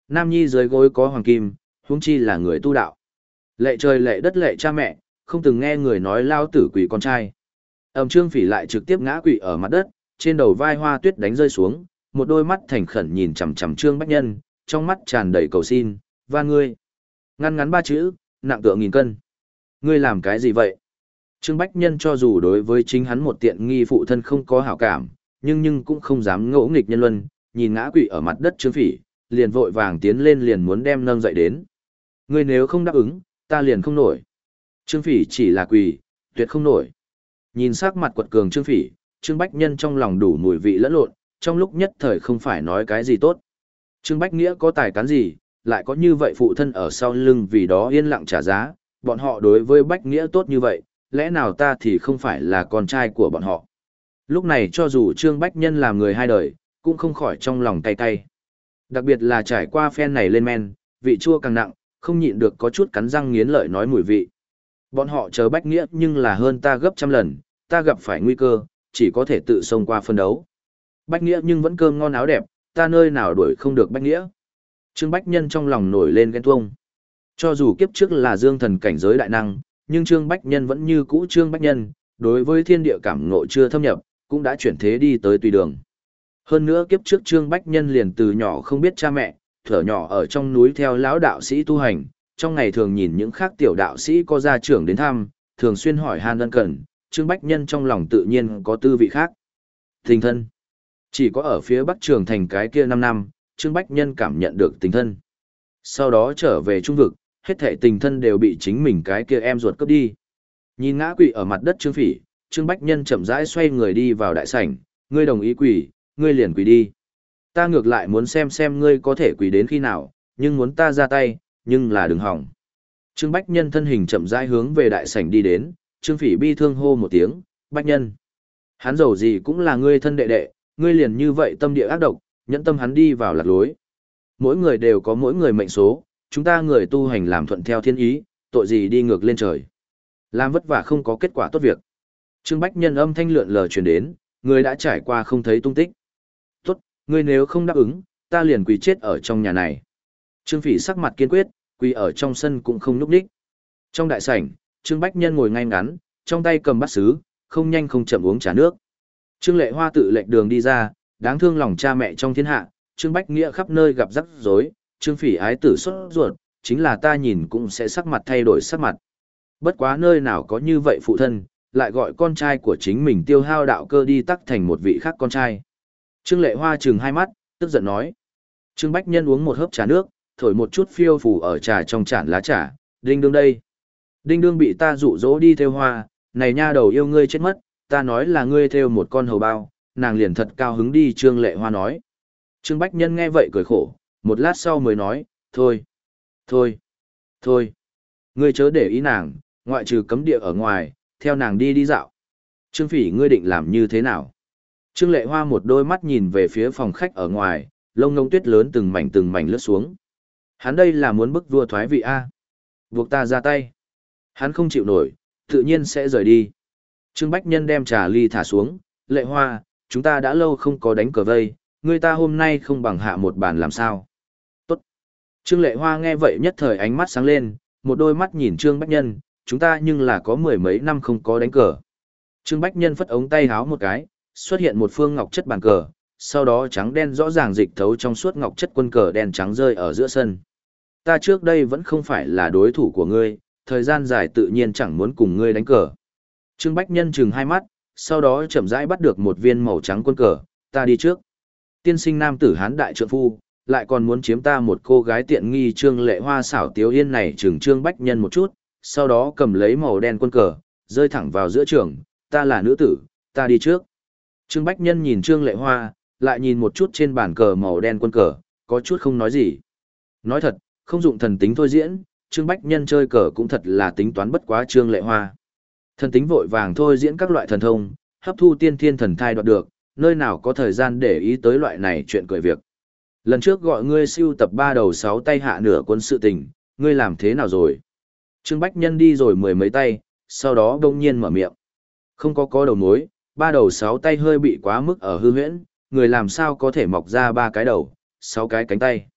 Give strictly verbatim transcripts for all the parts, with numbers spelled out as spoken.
nam nhi dưới gối có hoàng kim, huống chi là người tu đạo. Lệ trời lệ đất lệ cha mẹ, không từng nghe người nói lao tử quỷ con trai. Ầm Trương Phỉ lại trực tiếp ngã quỵ ở mặt đất, trên đầu vai hoa tuyết đánh rơi xuống, một đôi mắt thành khẩn nhìn chằm chằm Trương Bách Nhân, trong mắt tràn đầy cầu xin, "Van ngươi." Ngăn ngắn ba chữ, nặng tựa nghìn cân. "Ngươi làm cái gì vậy?" Trương Bách Nhân cho dù đối với chính hắn một tiện nghi phụ thân không có hảo cảm, nhưng nhưng cũng không dám ngỗ nghịch nhân luân, nhìn ngã quỵ ở mặt đất Trương Phỉ, liền vội vàng tiến lên liền muốn đem nâng dậy đến. "Ngươi nếu không đáp ứng, ta liền không nổi." Trương Phỉ chỉ là quỳ, tuyệt không nổi. Nhìn sắc mặt quật cường Trương Phỉ, Trương Bách Nhân trong lòng đủ mùi vị lẫn lộn, trong lúc nhất thời không phải nói cái gì tốt. Trương Bách Nghĩa có tài cán gì, lại có như vậy phụ thân ở sau lưng vì đó yên lặng trả giá, bọn họ đối với Bách Nghĩa tốt như vậy, lẽ nào ta thì không phải là con trai của bọn họ. Lúc này cho dù Trương Bách Nhân làm người hai đời, cũng không khỏi trong lòng cay cay. Đặc biệt là trải qua phen này lên men, vị chua càng nặng, không nhịn được có chút cắn răng nghiến lợi nói mùi vị. Bọn họ chờ Bách Nghĩa nhưng là hơn ta gấp trăm lần, ta gặp phải nguy cơ, chỉ có thể tự xông qua phân đấu. Bách Nghĩa nhưng vẫn cơm ngon áo đẹp, ta nơi nào đuổi không được Bách Nghĩa. Trương Bách Nhân trong lòng nổi lên ghen tuông. Cho dù kiếp trước là dương thần cảnh giới đại năng, nhưng Trương Bách Nhân vẫn như cũ Trương Bách Nhân, đối với thiên địa cảm ngộ chưa thâm nhập, cũng đã chuyển thế đi tới tùy đường. Hơn nữa kiếp trước Trương Bách Nhân liền từ nhỏ không biết cha mẹ, thở nhỏ ở trong núi theo lão đạo sĩ tu hành, trong ngày thường nhìn những khác tiểu đạo sĩ có gia trưởng đến thăm, thường xuyên hỏi han ân cần, Trương Bách Nhân trong lòng tự nhiên có tư vị khác. Tình thân. Chỉ có ở phía Bắc Trường Thành cái kia năm năm, Trương Bách Nhân cảm nhận được tình thân. Sau đó trở về trung vực, hết thảy tình thân đều bị chính mình cái kia em ruột cướp đi. Nhìn ngã quỵ ở mặt đất Trương Phỉ, Trương Bách Nhân chậm rãi xoay người đi vào đại sảnh, "Ngươi đồng ý quỳ, ngươi liền quỳ đi. Ta ngược lại muốn xem xem ngươi có thể quỳ đến khi nào, nhưng muốn ta ra tay, nhưng là đừng hỏng." Trương Bách Nhân thân hình chậm rãi hướng về đại sảnh đi đến, Trương Phỉ bi thương hô một tiếng, "Bách Nhân." Hắn dầu gì cũng là ngươi thân đệ đệ, ngươi liền như vậy tâm địa ác độc, nhẫn tâm hắn đi vào lạc lối. Mỗi người đều có mỗi người mệnh số, chúng ta người tu hành làm thuận theo thiên ý, tội gì đi ngược lên trời. Làm vất vả không có kết quả tốt việc. Trương Bách Nhân âm thanh lượn lờ truyền đến, người đã trải qua không thấy tung tích. "Tốt, ngươi nếu không đáp ứng, ta liền quỳ chết ở trong nhà này." Trương Phỉ sắc mặt kiên quyết, quỳ ở trong sân cũng không nhúc nhích. Trong đại sảnh, Trương Bách Nhân ngồi ngay ngắn, trong tay cầm bát sứ, không nhanh không chậm uống trà nước. Trương Lệ Hoa tự lệch đường đi ra, đáng thương lòng cha mẹ trong thiên hạ, Trương Bách Nghĩa khắp nơi gặp rắc rối, Trương Phỉ ái tử xuất ruột, chính là ta nhìn cũng sẽ sắc mặt thay đổi sắc mặt. Bất quá nơi nào có như vậy phụ thân, lại gọi con trai của chính mình tiêu hao đạo cơ đi tắc thành một vị khác con trai. Trương Lệ Hoa trừng hai mắt, tức giận nói. Trương Bách Nhân uống một hớp trà nước, thổi một chút phiêu phù ở trà trong chản lá trà, "Đinh đương đây. Đinh đương bị ta dụ dỗ đi theo hoa, này nha đầu yêu ngươi chết mất, ta nói là ngươi theo một con hầu bao, nàng liền thật cao hứng đi." Trương Lệ Hoa nói. Trương Bách Nhân nghe vậy cười khổ, một lát sau mới nói, "Thôi, thôi, thôi, ngươi chớ để ý nàng, ngoại trừ cấm địa ở ngoài, theo nàng đi đi dạo." "Trương Phỉ ngươi định làm như thế nào?" Trương Lệ Hoa một đôi mắt nhìn về phía phòng khách ở ngoài, lông ngông tuyết lớn từng mảnh từng mảnh lướt xuống. Hắn đây là muốn bức vua thoái vị A. Buộc ta ra tay. Hắn không chịu nổi, tự nhiên sẽ rời đi. Trương Bách Nhân đem trà ly thả xuống, "Lệ Hoa, chúng ta đã lâu không có đánh cờ vây, người ta hôm nay không bằng hạ một bàn làm sao?" "Tốt." Trương Lệ Hoa nghe vậy nhất thời ánh mắt sáng lên, một đôi mắt nhìn Trương Bách Nhân, "Chúng ta nhưng là có mười mấy năm không có đánh cờ." Trương Bách Nhân phất ống tay háo một cái, xuất hiện một phương ngọc chất bàn cờ, sau đó trắng đen rõ ràng dịch thấu trong suốt ngọc chất quân cờ đen trắng rơi ở giữa sân. "Ta trước đây vẫn không phải là đối thủ của ngươi, thời gian dài tự nhiên chẳng muốn cùng ngươi đánh cờ." Trương Bách Nhân trừng hai mắt, sau đó chậm rãi bắt được một viên màu trắng quân cờ, "Ta đi trước. Tiên sinh nam tử hán đại trượng phu, lại còn muốn chiếm ta một cô gái tiện nghi." Trương Lệ Hoa xảo tiếu yên này trừng Trương Bách Nhân một chút, sau đó cầm lấy màu đen quân cờ, rơi thẳng vào giữa trường, "Ta là nữ tử, ta đi trước." Trương Bách Nhân nhìn Trương Lệ Hoa, lại nhìn một chút trên bàn cờ màu đen quân cờ, có chút không nói gì. Nói thật, không dụng thần tính thôi diễn, Trương Bách Nhân chơi cờ cũng thật là tính toán bất quá Trương Lệ Hoa. Thần tính vội vàng thôi diễn các loại thần thông, hấp thu tiên thiên thần thai đoạt được, nơi nào có thời gian để ý tới loại này chuyện cười việc. Lần trước gọi ngươi siêu tập ba đầu sáu tay hạ nửa quân sự tình, ngươi làm thế nào rồi? Trương Bách Nhân đi rồi mười mấy tay, sau đó đông nhiên mở miệng. Không có có đầu mối, ba đầu sáu tay hơi bị quá mức ở hư huyễn, người làm sao có thể mọc ra ba cái đầu, sáu cái cánh tay.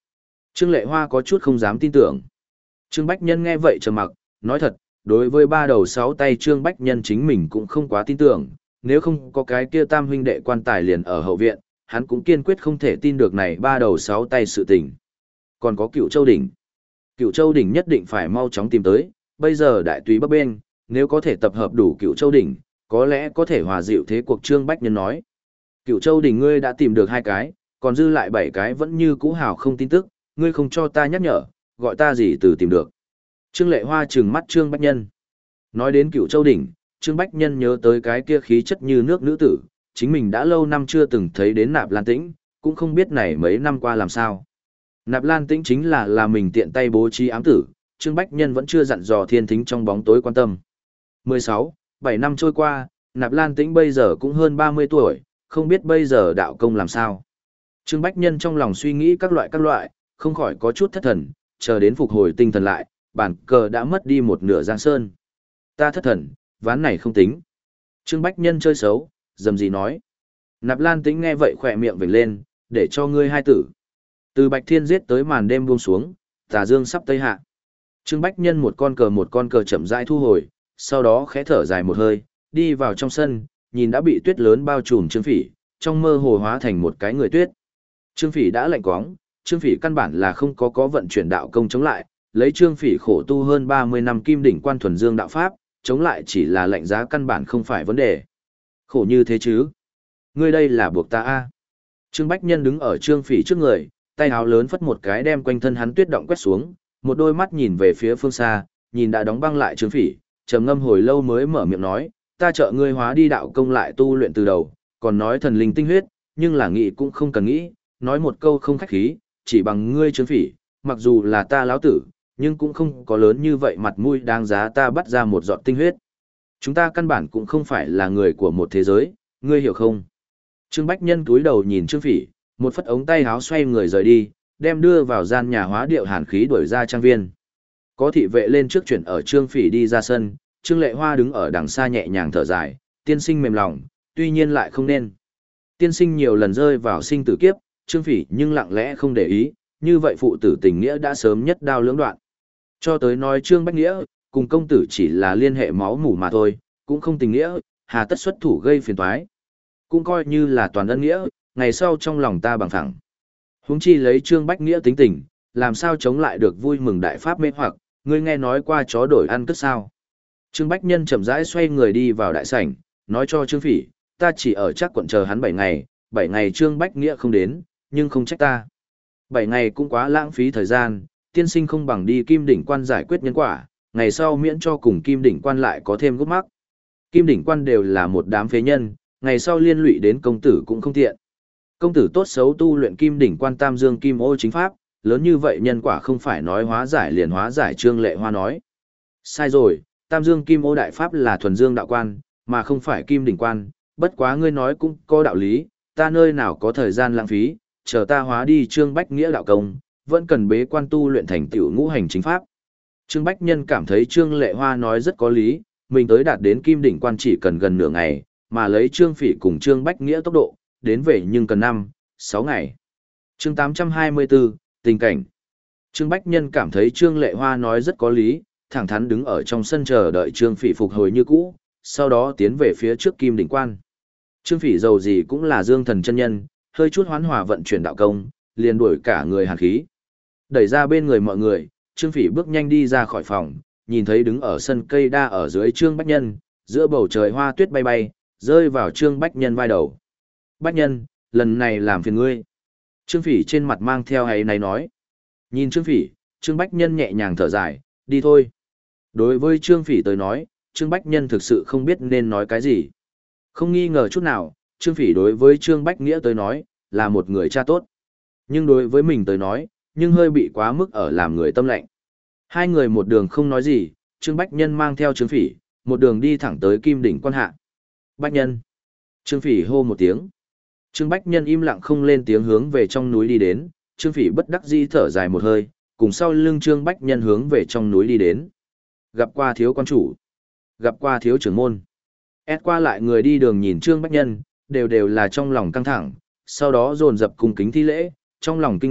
Trương Lệ Hoa có chút không dám tin tưởng. Trương Bách Nhân nghe vậy trầm mặc, nói thật, đối với ba đầu sáu tay Trương Bách Nhân chính mình cũng không quá tin tưởng, nếu không có cái kia tam huynh đệ quan tài liền ở hậu viện, hắn cũng kiên quyết không thể tin được này ba đầu sáu tay sự tình. Còn có Cựu Châu Đỉnh. Cựu Châu Đỉnh nhất định phải mau chóng tìm tới, bây giờ đại túy bấp bênh, nếu có thể tập hợp đủ Cựu Châu Đỉnh, có lẽ có thể hòa dịu thế cuộc. Trương Bách Nhân nói. Cựu Châu Đỉnh ngươi đã tìm được hai cái, còn dư lại bảy cái vẫn như cũ hào không tin tức, ngươi không cho ta nhắc nhở, gọi ta gì từ tìm được. Trương Lệ Hoa trừng mắt Trương Bách Nhân. Nói đến Cựu Châu Đỉnh, Trương Bách Nhân nhớ tới cái kia khí chất như nước nữ tử, chính mình đã lâu năm chưa từng thấy đến Nạp Lan Tĩnh, cũng không biết này mấy năm qua làm sao. Nạp Lan Tĩnh chính là là mình tiện tay bố trí ám tử, Trương Bách Nhân vẫn chưa dặn dò Thiên Thính trong bóng tối quan tâm. mười sáu, bảy năm trôi qua, Nạp Lan Tĩnh bây giờ cũng hơn ba mươi tuổi, không biết bây giờ đạo công làm sao. Trương Bách Nhân trong lòng suy nghĩ các loại các loại, không khỏi có chút thất thần, chờ đến phục hồi tinh thần lại, bản cờ đã mất đi một nửa giang sơn. Ta thất thần, ván này không tính. Trương Bách Nhân chơi xấu, dầm gì nói. Nạp Lan Tĩnh nghe vậy khỏe miệng vểnh lên, để cho ngươi hai tử. Từ Bạch Thiên giết tới màn đêm buông xuống, tà dương sắp tây hạ. Trương Bách Nhân một con cờ một con cờ chậm rãi thu hồi, sau đó khẽ thở dài một hơi, đi vào trong sân, nhìn đã bị tuyết lớn bao trùm Trương Phỉ, trong mơ hồ hóa thành một cái người tuyết. Trương Phỉ đã lạnh quóng, Trương Phỉ căn bản là không có có vận chuyển đạo công chống lại, lấy Trương Phỉ khổ tu hơn ba mươi năm kim đỉnh quan thuần dương đạo pháp, chống lại chỉ là lạnh giá căn bản không phải vấn đề. Khổ như thế chứ? Ngươi đây là buộc ta a? Trương Bách Nhân đứng ở Trương Phỉ trước người, tay áo lớn phất một cái đem quanh thân hắn tuyết động quét xuống, một đôi mắt nhìn về phía phương xa, nhìn đã đóng băng lại Trương Phỉ, trầm ngâm hồi lâu mới mở miệng nói, ta trợ ngươi hóa đi đạo công lại tu luyện từ đầu, còn nói thần linh tinh huyết, nhưng là nghĩ cũng không cần nghĩ, nói một câu không khách khí, chỉ bằng ngươi Trương Phỉ, mặc dù là ta lão tử, nhưng cũng không có lớn như vậy mặt mũi đáng giá ta bắt ra một giọt tinh huyết. Chúng ta căn bản cũng không phải là người của một thế giới, ngươi hiểu không? Trương Bách Nhân cúi đầu nhìn Trương Phỉ, một phất ống tay háo xoay người rời đi, đem đưa vào gian nhà hóa điệu hàn khí đuổi ra trang viên. Có thị vệ lên trước chuyển ở Trương Phỉ đi ra sân, Trương Lệ Hoa đứng ở đằng xa nhẹ nhàng thở dài, tiên sinh mềm lòng, tuy nhiên lại không nên. Tiên sinh nhiều lần rơi vào sinh tử kiếp, Trương Phỉ nhưng lặng lẽ không để ý, như vậy phụ tử tình nghĩa đã sớm nhất đao lưỡng đoạn. Cho tới nói Trương Bách Nghĩa, cùng công tử chỉ là liên hệ máu mủ mà thôi, cũng không tình nghĩa, hà tất xuất thủ gây phiền toái. Cũng coi như là toàn ân nghĩa, ngày sau trong lòng ta bằng phẳng. Huống chi lấy Trương Bách Nghĩa tính tình, làm sao chống lại được vui mừng đại pháp mê hoặc, ngươi nghe nói qua chó đổi ăn cất sao. Trương Bách Nhân chậm rãi xoay người đi vào đại sảnh, nói cho Trương Phỉ, ta chỉ ở chắc quận chờ hắn bảy ngày, bảy ngày Trương Bách Nghĩa không đến, nhưng không trách ta. bảy ngày cũng quá lãng phí thời gian, tiên sinh không bằng đi Kim Đỉnh Quan giải quyết nhân quả, ngày sau miễn cho cùng Kim Đỉnh Quan lại có thêm gút mắc. Kim Đỉnh Quan đều là một đám phế nhân, ngày sau liên lụy đến công tử cũng không tiện. Công tử tốt xấu tu luyện Kim Đỉnh Quan Tam Dương Kim Ô chính pháp, lớn như vậy nhân quả không phải nói hóa giải liền hóa giải. Trương Lệ Hoa nói. Sai rồi, Tam Dương Kim Ô đại pháp là thuần dương đạo quan, mà không phải Kim Đỉnh Quan, bất quá ngươi nói cũng có đạo lý, ta nơi nào có thời gian lãng phí, chờ ta hóa đi Trương Bách Nghĩa đạo công, vẫn cần bế quan tu luyện thành tựu ngũ hành chính pháp. Trương Bách Nhân cảm thấy Trương Lệ Hoa nói rất có lý, mình tới đạt đến Kim Đỉnh Quan chỉ cần gần nửa ngày, mà lấy Trương Phỉ cùng Trương Bách Nghĩa tốc độ, đến về nhưng cần năm, sáu ngày. Chương tám trăm hai mươi tư, tình cảnh. Trương Bách Nhân cảm thấy Trương Lệ Hoa nói rất có lý, thẳng thắn đứng ở trong sân chờ đợi Trương Phỉ phục hồi như cũ, sau đó tiến về phía trước Kim Đỉnh Quan. Trương Phỉ dầu gì cũng là dương thần chân nhân, hơi chút hoán hòa vận chuyển đạo công, liền đuổi cả người hàn khí. Đẩy ra bên người mọi người, Trương Phỉ bước nhanh đi ra khỏi phòng, nhìn thấy đứng ở sân cây đa ở dưới Trương Bách Nhân, giữa bầu trời hoa tuyết bay bay, rơi vào Trương Bách Nhân vai đầu. Bách Nhân, lần này làm phiền ngươi. Trương Phỉ trên mặt mang theo ấy này nói. Nhìn Trương Phỉ, Trương Bách Nhân nhẹ nhàng thở dài, đi thôi. Đối với Trương Phỉ tới nói, Trương Bách Nhân thực sự không biết nên nói cái gì. Không nghi ngờ chút nào, Trương Phỉ đối với Trương Bách Nghĩa tới nói, là một người cha tốt. Nhưng đối với mình tới nói, nhưng hơi bị quá mức ở làm người tâm lạnh. Hai người một đường không nói gì, Trương Bách Nhân mang theo Trương Phỉ, một đường đi thẳng tới Kim Đỉnh Quan hạ. Bách Nhân. Trương Phỉ hô một tiếng. Trương Bách Nhân im lặng không lên tiếng hướng về trong núi đi đến, Trương Phỉ bất đắc dĩ thở dài một hơi, cùng sau lưng Trương Bách Nhân hướng về trong núi đi đến. Gặp qua thiếu quan chủ, gặp qua thiếu trưởng môn. Ét qua lại người đi đường nhìn Trương Bách Nhân, đều đều là trong lòng căng thẳng, sau đó dồn dập cung kính thi lễ, trong lòng kinh ngạc,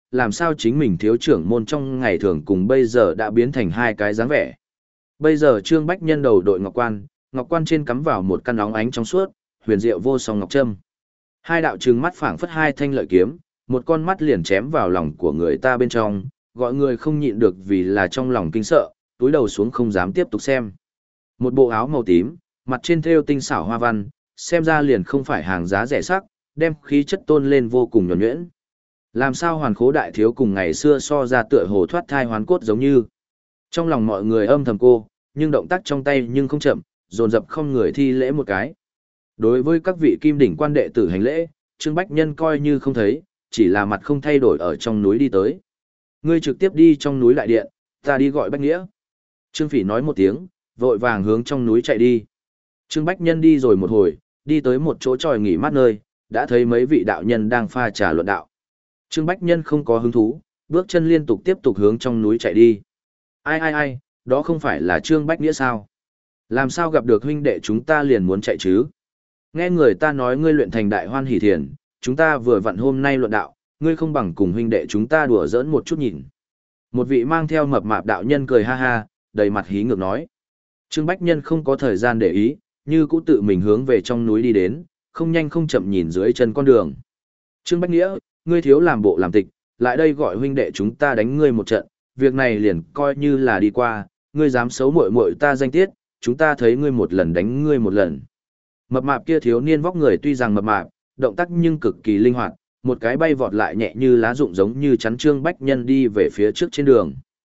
làm sao chính mình thiếu trưởng môn trong ngày thường cùng bây giờ đã biến thành hai cái dáng vẻ. Bây giờ Trương Bách Nhân đầu đội ngọc quan, ngọc quan trên cắm vào một căn óng ánh trong suốt, huyền diệu vô song ngọc trâm. Hai đạo trừng mắt phảng phất hai thanh lợi kiếm, một con mắt liền chém vào lòng của người ta bên trong, gọi người không nhịn được vì là trong lòng kinh sợ, túi đầu xuống không dám tiếp tục xem. Một bộ áo màu tím, mặt trên thêu tinh xảo hoa văn, xem ra liền không phải hàng giá rẻ sắc, đem khí chất tôn lên vô cùng nhuần nhuyễn. Làm sao Hoàn Khố đại thiếu cùng ngày xưa so ra tựa hồ thoát thai hoán cốt giống như. Trong lòng mọi người âm thầm cô, nhưng động tác trong tay nhưng không chậm, dồn dập không người thi lễ một cái. Đối với các vị kim đỉnh quan đệ tử hành lễ, Trương Bách Nhân coi như không thấy, chỉ là mặt không thay đổi ở trong núi đi tới. Ngươi trực tiếp đi trong núi đại điện, ta đi gọi Bách Nghĩa. Trương Phỉ nói một tiếng, vội vàng hướng trong núi chạy đi. Trương Bách Nhân đi rồi một hồi, đi tới một chỗ tròi nghỉ mát nơi, đã thấy mấy vị đạo nhân đang pha trà luận đạo. Trương Bách Nhân không có hứng thú, bước chân liên tục tiếp tục hướng trong núi chạy đi. Ai ai ai, đó không phải là Trương Bách Nghĩa sao? Làm sao gặp được huynh đệ chúng ta liền muốn chạy chứ? Nghe người ta nói ngươi luyện thành đại hoan hỷ thiền, chúng ta vừa vặn hôm nay luận đạo, ngươi không bằng cùng huynh đệ chúng ta đùa giỡn một chút nhìn. Một vị mang theo mập mạp đạo nhân cười ha ha, đầy mặt hí ngược nói. Trương Bách Nhân không có thời gian để ý, như cũ tự mình hướng về trong núi đi đến, không nhanh không chậm nhìn dưới chân con đường. Trương Bách Nghĩa, ngươi thiếu làm bộ làm tịch, lại đây gọi huynh đệ chúng ta đánh ngươi một trận, việc này liền coi như là đi qua, ngươi dám xấu muội muội ta danh tiết, chúng ta thấy ngươi một lần đánh ngươi một lần. Mập mạp kia thiếu niên vóc người tuy rằng mập mạp, động tác nhưng cực kỳ linh hoạt, một cái bay vọt lại nhẹ như lá rụng giống như chắn Trương Bách Nhân đi về phía trước trên đường.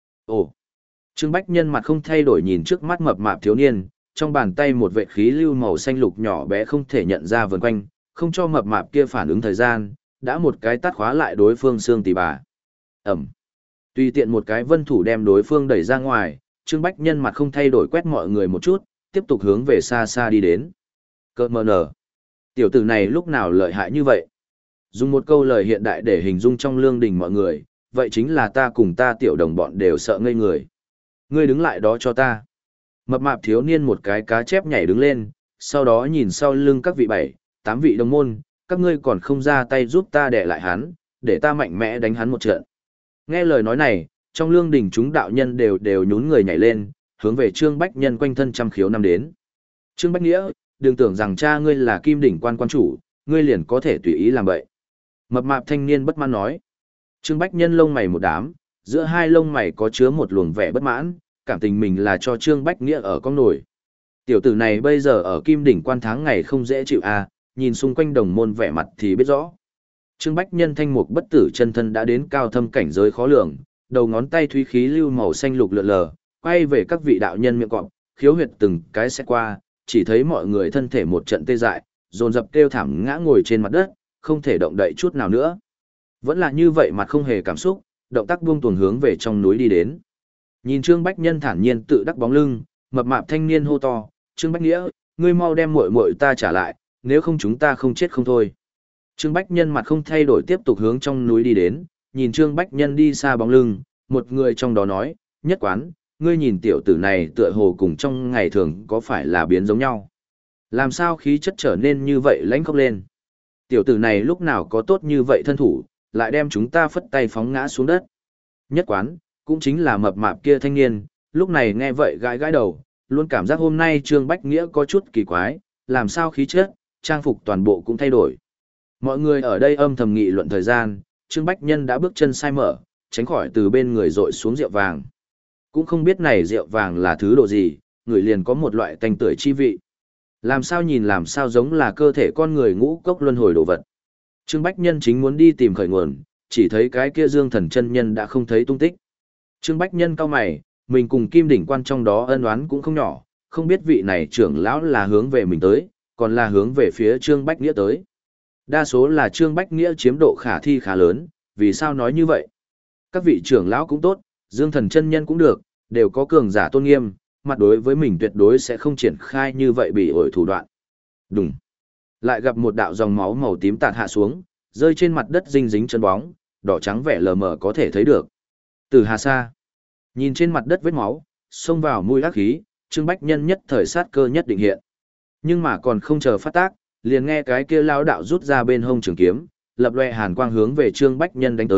Ồ! Trương Bách Nhân mặt không thay đổi nhìn trước mắt mập mạp thiếu niên, trong bàn tay một vệ khí lưu màu xanh lục nhỏ bé không thể nhận ra vần quanh, không cho mập mạp kia phản ứng thời gian, đã một cái tát khóa lại đối phương xương tỳ bà. Ẩm! Tùy tiện một cái vân thủ đem đối phương đẩy ra ngoài, Trương Bách Nhân mặt không thay đổi quét mọi người một chút, tiếp tục hướng về xa xa đi đến. Cơ mờ nở! Tiểu tử này lúc nào lợi hại như vậy? Dùng một câu lời hiện đại để hình dung trong lương đình mọi người, vậy chính là ta cùng ta tiểu đồng bọn đều sợ ngây người. Ngươi đứng lại đó cho ta. Mập mạp thiếu niên một cái cá chép nhảy đứng lên, sau đó nhìn sau lưng các vị bảy, tám vị đồng môn, các ngươi còn không ra tay giúp ta đè lại hắn, để ta mạnh mẽ đánh hắn một trận. Nghe lời nói này, trong lương đình chúng đạo nhân đều đều nhún người nhảy lên, hướng về Trương Bách Nhân quanh thân trăm khiếu năm đến. Trương Bách Nghĩa, đừng tưởng rằng cha ngươi là kim đỉnh quan quan chủ, ngươi liền có thể tùy ý làm vậy. Mập mạp thanh niên bất mãn nói. Trương Bách Nhân lông mày một đám, giữa hai lông mày có chứa một luồng vẻ bất mãn, cảm tình mình là cho Trương Bách Nghĩa ở con nổi. Tiểu tử này bây giờ ở kim đỉnh quan tháng ngày không dễ chịu à, nhìn xung quanh đồng môn vẻ mặt thì biết rõ. Trương Bách Nhân thanh mục bất tử chân thân đã đến cao thâm cảnh giới khó lường, đầu ngón tay thúy khí lưu màu xanh lục lượn lờ, quay về các vị đạo nhân miệng cọp, khiếu huyệt từng cái xét qua, chỉ thấy mọi người thân thể một trận tê dại, dồn dập kêu thảm ngã ngồi trên mặt đất, không thể động đậy chút nào nữa. Vẫn là như vậy mặt không hề cảm xúc, động tác buông tuồng hướng về trong núi đi đến. Nhìn Trương Bách Nhân thản nhiên tự đắc bóng lưng, mập mạp thanh niên hô to, "Trương Bách Nghĩa, ngươi mau đem muội muội ta trả lại, nếu không chúng ta không chết không thôi." Trương Bách Nhân mặt không thay đổi tiếp tục hướng trong núi đi đến, nhìn Trương Bách Nhân đi xa bóng lưng, một người trong đó nói, "Nhất Quán, ngươi nhìn tiểu tử này tựa hồ cùng trong ngày thường có phải là biến giống nhau? Làm sao khí chất trở nên như vậy lãnh khốc lên? Tiểu tử này lúc nào có tốt như vậy thân thủ, lại đem chúng ta phất tay phóng ngã xuống đất." Nhất Quán, cũng chính là mập mạp kia thanh niên, lúc này nghe vậy gãi gãi đầu, luôn cảm giác hôm nay Trương Bách Nghĩa có chút kỳ quái, làm sao khí chất, trang phục toàn bộ cũng thay đổi. Mọi người ở đây âm thầm nghị luận thời gian, Trương Bách Nhân đã bước chân sai mở, tránh khỏi từ bên người rội xuống rượu vàng. Cũng không biết này rượu vàng là thứ độ gì, người liền có một loại tanh tưởi chi vị. Làm sao nhìn làm sao giống là cơ thể con người ngũ cốc luân hồi đồ vật. Trương Bách Nhân chính muốn đi tìm khởi nguồn, chỉ thấy cái kia Dương Thần chân nhân đã không thấy tung tích. Trương Bách Nhân cau mày, mình cùng Kim Đỉnh Quan trong đó ân oán cũng không nhỏ, không biết vị này trưởng lão là hướng về mình tới, còn là hướng về phía Trương Bách Nghĩa tới. Đa số là Trương Bách Nghĩa chiếm độ khả thi khá lớn, vì sao nói như vậy? Các vị trưởng lão cũng tốt, Dương Thần chân nhân cũng được, đều có cường giả tôn nghiêm, mặt đối với mình tuyệt đối sẽ không triển khai như vậy bị ổi thủ đoạn. Đùng. Lại gặp một đạo dòng máu màu tím tạt hạ xuống, rơi trên mặt đất dinh dính chân bóng, đỏ trắng vẻ lờ mờ có thể thấy được. Từ Hà Sa, nhìn trên mặt đất vết máu, xông vào mũi ác khí, Trương Bách Nhân nhất thời sát cơ nhất định hiện. Nhưng mà còn không chờ phát tác, liền nghe cái kia lão đạo rút ra bên hông trường kiếm, lập loè hàn quang hướng về Trương Bách Nhân đánh tới,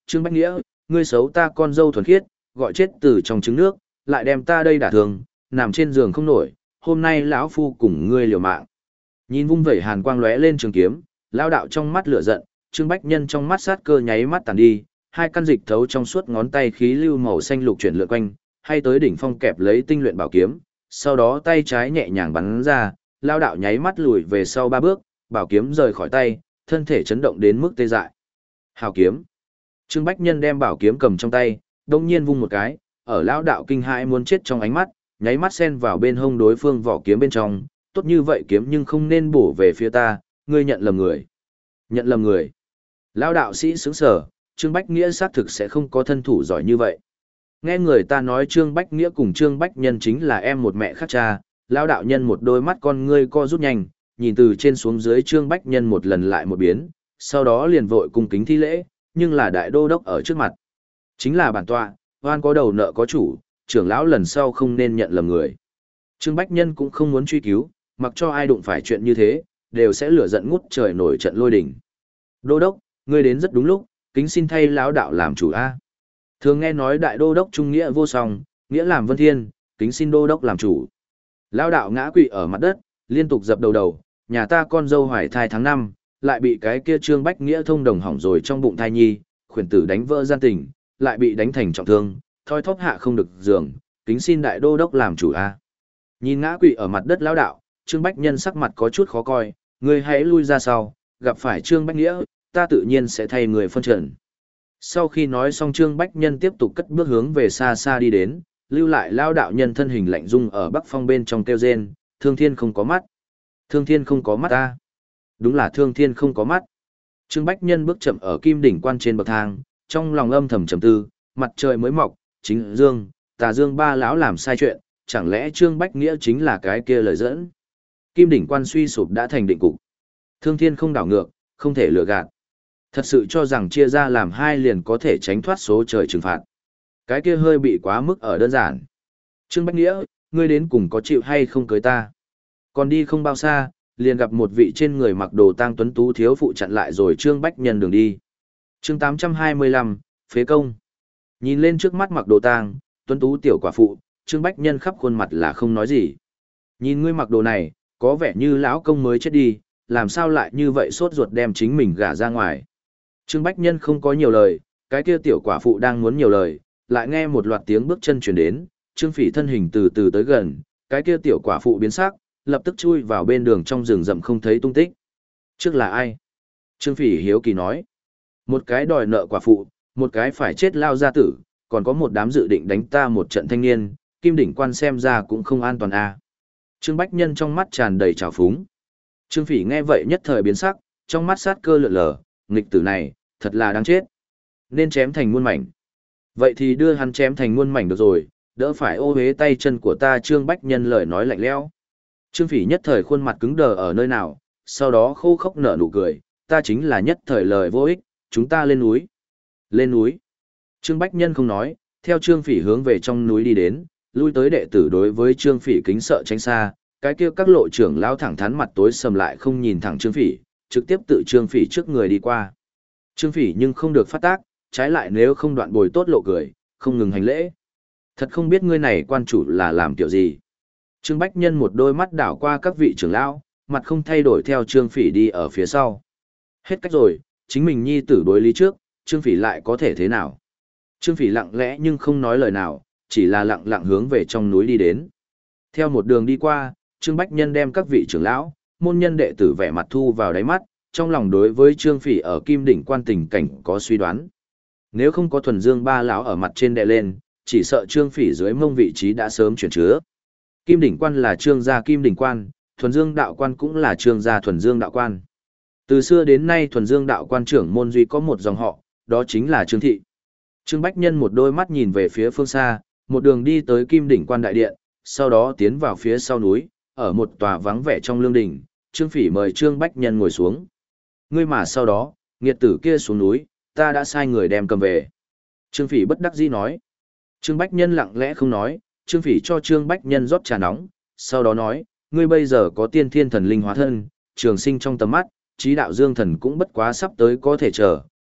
Trương Bách Nghĩa, ngươi xấu ta con dâu thuần khiết, gọi chết từ trong trứng nước, lại đem ta đây đả thương, nằm trên giường không nổi, hôm nay lão phu cùng ngươi liều mạng. Nhìn vung vẩy hàn quang lóe lên trường kiếm, lão đạo trong mắt lửa giận, Trương Bách Nhân trong mắt sát cơ nháy mắt tàn đi, hai căn dịch thấu trong suốt ngón tay khí lưu màu xanh lục chuyển lượn quanh, hay tới đỉnh phong kẹp lấy tinh luyện bảo kiếm, sau đó tay trái nhẹ nhàng bắn ra, lão đạo nháy mắt lùi về sau ba bước, bảo kiếm rời khỏi tay, thân thể chấn động đến mức tê dại. Hào kiếm. Trương Bách Nhân đem bảo kiếm cầm trong tay, đông nhiên vung một cái, ở lão đạo kinh hãi muốn chết trong ánh mắt, nháy mắt xen vào bên hông đối phương vỏ kiếm bên trong, tốt như vậy kiếm nhưng không nên bổ về phía ta, ngươi nhận lầm người. Nhận lầm người. Lão đạo sĩ sững sờ, Trương Bách Nghĩa xác thực sẽ không có thân thủ giỏi như vậy. Nghe người ta nói Trương Bách Nghĩa cùng Trương Bách Nhân chính là em một mẹ khác cha, lão đạo nhân một đôi mắt con ngươi co rút nhanh, nhìn từ trên xuống dưới Trương Bách Nhân một lần lại một biến, sau đó liền vội cung kính thi lễ, nhưng là đại đô đốc ở trước mặt. Chính là bản tọa, oan có đầu nợ có chủ, trưởng lão lần sau không nên nhận lầm người. Trương Bách Nhân cũng không muốn truy cứu, mặc cho ai đụng phải chuyện như thế, đều sẽ lửa giận ngút trời nổi trận lôi đỉnh. Đô đốc, ngươi đến rất đúng lúc, kính xin thay lão đạo làm chủ a. Thường nghe nói đại đô đốc trung nghĩa vô song, nghĩa làm vân thiên, kính xin đô đốc làm chủ. Lão đạo ngã quỵ ở mặt đất, liên tục dập đầu đầu, nhà ta con dâu hoài thai tháng năm, lại bị cái kia Trương Bách Nghĩa thông đồng hỏng rồi trong bụng thai nhi, khuyển tử đánh vỡ gian tình, lại bị đánh thành trọng thương, thoi thóp hạ không được giường, kính xin đại đô đốc làm chủ a. Nhìn ngã quỵ ở mặt đất lão đạo, Trương Bách Nhân sắc mặt có chút khó coi, ngươi hãy lui ra sau, gặp phải Trương Bách Nghĩa, ta tự nhiên sẽ thay người phân trần. Sau khi nói xong Trương Bách Nhân tiếp tục cất bước hướng về xa xa đi đến, lưu lại lao đạo nhân thân hình lạnh dung ở bắc phong bên trong kêu rên, thương thiên không có mắt. Thương thiên không có mắt ta. Đúng là thương thiên không có mắt. Trương Bách Nhân bước chậm ở kim đỉnh quan trên bậc thang, trong lòng âm thầm trầm tư, mặt trời mới mọc, chính dương, tà dương ba lão làm sai chuyện, chẳng lẽ Trương Bách Nghĩa chính là cái kia lời dẫn. Kim đỉnh quan suy sụp đã thành định cục. Thương thiên không đảo ngược, không thể lừa gạt. Thật sự cho rằng chia ra làm hai liền có thể tránh thoát số trời trừng phạt. Cái kia hơi bị quá mức ở đơn giản. Trương Bách Nghĩa, ngươi đến cùng có chịu hay không cưới ta? Còn đi không bao xa, liền gặp một vị trên người mặc đồ tang tuấn tú thiếu phụ chặn lại rồi Trương Bách Nhân đường đi. Chương tám trăm hai mươi lăm, phế công. Nhìn lên trước mắt mặc đồ tang, tuấn tú tiểu quả phụ, Trương Bách Nhân khắp khuôn mặt là không nói gì. Nhìn ngươi mặc đồ này, có vẻ như lão công mới chết đi, làm sao lại như vậy sốt ruột đem chính mình gả ra ngoài. Trương Bách Nhân không có nhiều lời, cái kia tiểu quả phụ đang muốn nhiều lời, lại nghe một loạt tiếng bước chân chuyển đến, Trương Phỉ thân hình từ từ tới gần, cái kia tiểu quả phụ biến sắc, lập tức chui vào bên đường trong rừng rậm không thấy tung tích. Trước là ai? Trương Phỉ hiếu kỳ nói. Một cái đòi nợ quả phụ, một cái phải chết lao gia tử, còn có một đám dự định đánh ta một trận thanh niên, Kim đỉnh quan xem ra cũng không an toàn à. Trương Bách Nhân trong mắt tràn đầy trào phúng. Trương Phỉ nghe vậy nhất thời biến sắc, trong mắt sát cơ lượn lờ, nghịch tử này, thật là đáng chết. Nên chém thành muôn mảnh. Vậy thì đưa hắn chém thành muôn mảnh được rồi, đỡ phải ô hế tay chân của ta. Trương Bách Nhân lời nói lạnh lẽo. Trương Phỉ nhất thời khuôn mặt cứng đờ ở nơi nào, sau đó khô khốc nở nụ cười, ta chính là nhất thời lời vô ích, chúng ta lên núi. Lên núi. Trương Bách Nhân không nói, theo Trương Phỉ hướng về trong núi đi đến, lui tới đệ tử đối với Trương Phỉ kính sợ tránh xa, cái kia các lộ trưởng lao thẳng thắn mặt tối sầm lại không nhìn thẳng Trương Phỉ, trực tiếp tự Trương Phỉ trước người đi qua. Trương Phỉ nhưng không được phát tác, trái lại nếu không đoạn bồi tốt lộ cười, không ngừng hành lễ. Thật không biết ngươi này quan chủ là làm kiểu gì. Trương Bách Nhân một đôi mắt đảo qua các vị trưởng lão, mặt không thay đổi theo Trương Phỉ đi ở phía sau. Hết cách rồi, chính mình nhi tử đối lý trước, Trương Phỉ lại có thể thế nào. Trương Phỉ lặng lẽ nhưng không nói lời nào, chỉ là lặng lặng hướng về trong núi đi đến. Theo một đường đi qua, Trương Bách Nhân đem các vị trưởng lão, môn nhân đệ tử vẻ mặt thu vào đáy mắt, trong lòng đối với Trương Phỉ ở Kim đỉnh quan tình cảnh có suy đoán. Nếu không có thuần dương ba lão ở mặt trên đệ lên, chỉ sợ Trương Phỉ dưới mông vị trí đã sớm chuyển chứa. Kim đỉnh quan là Trương gia Kim đỉnh quan, thuần dương đạo quan cũng là Trương gia thuần dương đạo quan. Từ xưa đến nay thuần dương đạo quan trưởng môn duy có một dòng họ, đó chính là Trương thị. Trương Bách Nhân một đôi mắt nhìn về phía phương xa, một đường đi tới Kim đỉnh quan đại điện, sau đó tiến vào phía sau núi, ở một tòa vắng vẻ trong lương đình, Trương Phỉ mời Trương Bách Nhân ngồi xuống. Ngươi mà sau đó, nghiệt tử kia xuống núi, ta đã sai người đem cầm về. Trương Phỉ bất đắc dĩ nói. Trương Bách Nhân lặng lẽ không nói, Trương Phỉ cho Trương Bách Nhân rót trà nóng, sau đó nói, ngươi bây giờ có tiên thiên thần linh hóa thân, trường sinh trong tầm mắt, trí đạo dương thần cũng bất quá sắp tới có thể chờ,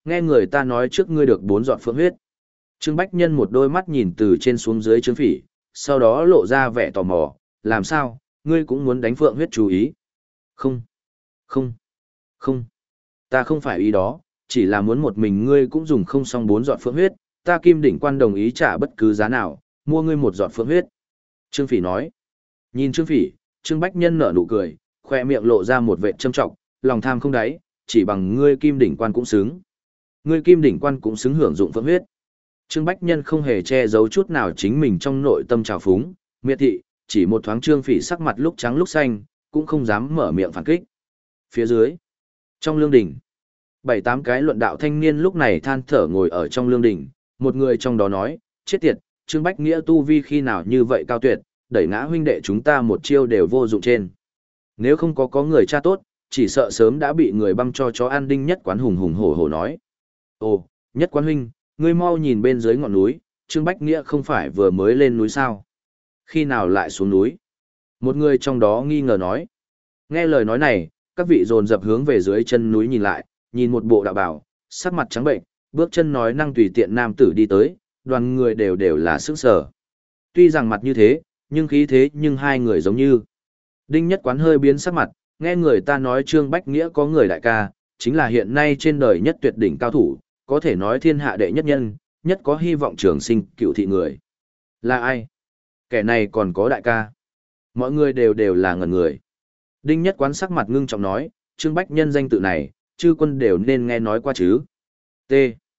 Nghe người ta nói trước ngươi được bốn giọt phượng huyết. Trương Bách Nhân một đôi mắt nhìn từ trên xuống dưới Trương Phỉ, sau đó lộ ra vẻ tò mò, làm sao, ngươi cũng muốn đánh phượng huyết chú ý. Không, không, không, ta không phải ý đó, chỉ là muốn một mình ngươi cũng dùng không xong bốn giọt phượng huyết, ta Kim Đỉnh Quan đồng ý trả bất cứ giá nào, mua ngươi một giọt phượng huyết. Trương Phỉ nói. Nhìn Trương Phỉ, Trương Bách Nhân nở nụ cười, khoe miệng lộ ra một vẻ châm trọng, lòng tham không đáy, chỉ bằng ngươi Kim Đỉnh Quan cũng xứng. Ngươi Kim Đỉnh Quan cũng xứng hưởng dụng phượng huyết. Trương Bách Nhân không hề che giấu chút nào chính mình trong nội tâm trào phúng, miệt thị, chỉ một thoáng Trương Phỉ sắc mặt lúc trắng lúc xanh, cũng không dám mở miệng phản kích. Phía dưới, trong lương đỉnh, bảy tám cái luận đạo thanh niên lúc này than thở ngồi ở trong lương đỉnh, một người trong đó nói, chết tiệt, Trương Bách Nghĩa tu vi khi nào như vậy cao tuyệt, đẩy ngã huynh đệ chúng ta một chiêu đều vô dụng trên. Nếu không có có người cha tốt, chỉ sợ sớm đã bị người băm cho chó an đinh nhất quán hùng hùng hổ hổ nói. Ồ, nhất quán huynh, ngươi mau nhìn bên dưới ngọn núi, Trương Bách Nghĩa không phải vừa mới lên núi sao? Khi nào lại xuống núi? Một người trong đó nghi ngờ nói. Nghe lời nói này, các vị dồn dập hướng về dưới chân núi nhìn lại, nhìn một bộ đạo bào, sắc mặt trắng bệnh, bước chân nói năng tùy tiện nam tử đi tới, đoàn người đều đều là sức sở. Tuy rằng mặt như thế, nhưng khí thế nhưng hai người giống như. Đinh Nhất Quán hơi biến sắc mặt, nghe người ta nói Trương Bách Nghĩa có người đại ca, chính là hiện nay trên đời nhất tuyệt đỉnh cao thủ, có thể nói thiên hạ đệ nhất nhân, nhất có hy vọng trường sinh cựu thị người. Là ai? Kẻ này còn có đại ca. Mọi người đều đều là ngẩn người. Đinh Nhất Quán sắc mặt ngưng trọng nói, Trương Bách Nhân danh tự này, chư quân đều nên nghe nói qua chứ. T.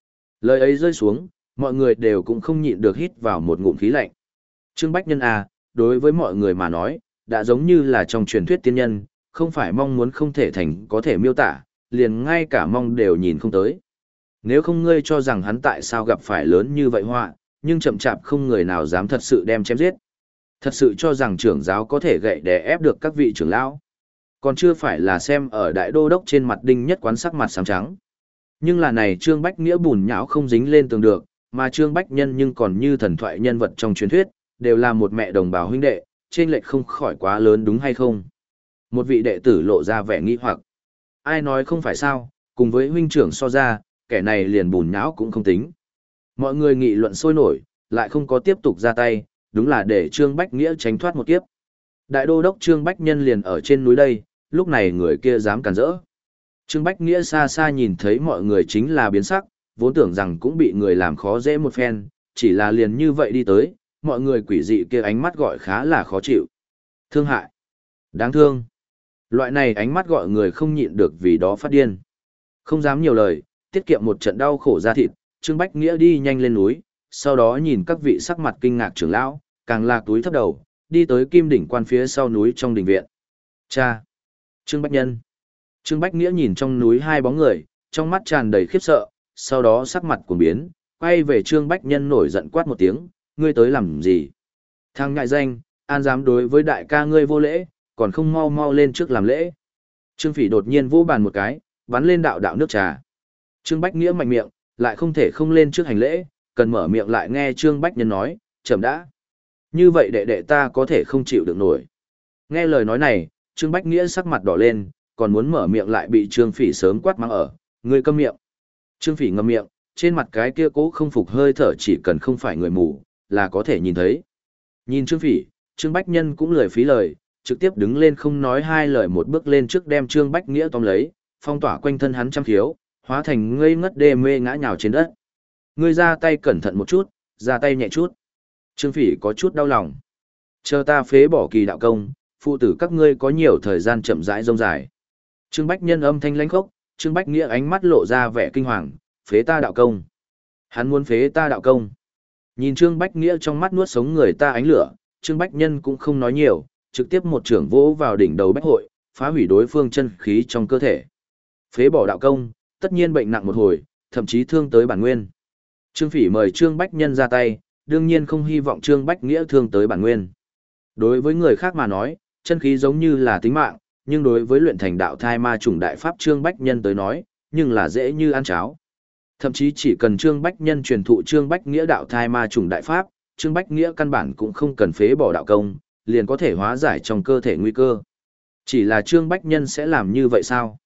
Lời ấy rơi xuống, mọi người đều cũng không nhịn được hít vào một ngụm khí lạnh. Trương Bách Nhân à, đối với mọi người mà nói, đã giống như là trong truyền thuyết tiên nhân, không phải mong muốn không thể thành có thể miêu tả, liền ngay cả mong đều nhìn không tới. Nếu không ngươi cho rằng hắn tại sao gặp phải lớn như vậy họa, nhưng chậm chạp không người nào dám thật sự đem chém giết. Thật sự cho rằng trưởng giáo có thể gậy đè ép được các vị trưởng lão. Còn chưa phải là xem ở đại đô đốc trên mặt Đinh Nhất Quán sắc mặt xám trắng. Nhưng là này Trương Bách Nghĩa bùn nhão không dính lên tường được, mà Trương Bách Nhân nhưng còn như thần thoại nhân vật trong truyền thuyết, đều là một mẹ đồng bào huynh đệ, trên lệch không khỏi quá lớn đúng hay không? Một vị đệ tử lộ ra vẻ nghi hoặc. Ai nói không phải sao, cùng với huynh trưởng so ra, kẻ này liền bùn nhão cũng không tính. Mọi người nghị luận sôi nổi, lại không có tiếp tục ra tay, đúng là để Trương Bách Nghĩa tránh thoát một kiếp. Đại đô đốc Trương Bách Nhân liền ở trên núi đây, lúc này người kia dám cản rỡ. Trương Bách Nghĩa xa xa nhìn thấy mọi người chính là biến sắc, vốn tưởng rằng cũng bị người làm khó dễ một phen, chỉ là liền như vậy đi tới, mọi người quỷ dị kia ánh mắt gọi khá là khó chịu. Thương hại. Đáng thương. Loại này ánh mắt gọi người không nhịn được vì đó phát điên. Không dám nhiều lời, tiết kiệm một trận đau khổ ra thịt, Trương Bách Nghĩa đi nhanh lên núi, sau đó nhìn các vị sắc mặt kinh ngạc trưởng lão, càng lạc túi thấp đầu, đi tới Kim Đỉnh Quan phía sau núi trong đình viện. Cha! Trương Bách Nhân! Trương Bách Nghĩa nhìn trong núi hai bóng người, trong mắt tràn đầy khiếp sợ, sau đó sắc mặt cuồng biến, quay về Trương Bách Nhân nổi giận quát một tiếng, ngươi tới làm gì? Thằng ngại danh, an dám đối với đại ca ngươi vô lễ, còn không mau mau lên trước làm lễ. Trương Phỉ đột nhiên vỗ bàn một cái, bắn lên đạo đạo nước trà. Trương Bách Nghĩa mạnh miệng, lại không thể không lên trước hành lễ, cần mở miệng lại nghe Trương Bách Nhân nói, chậm đã. Như vậy đệ đệ ta có thể không chịu được nổi. Nghe lời nói này, Trương Bách Nghĩa sắc mặt đỏ lên, còn muốn mở miệng lại bị Trương Phỉ sớm quát mắng ở, ngươi câm miệng. Trương Phỉ ngậm miệng, trên mặt cái kia cố không phục hơi thở chỉ cần không phải người mù, là có thể nhìn thấy. Nhìn Trương Phỉ, Trương Bách Nhân cũng lười phí lời, trực tiếp đứng lên không nói hai lời một bước lên trước đem Trương Bách Nghĩa tóm lấy, phong tỏa quanh thân hắn trăm khiếu, hóa thành ngây ngất đê mê ngã nhào trên đất. Ngươi ra tay cẩn thận một chút, ra tay nhẹ chút. Trương Phỉ có chút đau lòng. Chờ ta phế bỏ kỳ đạo công, phụ tử các ngươi có nhiều thời gian chậm rãi rông dài. Trương Bách Nhân âm thanh lãnh khốc, Trương Bách Nghĩa ánh mắt lộ ra vẻ kinh hoàng, phế ta đạo công. Hắn muốn phế ta đạo công. Nhìn Trương Bách Nghĩa trong mắt nuốt sống người ta ánh lửa, Trương Bách Nhân cũng không nói nhiều, trực tiếp một trưởng vỗ vào đỉnh đầu Bách Hội, phá hủy đối phương chân khí trong cơ thể. Phế bỏ đạo công, tất nhiên bệnh nặng một hồi, thậm chí thương tới bản nguyên. Trương Phỉ mời Trương Bách Nhân ra tay, đương nhiên không hy vọng Trương Bách Nghĩa thương tới bản nguyên. Đối với người khác mà nói, chân khí giống như là tính mạng, nhưng đối với luyện thành đạo thai ma chủng đại pháp Trương Bách Nhân tới nói, nhưng là dễ như ăn cháo. Thậm chí chỉ cần Trương Bách Nhân truyền thụ Trương Bách Nghĩa đạo thai ma chủng đại pháp, Trương Bách Nghĩa căn bản cũng không cần phế bỏ đạo công, liền có thể hóa giải trong cơ thể nguy cơ. Chỉ là Trương Bách Nhân sẽ làm như vậy sao?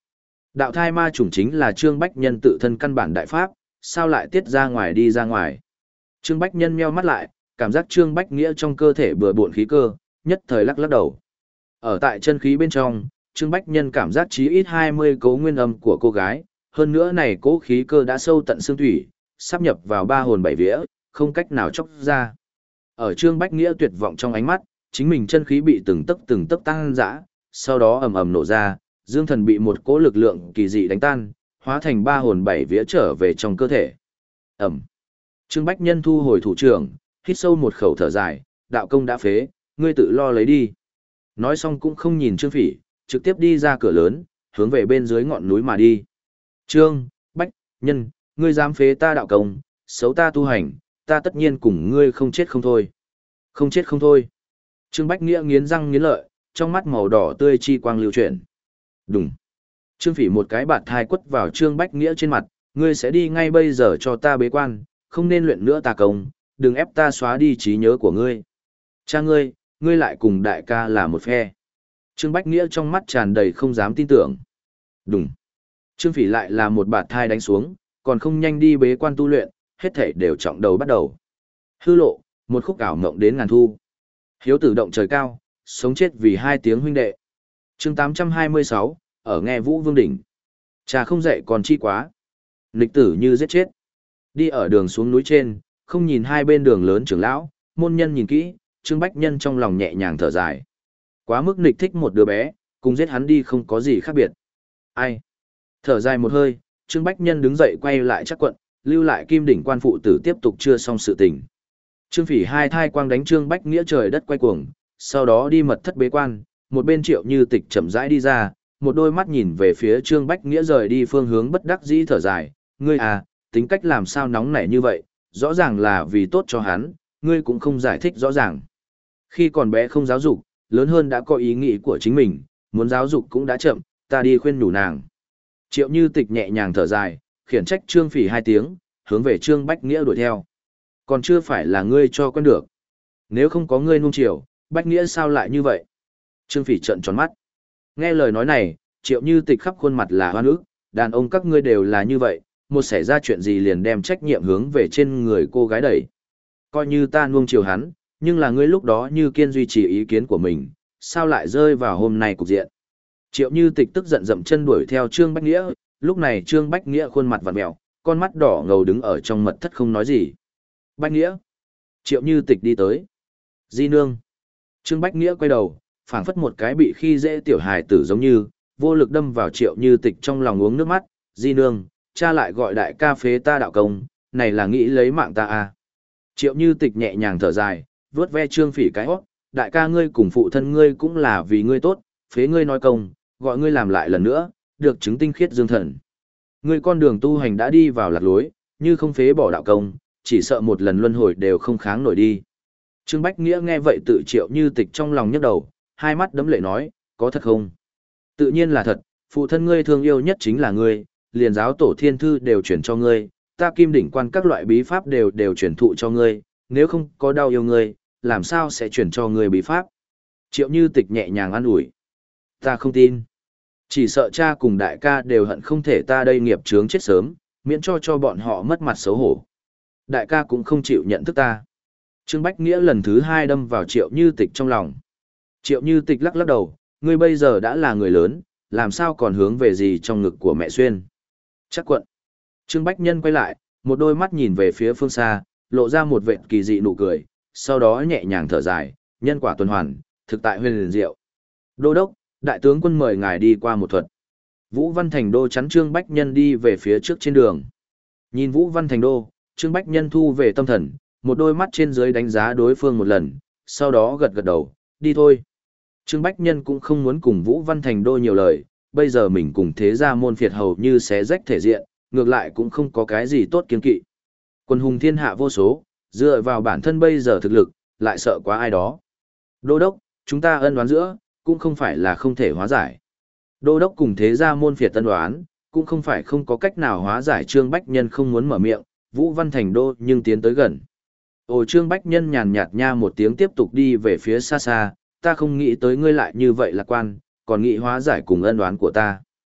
Đạo thai ma chủng chính là Trương Bách Nhân tự thân căn bản đại pháp, sao lại tiết ra ngoài đi ra ngoài. Trương Bách Nhân meo mắt lại, cảm giác Trương Bách Nghĩa trong cơ thể bừa bộn khí cơ, nhất thời lắc lắc đầu. Ở tại chân khí bên trong, Trương Bách Nhân cảm giác chí ít hai mươi cấu nguyên âm của cô gái, hơn nữa này cố khí cơ đã sâu tận xương thủy, sắp nhập vào ba hồn bảy vía, không cách nào chóc ra. Ở Trương Bách Nghĩa tuyệt vọng trong ánh mắt, chính mình chân khí bị từng tấc từng tấc tăng dã, sau đó ầm ầm nổ ra, dương thần bị một cỗ lực lượng kỳ dị đánh tan, hóa thành ba hồn bảy vía trở về trong cơ thể. Ầm. Trương Bách Nhân thu hồi thủ trưởng, hít sâu một khẩu thở dài, đạo công đã phế, ngươi tự lo lấy đi. Nói xong cũng không nhìn Trương Phỉ, trực tiếp đi ra cửa lớn, hướng về bên dưới ngọn núi mà đi. Trương, Bách, Nhân, ngươi dám phế ta đạo công, xấu ta tu hành, ta tất nhiên cùng ngươi không chết không thôi. Không chết không thôi. Trương Bách Nghĩa nghiến răng nghiến lợi, trong mắt màu đỏ tươi chi quang lưu chuyển. Đùng. Trương Phỉ một cái bạt thai quất vào Trương Bách Nghĩa trên mặt, ngươi sẽ đi ngay bây giờ cho ta bế quan, không nên luyện nữa tà công, đừng ép ta xóa đi trí nhớ của ngươi. Cha ngươi, ngươi lại cùng đại ca là một phe. Trương Bách Nghĩa trong mắt tràn đầy không dám tin tưởng. Đùng. Trương Phỉ lại là một bạt thai đánh xuống, còn không nhanh đi bế quan tu luyện, hết thảy đều trọng đầu bắt đầu. Hư lộ, một khúc ảo mộng đến ngàn thu. Hiếu tử động trời cao, sống chết vì hai tiếng huynh đệ. Chương tám trăm hai mươi sáu, ở nghe Vũ Vương đỉnh. Cha không dạy còn chi quá. Nghịch tử như giết chết. Đi ở đường xuống núi trên, không nhìn hai bên đường lớn trưởng lão, môn nhân nhìn kỹ, Trương Bách Nhân trong lòng nhẹ nhàng thở dài. Quá mức nghịch thích một đứa bé, cùng giết hắn đi không có gì khác biệt. Ai? Thở dài một hơi, Trương Bách Nhân đứng dậy quay lại chắc quận, lưu lại kim đỉnh quan phụ tử tiếp tục chưa xong sự tình. Trương Phỉ hai thai quang đánh Trương Bách Nghĩa trời đất quay cuồng, sau đó đi mật thất bế quan, một bên Triệu Như Tịch chậm rãi đi ra, một đôi mắt nhìn về phía Trương Bách Nghĩa rời đi phương hướng bất đắc dĩ thở dài, ngươi à, tính cách làm sao nóng nảy như vậy, rõ ràng là vì tốt cho hắn, ngươi cũng không giải thích rõ ràng. Khi còn bé không giáo dục, lớn hơn đã có ý nghĩ của chính mình, muốn giáo dục cũng đã chậm, ta đi khuyên nhủ nàng. Triệu Như Tịch nhẹ nhàng thở dài, khiển trách Trương Phỉ hai tiếng, hướng về Trương Bách Nghĩa đuổi theo. Còn chưa phải là ngươi cho quen được. Nếu không có ngươi nuông chiều, Bách Nghĩa sao lại như vậy? Trương Phỉ trợn tròn mắt. Nghe lời nói này, Triệu Như Tịch khắp khuôn mặt là hoan ức, đàn ông các ngươi đều là như vậy, một xảy ra chuyện gì liền đem trách nhiệm hướng về trên người cô gái đẩy. Coi như ta nuông chiều hắn, nhưng là ngươi lúc đó như kiên duy trì ý kiến của mình, sao lại rơi vào hôm nay cục diện. Triệu Như Tịch tức giận dậm chân đuổi theo Trương Bách Nghĩa, lúc này Trương Bách Nghĩa khuôn mặt vặn mèo, con mắt đỏ ngầu đứng ở trong mật thất không nói gì. Bách Nghĩa. Triệu Như Tịch đi tới. Di nương. Trương Bách Nghĩa quay đầu, phảng phất một cái bị khi dễ tiểu hài tử giống như, vô lực đâm vào Triệu Như Tịch trong lòng uống nước mắt. Di nương, cha lại gọi đại ca phế ta đạo công, này là nghĩ lấy mạng ta à. Triệu Như Tịch nhẹ nhàng thở dài, vuốt ve Trương Phỉ cái hót, đại ca ngươi cùng phụ thân ngươi cũng là vì ngươi tốt, phế ngươi nói công, gọi ngươi làm lại lần nữa, được chứng tinh khiết dương thần. Ngươi con đường tu hành đã đi vào lạc lối, như không phế bỏ đạo công, chỉ sợ một lần luân hồi đều không kháng nổi đi. Trương Bách Nghĩa nghe vậy tự Triệu Như Tịch trong lòng nhức đầu, hai mắt đấm lệ nói, có thật không? Tự nhiên là thật, phụ thân ngươi thương yêu nhất chính là ngươi, liền giáo tổ thiên thư đều chuyển cho ngươi, ta kim đỉnh quan các loại bí pháp đều đều chuyển thụ cho ngươi, nếu không có đau yêu ngươi, làm sao sẽ chuyển cho ngươi bí pháp? Triệu Như Tịch nhẹ nhàng an ủi. Ta không tin. Chỉ sợ cha cùng đại ca đều hận không thể ta đây nghiệp chướng chết sớm, miễn cho cho bọn họ mất mặt xấu hổ. Đại ca cũng không chịu nhận thức ta. Trương Bách Nghĩa lần thứ hai đâm vào Triệu Như Tịch trong lòng. Triệu Như Tịch lắc lắc đầu, ngươi bây giờ đã là người lớn, làm sao còn hướng về gì trong ngực của mẹ Xuyên. Chắc quận. Trương Bách Nhân quay lại, một đôi mắt nhìn về phía phương xa, lộ ra một vệt kỳ dị nụ cười, sau đó nhẹ nhàng thở dài, nhân quả tuần hoàn, thực tại huyền liền diệu. Đô đốc, đại tướng quân mời ngài đi qua một thuật. Vũ Văn Thành Đô chắn Trương Bách Nhân đi về phía trước trên đường. Nhìn Vũ Văn Thành Đô, Trương Bách Nhân thu về tâm thần, một đôi mắt trên dưới đánh giá đối phương một lần, sau đó gật gật đầu, đi thôi. Trương Bách Nhân cũng không muốn cùng Vũ Văn Thành Đô nhiều lời, bây giờ mình cùng thế gia môn phiệt hầu như xé rách thể diện, ngược lại cũng không có cái gì tốt kiên kỵ. Quân hùng thiên hạ vô số, dựa vào bản thân bây giờ thực lực, lại sợ quá ai đó. Đô đốc, chúng ta ân đoán giữa, cũng không phải là không thể hóa giải. Đô đốc cùng thế gia môn phiệt ân đoán, cũng không phải không có cách nào hóa giải. Trương Bách Nhân không muốn mở miệng, Vũ Văn Thành Đô nhưng tiến tới gần. Ồ, Trương Bách Nhân nhàn nhạt nha một tiếng tiếp tục đi về phía xa xa, ta không nghĩ tới ngươi lại như vậy lạc quan, còn nghĩ hóa giải cùng ân đoán của ta.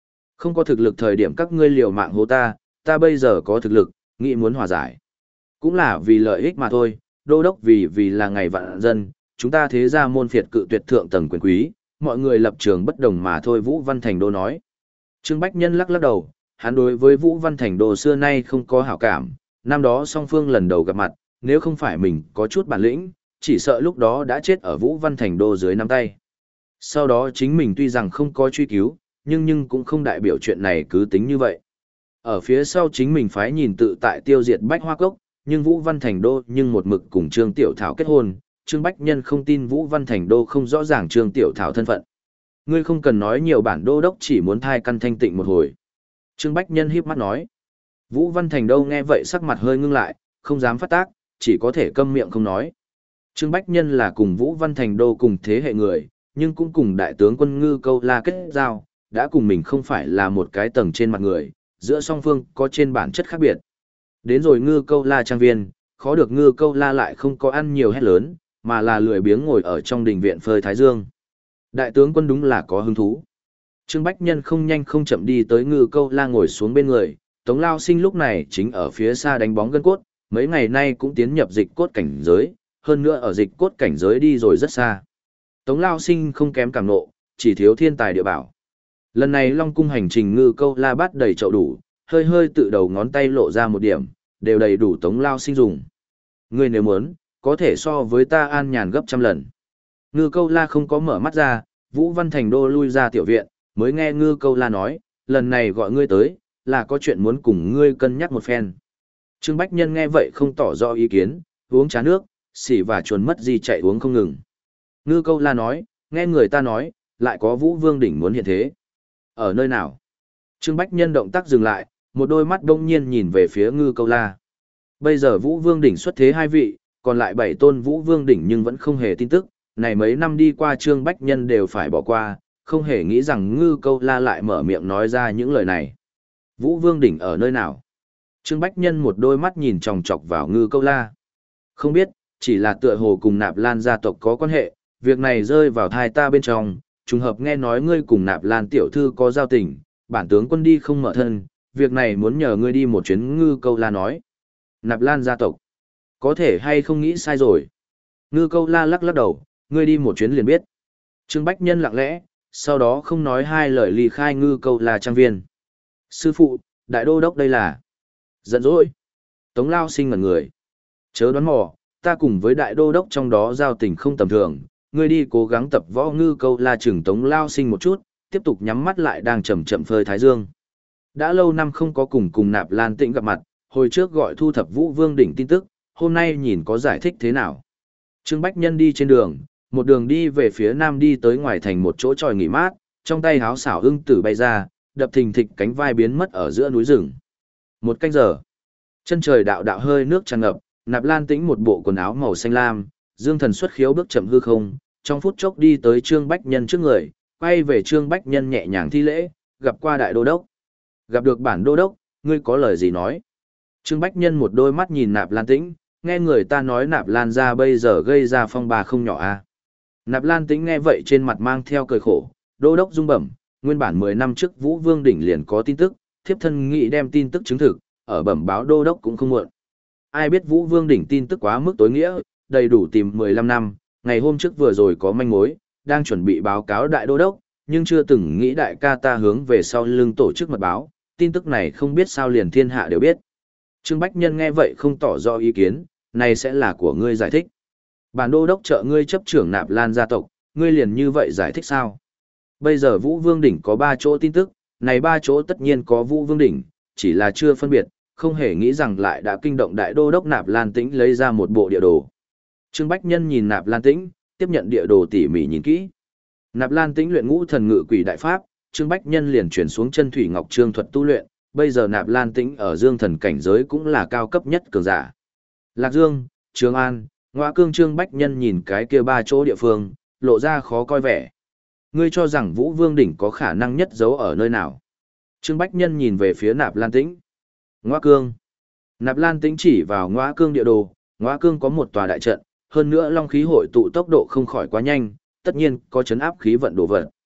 Không có thực lực thời điểm các ngươi liều mạng hố ta, ta bây giờ có thực lực, nghĩ muốn hòa giải. Cũng là vì lợi ích mà thôi, đô đốc vì vì là ngày vạn dân, chúng ta thế ra môn phiệt cự tuyệt thượng tầng quyền quý, mọi người lập trường bất đồng mà thôi. Vũ Văn Thành Đô nói. Trương Bách Nhân lắc lắc đầu, hắn đối với Vũ Văn Thành Đô xưa nay không có hảo cảm, năm đó song phương lần đầu gặp mặt, nếu không phải mình có chút bản lĩnh, chỉ sợ lúc đó đã chết ở Vũ Văn Thành Đô dưới nắm tay. Sau đó chính mình tuy rằng không có truy cứu, nhưng nhưng cũng không đại biểu chuyện này cứ tính như vậy. Ở phía sau chính mình phái nhìn tự tại tiêu diệt Bách Hoa Cốc, nhưng Vũ Văn Thành Đô nhưng một mực cùng Trương Tiểu Thảo kết hôn, Trương Bách Nhân không tin Vũ Văn Thành Đô không rõ ràng Trương Tiểu Thảo thân phận. Ngươi không cần nói nhiều, bản đô đốc chỉ muốn thai căn thanh tịnh một hồi. Trương Bách Nhân híp mắt nói. Vũ Văn Thành Đô nghe vậy sắc mặt hơi ngưng lại, không dám phát tác, chỉ có thể câm miệng không nói. Trương Bách Nhân là cùng Vũ Văn Thành Đô cùng thế hệ người, nhưng cũng cùng đại tướng quân Ngư Câu La kết giao, đã cùng mình không phải là một cái tầng trên mặt người, giữa song phương có trên bản chất khác biệt. Đến rồi Ngư Câu La trang viên, khó được Ngư Câu La lại không có ăn nhiều hét lớn, mà là lười biếng ngồi ở trong đình viện phơi thái dương. Đại tướng quân đúng là có hứng thú. Trương Bách Nhân không nhanh không chậm đi tới Ngư Câu La ngồi xuống bên người, Tống Lao Sinh lúc này chính ở phía xa đánh bóng gân cốt, mấy ngày nay cũng tiến nhập dịch cốt cảnh giới, hơn nữa ở dịch cốt cảnh giới đi rồi rất xa. Tống Lao Sinh không kém cảm nộ, chỉ thiếu thiên tài địa bảo. Lần này Long Cung hành trình Ngư Câu La bắt đầy chậu đủ, hơi hơi tự đầu ngón tay lộ ra một điểm, đều đầy đủ Tống Lao Sinh dùng. Ngươi nếu muốn, có thể so với ta an nhàn gấp trăm lần. Ngư Câu La không có mở mắt ra, Vũ Văn Thành Đô lui ra tiểu viện, mới nghe Ngư Câu La nói, lần này gọi ngươi tới, là có chuyện muốn cùng ngươi cân nhắc một phen. Trương Bách Nhân nghe vậy không tỏ rõ ý kiến, uống trà nước, xỉ và chuồn mất gì chạy uống không ngừng. Ngư Câu La nói, nghe người ta nói, lại có Vũ Vương Đỉnh muốn hiện thế. Ở nơi nào? Trương Bách Nhân động tác dừng lại, một đôi mắt đông nhiên nhìn về phía Ngư Câu La. Bây giờ Vũ Vương Đỉnh xuất thế hai vị, còn lại bảy tôn Vũ Vương Đỉnh nhưng vẫn không hề tin tức, này mấy năm đi qua Trương Bách Nhân đều phải bỏ qua, không hề nghĩ rằng Ngư Câu La lại mở miệng nói ra những lời này. Vũ Vương Đỉnh ở nơi nào? Trương Bách Nhân một đôi mắt nhìn chòng chọc vào Ngư Câu La. Không biết, chỉ là tựa hồ cùng Nạp Lan gia tộc có quan hệ, việc này rơi vào thai ta bên trong, trùng hợp nghe nói ngươi cùng Nạp Lan tiểu thư có giao tình, bản tướng quân đi không mở thân, việc này muốn nhờ ngươi đi một chuyến. Ngư Câu La nói. Nạp Lan gia tộc, có thể hay không nghĩ sai rồi. Ngư Câu La lắc lắc đầu, ngươi đi một chuyến liền biết. Trương Bách Nhân lặng lẽ, sau đó không nói hai lời ly khai Ngư Câu La trang viên. Sư phụ, đại đô đốc đây là... Giận dỗi. Tống Lao Sinh ngẩn người. Chớ đoán mò, ta cùng với đại đô đốc trong đó giao tình không tầm thường, ngươi đi cố gắng tập võ. Ngư Câu La chừng Tống Lao Sinh một chút, tiếp tục nhắm mắt lại đang chậm chậm phơi thái dương. Đã lâu năm không có cùng cùng Nạp Lan Tĩnh gặp mặt, hồi trước gọi thu thập Vũ Vương Đỉnh tin tức, hôm nay nhìn có giải thích thế nào. Trương Bách Nhân đi trên đường, một đường đi về phía nam đi tới ngoài thành một chỗ tròi nghỉ mát, trong tay háo xảo ưng tử bay ra, đập thình thịch cánh vai biến mất ở giữa núi rừng. Một canh giờ, chân trời đạo đạo hơi nước tràn ngập, Nạp Lan Tĩnh một bộ quần áo màu xanh lam, dương thần xuất khiếu bước chậm hư không, trong phút chốc đi tới Trương Bách Nhân trước người, quay về Trương Bách Nhân nhẹ nhàng thi lễ, gặp qua đại đô đốc. Gặp được bản đô đốc, ngươi có lời gì nói? Trương Bách Nhân một đôi mắt nhìn Nạp Lan Tĩnh, nghe người ta nói Nạp Lan gia bây giờ gây ra phong ba không nhỏ à. Nạp Lan Tĩnh nghe vậy trên mặt mang theo cười khổ, đô đốc rung bẩm, nguyên bản mười năm trước Vũ Vương Đỉnh liền có tin tức, thiếp thân nghĩ đem tin tức chứng thực, ở bẩm báo đô đốc cũng không muộn. Ai biết Vũ Vương Đỉnh tin tức quá mức tối nghĩa, đầy đủ tìm mười lăm năm, ngày hôm trước vừa rồi có manh mối, đang chuẩn bị báo cáo đại đô đốc, nhưng chưa từng nghĩ đại ca ta hướng về sau lưng tổ chức mật báo, tin tức này không biết sao liền thiên hạ đều biết. Trương Bách Nhân nghe vậy không tỏ rõ ý kiến, này sẽ là của ngươi giải thích. Bản đô đốc trợ ngươi chấp trưởng Nạp Lan gia tộc, ngươi liền như vậy giải thích sao? Bây giờ Vũ Vương Đỉnh có ba chỗ tin tức, này ba chỗ tất nhiên có Vũ Vương Đỉnh, chỉ là chưa phân biệt, không hề nghĩ rằng lại đã kinh động đại đô đốc Nạp Lan Tĩnh lấy ra một bộ địa đồ. Trương Bách Nhân nhìn Nạp Lan Tĩnh, tiếp nhận địa đồ tỉ mỉ nhìn kỹ. Nạp Lan Tĩnh luyện ngũ thần ngự quỷ đại pháp, Trương Bách Nhân liền chuyển xuống chân thủy ngọc trương thuật tu luyện, bây giờ Nạp Lan Tĩnh ở dương thần cảnh giới cũng là cao cấp nhất cường giả. Lạc Dương, Trường An, Ngoa Cương. Trương Bách Nhân nhìn cái kia ba chỗ địa phương, lộ ra khó coi vẻ. Ngươi cho rằng Vũ Vương Đỉnh có khả năng nhất giấu ở nơi nào? Trương Bách Nhân nhìn về phía Nạp Lan Tĩnh. Ngoa Cương. Nạp Lan Tĩnh chỉ vào Ngoa Cương địa đồ, Ngoa Cương có một tòa đại trận, hơn nữa long khí hội tụ tốc độ không khỏi quá nhanh, tất nhiên có chấn áp khí vận đồ vật.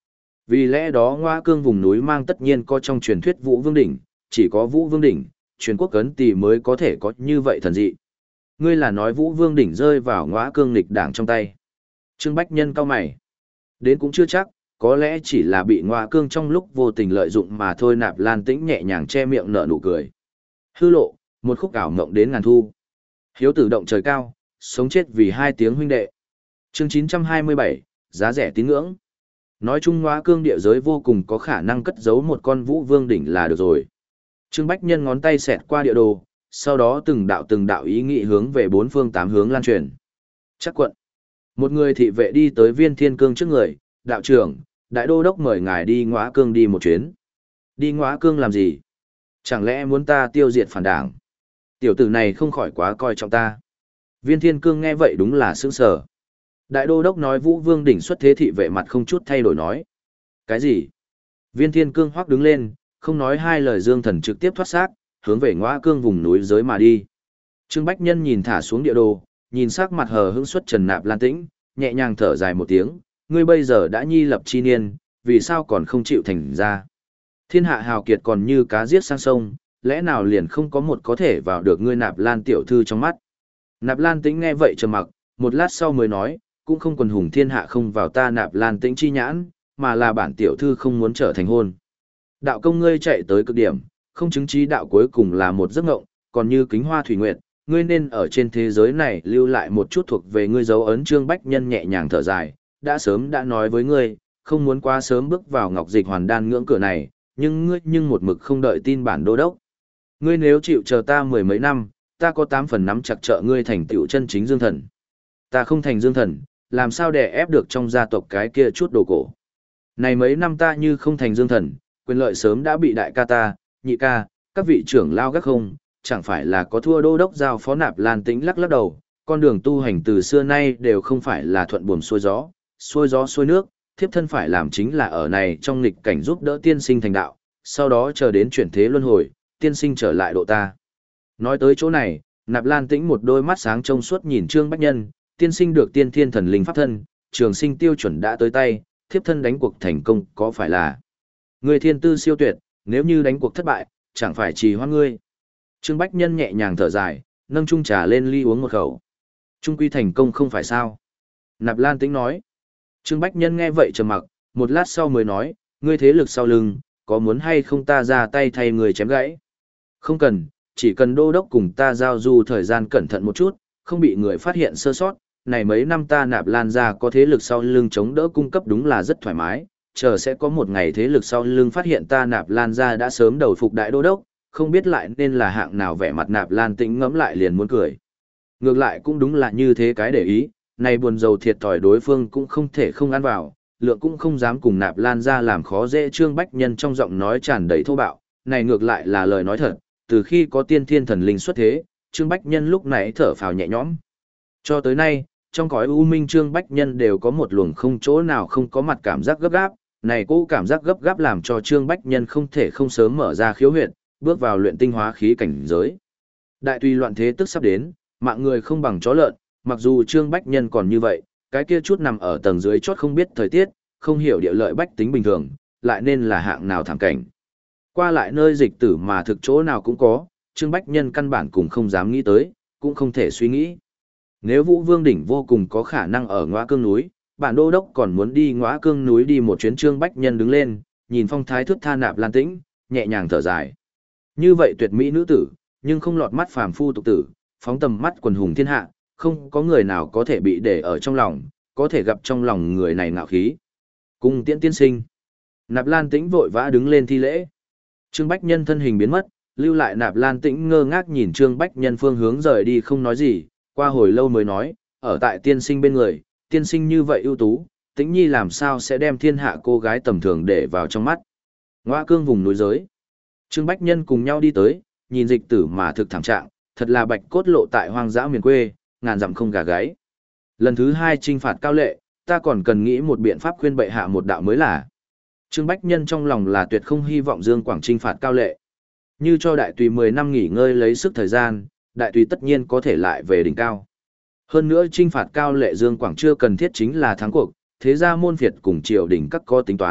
Vì lẽ đó Ngoa Cương vùng núi mang tất nhiên có trong truyền thuyết Vũ Vương đỉnh, chỉ có Vũ Vương đỉnh, truyền quốc cấn tỳ mới có thể có như vậy thần dị. Ngươi là nói Vũ Vương đỉnh rơi vào Ngoa Cương nghịch đảng trong tay. Trương Bách Nhân cau mày. Đến cũng chưa chắc, có lẽ chỉ là bị Ngoa Cương trong lúc vô tình lợi dụng mà thôi. Nạp Lan Tĩnh nhẹ nhàng che miệng nở nụ cười. Hư lộ, một khúc ảo mộng đến ngàn thu. Hiếu tử động trời cao, sống chết vì hai tiếng huynh đệ. Chương chín trăm hai mươi bảy, giá rẻ tín ngưỡng. Nói chung Ngoa Cương địa giới vô cùng có khả năng cất giấu một con Vũ Vương đỉnh là được rồi. Trương Bách Nhân ngón tay xẹt qua địa đồ, sau đó từng đạo từng đạo ý nghĩ hướng về bốn phương tám hướng lan truyền. Chắc quận. Một người thị vệ đi tới Viên Thiên Cương trước người, đạo trưởng, đại đô đốc mời ngài đi Ngoa Cương đi một chuyến. Đi Ngoa Cương làm gì? Chẳng lẽ muốn ta tiêu diệt phản đảng? Tiểu tử này không khỏi quá coi trọng ta. Viên Thiên Cương nghe vậy đúng là sững sờ. Đại đô đốc nói Vũ Vương đỉnh xuất thế, thị vệ mặt không chút thay đổi nói. Cái gì? Viên Thiên Cương hoắc đứng lên, không nói hai lời dương thần trực tiếp thoát xác, hướng về Ngoa Cương vùng núi giới mà đi. Trương Bách Nhân nhìn thả xuống địa đồ, nhìn sắc mặt hờ hững xuất Trần Nạp Lan Tĩnh, nhẹ nhàng thở dài một tiếng, ngươi bây giờ đã nhi lập chi niên, vì sao còn không chịu thành ra? Thiên hạ hào kiệt còn như cá giết sang sông, lẽ nào liền không có một có thể vào được ngươi Nạp Lan tiểu thư trong mắt? Nạp Lan Tĩnh nghe vậy trầm mặc, một lát sau mới nói, cũng không quần hùng thiên hạ không vào ta Nạp Lan Tĩnh chi nhãn, mà là bản tiểu thư không muốn trở thành hôn. Đạo công ngươi chạy tới cực điểm, không chứng trí đạo cuối cùng là một giấc ngộng, còn như kính hoa thủy nguyệt, ngươi nên ở trên thế giới này lưu lại một chút thuộc về ngươi dấu ấn. Trương Bách Nhân nhẹ nhàng thở dài, đã sớm đã nói với ngươi, không muốn quá sớm bước vào ngọc dịch hoàn đan ngưỡng cửa này, nhưng ngươi nhưng một mực không đợi tin bản đô đốc. Ngươi nếu chịu chờ ta mười mấy năm, ta có tám phần nắm chặt trợ ngươi thành tựu chân chính dương thần. Ta không thành dương thần, làm sao để ép được trong gia tộc cái kia chút đồ cổ. Này mấy năm ta như không thành dương thần, quyền lợi sớm đã bị đại ca ta, nhị ca, các vị trưởng lao gác không, chẳng phải là có thua đô đốc giao phó. Nạp Lan Tĩnh lắc lắc đầu, con đường tu hành từ xưa nay đều không phải là thuận buồm xuôi gió, xuôi gió xuôi nước, thiếp thân phải làm chính là ở này trong nghịch cảnh giúp đỡ tiên sinh thành đạo, sau đó chờ đến chuyển thế luân hồi, tiên sinh trở lại độ ta. Nói tới chỗ này, Nạp Lan Tĩnh một đôi mắt sáng trong suốt nhìn Trương Bách Nhân, tiên sinh được tiên thiên thần linh pháp thân, trường sinh tiêu chuẩn đã tới tay, thiếp thân đánh cuộc thành công có phải là người thiên tư siêu tuyệt, nếu như đánh cuộc thất bại, chẳng phải trì hoãn ngươi. Trương Bách Nhân nhẹ nhàng thở dài, nâng chung trà lên ly uống một khẩu. Trung quy thành công không phải sao? Nạp Lan Tĩnh nói. Trương Bách Nhân nghe vậy trầm mặc, một lát sau mới nói, ngươi thế lực sau lưng, có muốn hay không ta ra tay thay người chém gãy? Không cần, chỉ cần đô đốc cùng ta giao du thời gian cẩn thận một chút, không bị người phát hiện sơ sót. Này mấy năm ta Nạp Lan ra có thế lực sau lưng chống đỡ cung cấp đúng là rất thoải mái, chờ sẽ có một ngày thế lực sau lưng phát hiện ta Nạp Lan ra đã sớm đầu phục đại đô đốc, không biết lại nên là hạng nào. Vẻ mặt Nạp Lan Tĩnh ngẫm lại liền muốn cười. Ngược lại cũng đúng là như thế cái để ý, này buồn rầu thiệt thòi đối phương cũng không thể không ăn vào, lượng cũng không dám cùng Nạp Lan ra làm khó dễ. Trương Bách Nhân trong giọng nói tràn đầy thô bạo, này ngược lại là lời nói thật, từ khi có tiên thiên thần linh xuất thế, Trương Bách Nhân lúc nãy thở phào nhẹ nhõm. Cho tới nay, trong cõi u minh Trương Bách Nhân đều có một luồng không chỗ nào không có mặt cảm giác gấp gáp, này cố cảm giác gấp gáp làm cho Trương Bách Nhân không thể không sớm mở ra khiếu huyệt, bước vào luyện tinh hóa khí cảnh giới. Đại tùy loạn thế tức sắp đến, mạng người không bằng chó lợn, mặc dù Trương Bách Nhân còn như vậy, cái kia chút nằm ở tầng dưới chót không biết thời tiết, không hiểu địa lợi bách tính bình thường, lại nên là hạng nào thảm cảnh. Qua lại nơi dịch tử mà thực chỗ nào cũng có, Trương Bách Nhân căn bản cũng không dám nghĩ tới, cũng không thể suy nghĩ. Nếu Vũ Vương đỉnh vô cùng có khả năng ở Ngoa Cương núi, bản đô đốc còn muốn đi Ngoa Cương núi đi một chuyến. Trương Bách Nhân đứng lên, nhìn phong thái thước tha Nạp Lan Tĩnh, nhẹ nhàng thở dài. Như vậy tuyệt mỹ nữ tử, nhưng không lọt mắt phàm phu tục tử, phóng tầm mắt quần hùng thiên hạ, không có người nào có thể bị để ở trong lòng, có thể gặp trong lòng người này ngạo khí. Cung tiễn tiên sinh. Nạp Lan Tĩnh vội vã đứng lên thi lễ. Trương Bách Nhân thân hình biến mất, lưu lại Nạp Lan Tĩnh ngơ ngác nhìn Trương Bách Nhân phương hướng rời đi không nói gì, qua hồi lâu mới nói, ở tại tiên sinh bên người, tiên sinh như vậy ưu tú, Tĩnh Nhi làm sao sẽ đem thiên hạ cô gái tầm thường để vào trong mắt. Ngoa Cương vùng núi giới. Trương Bách Nhân cùng nhau đi tới, nhìn dịch tử mà thực thảm trạng, thật là bạch cốt lộ tại hoang dã miền quê, ngàn dặm không gà gáy. Lần thứ hai trinh phạt Cao Lệ, ta còn cần nghĩ một biện pháp khuyên bệ hạ một đạo mới là. Trương Bách Nhân trong lòng là tuyệt không hy vọng Dương Quảng trinh phạt Cao Lệ. Như cho đại tùy mười năm nghỉ ngơi lấy sức thời gian, đại tùy tất nhiên có thể lại về đỉnh cao. Hơn nữa trinh phạt Cao Lệ Dương Quảng chưa cần thiết chính là thắng cuộc, thế ra môn phiệt cùng triều đình các có tính toán,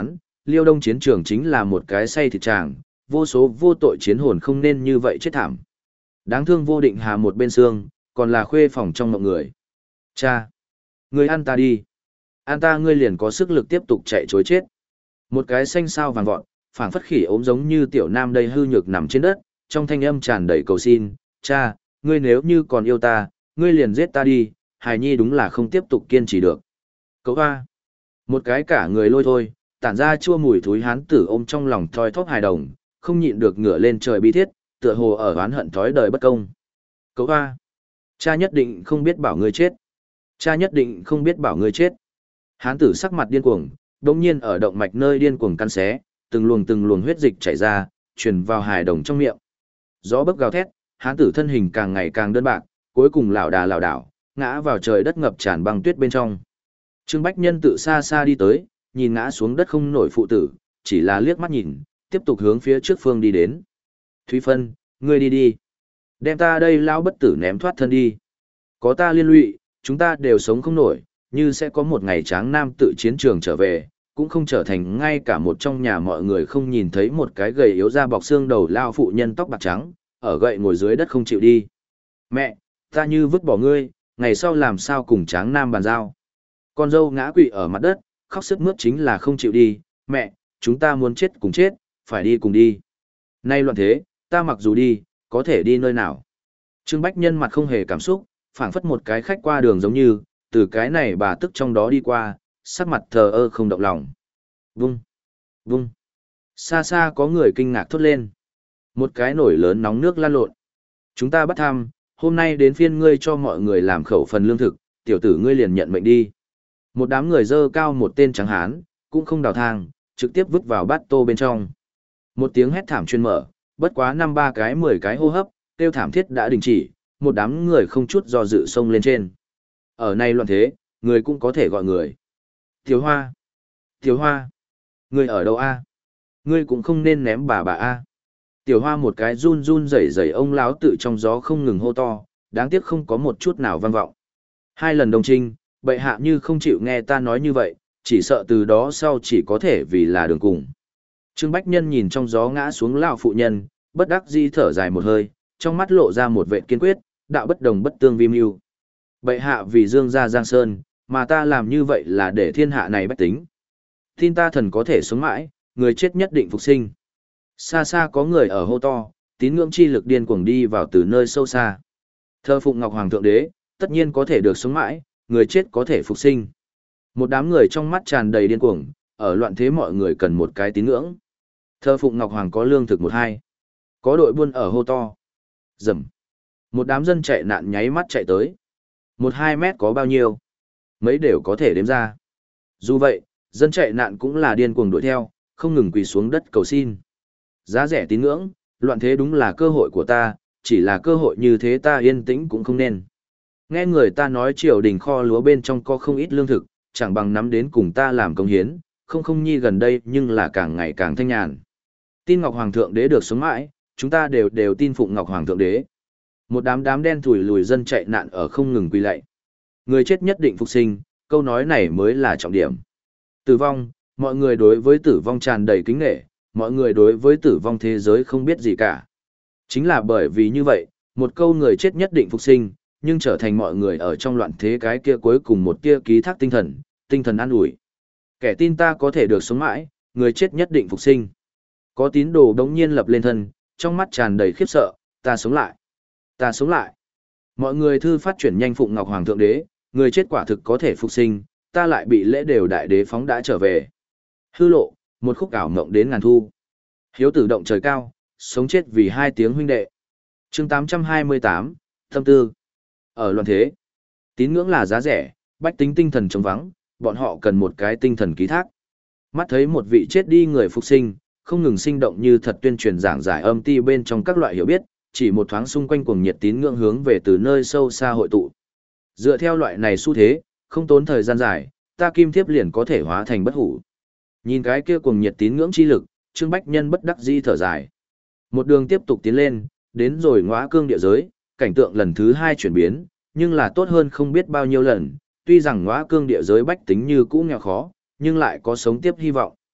Liêu Đông chiến trường chính là một cái say thịt tràng, vô số vô tội chiến hồn không nên như vậy chết thảm. Đáng thương Vô Định Hà một bên xương, còn là khuê phòng trong mọi người. Cha! Ngươi ăn ta đi! Ăn ta ngươi liền có sức lực tiếp tục chạy chối chết. Một cái xanh sao vàng vọt, phảng phất khỉ ốm giống như tiểu nam đây hư nhược nằm trên đất, trong thanh âm tràn đầy cầu xin, cha, ngươi nếu như còn yêu ta, ngươi liền giết ta đi, hài nhi đúng là không tiếp tục kiên trì được. Cậu hoa! Một cái cả người lôi thôi, tản ra chua mùi thúi hán tử ôm trong lòng thoi thóp hài đồng, không nhịn được ngửa lên trời bi thiết, tựa hồ ở oán hận thói đời bất công. Cậu hoa! Cha nhất định không biết bảo ngươi chết. Cha nhất định không biết bảo ngươi chết. Hán tử sắc mặt điên cuồng, đống nhiên ở động mạch nơi điên cuồng căn xé, từng luồng từng luồng huyết dịch chảy ra, truyền vào hài đồng trong miệng. Gió bấc gào thét, hán tử thân hình càng ngày càng đơn bạc, cuối cùng lảo đà lảo đảo, ngã vào trời đất ngập tràn băng tuyết bên trong. Trương Bách Nhân tự xa xa đi tới, nhìn ngã xuống đất không nổi phụ tử, chỉ là liếc mắt nhìn, tiếp tục hướng phía trước phương đi đến. Thúy Phân, ngươi đi đi. Đem ta đây lão bất tử ném thoát thân đi. Có ta liên lụy, chúng ta đều sống không nổi, như sẽ có một ngày tráng nam tự chiến trường trở về, cũng không trở thành ngay cả một trong nhà mọi người không nhìn thấy một cái gầy yếu da bọc xương đầu lao phụ nhân tóc bạc trắng, ở gậy ngồi dưới đất không chịu đi. Mẹ, ta như vứt bỏ ngươi, ngày sau làm sao cùng tráng nam bàn giao. Con dâu ngã quỵ ở mặt đất, khóc sức mướt chính là không chịu đi, mẹ, chúng ta muốn chết cùng chết, phải đi cùng đi. Nay loạn thế, ta mặc dù đi, có thể đi nơi nào. Trương Bách Nhân mặt không hề cảm xúc, phảng phất một cái khách qua đường giống như, từ cái này bà tức trong đó đi qua, sắc mặt thờ ơ không động lòng. Vung, vung. Xa xa có người kinh ngạc thốt lên. Một cái nồi lớn nóng nước lan lộn. Chúng ta bắt thăm, hôm nay đến phiên ngươi cho mọi người làm khẩu phần lương thực, tiểu tử ngươi liền nhận mệnh đi. Một đám người dơ cao một tên trắng hán, cũng không đào thang, trực tiếp vứt vào bát tô bên trong. Một tiếng hét thảm chuyên mở, bất quá năm ba cái mười cái hô hấp, tiêu thảm thiết đã đình chỉ, một đám người không chút do dự xông lên trên. Ở này loạn thế, người cũng có thể gọi người. Tiểu Hoa! Tiểu Hoa! Người ở đâu a? Ngươi cũng không nên ném bà bà a. Tiểu Hoa một cái run run rẩy rẩy ông láo tự trong gió không ngừng hô to, đáng tiếc không có một chút nào vang vọng. Hai lần đồng trinh, bệ hạ như không chịu nghe ta nói như vậy, chỉ sợ từ đó sau chỉ có thể vì là đường cùng. Trương Bách Nhân nhìn trong gió ngã xuống lão phụ nhân, bất đắc dĩ thở dài một hơi, trong mắt lộ ra một vẻ kiên quyết, đạo bất đồng bất tương vi mưu. Bệ hạ vì Dương gia Giang Sơn, mà ta làm như vậy là để thiên hạ này bách tính. Tin ta thần có thể sống mãi, người chết nhất định phục sinh. Xa xa có người ở hô to, tín ngưỡng chi lực điên cuồng đi vào từ nơi sâu xa. Thờ phụng Ngọc Hoàng thượng đế, tất nhiên có thể được sống mãi, người chết có thể phục sinh. Một đám người trong mắt tràn đầy điên cuồng, ở loạn thế mọi người cần một cái tín ngưỡng. Thờ phụng Ngọc Hoàng có lương thực một hai. Có đội buôn ở hô to. Rầm. Một đám dân chạy nạn nháy mắt chạy tới. Một hai mét có bao nhiêu? Mấy đều có thể đếm ra. Dù vậy, dân chạy nạn cũng là điên cuồng đuổi theo, không ngừng quỳ xuống đất cầu xin. Giá rẻ tín ngưỡng, loạn thế đúng là cơ hội của ta, chỉ là cơ hội như thế ta yên tĩnh cũng không nên. Nghe người ta nói triều đình kho lúa bên trong có không ít lương thực, chẳng bằng nắm đến cùng ta làm công hiến, không không nhi gần đây nhưng là càng ngày càng thanh nhàn. Tin Ngọc Hoàng thượng đế được sống mãi, chúng ta đều đều tin phụng Ngọc Hoàng thượng đế. Một đám đám đen thủi lùi dân chạy nạn ở không ngừng quỳ lạy. Người chết nhất định phục sinh, câu nói này mới là trọng điểm. Tử vong, mọi người đối với tử vong tràn đầy kính nể, mọi người đối với tử vong thế giới không biết gì cả. Chính là bởi vì như vậy, một câu người chết nhất định phục sinh, nhưng trở thành mọi người ở trong loạn thế cái kia cuối cùng một tia ký thác tinh thần, tinh thần an ủi. Kẻ tin ta có thể được sống mãi, người chết nhất định phục sinh. Có tín đồ đống nhiên lập lên thân, trong mắt tràn đầy khiếp sợ, ta sống lại. Ta sống lại. Mọi người thư phát chuyển nhanh phụng Ngọc Hoàng thượng đế, người chết quả thực có thể phục sinh, ta lại bị lễ đều đại đế phóng đã trở về. Hư lộ, một khúc ảo mộng đến ngàn thu. Hiếu tử động trời cao, sống chết vì hai tiếng huynh đệ. Chương tám trăm hai mươi tám, Tâm tư. Ở loạn thế, tín ngưỡng là giá rẻ, bách tính tinh thần trống vắng, bọn họ cần một cái tinh thần ký thác. Mắt thấy một vị chết đi người phục sinh, không ngừng sinh động như thật tuyên truyền giảng giải âm ti bên trong các loại hiểu biết, chỉ một thoáng xung quanh cuồng nhiệt tín ngưỡng hướng về từ nơi sâu xa hội tụ. Dựa theo loại này xu thế, không tốn thời gian dài, ta kim thiếp liền có thể hóa thành bất hủ. Nhìn cái kia cuồng nhiệt tín ngưỡng chi lực, Trương Bách Nhân bất đắc dĩ thở dài. Một đường tiếp tục tiến lên, đến rồi Ngõa Cương địa giới, cảnh tượng lần thứ hai chuyển biến, nhưng là tốt hơn không biết bao nhiêu lần, tuy rằng Ngõa Cương địa giới bách tính như cũ nghèo khó, nhưng lại có sống tiếp hy vọng.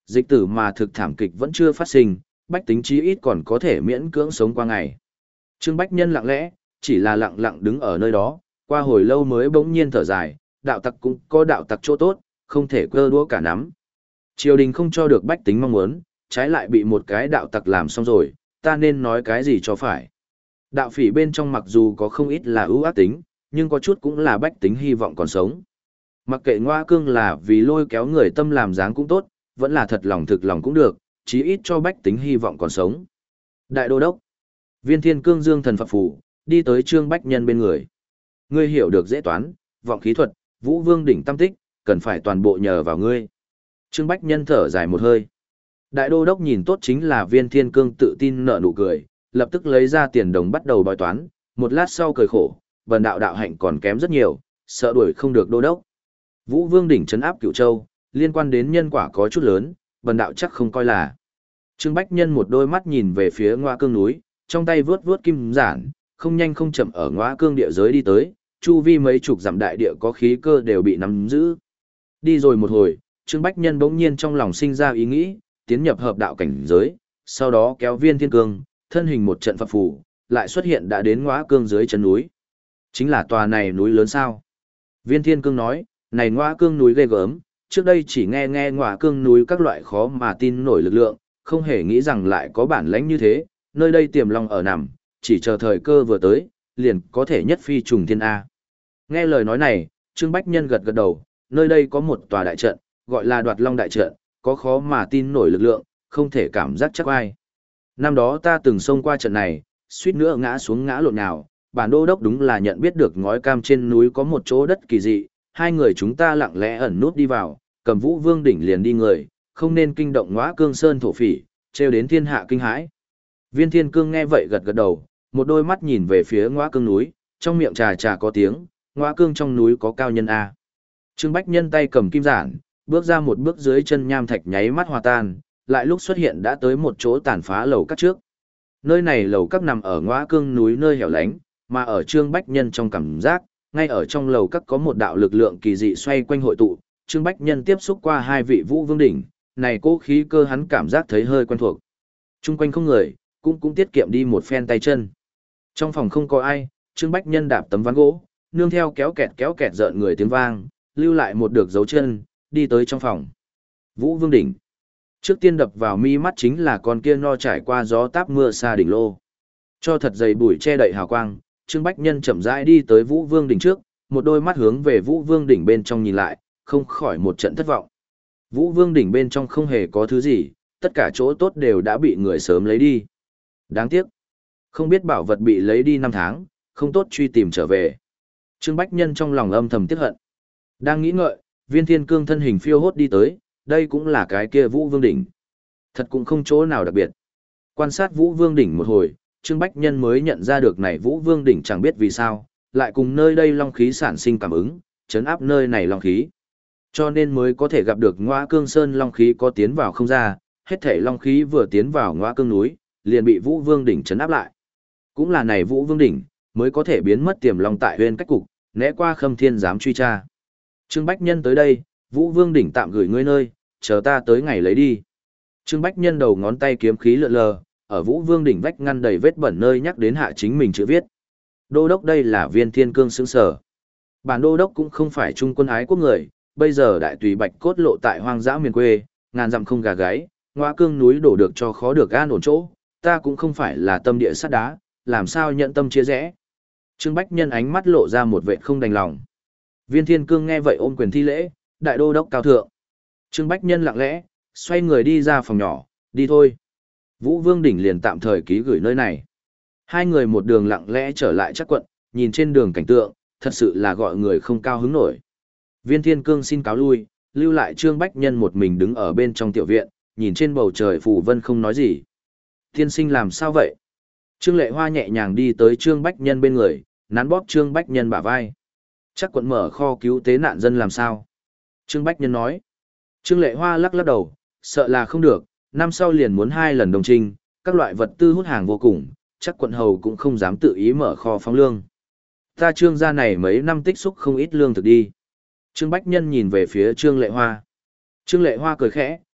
Dịch tử mà thực thảm kịch vẫn chưa phát sinh, bách tính chí ít còn có thể miễn cưỡng sống qua ngày. Trương Bách Nhân lặng lẽ, chỉ là lặng lặng đứng ở nơi đó, qua hồi lâu mới bỗng nhiên thở dài, đạo tặc cũng có đạo tặc chỗ tốt, không thể cơ đũa cả nắm. Triều đình không cho được bách tính mong muốn, trái lại bị một cái đạo tặc làm xong rồi, ta nên nói cái gì cho phải. Đạo phỉ bên trong mặc dù có không ít là ưu ác tính, nhưng có chút cũng là bách tính hy vọng còn sống. Mặc kệ Ngoa Cương là vì lôi kéo người tâm làm dáng cũng tốt, vẫn là thật lòng thực lòng cũng được, chí ít cho bách tính hy vọng còn sống. Đại đô đốc, Viên Thiên Cương dương thần phật phù, đi tới Trương Bách Nhân bên người. Ngươi hiểu được dễ toán, vọng khí thuật, Vũ Vương đỉnh tam tích, cần phải toàn bộ nhờ vào ngươi. Trương Bách Nhân thở dài một hơi. Đại đô đốc nhìn tốt chính là Viên Thiên Cương tự tin nở nụ cười, lập tức lấy ra tiền đồng bắt đầu bói toán, một lát sau cười khổ, bần đạo đạo hạnh còn kém rất nhiều, sợ đuổi không được đô đốc. Vũ Vương đỉnh trấn áp Cửu Châu, liên quan đến nhân quả có chút lớn, bần đạo chắc không coi là. Trương Bách Nhân một đôi mắt nhìn về phía Ngoa Cương núi, trong tay vướt vướt kim giản, không nhanh không chậm ở Ngoa Cương địa giới đi tới, chu vi mấy chục dặm đại địa có khí cơ đều bị nắm giữ. Đi rồi một hồi, Trương Bách Nhân bỗng nhiên trong lòng sinh ra ý nghĩ, tiến nhập hợp đạo cảnh giới, sau đó kéo Viên Thiên Cương, thân hình một trận phập phù, lại xuất hiện đã đến Ngoa Cương dưới chân núi. Chính là tòa này núi lớn sao? Viên Thiên Cương nói, này Ngoa Cương núi ghê gớm, trước đây chỉ nghe nghe Ngoa Cương núi các loại khó mà tin nổi lực lượng, không hề nghĩ rằng lại có bản lãnh như thế, nơi đây tiềm long ở nằm, chỉ chờ thời cơ vừa tới, liền có thể nhất phi trùng thiên A. Nghe lời nói này, Trương Bách Nhân gật gật đầu, nơi đây có một tòa đại trận, gọi là Đoạt Long đại trận, có khó mà tin nổi lực lượng, không thể cảm giác chắc ai. Năm đó ta từng xông qua trận này, suýt nữa ngã xuống ngã lộn nào, bản đô đốc đúng là nhận biết được ngói cam trên núi có một chỗ đất kỳ dị, hai người chúng ta lặng lẽ ẩn nút đi vào, cầm Vũ Vương đỉnh liền đi người, không nên kinh động Ngõa Cương Sơn thổ phỉ, trêu đến thiên hạ kinh hãi. Viên Thiên Cương nghe vậy gật gật đầu, một đôi mắt nhìn về phía Ngõa Cương núi, trong miệng trà trà có tiếng, Ngõa Cương trong núi có cao nhân a. Trương Bách Nhân tay cầm kim giản, bước ra một bước dưới chân nham thạch nháy mắt hòa tan, lại lúc xuất hiện đã tới một chỗ tàn phá lầu các trước. Nơi này lầu các nằm ở Ngõa Cương núi nơi hẻo lánh, mà ở Trương Bách Nhân trong cảm giác, ngay ở trong lầu các có một đạo lực lượng kỳ dị xoay quanh hội tụ, Trương Bách Nhân tiếp xúc qua hai vị Vũ Vương đỉnh, này cố khí cơ hắn cảm giác thấy hơi quen thuộc. Trung quanh không người, cũng cũng tiết kiệm đi một phen tay chân. Trong phòng không có ai, Trương Bách Nhân đạp tấm ván gỗ, nương theo kéo kẹt kéo kẹt rợn người tiếng vang, lưu lại một được dấu chân, đi tới trong phòng. Vũ Vương đỉnh. Trước tiên đập vào mi mắt chính là con kia no trải qua gió táp mưa xa đỉnh lô. Cho thật dày bụi che đậy hào quang, Trương Bách Nhân chậm rãi đi tới Vũ Vương đỉnh trước, một đôi mắt hướng về Vũ Vương đỉnh bên trong nhìn lại, không khỏi một trận thất vọng. Vũ Vương đỉnh bên trong không hề có thứ gì, tất cả chỗ tốt đều đã bị người sớm lấy đi. Đáng tiếc, không biết bảo vật bị lấy đi năm tháng, không tốt truy tìm trở về. Trương Bách Nhân trong lòng âm thầm tiếc hận. Đang nghĩ ngợi, Viên Thiên Cương thân hình phiêu hốt đi tới, đây cũng là cái kia Vũ Vương đỉnh. Thật cũng không chỗ nào đặc biệt. Quan sát Vũ Vương đỉnh một hồi, Trương Bách Nhân mới nhận ra được này Vũ Vương đỉnh chẳng biết vì sao, lại cùng nơi đây long khí sản sinh cảm ứng, chấn áp nơi này long khí. Cho nên mới có thể gặp được Ngõa Cương Sơn long khí có tiến vào không ra, hết thể long khí vừa tiến vào Ngõa Cương núi, liền bị Vũ Vương đỉnh chấn áp lại. Cũng là này Vũ Vương đỉnh mới có thể biến mất tiềm long tại Huyền Cách cục, né qua Khâm Thiên giám truy tra. Trương Bách Nhân tới đây, Vũ Vương đỉnh tạm gửi ngươi nơi, chờ ta tới ngày lấy đi. Trương Bách Nhân đầu ngón tay kiếm khí lượn lờ, ở Vũ Vương đỉnh vách ngăn đầy vết bẩn nơi nhắc đến hạ chính mình chữ viết. Đô đốc đây là Viên Thiên Cương xứng sở. Bản đô đốc cũng không phải trung quân ái quốc người, bây giờ đại tùy bạch cốt lộ tại hoang dã miền quê, ngàn dặm không gà gáy, Ngõa Cương núi đổ được cho khó được an ổn chỗ, ta cũng không phải là tâm địa sắt đá, làm sao nhận tâm chia rẽ. Trương Bách Nhân ánh mắt lộ ra một vẻ không đành lòng. Viên Thiên Cương nghe vậy ôm quyền thi lễ, đại đô đốc cao thượng. Trương Bách Nhân lặng lẽ, xoay người đi ra phòng nhỏ, đi thôi. Vũ Vương đỉnh liền tạm thời ký gửi nơi này. Hai người một đường lặng lẽ trở lại chắc quận, nhìn trên đường cảnh tượng, thật sự là gọi người không cao hứng nổi. Viên Thiên Cương xin cáo lui, lưu lại Trương Bách Nhân một mình đứng ở bên trong tiểu viện, nhìn trên bầu trời phủ vân không nói gì. Tiên sinh làm sao vậy? Trương Lệ Hoa nhẹ nhàng đi tới Trương Bách Nhân bên người, nắn bóp Trương Bách Nhân bả vai. Chắc quận mở kho cứu tế nạn dân làm sao? Trương Bách Nhân nói. Trương Lệ Hoa lắc lắc đầu, sợ là không được, năm sau liền muốn hai lần đồng trinh, các loại vật tư hút hàng vô cùng, chắc quận hầu cũng không dám tự ý mở kho phóng lương. Ta Trương gia này mấy năm tích xúc không ít lương thực đi. Trương Bách Nhân nhìn về phía Trương Lệ Hoa. Trương Lệ Hoa cười khẽ,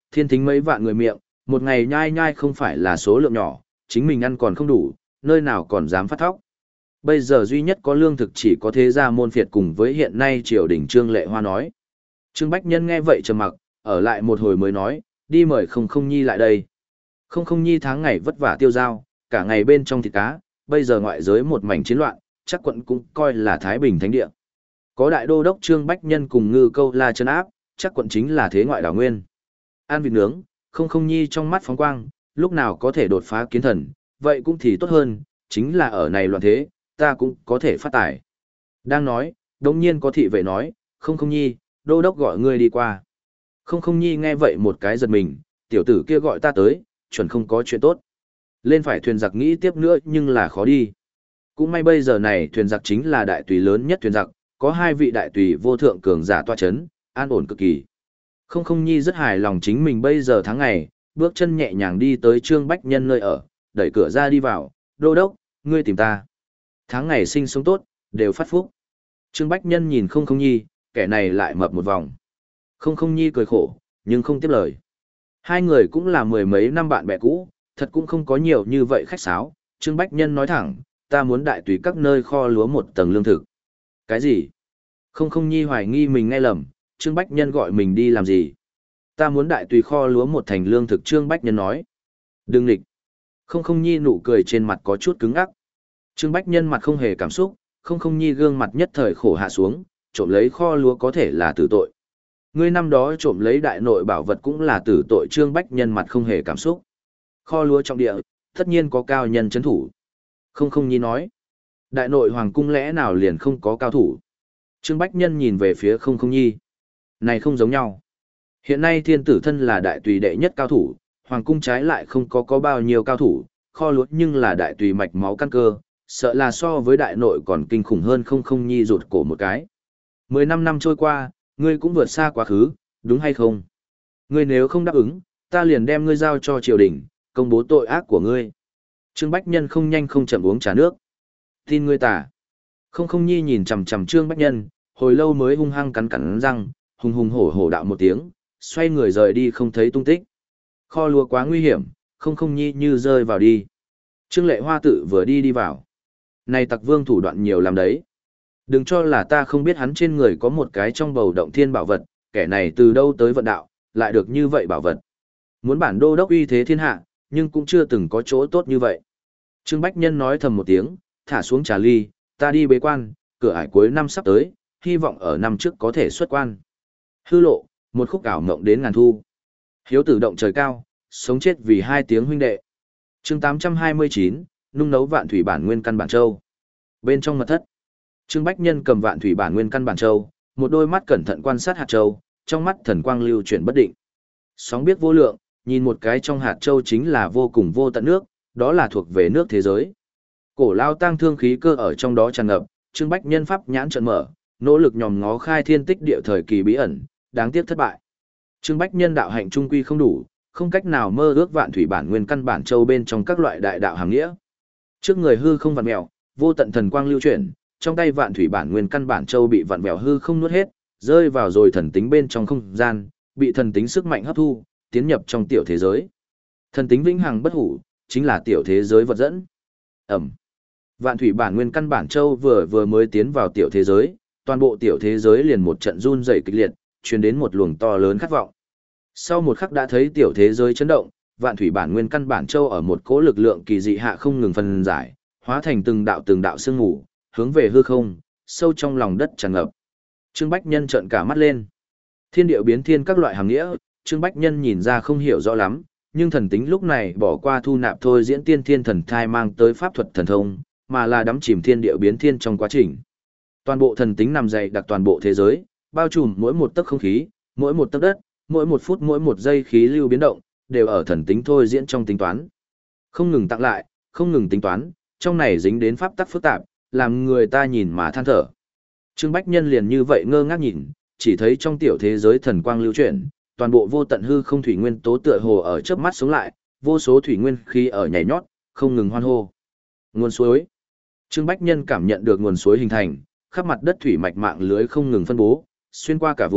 thiên thính mấy vạn người miệng, một ngày nhai nhai không phải là số lượng nhỏ, chính mình ăn còn không đủ, nơi nào còn dám phát thóc. Bây giờ duy nhất có lương thực chỉ có thế gia môn phiệt cùng với hiện nay triều đình Trương Lệ Hoa nói. Trương Bách Nhân nghe vậy trầm mặc, ở lại một hồi mới nói, đi mời không không nhi lại đây. Không không nhi tháng ngày vất vả tiêu dao, cả ngày bên trong thịt cá, bây giờ ngoại giới một mảnh chiến loạn, chắc quận cũng coi là Thái Bình Thánh Địa. Có đại đô đốc Trương Bách Nhân cùng ngư câu la chân áp, chắc quận chính là thế ngoại đảo nguyên. Ăn vịt nướng, không không nhi trong mắt phóng quang, lúc nào có thể đột phá kiến thần, vậy cũng thì tốt hơn, chính là ở này loạn thế, ta cũng có thể phát tài. Đang nói, đống nhiên có thị vệ nói, không không nhi, đô đốc gọi ngươi đi qua. Không không nhi nghe vậy một cái giật mình, tiểu tử kia gọi ta tới, chuẩn không có chuyện tốt. Lên phải thuyền giặc nghĩ tiếp nữa nhưng là khó đi. Cũng may bây giờ này thuyền giặc chính là đại tùy lớn nhất thuyền giặc, có hai vị đại tùy vô thượng cường giả toa chấn, an ổn cực kỳ. Không không nhi rất hài lòng chính mình bây giờ tháng ngày, bước chân nhẹ nhàng đi tới Trương Bách Nhân nơi ở, đẩy cửa ra đi vào, đô đốc, ngươi tìm ta. Tháng ngày sinh sống tốt, đều phát phúc. Trương Bách Nhân nhìn không không nhi, kẻ này lại mập một vòng. Không không nhi cười khổ, nhưng không tiếp lời. Hai người cũng là mười mấy năm bạn bè cũ, thật cũng không có nhiều như vậy khách sáo. Trương Bách Nhân nói thẳng, ta muốn đại tùy các nơi kho lúa một tầng lương thực. Cái gì? Không không nhi hoài nghi mình nghe lầm, Trương Bách Nhân gọi mình đi làm gì? Ta muốn đại tùy kho lúa một thành lương thực, Trương Bách Nhân nói. Đừng nghịch. Không không nhi nụ cười trên mặt có chút cứng ắc. Trương Bách Nhân mặt không hề cảm xúc, không không nhi gương mặt nhất thời khổ hạ xuống, trộm lấy kho lúa có thể là tử tội. Ngươi năm đó trộm lấy đại nội bảo vật cũng là tử tội. Trương Bách Nhân mặt không hề cảm xúc. Kho lúa trong địa, tất nhiên có cao nhân chấn thủ. Không không nhi nói. Đại nội hoàng cung lẽ nào liền không có cao thủ? Trương Bách Nhân nhìn về phía không không nhi. Này không giống nhau. Hiện nay thiên tử thân là đại tùy đệ nhất cao thủ, hoàng cung trái lại không có có bao nhiêu cao thủ, kho lúa nhưng là đại tùy mạch máu căn cơ, sợ là so với đại nội còn kinh khủng hơn. Không không nhi rụt cổ một cái. Mười năm năm trôi qua, ngươi cũng vượt xa quá khứ, đúng hay không? Ngươi nếu không đáp ứng, ta liền đem ngươi giao cho triều đình, công bố tội ác của ngươi. Trương Bách Nhân không nhanh không chậm uống trà nước. Tin ngươi tả. Không không nhi nhìn chằm chằm Trương Bách Nhân, hồi lâu mới hung hăng cắn cắn răng, hùng hùng hổ hổ đạo một tiếng, xoay người rời đi không thấy tung tích. Kho lúa quá nguy hiểm, không không nhi như rơi vào đi. Trương Lệ Hoa tự vừa đi đi vào. Này tặc vương thủ đoạn nhiều làm đấy. Đừng cho là ta không biết hắn trên người có một cái trong bầu động thiên bảo vật, kẻ này từ đâu tới vận đạo, lại được như vậy bảo vật. Muốn bản đô đốc uy thế thiên hạ, nhưng cũng chưa từng có chỗ tốt như vậy. Trương Bách Nhân nói thầm một tiếng, thả xuống trà ly, ta đi bế quan, cửa ải cuối năm sắp tới, hy vọng ở năm trước có thể xuất quan. Hư lộ, một khúc ảo mộng đến ngàn thu. Hiếu tử động trời cao, sống chết vì hai tiếng huynh đệ. Chương tám trăm hai mươi chín, nung nấu vạn thủy bản nguyên căn bản châu. Bên trong mật thất, Trương Bách Nhân cầm vạn thủy bản nguyên căn bản châu, một đôi mắt cẩn thận quan sát hạt châu, trong mắt thần quang lưu chuyển bất định. Sóng biết vô lượng, nhìn một cái trong hạt châu chính là vô cùng vô tận nước, đó là thuộc về nước thế giới. Cổ lao tăng thương khí cơ ở trong đó tràn ngập, Trương Bách Nhân pháp nhãn trợn mở, nỗ lực nhòm ngó khai thiên tích địa thời kỳ bí ẩn, đáng tiếc thất bại. Trương Bách Nhân đạo hạnh trung quy không đủ, không cách nào mơ ước vạn thủy bản nguyên căn bản châu bên trong các loại đại đạo hàng nghĩa. Trước người hư không vặn mèo, vô tận thần quang lưu chuyển, trong tay vạn thủy bản nguyên căn bản châu bị vặn vẹo hư không nuốt hết, rơi vào rồi thần tính bên trong không gian, bị thần tính sức mạnh hấp thu, tiến nhập trong tiểu thế giới. Thần tính vĩnh hằng bất hủ, chính là tiểu thế giới vật dẫn. Ẩm. Vạn thủy bản nguyên căn bản châu vừa vừa mới tiến vào tiểu thế giới, toàn bộ tiểu thế giới liền một trận run rẩy kịch liệt, truyền đến một luồng to lớn khát vọng. Sau một khắc đã thấy tiểu thế giới chấn động, vạn thủy bản nguyên căn bản châu ở một cỗ lực lượng kỳ dị hạ không ngừng phân giải, hóa thành từng đạo từng đạo sương mù, hướng về hư không, sâu trong lòng đất tràn ngập. Trương Bách Nhân trợn cả mắt lên. Thiên điệu biến thiên các loại hàng nghĩa, Trương Bách Nhân nhìn ra không hiểu rõ lắm, nhưng thần tính lúc này bỏ qua thu nạp thôi diễn tiên thiên thần thai mang tới pháp thuật thần thông, mà là đắm chìm thiên điệu biến thiên trong quá trình. Toàn bộ thần tính nằm dày đặc toàn bộ thế giới, bao trùm mỗi một tấc không khí, mỗi một tấc đất, mỗi một phút mỗi một giây khí lưu biến động, đều ở thần tính thôi diễn trong tính toán. Không ngừng tặng lại, không ngừng tính toán, trong này dính đến pháp tắc phức tạp, làm người ta nhìn mà than thở. Trương Bách Nhân liền như vậy ngơ ngác nhìn, chỉ thấy trong tiểu thế giới thần quang lưu chuyển, toàn bộ vô tận hư không thủy nguyên tố tựa hồ ở chớp mắt sống lại, vô số thủy nguyên khí ở nhảy nhót, không ngừng hoan hô. Nguồn suối. Trương Bách Nhân cảm nhận được nguồn suối hình thành, khắp mặt đất thủy mạch mạng lưới không ngừng phân bố, xuyên qua cả vùng,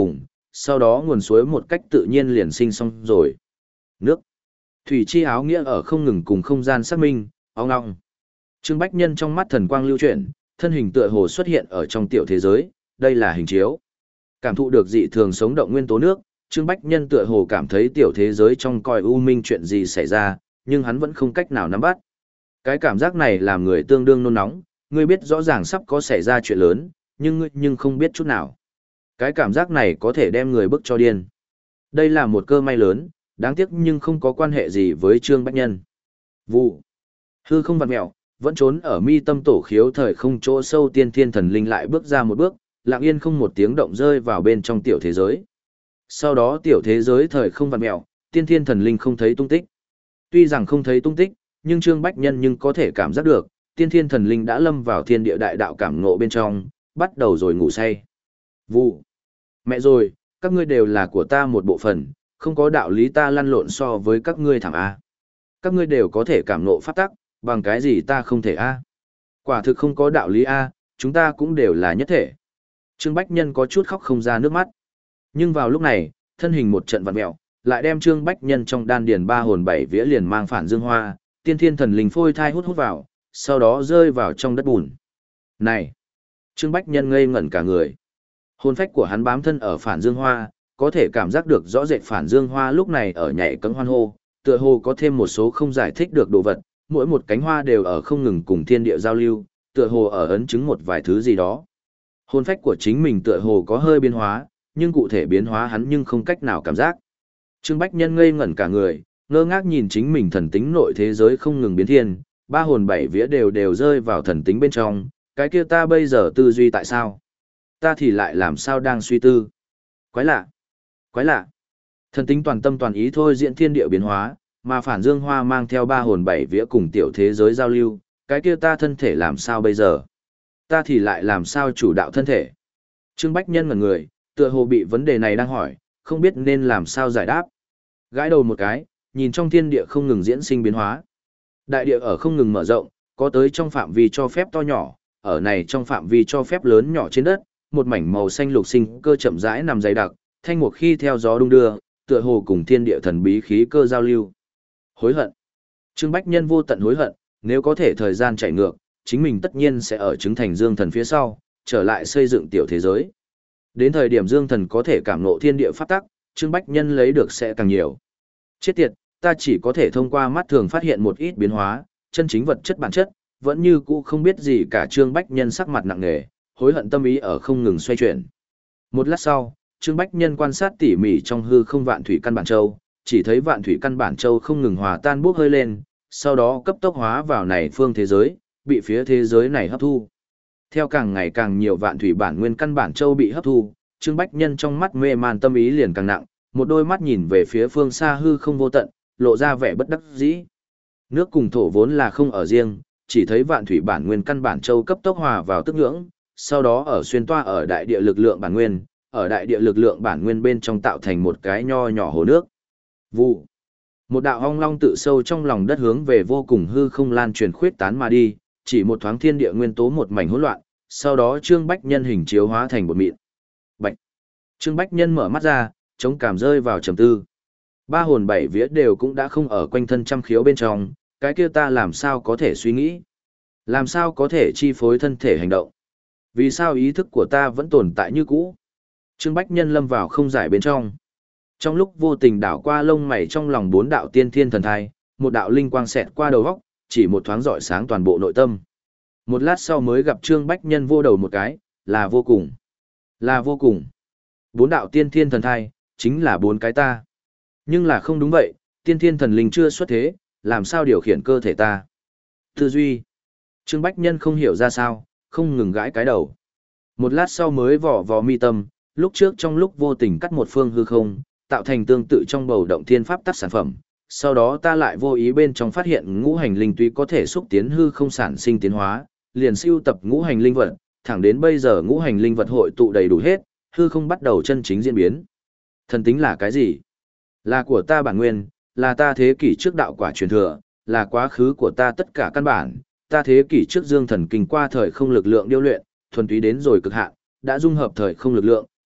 sau đó nguồn suối một cách tự nhiên liền sinh xong rồi. Nước. Thủy chi áo nghĩa ở không ngừng cùng không gian xác minh, ong ong. Trương Bách Nhân trong mắt thần quang lưu chuyển, thân hình tựa hồ xuất hiện ở trong tiểu thế giới, đây là hình chiếu. Cảm thụ được dị thường sống động nguyên tố nước, Trương Bách Nhân tựa hồ cảm thấy tiểu thế giới trong coi u minh chuyện gì xảy ra, nhưng hắn vẫn không cách nào nắm bắt. Cái cảm giác này làm người tương đương nôn nóng, ngươi biết rõ ràng sắp có xảy ra chuyện lớn, nhưng ngươi nhưng không biết chút nào. Cái cảm giác này có thể đem người bức cho điên. Đây là một cơ may lớn, đáng tiếc nhưng không có quan hệ gì với Trương Bách Nhân. Vụ. Hư không vặn mẹo, vẫn trốn ở mi tâm tổ khiếu thời không chỗ sâu tiên thiên thần linh lại bước ra một bước, lặng yên không một tiếng động rơi vào bên trong tiểu thế giới. Sau đó tiểu thế giới thời không vặn mẹo, tiên thiên thần linh không thấy tung tích. Tuy rằng không thấy tung tích, nhưng Trương Bách Nhân nhưng có thể cảm giác được, tiên thiên thần linh đã lâm vào thiên địa đại đạo cảm ngộ bên trong, bắt đầu rồi ngủ say. Vụ. Mẹ rồi, các ngươi đều là của ta một bộ phận, không có đạo lý ta lăn lộn so với các ngươi thẳng A. Các ngươi đều có thể cảm ngộ pháp tắc, bằng cái gì ta không thể A. Quả thực không có đạo lý A, chúng ta cũng đều là nhất thể. Trương Bách Nhân có chút khóc không ra nước mắt. Nhưng vào lúc này, thân hình một trận vặn mẹo, lại đem Trương Bách Nhân trong đan điền ba hồn bảy vía liền mang phản dương hoa, tiên thiên thần linh phôi thai hút hút vào, sau đó rơi vào trong đất bùn. Này! Trương Bách Nhân ngây ngẩn cả người. Hồn phách của hắn bám thân ở phản dương hoa, có thể cảm giác được rõ rệt phản dương hoa lúc này ở nhảy cẫng hoan hô, tựa hồ có thêm một số không giải thích được đồ vật, mỗi một cánh hoa đều ở không ngừng cùng thiên địa giao lưu, tựa hồ ở ấn chứng một vài thứ gì đó. Hồn phách của chính mình tựa hồ có hơi biến hóa, nhưng cụ thể biến hóa hắn nhưng không cách nào cảm giác. Trương Bách Nhân ngây ngẩn cả người, ngơ ngác nhìn chính mình thần tính nội thế giới không ngừng biến thiên, ba hồn bảy vía đều đều rơi vào thần tính bên trong, cái kia ta bây giờ tư duy tại sao? Ta thì lại làm sao đang suy tư? Quái lạ! Quái lạ! Thần tính toàn tâm toàn ý thôi diễn thiên địa biến hóa, mà phản dương hoa mang theo ba hồn bảy vía cùng tiểu thế giới giao lưu, cái kia ta thân thể làm sao bây giờ? Ta thì lại làm sao chủ đạo thân thể? Trương Bách Nhân ngẩn người, tựa hồ bị vấn đề này đang hỏi, không biết nên làm sao giải đáp. Gãi đầu một cái, nhìn trong thiên địa không ngừng diễn sinh biến hóa. Đại địa ở không ngừng mở rộng, có tới trong phạm vi cho phép to nhỏ, ở này trong phạm vi cho phép lớn nhỏ trên đất, một mảnh màu xanh lục sinh cơ chậm rãi nằm dày đặc, thanh mục khi theo gió đung đưa, tựa hồ cùng thiên địa thần bí khí cơ giao lưu. Hối hận. Trương Bách Nhân vô tận hối hận, nếu có thể thời gian chạy ngược, chính mình tất nhiên sẽ ở chứng thành Dương Thần phía sau, trở lại xây dựng tiểu thế giới. Đến thời điểm Dương Thần có thể cảm ngộ thiên địa pháp tắc, Trương Bách Nhân lấy được sẽ càng nhiều. Chết tiệt, ta chỉ có thể thông qua mắt thường phát hiện một ít biến hóa, chân chính vật chất bản chất, vẫn như cũ không biết gì cả. Trương Bách Nhân sắc mặt nặng nề, hối hận tâm ý ở không ngừng xoay chuyển. Một lát sau, Trương Bách Nhân quan sát tỉ mỉ trong hư không vạn thủy căn bản châu, chỉ thấy vạn thủy căn bản châu không ngừng hòa tan bốc hơi lên, sau đó cấp tốc hóa vào này phương thế giới, bị phía thế giới này hấp thu. Theo càng ngày càng nhiều vạn thủy bản nguyên căn bản châu bị hấp thu, Trương Bách Nhân trong mắt mê man tâm ý liền càng nặng, một đôi mắt nhìn về phía phương xa hư không vô tận, lộ ra vẻ bất đắc dĩ. Nước cùng thổ vốn là không ở riêng, chỉ thấy vạn thủy bản nguyên căn bản châu cấp tốc hòa vào tức ngưỡng, sau đó ở xuyên toa ở đại địa lực lượng bản nguyên, ở đại địa lực lượng bản nguyên bên trong tạo thành một cái nho nhỏ hồ nước. Vụ. Một đạo ong long tự sâu trong lòng đất hướng về vô cùng hư không lan truyền khuyết tán mà đi, chỉ một thoáng thiên địa nguyên tố một mảnh hỗn loạn, sau đó Trương Bách Nhân hình chiếu hóa thành bột mịn. Bạch. Trương Bách Nhân mở mắt ra, chống cảm rơi vào trầm tư. Ba hồn bảy vía đều cũng đã không ở quanh thân trăm khiếu bên trong, cái kia ta làm sao có thể suy nghĩ? Làm sao có thể chi phối thân thể hành động? Vì sao ý thức của ta vẫn tồn tại như cũ? Trương Bách Nhân lâm vào không giải bên trong. Trong lúc vô tình đảo qua lông mày trong lòng bốn đạo tiên thiên thần thai, một đạo linh quang xẹt qua đầu góc, chỉ một thoáng rọi sáng toàn bộ nội tâm. Một lát sau mới gặp Trương Bách Nhân vô đầu một cái, là vô cùng. Là vô cùng. Bốn đạo tiên thiên thần thai, chính là bốn cái ta. Nhưng là không đúng vậy, tiên thiên thần linh chưa xuất thế, làm sao điều khiển cơ thể ta? Tư duy. Trương Bách Nhân không hiểu ra sao, không ngừng gãi cái đầu. Một lát sau mới vỏ vò mi tâm, lúc trước trong lúc vô tình cắt một phương hư không, tạo thành tương tự trong bầu động thiên pháp tắc sản phẩm. Sau đó ta lại vô ý bên trong phát hiện ngũ hành linh túy có thể xúc tiến hư không sản sinh tiến hóa, liền siêu tập ngũ hành linh vật, thẳng đến bây giờ ngũ hành linh vật hội tụ đầy đủ hết, hư không bắt đầu chân chính diễn biến. Thần tính là cái gì? Là của ta bản nguyên, là ta thế kỷ trước đạo quả truyền thừa, là quá khứ của ta tất cả căn bản, ta thế kỷ trước dương thần kinh qua thời không lực lượng điêu luyện, thuần túy đến rồi cực hạn, đã dung hợp thời không lực lượng,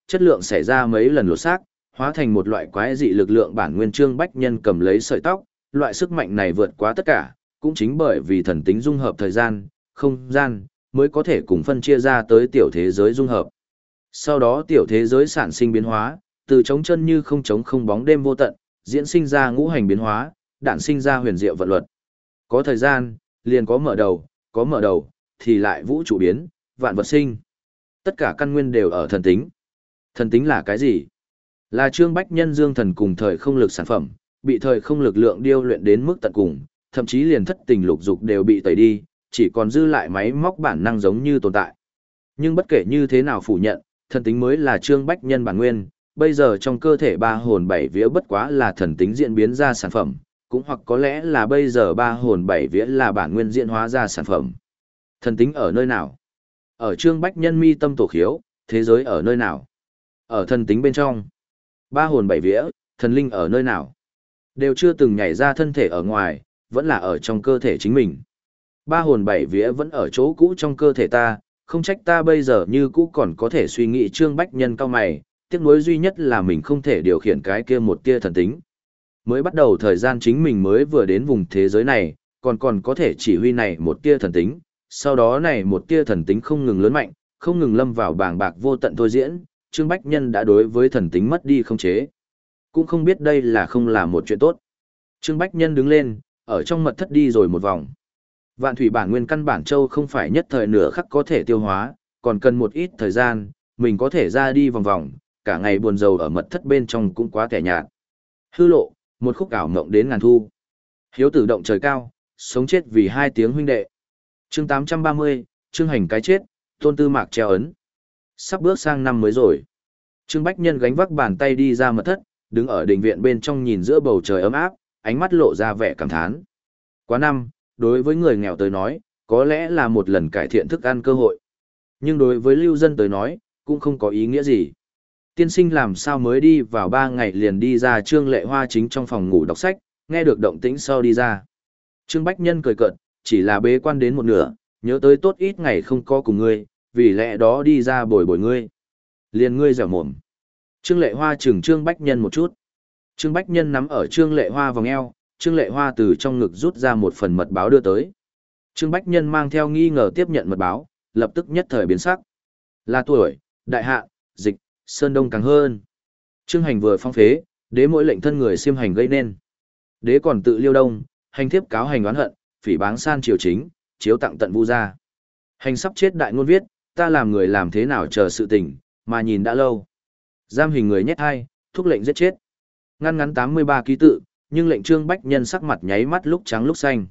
chất lượng xảy ra mấy lần lột xác, hóa thành một loại quái dị lực lượng bản nguyên. Trương Bách Nhân cầm lấy sợi tóc, loại sức mạnh này vượt quá tất cả, cũng chính bởi vì thần tính dung hợp thời gian, không gian, mới có thể cùng phân chia ra tới tiểu thế giới dung hợp. Sau đó tiểu thế giới sản sinh biến hóa, từ trống chân như không trống không bóng đêm vô tận, diễn sinh ra ngũ hành biến hóa, đản sinh ra huyền diệu vận luật. Có thời gian, liền có mở đầu, có mở đầu, thì lại vũ trụ biến, vạn vật sinh. Tất cả căn nguyên đều ở thần tính. Thần tính là cái gì? Là Trương Bách Nhân dương thần cùng thời không lực sản phẩm, bị thời không lực lượng điêu luyện đến mức tận cùng, thậm chí liền thất tình lục dục đều bị tẩy đi, chỉ còn dư lại máy móc bản năng giống như tồn tại. Nhưng bất kể như thế nào phủ nhận, thần tính mới là Trương Bách Nhân bản nguyên, bây giờ trong cơ thể ba hồn bảy vía bất quá là thần tính diễn biến ra sản phẩm, cũng hoặc có lẽ là bây giờ ba hồn bảy vía là bản nguyên diễn hóa ra sản phẩm. Thần tính ở nơi nào? Ở Trương Bách Nhân mi tâm tổ khiếu, thế giới ở nơi nào? Ở thần tính bên trong. Ba hồn bảy vía, thần linh ở nơi nào? Đều chưa từng nhảy ra thân thể ở ngoài, vẫn là ở trong cơ thể chính mình. Ba hồn bảy vía vẫn ở chỗ cũ trong cơ thể ta, không trách ta bây giờ như cũ còn có thể suy nghĩ. Trương Bách Nhân cao mày, tiếc nuối duy nhất là mình không thể điều khiển cái kia một tia thần tính. Mới bắt đầu thời gian chính mình mới vừa đến vùng thế giới này, còn còn có thể chỉ huy này một tia thần tính, sau đó này một tia thần tính không ngừng lớn mạnh, không ngừng lâm vào bàng bạc vô tận thôi diễn, Trương Bách Nhân đã đối với thần tính mất đi không chế. Cũng không biết đây là không là một chuyện tốt. Trương Bách Nhân đứng lên, ở trong mật thất đi rồi một vòng. Vạn thủy bản nguyên căn bản châu không phải nhất thời nửa khắc có thể tiêu hóa, còn cần một ít thời gian, mình có thể ra đi vòng vòng, cả ngày buồn rầu ở mật thất bên trong cũng quá kẻ nhạt. Hư lộ, một khúc ảo mộng đến ngàn thu. Hiếu tử động trời cao, sống chết vì hai tiếng huynh đệ. Chương tám trăm ba mươi, Trương Hành cái chết, Tôn Tư Mạc treo ấn. Sắp bước sang năm mới rồi. Trương Bách Nhân gánh vác bàn tay đi ra mật thất, đứng ở đình viện bên trong nhìn giữa bầu trời ấm áp, ánh mắt lộ ra vẻ cảm thán. Quá năm, đối với người nghèo tới nói, có lẽ là một lần cải thiện thức ăn cơ hội. Nhưng đối với lưu dân tới nói, cũng không có ý nghĩa gì. Tiên sinh làm sao mới đi vào ba ngày liền đi ra. Trương Lệ Hoa chính trong phòng ngủ đọc sách, nghe được động tĩnh sau đi ra. Trương Bách Nhân cười cợt, chỉ là bế quan đến một nửa, nhớ tới tốt ít ngày không có cùng ngươi, vì lẽ đó đi ra bồi bồi ngươi. Liền ngươi dẻo mồm. Trương Lệ Hoa chừng Trương Bách Nhân một chút. Trương Bách Nhân nắm ở Trương Lệ Hoa vòng eo, Trương Lệ Hoa từ trong ngực rút ra một phần mật báo đưa tới. Trương Bách Nhân mang theo nghi ngờ tiếp nhận mật báo, lập tức nhất thời biến sắc. Là tuổi, đại hạ, dịch, sơn đông càng hơn. Trương Hành vừa phong phế, đế mỗi lệnh thân người xiêm hành gây nên. Đế còn tự liêu đông, hành thiếp cáo hành oán hận, phỉ báng san triều chính, chiếu tặng tận vu gia. Hành sắp chết đại ngôn viết, ta làm người làm thế nào chờ sự tình, mà nhìn đã lâu. Giam hình người nhét hai, thúc lệnh giết chết. Ngăn ngắn tám mươi ba ký tự, nhưng lệnh Trương Bách Nhân sắc mặt nháy mắt lúc trắng lúc xanh.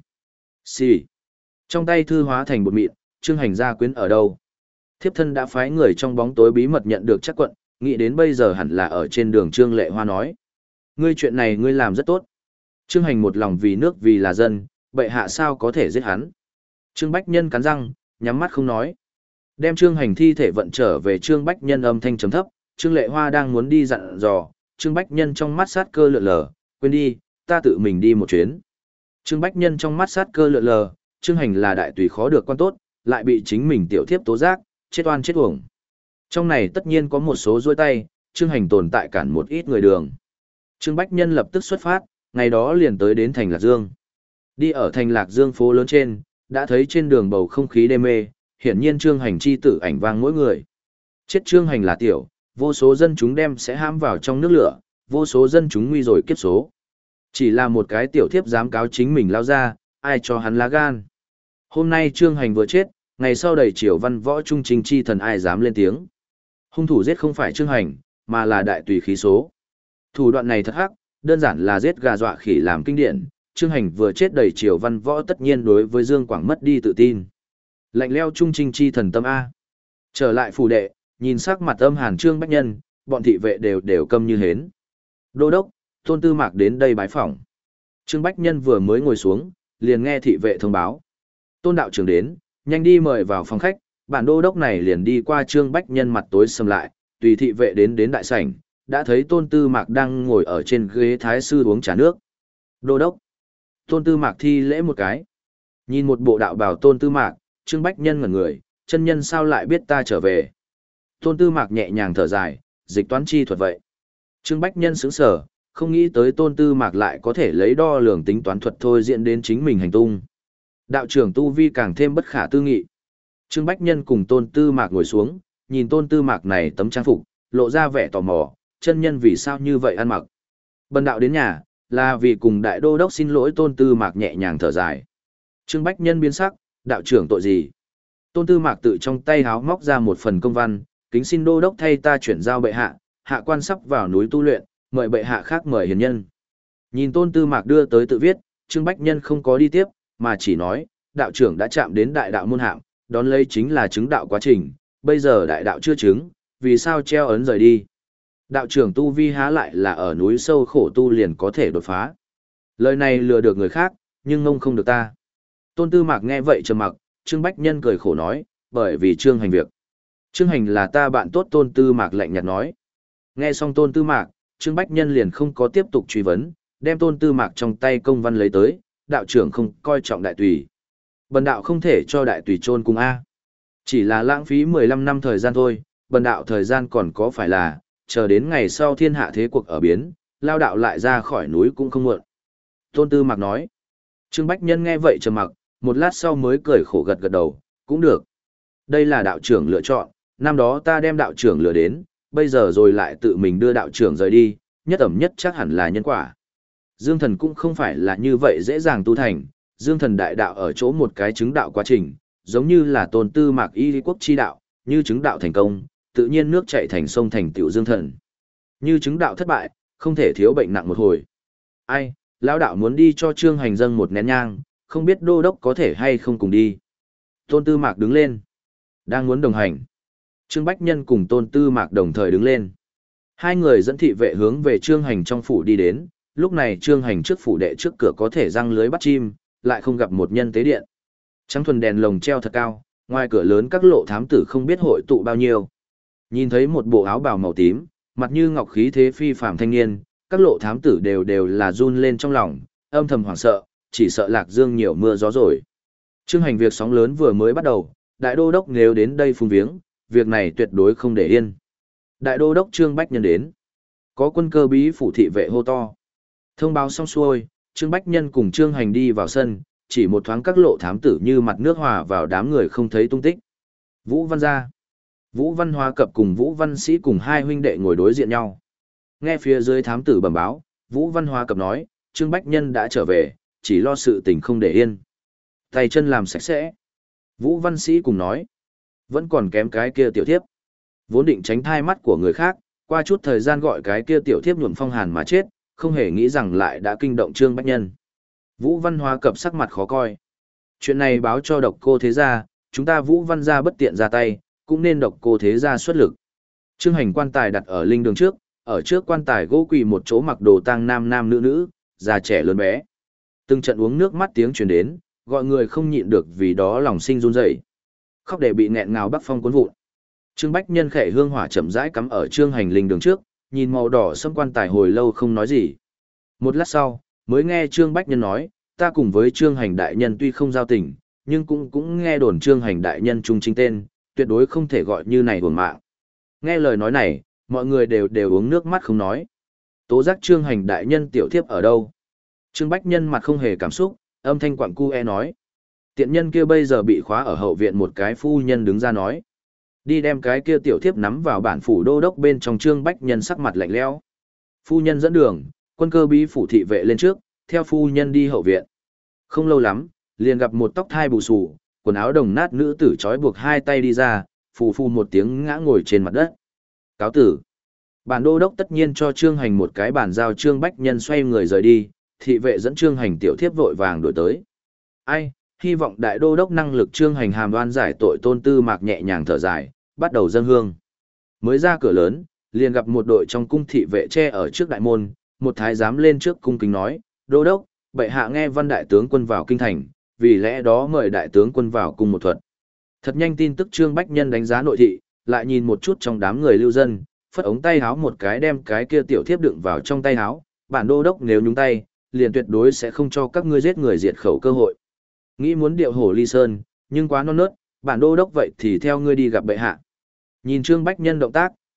Xì. Trong tay thư hóa thành bột mịn, Trương Hành gia quyến ở đâu? Thiếp thân đã phái người trong bóng tối bí mật nhận được chắc quận, nghĩ đến bây giờ hẳn là ở trên đường. Trương Lệ Hoa nói. Ngươi chuyện này ngươi làm rất tốt. Trương Hành một lòng vì nước vì là dân, bệ hạ sao có thể giết hắn. Trương Bách Nhân cắn răng, nhắm mắt không nói. Đem Trương Hành thi thể vận trở về. Trương Bách Nhân âm thanh trầm thấp, Trương Lệ Hoa đang muốn đi dặn dò, Trương Bách Nhân trong mắt sát cơ lượn lờ, quên đi, ta tự mình đi một chuyến. Trương Bách Nhân trong mắt sát cơ lượn lờ, Trương Hành là đại tùy khó được quan tốt, lại bị chính mình tiểu thiếp tố giác, chết oan chết uổng. Trong này tất nhiên có một số dối tay, Trương Hành tồn tại cản một ít người đường. Trương Bách Nhân lập tức xuất phát, ngày đó liền tới đến thành Lạc Dương. Đi ở thành Lạc Dương phố lớn trên, đã thấy trên đường bầu không khí đê mê, hiển nhiên Trương Hành chi tử ảnh vang mỗi người. Chết Trương Hành là tiểu, vô số dân chúng đem sẽ hãm vào trong nước lửa, vô số dân chúng nguy rồi kiếp số. Chỉ là một cái tiểu thiếp dám cáo chính mình lao ra, ai cho hắn lá gan. Hôm nay Trương Hành vừa chết, ngày sau đầy triều văn võ trung trình chi thần ai dám lên tiếng. Hung thủ giết không phải Trương Hành, mà là đại tùy khí số. Thủ đoạn này thật hắc, đơn giản là giết gà dọa khỉ làm kinh điển. Trương Hành vừa chết đầy triều văn võ tất nhiên đối với Dương Quảng mất đi tự tin. Lạnh leo trung trình chi thần tâm A. Trở lại phủ đệ, nhìn sắc mặt âm hàn Trương Bách Nhân, bọn thị vệ đều đều câm như hến. Đô đốc, Tôn Tư Mạc đến đây bái phỏng. Trương Bách Nhân vừa mới ngồi xuống, liền nghe thị vệ thông báo. Tôn đạo trưởng đến, nhanh đi mời vào phòng khách. Bản đô đốc này liền đi qua. Trương Bách Nhân mặt tối sầm lại, tùy thị vệ đến đến đại sảnh, đã thấy Tôn Tư Mạc đang ngồi ở trên ghế thái sư uống trà nước. Đô đốc. Tôn Tư Mạc thi lễ một cái. Nhìn một bộ đạo bào Tôn Tư Mạc, Trương Bách Nhân ngẩn người, chân nhân sao lại biết ta trở về. Tôn Tư Mạc nhẹ nhàng thở dài, dịch toán chi thuật vậy. Trương Bách Nhân sững sờ, không nghĩ tới Tôn Tư Mạc lại có thể lấy đo lường tính toán thuật thôi diễn đến chính mình hành tung. Đạo trưởng tu vi càng thêm bất khả tư nghị. Trương Bách Nhân cùng Tôn Tư Mạc ngồi xuống, nhìn Tôn Tư Mạc này tấm trang phục, lộ ra vẻ tò mò, chân nhân vì sao như vậy ăn mặc. Bần đạo đến nhà, là vì cùng đại đô đốc xin lỗi. Tôn Tư Mạc nhẹ nhàng thở dài. Trương Bách Nhân biến sắc, đạo trưởng tội gì? Tôn Tư Mạc tự trong tay háo móc ra một phần công văn, kính xin đô đốc thay ta chuyển giao bệ hạ, hạ quan sắp vào núi tu luyện, mời bệ hạ khác mời hiền nhân. Nhìn Tôn Tư Mạc đưa tới tự viết, Trương Bách Nhân không có đi tiếp, mà chỉ nói, đạo trưởng đã chạm đến đại đạo môn hạng, đón lấy chính là chứng đạo quá trình, bây giờ đại đạo chưa chứng, vì sao treo ấn rời đi? Đạo trưởng tu vi há lại là ở núi sâu khổ tu liền có thể đột phá. Lời này lừa được người khác, nhưng ngông không được ta. Tôn Tư Mạc nghe vậy trầm mặc, Trương Bách Nhân cười khổ nói, bởi vì Trương Hành việc. Trương Hành là ta bạn tốt. Tôn Tư Mạc lạnh nhạt nói. Nghe xong Tôn Tư Mạc, Trương Bách Nhân liền không có tiếp tục truy vấn, đem Tôn Tư Mạc trong tay công văn lấy tới, đạo trưởng không coi trọng đại tùy. Bần đạo không thể cho đại tùy chôn cùng A. Chỉ là lãng phí mười lăm năm thời gian thôi, bần đạo thời gian còn có phải là, chờ đến ngày sau thiên hạ thế cuộc ở biến, lao đạo lại ra khỏi núi cũng không muộn. Tôn Tư Mạc nói. Trương Bách Nhân nghe vậy trầm mặc, một lát sau mới cười khổ gật gật đầu, cũng được. Đây là đạo trưởng lựa chọn, năm đó ta đem đạo trưởng lừa đến, bây giờ rồi lại tự mình đưa đạo trưởng rời đi, nhất ẩm nhất chắc hẳn là nhân quả. Dương thần cũng không phải là như vậy dễ dàng tu thành, dương thần đại đạo ở chỗ một cái chứng đạo quá trình, giống như là Tôn Tư Mạc y lý quốc chi đạo, như chứng đạo thành công, tự nhiên nước chảy thành sông thành tiểu dương thần. Như chứng đạo thất bại, không thể thiếu bệnh nặng một hồi. Ai, lão đạo muốn đi cho Trương Hành dâng một nén nhang, không biết đô đốc có thể hay không cùng đi. Tôn Tư Mạc đứng lên, đang muốn đồng hành. Trương Bách Nhân cùng Tôn Tư Mạc đồng thời đứng lên. Hai người dẫn thị vệ hướng về Trương Hành trong phủ đi đến, lúc này Trương Hành trước phủ đệ trước cửa có thể răng lưới bắt chim, lại không gặp một nhân tế điện. Trắng thuần đèn lồng treo thật cao, ngoài cửa lớn các lộ thám tử không biết hội tụ bao nhiêu. Nhìn thấy một bộ áo bào màu tím, mặt như ngọc khí thế phi phàm thanh niên, các lộ thám tử đều đều là run lên trong lòng, âm thầm hoảng sợ, chỉ sợ Lạc Dương nhiều mưa gió rồi. Trương Hành việc sóng lớn vừa mới bắt đầu, đại đô đốc nếu đến đây phung viếng, việc này tuyệt đối không để yên. Đại đô đốc Trương Bách Nhân đến. Có quân cơ bí phủ thị vệ hô to. Thông báo xong xuôi, Trương Bách Nhân cùng Trương Hành đi vào sân, chỉ một thoáng các lộ thám tử như mặt nước hòa vào đám người không thấy tung tích. Vũ Văn gia. Vũ Văn Hóa Cập cùng Vũ Văn Sĩ cùng hai huynh đệ ngồi đối diện nhau. Nghe phía dưới thám tử bẩm báo, Vũ Văn Hóa Cập nói, Trương Bách Nhân đã trở về, chỉ lo sự tình không để yên. Tay chân làm sạch sẽ. Vũ Văn Sĩ cùng nói, vẫn còn kém cái kia tiểu thiếp. Vốn định tránh thai mắt của người khác, qua chút thời gian gọi cái kia tiểu thiếp nhuộm phong hàn mà chết, không hề nghĩ rằng lại đã kinh động Trương Bách Nhân. Vũ Văn Hóa Cập sắc mặt khó coi. Chuyện này báo cho độc cô thế gia, chúng ta Vũ Văn gia bất tiện ra tay, cũng nên độc cô thế gia xuất lực. Trương Hành quan tài đặt ở linh đường trước, ở trước quan tài gỗ quỳ một chỗ mặc đồ tang nam nam nữ nữ, già trẻ lớn bé. Từng trận uống nước mắt tiếng truyền đến, gọi người không nhịn được vì đó lòng sinh run rẩy. Khóc để bị nghẹn ngào bắc phong cuốn vụn. Trương Bách Nhân khẽ hương hỏa chậm rãi cắm ở Trương Hành linh đường trước, nhìn màu đỏ sẫm quan tài hồi lâu không nói gì. Một lát sau, mới nghe Trương Bách Nhân nói, ta cùng với Trương Hành đại nhân tuy không giao tình, nhưng cũng cũng nghe đồn Trương Hành đại nhân trung chính tên, tuyệt đối không thể gọi như này uổng mạng. Nghe lời nói này, mọi người đều đều uống nước mắt không nói. Tố giác Trương Hành đại nhân tiểu thiếp ở đâu? Trương Bách Nhân mặt không hề cảm xúc, âm thanh quặng cu e nói. Tiện nhân kia bây giờ bị khóa ở hậu viện. Một cái phu nhân đứng ra nói. Đi đem cái kia tiểu thiếp nắm vào bản phủ đô đốc bên trong. Trương Bách Nhân sắc mặt lạnh lẽo. Phu nhân dẫn đường, quân cơ bí phủ thị vệ lên trước, theo phu nhân đi hậu viện. Không lâu lắm, liền gặp một tóc thai bù xù, quần áo đồng nát nữ tử trói buộc hai tay đi ra, phù phù một tiếng ngã ngồi trên mặt đất. Cáo tử. Bản đô đốc tất nhiên cho Trương Hành một cái bàn giao. Trương Bách Nhân xoay người rời đi, thị vệ dẫn Trương Hành tiểu thiếp vội vàng đuổi tới. Ai, hy vọng đại đô đốc năng lực. Trương Hành hàm đoan giải tội. Tôn Tư Mạc nhẹ nhàng thở dài, bắt đầu dâng hương. Mới ra cửa lớn, liền gặp một đội trong cung thị vệ che ở trước đại môn, một thái giám lên trước cung kính nói, đô đốc, bệ hạ nghe văn đại tướng quân vào kinh thành, vì lẽ đó mời đại tướng quân vào cung một thuật. Thật nhanh tin tức. Trương Bách Nhân đánh giá nội thị, lại nhìn một chút trong đám người lưu dân, phất ống tay háo một cái đem cái kia tiểu thiếp đựng vào trong tay háo, bản đô đốc nếu nhúng tay, liền tuyệt đối sẽ không cho các ngươi giết người diệt khẩu cơ hội. Nghĩ muốn điệu hổ ly sơn, nhưng quá non nớt, bản đô đốc vậy thì theo ngươi đi gặp bệ hạ. Nhìn Trương Bách Nhân động tác,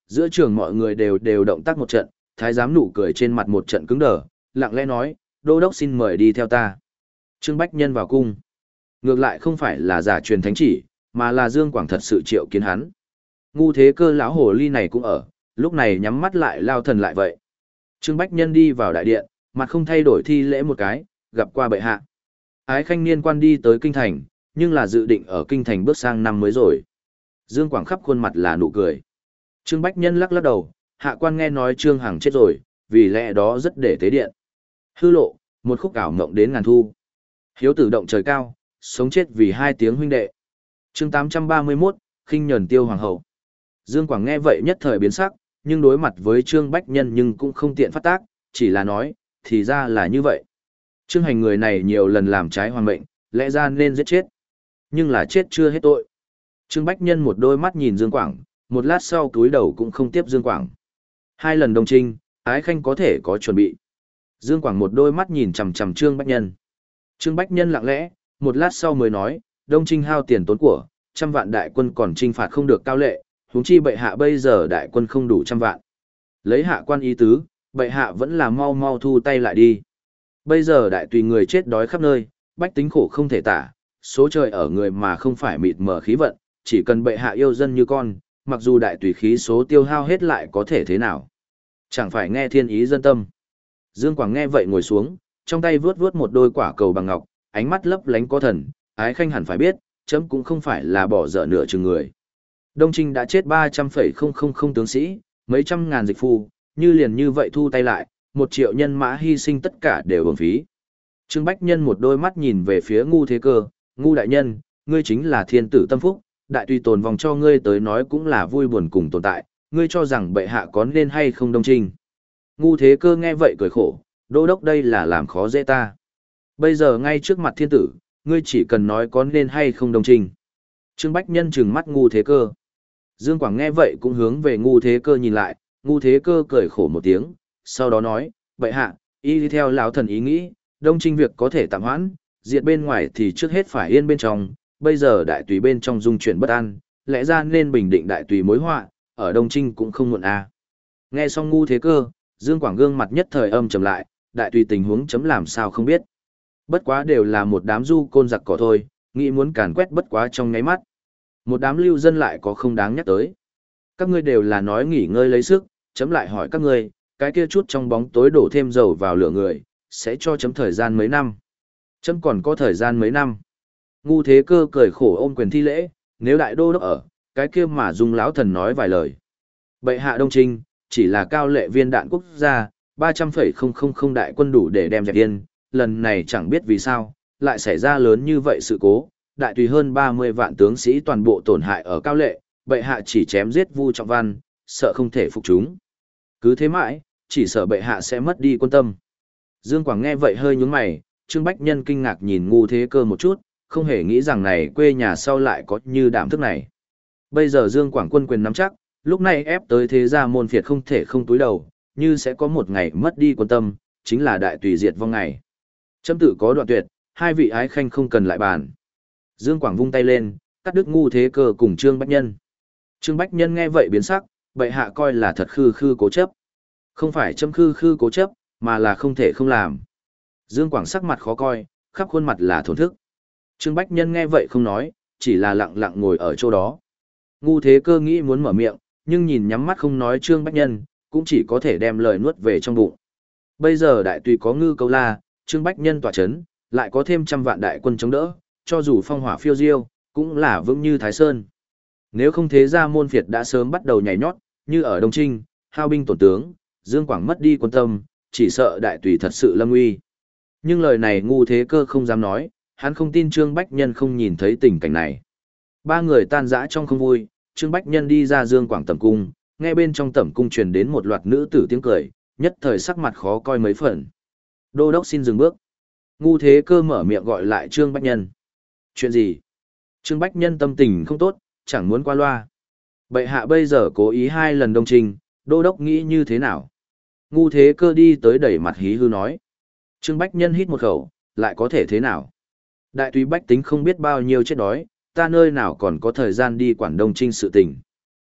giữa trường mọi người đều đều động tác một trận, thái giám nụ cười trên mặt một trận cứng đờ, lặng lẽ nói, đô đốc xin mời đi theo ta. Trương Bách Nhân vào cung. Ngược lại không phải là giả truyền thánh chỉ, mà là Dương Quảng thật sự triệu kiến hắn. Ngu Thế Cơ lão hồ ly này cũng ở, lúc này nhắm mắt lại lao thần lại vậy. Trương Bách Nhân đi vào đại điện, mặt không thay đổi thi lễ một cái, gặp qua bệ hạ. Ái Khanh niên quan đi tới kinh thành, nhưng là dự định ở kinh thành bước sang năm mới rồi. Dương Quảng khắp khuôn mặt là nụ cười. Trương Bách Nhân lắc lắc đầu, hạ quan nghe nói Trương Hằng chết rồi, vì lẽ đó rất để tế điện. Hư lộ, một khúc ảo mộng đến ngàn thu. Hiếu tử động trời cao, sống chết vì hai tiếng huynh đệ. Chương tám trăm ba mươi mốt, khinh nhẫn tiêu hoàng hậu. Dương Quảng nghe vậy nhất thời biến sắc, nhưng đối mặt với Trương Bách Nhân nhưng cũng không tiện phát tác, chỉ là nói, thì ra là như vậy. Trương Hành người này nhiều lần làm trái hoàng mệnh, lẽ ra nên giết chết. Nhưng là chết chưa hết tội. Trương Bách Nhân một đôi mắt nhìn Dương Quảng, một lát sau túi đầu cũng không tiếp Dương Quảng. Hai lần đồng trinh, Ái Khanh có thể có chuẩn bị. Dương Quảng một đôi mắt nhìn chằm chằm Trương Bách Nhân. Trương Bách Nhân lặng lẽ, một lát sau mới nói, đông trinh hao tiền tốn của, trăm vạn đại quân còn trinh phạt không được cao lệ, huống chi bệ hạ bây giờ đại quân không đủ trăm vạn. Lấy hạ quan ý tứ, bệ hạ vẫn là mau mau thu tay lại đi. Bây giờ đại tùy người chết đói khắp nơi, bách tính khổ không thể tả, số trời ở người mà không phải mịt mờ khí vận, chỉ cần bệ hạ yêu dân như con, mặc dù đại tùy khí số tiêu hao hết lại có thể thế nào. Chẳng phải nghe thiên ý dân tâm. Dương Quảng nghe vậy ngồi xuống, trong tay vướt vướt một đôi quả cầu bằng ngọc, ánh mắt lấp lánh có thần, Ái Khanh hẳn phải biết, chấm cũng không phải là bỏ dở nửa chừng người. Đông Trinh đã chết ba trăm phẩy không không không tướng sĩ, mấy trăm ngàn dịch phu, như liền như vậy thu tay lại, một triệu nhân mã hy sinh tất cả đều uổng phí. Trương Bách Nhân một đôi mắt nhìn về phía Ngu Thế Cơ, Ngu đại nhân, ngươi chính là thiên tử tâm phúc, đại tùy tồn vòng cho ngươi tới nói cũng là vui buồn cùng tồn tại, ngươi cho rằng bệ hạ có nên hay không Đông Trinh. Ngu Thế Cơ nghe vậy cười khổ, đô đốc đây là làm khó dễ ta. Bây giờ ngay trước mặt thiên tử, ngươi chỉ cần nói có nên hay không Đông Trinh. Trương Bách Nhân trừng mắt Ngu Thế Cơ. Dương Quảng nghe vậy cũng hướng về Ngu Thế Cơ nhìn lại, Ngu Thế Cơ cười khổ một tiếng, sau đó nói, bệ hạ, y đi theo lão thần ý nghĩ, Đông Trinh việc có thể tạm hoãn, diệt bên ngoài thì trước hết phải yên bên trong, bây giờ đại tùy bên trong dung chuyển bất an, lẽ ra nên bình định đại tùy mối họa, ở Đông Trinh cũng không muộn à. Nghe xong Ngu Thế Cơ, Dương Quảng gương mặt nhất thời âm trầm lại, đại tùy tình huống chấm làm sao không biết. Bất quá đều là một đám du côn giặc cỏ thôi, nghĩ muốn càn quét bất quá trong nháy mắt. Một đám lưu dân lại có không đáng nhắc tới. Các ngươi đều là nói nghỉ ngơi lấy sức, chấm lại hỏi các ngươi, cái kia chút trong bóng tối đổ thêm dầu vào lửa người, sẽ cho chấm thời gian mấy năm. Chấm còn có thời gian mấy năm. Ngu Thế Cơ cười khổ ôm quyền thi lễ, nếu đại đô đốc ở, cái kia mà dung lão thần nói vài lời. Bệ hạ Đông Trinh, chỉ là cao lệ viên đạn quốc gia, ba trăm phẩy không không không đại quân đủ để đem dẹp yên, lần này chẳng biết vì sao, lại xảy ra lớn như vậy sự cố, đại tùy hơn ba mươi vạn tướng sĩ toàn bộ tổn hại ở cao lệ, bệ hạ chỉ chém giết Vu Trọng Văn, sợ không thể phục chúng. Cứ thế mãi, chỉ sợ bệ hạ sẽ mất đi quân tâm. Dương Quảng nghe vậy hơi nhướng mày, Trương Bách Nhân kinh ngạc nhìn Ngu Thế Cơ một chút, không hề nghĩ rằng này quê nhà sau lại có như đảm thức này. Bây giờ Dương Quảng quân quyền nắm chắc, lúc này ép tới thế gia môn phiệt không thể không túi đầu, như sẽ có một ngày mất đi quân tâm, chính là đại tùy diệt vong ngày. Chấm tự có đoạn tuyệt, hai vị ái khanh không cần lại bàn. Dương Quảng vung tay lên, cắt đứt Ngu Thế Cơ cùng Trương Bách Nhân. Trương Bách Nhân nghe vậy biến sắc, bệ hạ coi là thật khư khư cố chấp. Không phải chấm khư khư cố chấp, mà là không thể không làm. Dương Quảng sắc mặt khó coi, khắp khuôn mặt là thổn thức. Trương Bách Nhân nghe vậy không nói, chỉ là lặng lặng ngồi ở chỗ đó. Ngu Thế Cơ nghĩ muốn mở miệng, nhưng nhìn nhắm mắt không nói Trương Bách Nhân, cũng chỉ có thể đem lời nuốt về trong bụng. Bây giờ đại tùy có Ngư Câu La, Trương Bách Nhân tỏa chấn, lại có thêm trăm vạn đại quân chống đỡ, cho dù phong hỏa phiêu diêu, cũng là vững như Thái Sơn. Nếu không thế ra môn phiệt đã sớm bắt đầu nhảy nhót, như ở Đông Trinh, hao binh tổn tướng, Dương Quảng mất đi quân tâm, chỉ sợ đại tùy thật sự lâm nguy. Nhưng lời này Ngu Thế Cơ không dám nói, hắn không tin Trương Bách Nhân không nhìn thấy tình cảnh này. Ba người tan rã trong không vui, Trương Bách Nhân đi ra Dương Quảng tẩm cung, nghe bên trong tẩm cung truyền đến một loạt nữ tử tiếng cười, nhất thời sắc mặt khó coi mấy phần. Đô đốc xin dừng bước. Ngu Thế Cơ mở miệng gọi lại Trương Bách Nhân. Chuyện gì? Trương Bách Nhân tâm tình không tốt, chẳng muốn qua loa. Bệ hạ bây giờ cố ý hai lần Đông Trinh, đô đốc nghĩ như thế nào? Ngu Thế Cơ đi tới đẩy mặt hí hư nói. Trương Bách Nhân hít một khẩu, lại có thể thế nào? Đại tùy bách tính không biết bao nhiêu chết đói, ta nơi nào còn có thời gian đi quản Đông Trinh sự tình.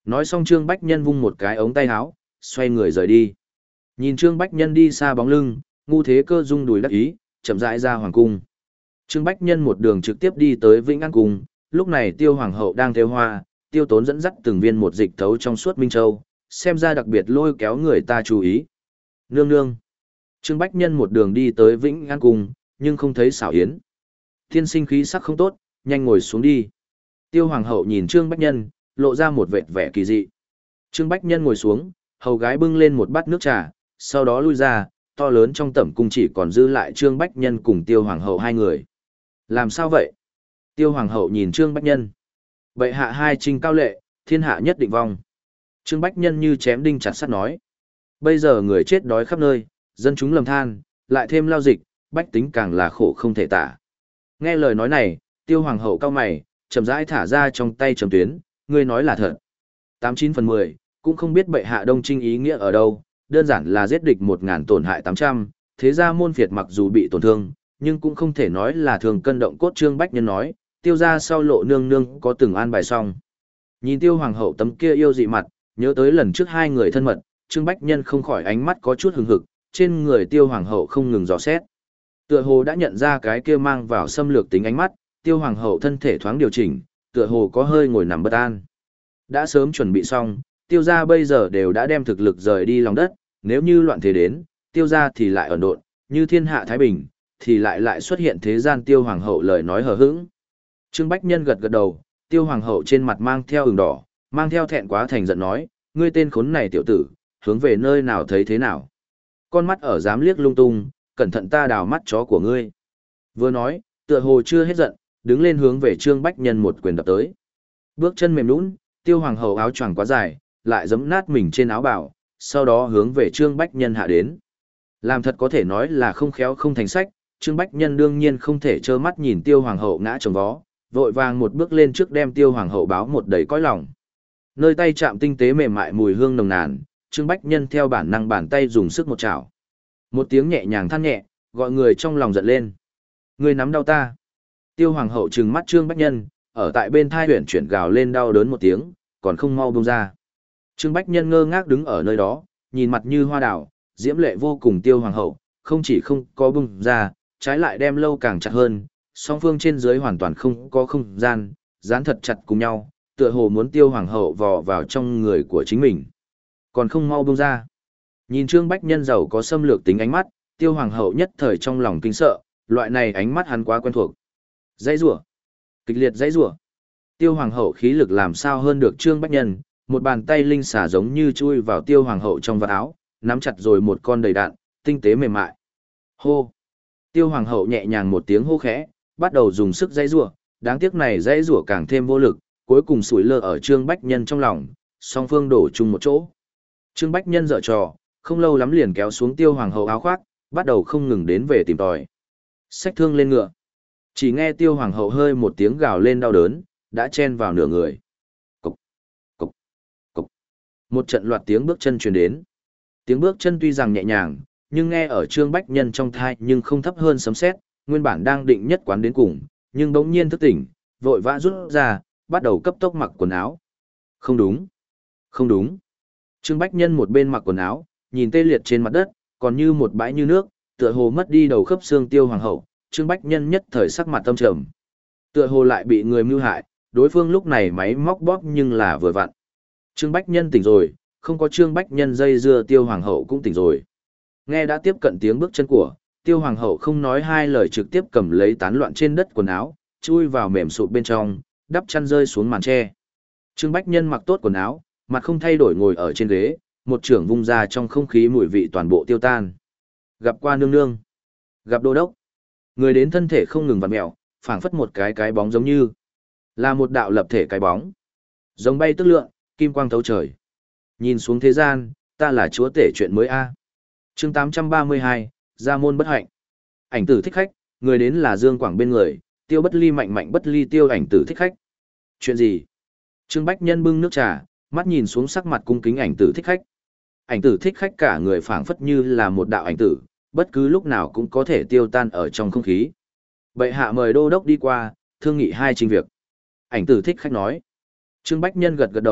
Nói xong Trương Bách Nhân vung một cái ống tay áo, xoay người rời đi. Nhìn Trương Bách Nhân đi xa bóng lưng, Ngu Thế Cơ rung đùi đắc ý, chậm rãi ra hoàng cung. Trương Bách Nhân một đường trực tiếp đi tới Vĩnh An cung, lúc này Tiêu hoàng hậu đang thêu hoa, Tiêu Tốn dẫn dắt từng viên một dịch thấu trong suốt minh châu, xem ra đặc biệt lôi kéo người ta chú ý. Nương nương. Trương Bách Nhân một đường đi tới Vĩnh An cung, nhưng không thấy xảo yến. Thiên sinh khí sắc không tốt, nhanh ngồi xuống đi. Tiêu hoàng hậu nhìn Trương Bách Nhân, lộ ra một vệt vẻ kỳ dị. Trương Bách Nhân ngồi xuống, hầu gái bưng lên một bát nước trà, sau đó lui ra, to lớn trong tẩm cung chỉ còn dư lại Trương Bách Nhân cùng Tiêu hoàng hậu hai người. Làm sao vậy? Tiêu hoàng hậu nhìn Trương Bách Nhân. Bệ hạ hai trinh cao lệ, thiên hạ nhất định vong. Trương Bách Nhân như chém đinh chặt sắt nói. Bây giờ người chết đói khắp nơi, dân chúng lầm than, lại thêm lao dịch, bách tính càng là khổ không thể tả. Nghe lời nói này, Tiêu hoàng hậu cau mày, chậm rãi thả ra trong tay trầm tuyến, ngươi nói là thật. Tám chín phần mười, cũng không biết bệ hạ đông trinh ý nghĩa ở đâu, đơn giản là giết địch một ngàn tổn hại tám trăm, thế ra môn phiệt mặc dù bị tổn thương, nhưng cũng không thể nói là thường cân động cốt. Trương Bách Nhân nói, Tiêu ra sau lộ nương nương có từng an bài xong. Nhìn Tiêu hoàng hậu tấm kia yêu dị mặt, nhớ tới lần trước hai người thân mật, Trương Bách Nhân không khỏi ánh mắt có chút hừng hực, trên người Tiêu hoàng hậu không ngừng dò xét. Tựa hồ đã nhận ra cái kia mang vào xâm lược tính ánh mắt, Tiêu hoàng hậu thân thể thoáng điều chỉnh, tựa hồ có hơi ngồi nằm bất an. Đã sớm chuẩn bị xong, Tiêu gia bây giờ đều đã đem thực lực rời đi lòng đất, nếu như loạn thế đến, Tiêu gia thì lại ẩn độn, như thiên hạ thái bình, thì lại lại xuất hiện thế gian. Tiêu hoàng hậu lời nói hờ hững. Trương Bách Nhân gật gật đầu, Tiêu hoàng hậu trên mặt mang theo ửng đỏ, mang theo thẹn quá thành giận nói, ngươi tên khốn này tiểu tử, hướng về nơi nào thấy thế nào? Con mắt ở dám liếc lung tung, cẩn thận ta đào mắt chó của ngươi. Vừa nói, tựa hồ chưa hết giận, đứng lên hướng về Trương Bách Nhân một quyền đập tới. Bước chân mềm nhũn, Tiêu hoàng hậu áo choàng quá dài, lại giẫm nát mình trên áo bào, sau đó hướng về Trương Bách Nhân hạ đến. Làm thật có thể nói là không khéo không thành sách, Trương Bách Nhân đương nhiên không thể trơ mắt nhìn Tiêu hoàng hậu ngã chồng vó, vội vàng một bước lên trước đem Tiêu hoàng hậu báo một đầy cõi lòng. Nơi tay chạm tinh tế mềm mại mùi hương nồng nàn, Trương Bách Nhân theo bản năng bàn tay dùng sức một chảo. Một tiếng nhẹ nhàng than nhẹ, gọi người trong lòng giận lên. Ngươi nắm đau ta. Tiêu hoàng hậu trừng mắt Trương Bách Nhân, ở tại bên thai huyển chuyển gào lên đau đớn một tiếng, còn không mau buông ra. Trương Bách Nhân ngơ ngác đứng ở nơi đó, nhìn mặt như hoa đào, diễm lệ vô cùng Tiêu hoàng hậu, không chỉ không có buông ra, trái lại đem lâu càng chặt hơn, song phương trên dưới hoàn toàn không có không gian, dán thật chặt cùng nhau, tựa hồ muốn Tiêu hoàng hậu vò vào trong người của chính mình. Còn không mau buông ra. Nhìn Trương Bách Nhân giàu có xâm lược tính ánh mắt, Tiêu hoàng hậu nhất thời trong lòng kinh sợ, loại này ánh mắt hắn quá quen thuộc. Dãy rủa, kịch liệt dãy rủa. Tiêu hoàng hậu khí lực làm sao hơn được Trương Bách Nhân, một bàn tay linh xả giống như chui vào Tiêu hoàng hậu trong vạt áo, nắm chặt rồi một con đầy đạn, tinh tế mềm mại. Hô. Tiêu hoàng hậu nhẹ nhàng một tiếng hô khẽ, bắt đầu dùng sức dãy rủa, đáng tiếc này dãy rủa càng thêm vô lực, cuối cùng sủi lơ ở Trương Bách Nhân trong lòng, song phương đổ chung một chỗ. Trương Bách Nhân giở trò, không lâu lắm liền kéo xuống Tiêu hoàng hậu áo khoác, bắt đầu không ngừng đến về tìm tòi. Xách thương lên ngựa. Chỉ nghe Tiêu hoàng hậu hơi một tiếng gào lên đau đớn, đã chen vào nửa người. Cục, cục, cục. Một trận loạt tiếng bước chân truyền đến. Tiếng bước chân tuy rằng nhẹ nhàng, nhưng nghe ở Trương Bách Nhân trong thai nhưng không thấp hơn sấm sét, nguyên bản đang định nhất quán đến cùng, nhưng bỗng nhiên thức tỉnh, vội vã rút ra, bắt đầu cấp tốc mặc quần áo. Không đúng, không đúng. Trương Bách Nhân một bên mặc quần áo, nhìn tê liệt trên mặt đất, còn như một bãi như nước, tựa hồ mất đi đầu khớp xương Tiêu hoàng hậu, Trương Bách Nhân nhất thời sắc mặt tâm trầm. Tựa hồ lại bị người mưu hại, đối phương lúc này máy móc bóp nhưng là vừa vặn. Trương Bách Nhân tỉnh rồi, không có Trương Bách Nhân dây dưa Tiêu hoàng hậu cũng tỉnh rồi. Nghe đã tiếp cận tiếng bước chân của, Tiêu hoàng hậu không nói hai lời trực tiếp cầm lấy tán loạn trên đất quần áo, chui vào mềm sụp bên trong, đắp chăn rơi xuống màn tre. Trương Bách Nhân mặc tốt quần áo, mặt không thay đổi ngồi ở trên ghế, một trưởng vung ra trong không khí mùi vị toàn bộ tiêu tan. Gặp qua nương nương, gặp đô đốc. Người đến thân thể không ngừng vặn mèo, phảng phất một cái cái bóng giống như là một đạo lập thể cái bóng. Giống bay tức lượn, kim quang thấu trời. Nhìn xuống thế gian, ta là chúa tể chuyện mới a. Chương tám trăm ba mươi hai, Gia môn bất hạnh. Ảnh tử thích khách, người đến là Dương Quảng bên người, Tiêu Bất Ly mạnh mạnh bất ly Tiêu ảnh tử thích khách. Chuyện gì? Trương Bách Nhân bưng nước trà, mắt nhìn xuống sắc mặt cung kính ảnh tử thích khách. Ảnh tử thích khách cả người phảng phất như là một đạo ảnh tử, bất cứ lúc nào cũng có thể tiêu tan ở trong không khí. Bệ hạ mời đô đốc đi qua, thương nghị hai trình việc. Ảnh tử thích khách nói. Trương Bách Nhân gật gật đầu,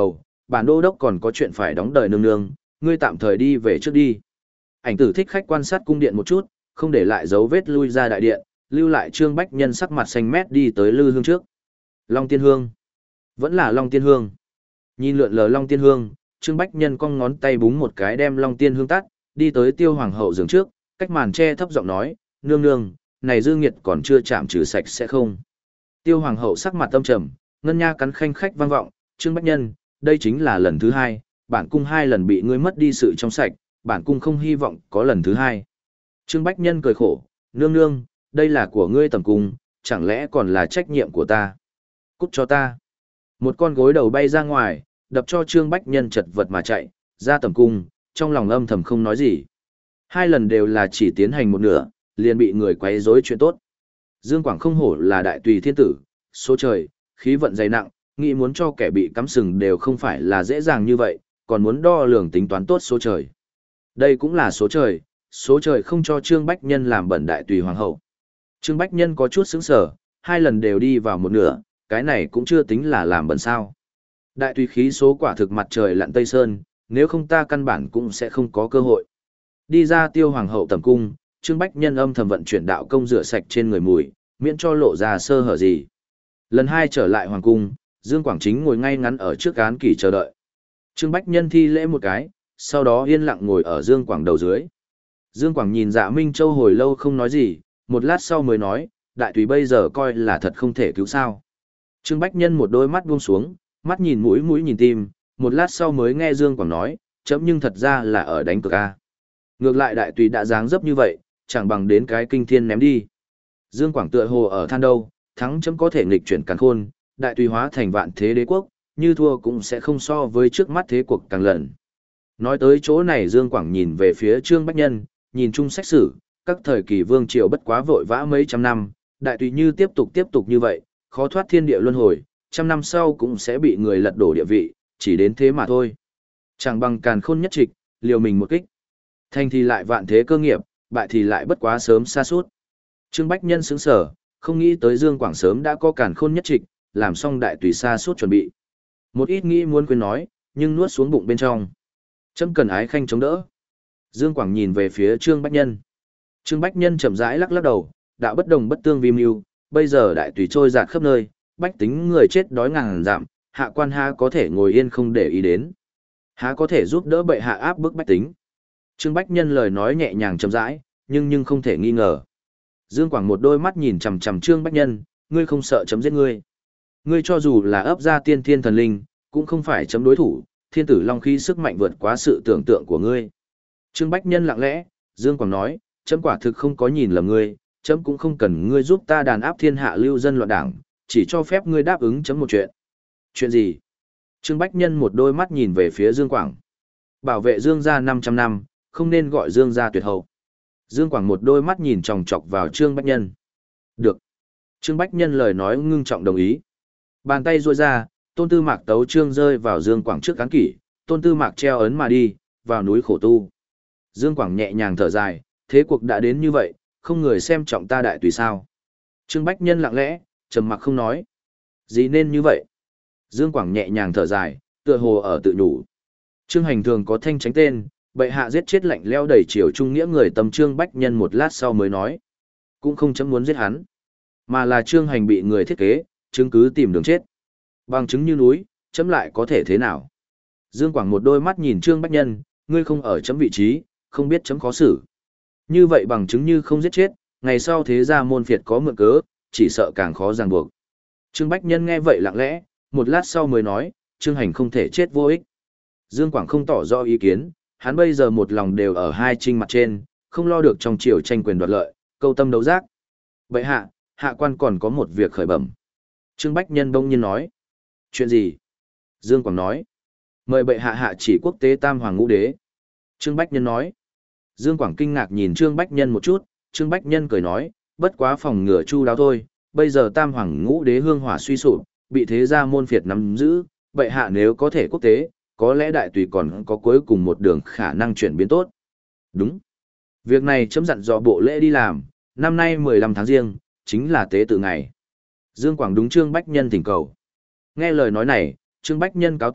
bản đô đốc còn có chuyện phải đóng đời nương nương, ngươi tạm thời đi về trước đi. Ảnh tử thích khách quan sát cung điện một chút, không để lại dấu vết lui ra đại điện, lưu lại Trương Bách Nhân sắc mặt xanh mét đi tới lư hương trước. Long Tiên Hương. Vẫn là Long Tiên Hương. Nhìn lượn lờ Long Tiên Hương, Trương Bách Nhân cong ngón tay búng một cái đem Long Tiên Hương tắt, đi tới Tiêu Hoàng hậu giường trước, cách màn che thấp giọng nói, nương nương, này dư nghiệt còn chưa chạm trừ sạch sẽ không. Tiêu Hoàng hậu sắc mặt tâm trầm, ngân nha cắn khanh khách vang vọng, Trương Bách Nhân, đây chính là lần thứ hai, bản cung hai lần bị ngươi mất đi sự trong sạch, bản cung không hy vọng có lần thứ hai. Trương Bách Nhân cười khổ, nương nương, đây là của ngươi tầm cung, chẳng lẽ còn là trách nhiệm của ta. Cút cho ta. Một con gối đầu bay ra ngoài, đập cho Trương Bách Nhân chật vật mà chạy, ra tầm cung, trong lòng âm thầm không nói gì. Hai lần đều là chỉ tiến hành một nửa, liền bị người quấy rối chuyện tốt. Dương Quảng không hổ là đại tùy thiên tử, số trời, khí vận dày nặng, nghĩ muốn cho kẻ bị cắm sừng đều không phải là dễ dàng như vậy, còn muốn đo lường tính toán tốt số trời. Đây cũng là số trời, số trời không cho Trương Bách Nhân làm bẩn đại tùy hoàng hậu. Trương Bách Nhân có chút sững sờ, hai lần đều đi vào một nửa, cái này cũng chưa tính là làm bẩn sao. Đại tùy khí số quả thực mặt trời lặn tây sơn, nếu không ta căn bản cũng sẽ không có cơ hội. Đi ra Tiêu Hoàng hậu tầm cung, Trương Bách Nhân âm thầm vận chuyển đạo công rửa sạch trên người mùi, miễn cho lộ ra sơ hở gì. Lần hai trở lại hoàng cung, Dương Quảng Chính ngồi ngay ngắn ở trước án kỷ chờ đợi. Trương Bách Nhân thi lễ một cái, sau đó yên lặng ngồi ở Dương Quảng đầu dưới. Dương Quảng nhìn Dạ Minh Châu hồi lâu không nói gì, một lát sau mới nói, đại tùy bây giờ coi là thật không thể cứu sao. Trương Bách Nhân một đôi mắt buông xuống, mắt nhìn mũi mũi nhìn tim, một lát sau mới nghe Dương Quảng nói, chấm nhưng thật ra là ở đánh cược a. Ngược lại đại tùy đã dáng dấp như vậy, chẳng bằng đến cái kinh thiên ném đi. Dương Quảng tựa hồ ở than đâu, thắng chấm có thể nghịch chuyển càn khôn, đại tùy hóa thành vạn thế đế quốc, như thua cũng sẽ không so với trước mắt thế cuộc càng lần. Nói tới chỗ này Dương Quảng nhìn về phía Trương Bách Nhân, nhìn chung sách sử, các thời kỳ vương triều bất quá vội vã mấy trăm năm, đại tùy như tiếp tục tiếp tục như vậy, khó thoát thiên địa luân hồi, trăm năm sau cũng sẽ bị người lật đổ địa vị, chỉ đến thế mà thôi. Chẳng bằng càn khôn nhất trịch, liều mình một kích. Thành thì lại vạn thế cơ nghiệp, bại thì lại bất quá sớm xa suốt. Trương Bách Nhân sững sở, không nghĩ tới Dương Quảng sớm đã có càn khôn nhất trịch, làm xong đại tùy xa suốt chuẩn bị. Một ít nghĩ muốn quên nói, nhưng nuốt xuống bụng bên trong. Chấm cần ái khanh chống đỡ. Dương Quảng nhìn về phía Trương Bách Nhân. Trương Bách Nhân chậm rãi lắc lắc đầu, đạo bất đồng bất tương vi mưu, bây giờ đại tùy trôi dạt khắp nơi, bách tính người chết đói ngàn dặm, hạ quan ha có thể ngồi yên không để ý đến. Há có thể giúp đỡ bệ hạ áp bức bách tính. Trương Bách Nhân lời nói nhẹ nhàng chậm rãi, nhưng nhưng không thể nghi ngờ. Dương Quảng một đôi mắt nhìn chằm chằm Trương Bách Nhân, ngươi không sợ chấm giết ngươi. Ngươi cho dù là ấp ra tiên thiên thần linh, cũng không phải chấm đối thủ, thiên tử long khí sức mạnh vượt quá sự tưởng tượng của ngươi. Trương Bách Nhân lặng lẽ, Dương Quảng nói, chấm quả thực không có nhìn lầm ngươi, chấm cũng không cần ngươi giúp ta đàn áp thiên hạ lưu dân loạn đảng, chỉ cho phép ngươi đáp ứng chấm một chuyện. Chuyện gì? Trương Bách Nhân một đôi mắt nhìn về phía Dương Quảng. Bảo vệ Dương gia năm trăm năm, không nên gọi Dương gia tuyệt hậu. Dương Quảng một đôi mắt nhìn chòng chọc vào Trương Bách Nhân. Được. Trương Bách Nhân lời nói ngưng trọng đồng ý. Bàn tay duỗi ra, Tôn Tư Mạc tấu trương rơi vào Dương Quảng trước cán kỷ, Tôn Tư Mạc treo ấn mà đi, vào núi khổ tu. Dương Quảng nhẹ nhàng thở dài, thế cuộc đã đến như vậy, không người xem trọng ta đại tùy sao. Trương Bách Nhân lặng lẽ, trầm mặc không nói. Gì nên như vậy? Dương Quảng nhẹ nhàng thở dài, tựa hồ ở tự nhủ. Trương Hành thường có thanh tránh tên, bệ hạ giết chết lạnh leo đầy chiều trung nghĩa người tâm Trương Bách Nhân một lát sau mới nói. Cũng không chấm muốn giết hắn, mà là Trương Hành bị người thiết kế, chứng cứ tìm đường chết. Bằng chứng như núi, chấm lại có thể thế nào? Dương Quảng một đôi mắt nhìn Trương Bách Nhân, ngươi không ở chấm vị trí, không biết chấm khó xử. Như vậy bằng chứng như không giết chết, ngày sau thế gia môn phiệt có mượn cớ, chỉ sợ càng khó ràng buộc. Trương Bách Nhân nghe vậy lặng lẽ, một lát sau mới nói, Trương Hành không thể chết vô ích. Dương Quảng không tỏ rõ ý kiến, hắn bây giờ một lòng đều ở hai trinh mặt trên, không lo được trong triều tranh quyền đoạt lợi, câu tâm đấu giác. Vậy hạ, hạ quan còn có một việc khởi bẩm. Trương Bách Nhân bỗng nhiên nói. Chuyện gì? Dương Quảng nói. Mời bệ hạ hạ chỉ quốc tế tam hoàng ngũ đế. Trương Bách Nhân nói. Dương Quảng kinh ngạc nhìn Trương Bách Nhân một chút, Trương Bách Nhân cười nói, bất quá phòng ngừa chu đáo thôi, bây giờ tam hoàng ngũ đế hương hỏa suy sụp, bị thế gia môn phiệt nắm giữ, bệ hạ nếu có thể quốc tế, có lẽ đại tùy còn có cuối cùng một đường khả năng chuyển biến tốt. Đúng. Việc này chấm dặn dò bộ lễ đi làm, năm nay mười lăm tháng riêng, chính là tế tự ngày. Dương Quảng đúng Trương Bách Nhân thỉnh cầu. Nghe lời nói này, Trương Bách Nhân cáo tử,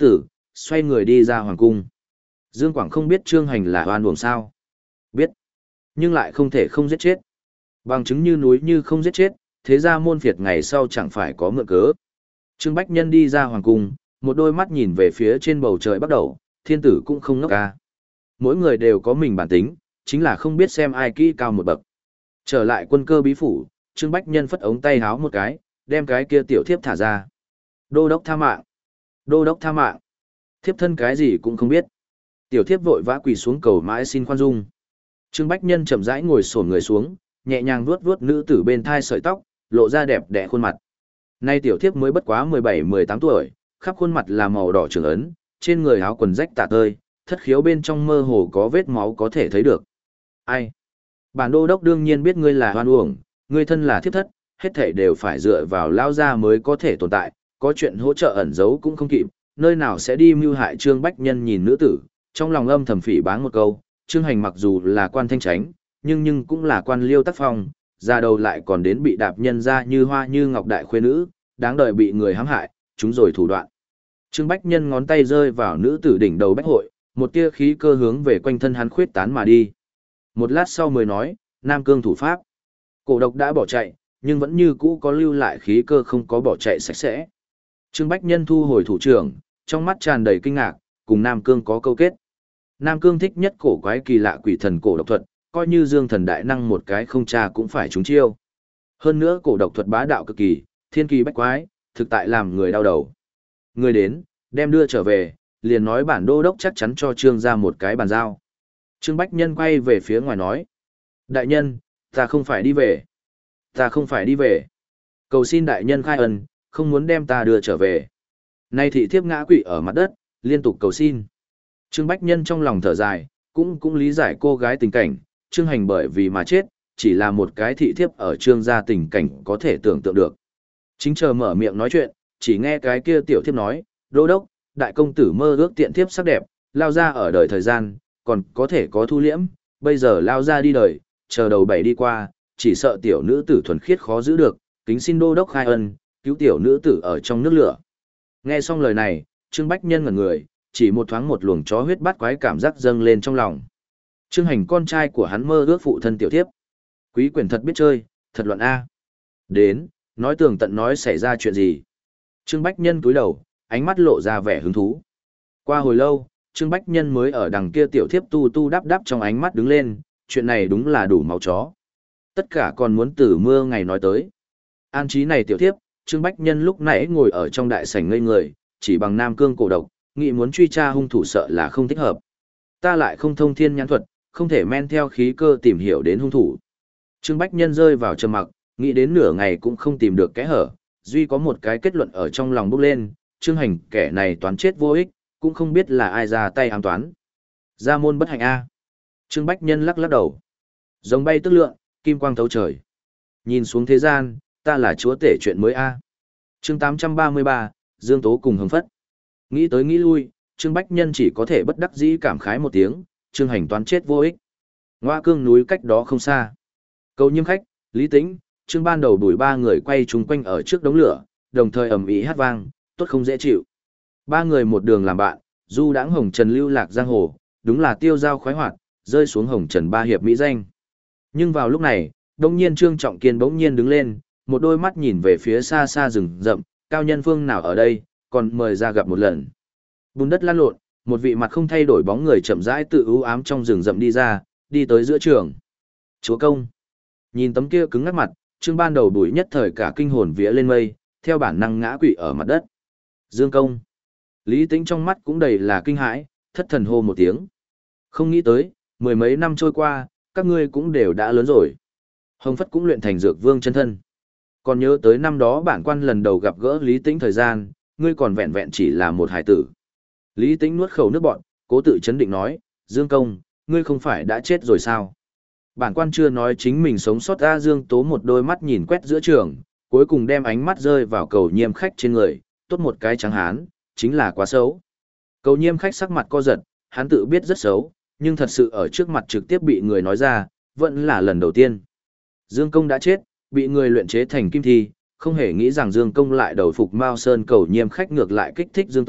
xoay người đi ra hoàng cung. Dương Quảng không biết Trương Hành là oan uổng sao? Biết, nhưng lại không thể không giết chết. Bằng chứng như núi như không giết chết, thế ra môn phiệt ngày sau chẳng phải có mượn cớ. Trương Bách Nhân đi ra hoàng cung, một đôi mắt nhìn về phía trên bầu trời bắt đầu, thiên tử cũng không ngốc ca. Mỗi người đều có mình bản tính, chính là không biết xem ai kỹ cao một bậc. Trở lại quân cơ bí phủ, Trương Bách Nhân phất ống tay háo một cái, đem cái kia tiểu thiếp thả ra. Đô đốc tha mạng! Đô đốc tha mạng! Thiếp thân cái gì cũng không biết. Tiểu thiếp vội vã quỳ xuống cầu mãi xin khoan dung. Trương Bách Nhân chậm rãi ngồi xổm người xuống, nhẹ nhàng vuốt vuốt nữ tử bên thai sợi tóc, lộ ra đẹp đẽ khuôn mặt. Nay tiểu thiếp mới bất quá mười bảy mười tám tuổi, khắp khuôn mặt là màu đỏ trưởng ấn, trên người áo quần rách tả tơi, thất khiếu bên trong mơ hồ có vết máu có thể thấy được. Ai? Bản đô đốc đương nhiên biết ngươi là hoan uổng, ngươi thân là thiếp thất, hết thảy đều phải dựa vào lao gia mới có thể tồn tại, có chuyện hỗ trợ ẩn giấu cũng không kịp, nơi nào sẽ đi mưu hại Trương Bách Nhân nhìn nữ tử, trong lòng âm thầm phỉ báng một câu, Trương Hành mặc dù là quan thanh tránh, nhưng nhưng cũng là quan liêu tác phong, ra đầu lại còn đến bị đạp nhân ra như hoa như ngọc đại khuê nữ, đáng đời bị người hãm hại, chúng rồi thủ đoạn. Trương Bách Nhân ngón tay rơi vào nữ tử đỉnh đầu bách hội, một tia khí cơ hướng về quanh thân hắn khuyết tán mà đi. Một lát sau mới nói, Nam Cương thủ pháp. Cổ độc đã bỏ chạy, nhưng vẫn như cũ có lưu lại khí cơ không có bỏ chạy sạch sẽ. Trương Bách Nhân thu hồi thủ trưởng, trong mắt tràn đầy kinh ngạc, cùng Nam Cương có câu kết. Nam Cương thích nhất cổ quái kỳ lạ quỷ thần cổ độc thuật, coi như Dương Thần đại năng một cái không tra cũng phải trúng chiêu. Hơn nữa cổ độc thuật bá đạo cực kỳ, thiên kỳ bách quái, thực tại làm người đau đầu. Người đến, đem đưa trở về, liền nói bản đô đốc chắc chắn cho Trương ra một cái bàn giao. Trương Bách Nhân quay về phía ngoài nói. Đại nhân, ta không phải đi về. Ta không phải đi về. Cầu xin đại nhân khai ân, không muốn đem ta đưa trở về. Nay thị thiếp ngã quỵ ở mặt đất, liên tục cầu xin. Trương Bách Nhân trong lòng thở dài, cũng cũng lý giải cô gái tình cảnh, Trương Hành bởi vì mà chết, chỉ là một cái thị thiếp ở Trương gia tình cảnh có thể tưởng tượng được. Chính chờ mở miệng nói chuyện, chỉ nghe cái kia tiểu thiếp nói, đô đốc, đại công tử mơ ước tiện thiếp sắc đẹp, lao ra ở đời thời gian, còn có thể có thu liễm, bây giờ lao ra đi đời, chờ đầu bảy đi qua, chỉ sợ tiểu nữ tử thuần khiết khó giữ được, kính xin đô đốc khai ân, cứu tiểu nữ tử ở trong nước lửa. Nghe xong lời này, Trương Bách Nhân ngẩn người, chỉ một thoáng một luồng chó huyết bắt quái cảm giác dâng lên trong lòng. Trương Hành con trai của hắn mơ ước phụ thân tiểu thiếp. Quý quyển thật biết chơi, thật luận A. Đến, nói tường tận nói xảy ra chuyện gì. Trương Bách Nhân cúi đầu, ánh mắt lộ ra vẻ hứng thú. Qua hồi lâu, Trương Bách Nhân mới ở đằng kia tiểu thiếp tu tu đắp đắp trong ánh mắt đứng lên, chuyện này đúng là đủ máu chó. Tất cả còn muốn từ mưa ngày nói tới. An trí này tiểu thiếp, Trương Bách Nhân lúc nãy ngồi ở trong đại sảnh ngây người, chỉ bằng Nam Cương cổ độc, nghĩ muốn truy tra hung thủ sợ là không thích hợp. Ta lại không thông thiên nhãn thuật, không thể men theo khí cơ tìm hiểu đến hung thủ. Trương Bách Nhân rơi vào trầm mặc, nghĩ đến nửa ngày cũng không tìm được kẽ hở, duy có một cái kết luận ở trong lòng bốc lên, Trương Hành kẻ này toán chết vô ích, cũng không biết là ai ra tay ám toán. Gia môn bất hạnh A. Trương Bách Nhân lắc lắc đầu. Giống bay tức lượn, kim quang thấu trời. Nhìn xuống thế gian, ta là chúa tể chuyện mới A. Chương tám trăm ba mươi ba, Dương Tố cùng Hồng Phất. Nghĩ tới nghĩ lui, Trương Bách Nhân chỉ có thể bất đắc dĩ cảm khái một tiếng, Trương Hành toán chết vô ích. Ngoa cương núi cách đó không xa. Cầu Nhiêm Khách, Lý Tĩnh, Trương ban đầu đuổi ba người quay chung quanh ở trước đống lửa, đồng thời ầm ĩ hát vang, tốt không dễ chịu. Ba người một đường làm bạn, du đãng hồng trần lưu lạc giang hồ, đúng là tiêu dao khoái hoạt, rơi xuống hồng trần ba hiệp mỹ danh. Nhưng vào lúc này, đông nhiên Trương Trọng Kiên bỗng nhiên đứng lên, một đôi mắt nhìn về phía xa xa rừng rậm, cao nhân phương nào ở đây, còn mời ra gặp một lần. Bùn đất lăn lộn, một vị mặt không thay đổi bóng người chậm rãi tự ưu ám trong rừng rậm đi ra, đi tới giữa trường. Chúa công. Nhìn tấm kia cứng ngắc mặt, Trương ban đầu bùi nhất thời cả kinh hồn vía lên mây, theo bản năng ngã quỵ ở mặt đất. Dương công. Lý Tĩnh trong mắt cũng đầy là kinh hãi, thất thần hô một tiếng. Không nghĩ tới, mười mấy năm trôi qua, các ngươi cũng đều đã lớn rồi. Hồng Phất cũng luyện thành dược vương chân thân. Còn nhớ tới năm đó bản quan lần đầu gặp gỡ Lý Tĩnh thời gian, ngươi còn vẹn vẹn chỉ là một hải tử. Lý Tĩnh nuốt khẩu nước bọt, cố tự chấn định nói, Dương công, ngươi không phải đã chết rồi sao? Bản quan chưa nói chính mình sống sót ra. Dương Tố một đôi mắt nhìn quét giữa trường, cuối cùng đem ánh mắt rơi vào Cầu Nhiêm Khách trên người, tốt một cái trắng hán, chính là quá xấu. Cầu Nhiêm Khách sắc mặt co giật, hắn tự biết rất xấu, nhưng thật sự ở trước mặt trực tiếp bị người nói ra, vẫn là lần đầu tiên. Dương công đã chết, bị người luyện chế thành kim thi, không hề nghĩ rằng Dương công lại đầu phục Mao Sơn. Cầu Nhiêm Khách ngược lại kích thích Dương Tố,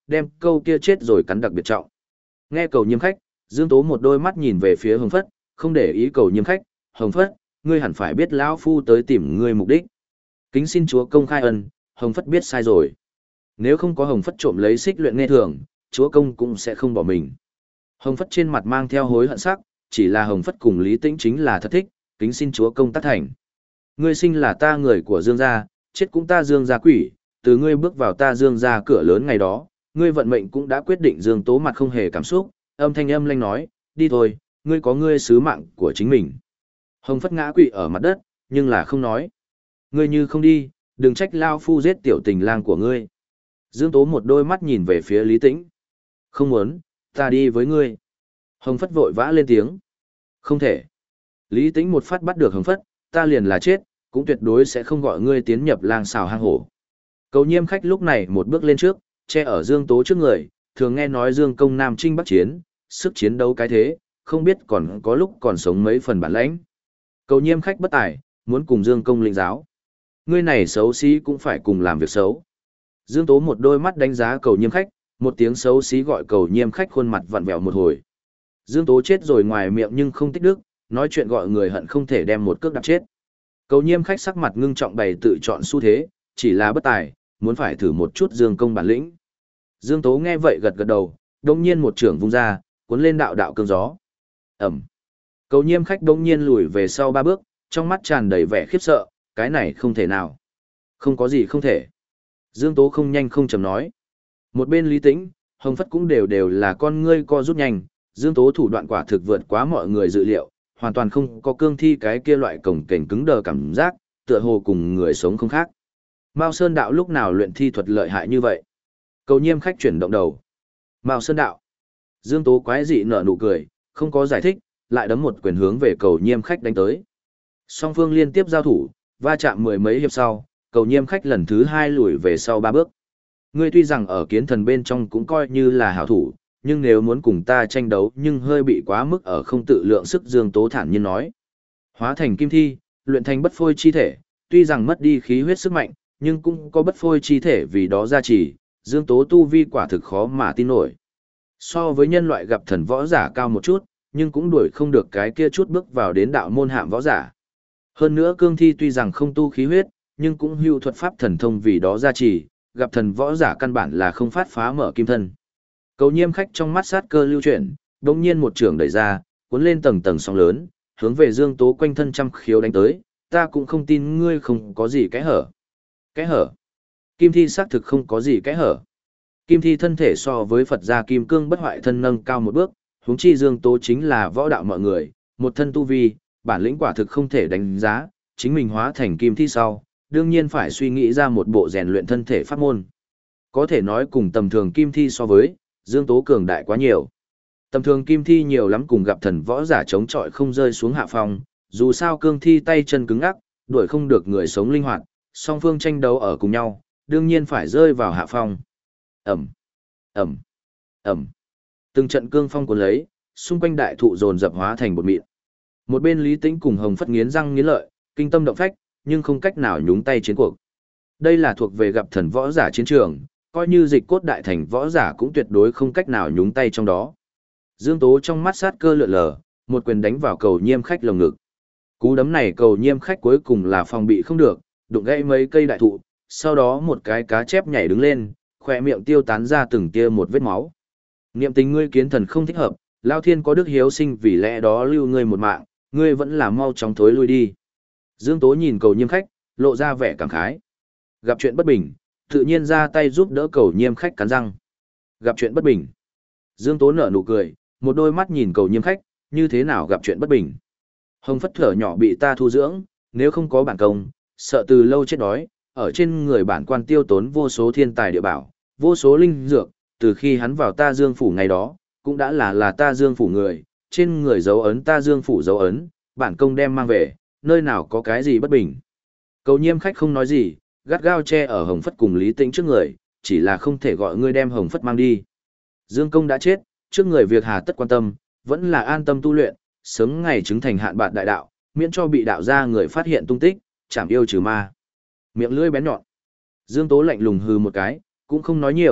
đem câu kia chết rồi cắn đặc biệt trọng. Nghe cầu nhiêm khách, Dương Tố một đôi mắt nhìn về phía Hồng Phất, không để ý cầu nhiêm khách, Hồng Phất, ngươi hẳn phải biết lão phu tới tìm ngươi mục đích. Kính xin chúa công khai ân, Hồng Phất biết sai rồi. Nếu không có Hồng Phất trộm lấy xích luyện nghe thường, chúa công cũng sẽ không bỏ mình. Hồng Phất trên mặt mang theo hối hận sắc, chỉ là Hồng Phất cùng Lý Tĩnh chính là thật thích, kính xin chúa công tác thành. Ngươi sinh là ta người của Dương gia, chết cũng ta Dương gia quỷ, từ ngươi bước vào ta Dương gia cửa lớn ngày đó, ngươi vận mệnh cũng đã quyết định. Dương Tố mặt không hề cảm xúc, âm thanh âm lanh nói, đi thôi, ngươi có ngươi sứ mạng của chính mình. Hồng Phất ngã quỵ ở mặt đất, nhưng là không nói. Ngươi như không đi, đừng trách lao phu giết tiểu tình lang của ngươi. Dương Tố một đôi mắt nhìn về phía Lý Tĩnh. Không muốn, ta đi với ngươi. Hồng Phất vội vã lên tiếng. Không thể. Lý Tĩnh một phát bắt được Hồng Phất, ta liền là chết, cũng tuyệt đối sẽ không gọi ngươi tiến nhập lang xào hang hổ. Cầu nhiêm khách lúc này một bước lên trước, che ở Dương Tố trước người, thường nghe nói Dương công Nam Trinh Bắc chiến, sức chiến đấu cái thế, không biết còn có lúc còn sống mấy phần bản lãnh. Cầu nhiêm khách bất tài, muốn cùng Dương công lĩnh giáo. Ngươi này xấu xí cũng phải cùng làm việc xấu. Dương Tố một đôi mắt đánh giá cầu nhiêm khách, một tiếng xấu xí gọi cầu nhiêm khách khuôn mặt vặn vẹo một hồi. Dương Tố chết rồi ngoài miệng nhưng không tích đức, nói chuyện gọi người hận không thể đem một cước đạp chết. Cầu nhiêm khách sắc mặt ngưng trọng bày tự chọn xu thế, chỉ là bất tài, muốn phải thử một chút Dương công bản lĩnh. Dương Tố nghe vậy gật gật đầu, đông nhiên một trưởng vung ra, cuốn lên đạo đạo cơn gió. Ẩm. Cầu nhiêm khách đông nhiên lùi về sau ba bước, trong mắt tràn đầy vẻ khiếp sợ, cái này không thể nào. Không có gì không thể. Dương Tố không nhanh không chậm nói. Một bên Lý Tĩnh, Hồng Phất cũng đều đều là con ngươi co rút nhanh, Dương Tố thủ đoạn quả thực vượt quá mọi người dự liệu, hoàn toàn không có cương thi cái kia loại cổng kềnh cứng đờ cảm giác, tựa hồ cùng người sống không khác. Mao Sơn đạo lúc nào luyện thi thuật lợi hại như vậy? Cầu nhiêm khách chuyển động đầu. Mao Sơn đạo. Dương Tố quái dị nở nụ cười, không có giải thích, lại đấm một quyền hướng về cầu nhiêm khách đánh tới. Song phương liên tiếp giao thủ, va chạm mười mấy hiệp sau, cầu nhiêm khách lần thứ hai lùi về sau ba bước. Ngươi tuy rằng ở kiến thần bên trong cũng coi như là hảo thủ, nhưng nếu muốn cùng ta tranh đấu nhưng hơi bị quá mức ở không tự lượng sức. Dương Tố thản nhiên nói. Hóa thành kim thi, luyện thành bất phôi chi thể, tuy rằng mất đi khí huyết sức mạnh, nhưng cũng có bất phôi chi thể vì đó gia trì, Dương Tố tu vi quả thực khó mà tin nổi. So với nhân loại gặp thần võ giả cao một chút, nhưng cũng đuổi không được cái kia chút bước vào đến đạo môn hạm võ giả. Hơn nữa cương thi tuy rằng không tu khí huyết, nhưng cũng hưu thuật pháp thần thông vì đó gia trì, gặp thần võ giả căn bản là không phát phá mở kim thân. Cầu nhiêm khách trong mắt sát cơ lưu chuyển, đột nhiên một trường đẩy ra, cuốn lên tầng tầng sóng lớn, hướng về Dương Tố quanh thân trăm khiếu đánh tới, ta cũng không tin ngươi không có gì cái hở. Cái hở? Kim thi xác thực không có gì cái hở. Kim thi thân thể so với Phật gia kim cương bất hoại thân nâng cao một bước, huống chi Dương Tố chính là võ đạo mọi người, một thân tu vi, bản lĩnh quả thực không thể đánh giá, chính mình hóa thành kim thi sau, đương nhiên phải suy nghĩ ra một bộ rèn luyện thân thể pháp môn. Có thể nói cùng tầm thường kim thi so với, Dương Tố cường đại quá nhiều. Tầm thường kim thi nhiều lắm cùng gặp thần võ giả chống chọi không rơi xuống hạ phong, dù sao cương thi tay chân cứng ắc, đuổi không được người sống linh hoạt, song phương tranh đấu ở cùng nhau, đương nhiên phải rơi vào hạ phong. Ẩm, Ẩm, Ẩm. Từng trận cương phong cuốn lấy, xung quanh đại thụ dồn dập hóa thành bột mịn. Một bên Lý Tĩnh cùng Hồng Phất nghiến răng nghiến lợi, kinh tâm động phách, nhưng không cách nào nhúng tay chiến cuộc. Đây là thuộc về gặp thần võ giả chiến trường, coi như dịch cốt đại thành võ giả cũng tuyệt đối không cách nào nhúng tay trong đó. Dương Tố trong mắt sát cơ lượn lờ, một quyền đánh vào cầu nhiêm khách lồng ngực. Cú đấm này cầu nhiêm khách cuối cùng là phòng bị không được, đụng gãy mấy cây đại thụ, sau đó một cái cá chép nhảy đứng lên, khỏe miệng tiêu tán ra từng tia một vết máu. Niệm tình ngươi kiến thần không thích hợp, Lao Thiên có đức hiếu sinh vì lẽ đó lưu ngươi một mạng, ngươi vẫn là mau chóng thối lui đi. Dương Tố nhìn cầu nhiêm khách, lộ ra vẻ cảm khái. Gặp chuyện bất bình, tự nhiên ra tay giúp đỡ cầu nhiêm khách cắn răng. Gặp chuyện bất bình. Dương Tố nở nụ cười, một đôi mắt nhìn cầu nhiêm khách, như thế nào gặp chuyện bất bình. Hồng Phất thở nhỏ bị ta thu dưỡng, nếu không có bản công, sợ từ lâu chết đói, ở trên người bản quan tiêu tốn vô số thiên tài địa bảo, vô số linh dược, từ khi hắn vào ta Dương phủ ngày đó, cũng đã là là ta Dương phủ người, trên người dấu ấn ta Dương phủ dấu ấn, bản công đem mang về, nơi nào có cái gì bất bình. Cầu nhiêm khách không nói gì, gắt gao che ở Hồng Phất cùng Lý Tĩnh trước người, chỉ là không thể gọi ngươi đem Hồng Phất mang đi. Dương công đã chết, trước người việc hà tất quan tâm, vẫn là an tâm tu luyện, sớm ngày chứng thành hạn bạt đại đạo, miễn cho bị đạo gia người phát hiện tung tích, chảm yêu trừ ma. Miệng lưỡi bén nhọn. Dương Tố lạnh lùng hừ một cái, cũng không nói nhiều,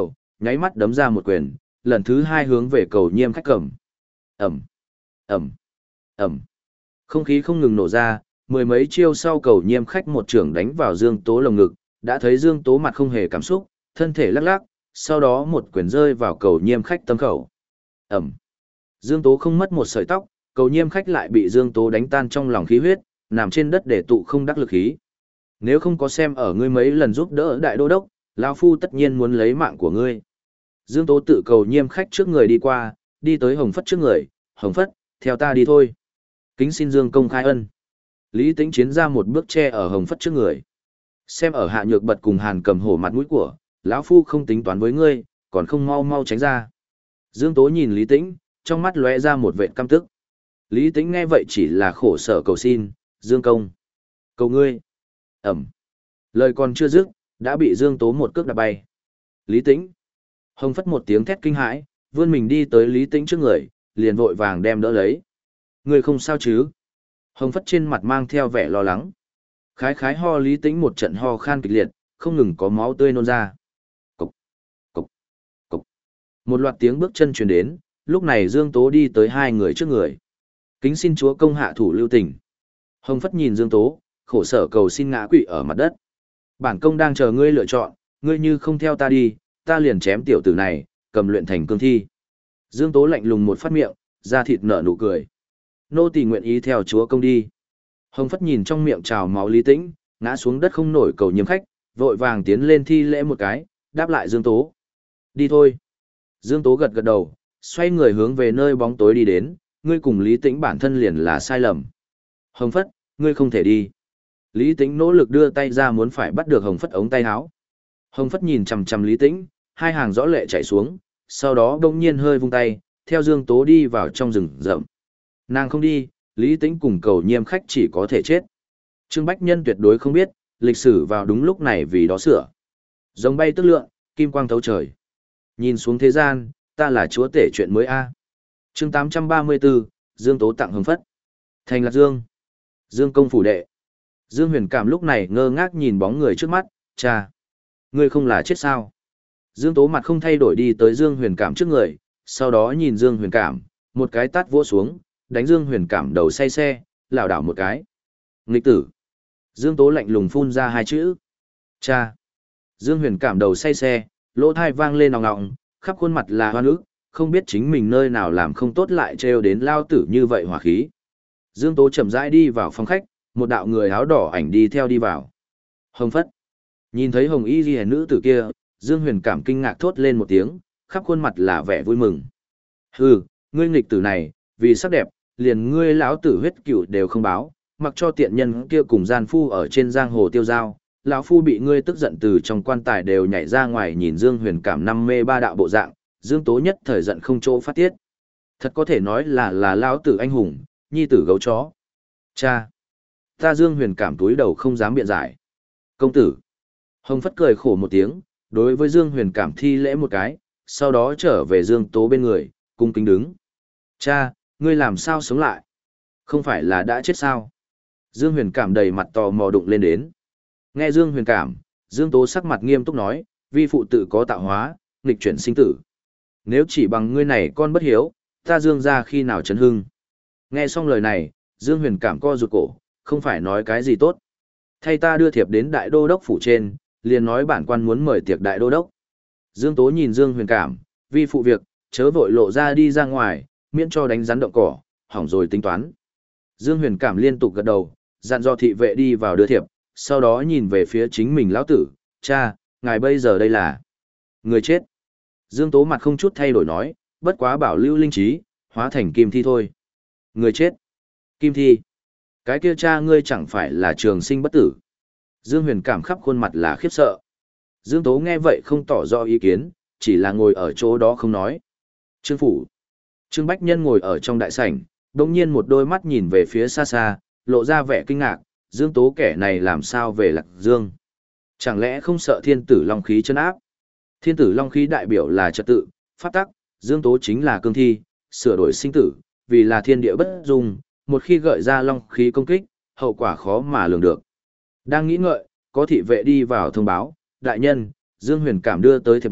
nháy mắt đấm ra một quyền, lần thứ hai hướng về cầu nhiêm khách cầm. Ẩm, Ẩm, Ẩm. Không khí không ngừng nổ ra, mười mấy chiêu sau cầu nhiêm khách một trưởng đánh vào Dương Tố lồng ngực, đã thấy Dương Tố mặt không hề cảm xúc, thân thể lắc lắc, sau đó một quyền rơi vào cầu nhiêm khách tâm khẩu. Ẩm. Dương Tố không mất một sợi tóc, cầu nhiêm khách lại bị Dương Tố đánh tan trong lòng khí huyết, nằm trên đất để tụ không đắc lực khí. Nếu không có xem ở ngươi mấy lần giúp đỡ đại đô đốc, lão phu tất nhiên muốn lấy mạng của ngươi. Dương Tố tự cầu nhiêm khách trước người đi qua, đi tới Hồng Phất trước người, Hồng Phất, theo ta đi thôi. Kính xin Dương công khai ân. Lý Tĩnh Chiến ra một bước che ở Hồng Phất trước người. Xem ở Hạ Nhược Bật cùng Hàn Cầm hổ mặt mũi của, lão phu không tính toán với ngươi, còn không mau mau tránh ra. Dương Tố nhìn Lý Tĩnh, trong mắt lóe ra một vệt căm tức. Lý Tĩnh nghe vậy chỉ là khổ sở cầu xin, Dương công. Cầu ngươi. Ẩm. Lời còn chưa dứt, đã bị Dương Tố một cước đạp bay. Lý Tĩnh. Hồng Phất một tiếng thét kinh hãi, vươn mình đi tới Lý Tĩnh trước người, liền vội vàng đem đỡ lấy. Ngươi không sao chứ? Hồng Phất trên mặt mang theo vẻ lo lắng. Khái khái ho Lý Tĩnh một trận ho khan kịch liệt, không ngừng có máu tươi nôn ra. Cục, cục, cục. Một loạt tiếng bước chân truyền đến, lúc này Dương Tố đi tới hai người trước người. Kính xin chúa công hạ thủ lưu tình. Hồng Phất nhìn Dương Tố, khổ sở cầu xin ngã quỵ ở mặt đất. Bản công đang chờ ngươi lựa chọn, ngươi như không theo ta đi, ta liền chém tiểu tử này, cầm luyện thành cương thi. Dương Tố lạnh lùng một phát miệng, da thịt nở nụ cười. Nô tỳ nguyện ý theo chúa công đi. Hồng Phất nhìn trong miệng trào máu Lý Tĩnh, ngã xuống đất không nổi cầu nhiêm khách, vội vàng tiến lên thi lễ một cái, đáp lại Dương Tố. Đi thôi. Dương Tố gật gật đầu, xoay người hướng về nơi bóng tối đi đến, ngươi cùng Lý Tĩnh bản thân liền là sai lầm. Hồng Phất, ngươi không thể đi. Lý Tĩnh nỗ lực đưa tay ra muốn phải bắt được Hồng Phất ống tay áo. Hồng Phất nhìn chằm chằm Lý Tĩnh, hai hàng rõ lệ chảy xuống, sau đó đông nhiên hơi vung tay, theo Dương Tố đi vào trong rừng rậm. Nàng không đi, Lý Tĩnh cùng cầu nhiêm khách chỉ có thể chết. Trương Bách Nhân tuyệt đối không biết, lịch sử vào đúng lúc này vì đó sửa. Rồng bay tức lượn, kim quang thấu trời. Nhìn xuống thế gian, ta là chúa tể chuyện mới a. Chương tám trăm ba mươi tư, Dương Tố tặng Hồng Phất. Thành Lạc Dương. Dương công phủ đệ. Dương Huyền Cảm lúc này ngơ ngác nhìn bóng người trước mắt, cha. Ngươi không là chết sao? Dương Tố mặt không thay đổi đi tới Dương Huyền Cảm trước người, sau đó nhìn Dương Huyền Cảm, một cái tát vỗ xuống, đánh Dương Huyền Cảm đầu say xe, lảo đảo một cái. Nghịch tử. Dương Tố lạnh lùng phun ra hai chữ. Cha. Dương Huyền Cảm đầu say xe, lỗ thai vang lên nòng nọng, khắp khuôn mặt là hoan ức, không biết chính mình nơi nào làm không tốt lại trêu đến lao tử như vậy hỏa khí. Dương Tố chậm rãi đi vào phòng khách, một đạo người áo đỏ ảnh đi theo đi vào. Hồng Phất. Nhìn thấy Hồng Y Liễu nữ tử kia, Dương Huyền Cảm kinh ngạc thốt lên một tiếng, khắp khuôn mặt là vẻ vui mừng. Hừ, ngươi nghịch tử này, vì sắc đẹp, liền ngươi lão tử huyết cửu đều không báo, mặc cho tiện nhân kia cùng gian phu ở trên giang hồ tiêu giao, lão phu bị ngươi tức giận từ trong quan tài đều nhảy ra ngoài nhìn Dương Huyền Cảm năm mê ba đạo bộ dạng, Dương Tố nhất thời giận không chỗ phát tiết. Thật có thể nói là là lão tử anh hùng, nhi tử gấu chó. Cha. Ta Dương Huyền Cảm túi đầu không dám biện giải. Công tử. Hồng Phất cười khổ một tiếng, đối với Dương Huyền Cảm thi lễ một cái, sau đó trở về Dương Tố bên người, cung kính đứng. Cha, ngươi làm sao sống lại? Không phải là đã chết sao? Dương Huyền Cảm đầy mặt tò mò đụng lên đến. Nghe Dương Huyền Cảm, Dương Tố sắc mặt nghiêm túc nói, vi phụ tự có tạo hóa, nghịch chuyển sinh tử. Nếu chỉ bằng ngươi này con bất hiếu, ta Dương ra khi nào chấn hưng. Nghe xong lời này, Dương Huyền Cảm co rụt cổ, không phải nói cái gì tốt. Thay ta đưa thiệp đến đại đô đốc phủ trên, liền nói bản quan muốn mời tiệc đại đô đốc. Dương Tố nhìn Dương Huyền Cảm, vi phụ việc, chớ vội lộ ra đi ra ngoài, miễn cho đánh rắn động cỏ, hỏng rồi tính toán. Dương Huyền Cảm liên tục gật đầu, dặn dò thị vệ đi vào đưa thiệp, sau đó nhìn về phía chính mình lão tử, cha, ngài bây giờ đây là người chết. Dương Tố mặt không chút thay đổi nói, bất quá bảo lưu linh trí, hóa thành kim thi thôi. Người chết. Kim thi. Cái kia cha ngươi chẳng phải là trường sinh bất tử. Dương Huyền Cảm khắp khuôn mặt là khiếp sợ. Dương Tố nghe vậy không tỏ rõ ý kiến, chỉ là ngồi ở chỗ đó không nói. Trương phủ. Trương Bách Nhân ngồi ở trong đại sảnh, đồng nhiên một đôi mắt nhìn về phía xa xa, lộ ra vẻ kinh ngạc, Dương Tố kẻ này làm sao về Lạc Dương. Chẳng lẽ không sợ thiên tử long khí chân áp? Thiên tử long khí đại biểu là trật tự, pháp tắc, Dương Tố chính là cương thi, sửa đổi sinh tử, vì là thiên địa bất dung, một khi gợi ra long khí công kích, hậu quả khó mà lường được. Đang nghĩ ngợi, có thị vệ đi vào thông báo, đại nhân, Dương Huyền Cảm đưa tới thiệp mời,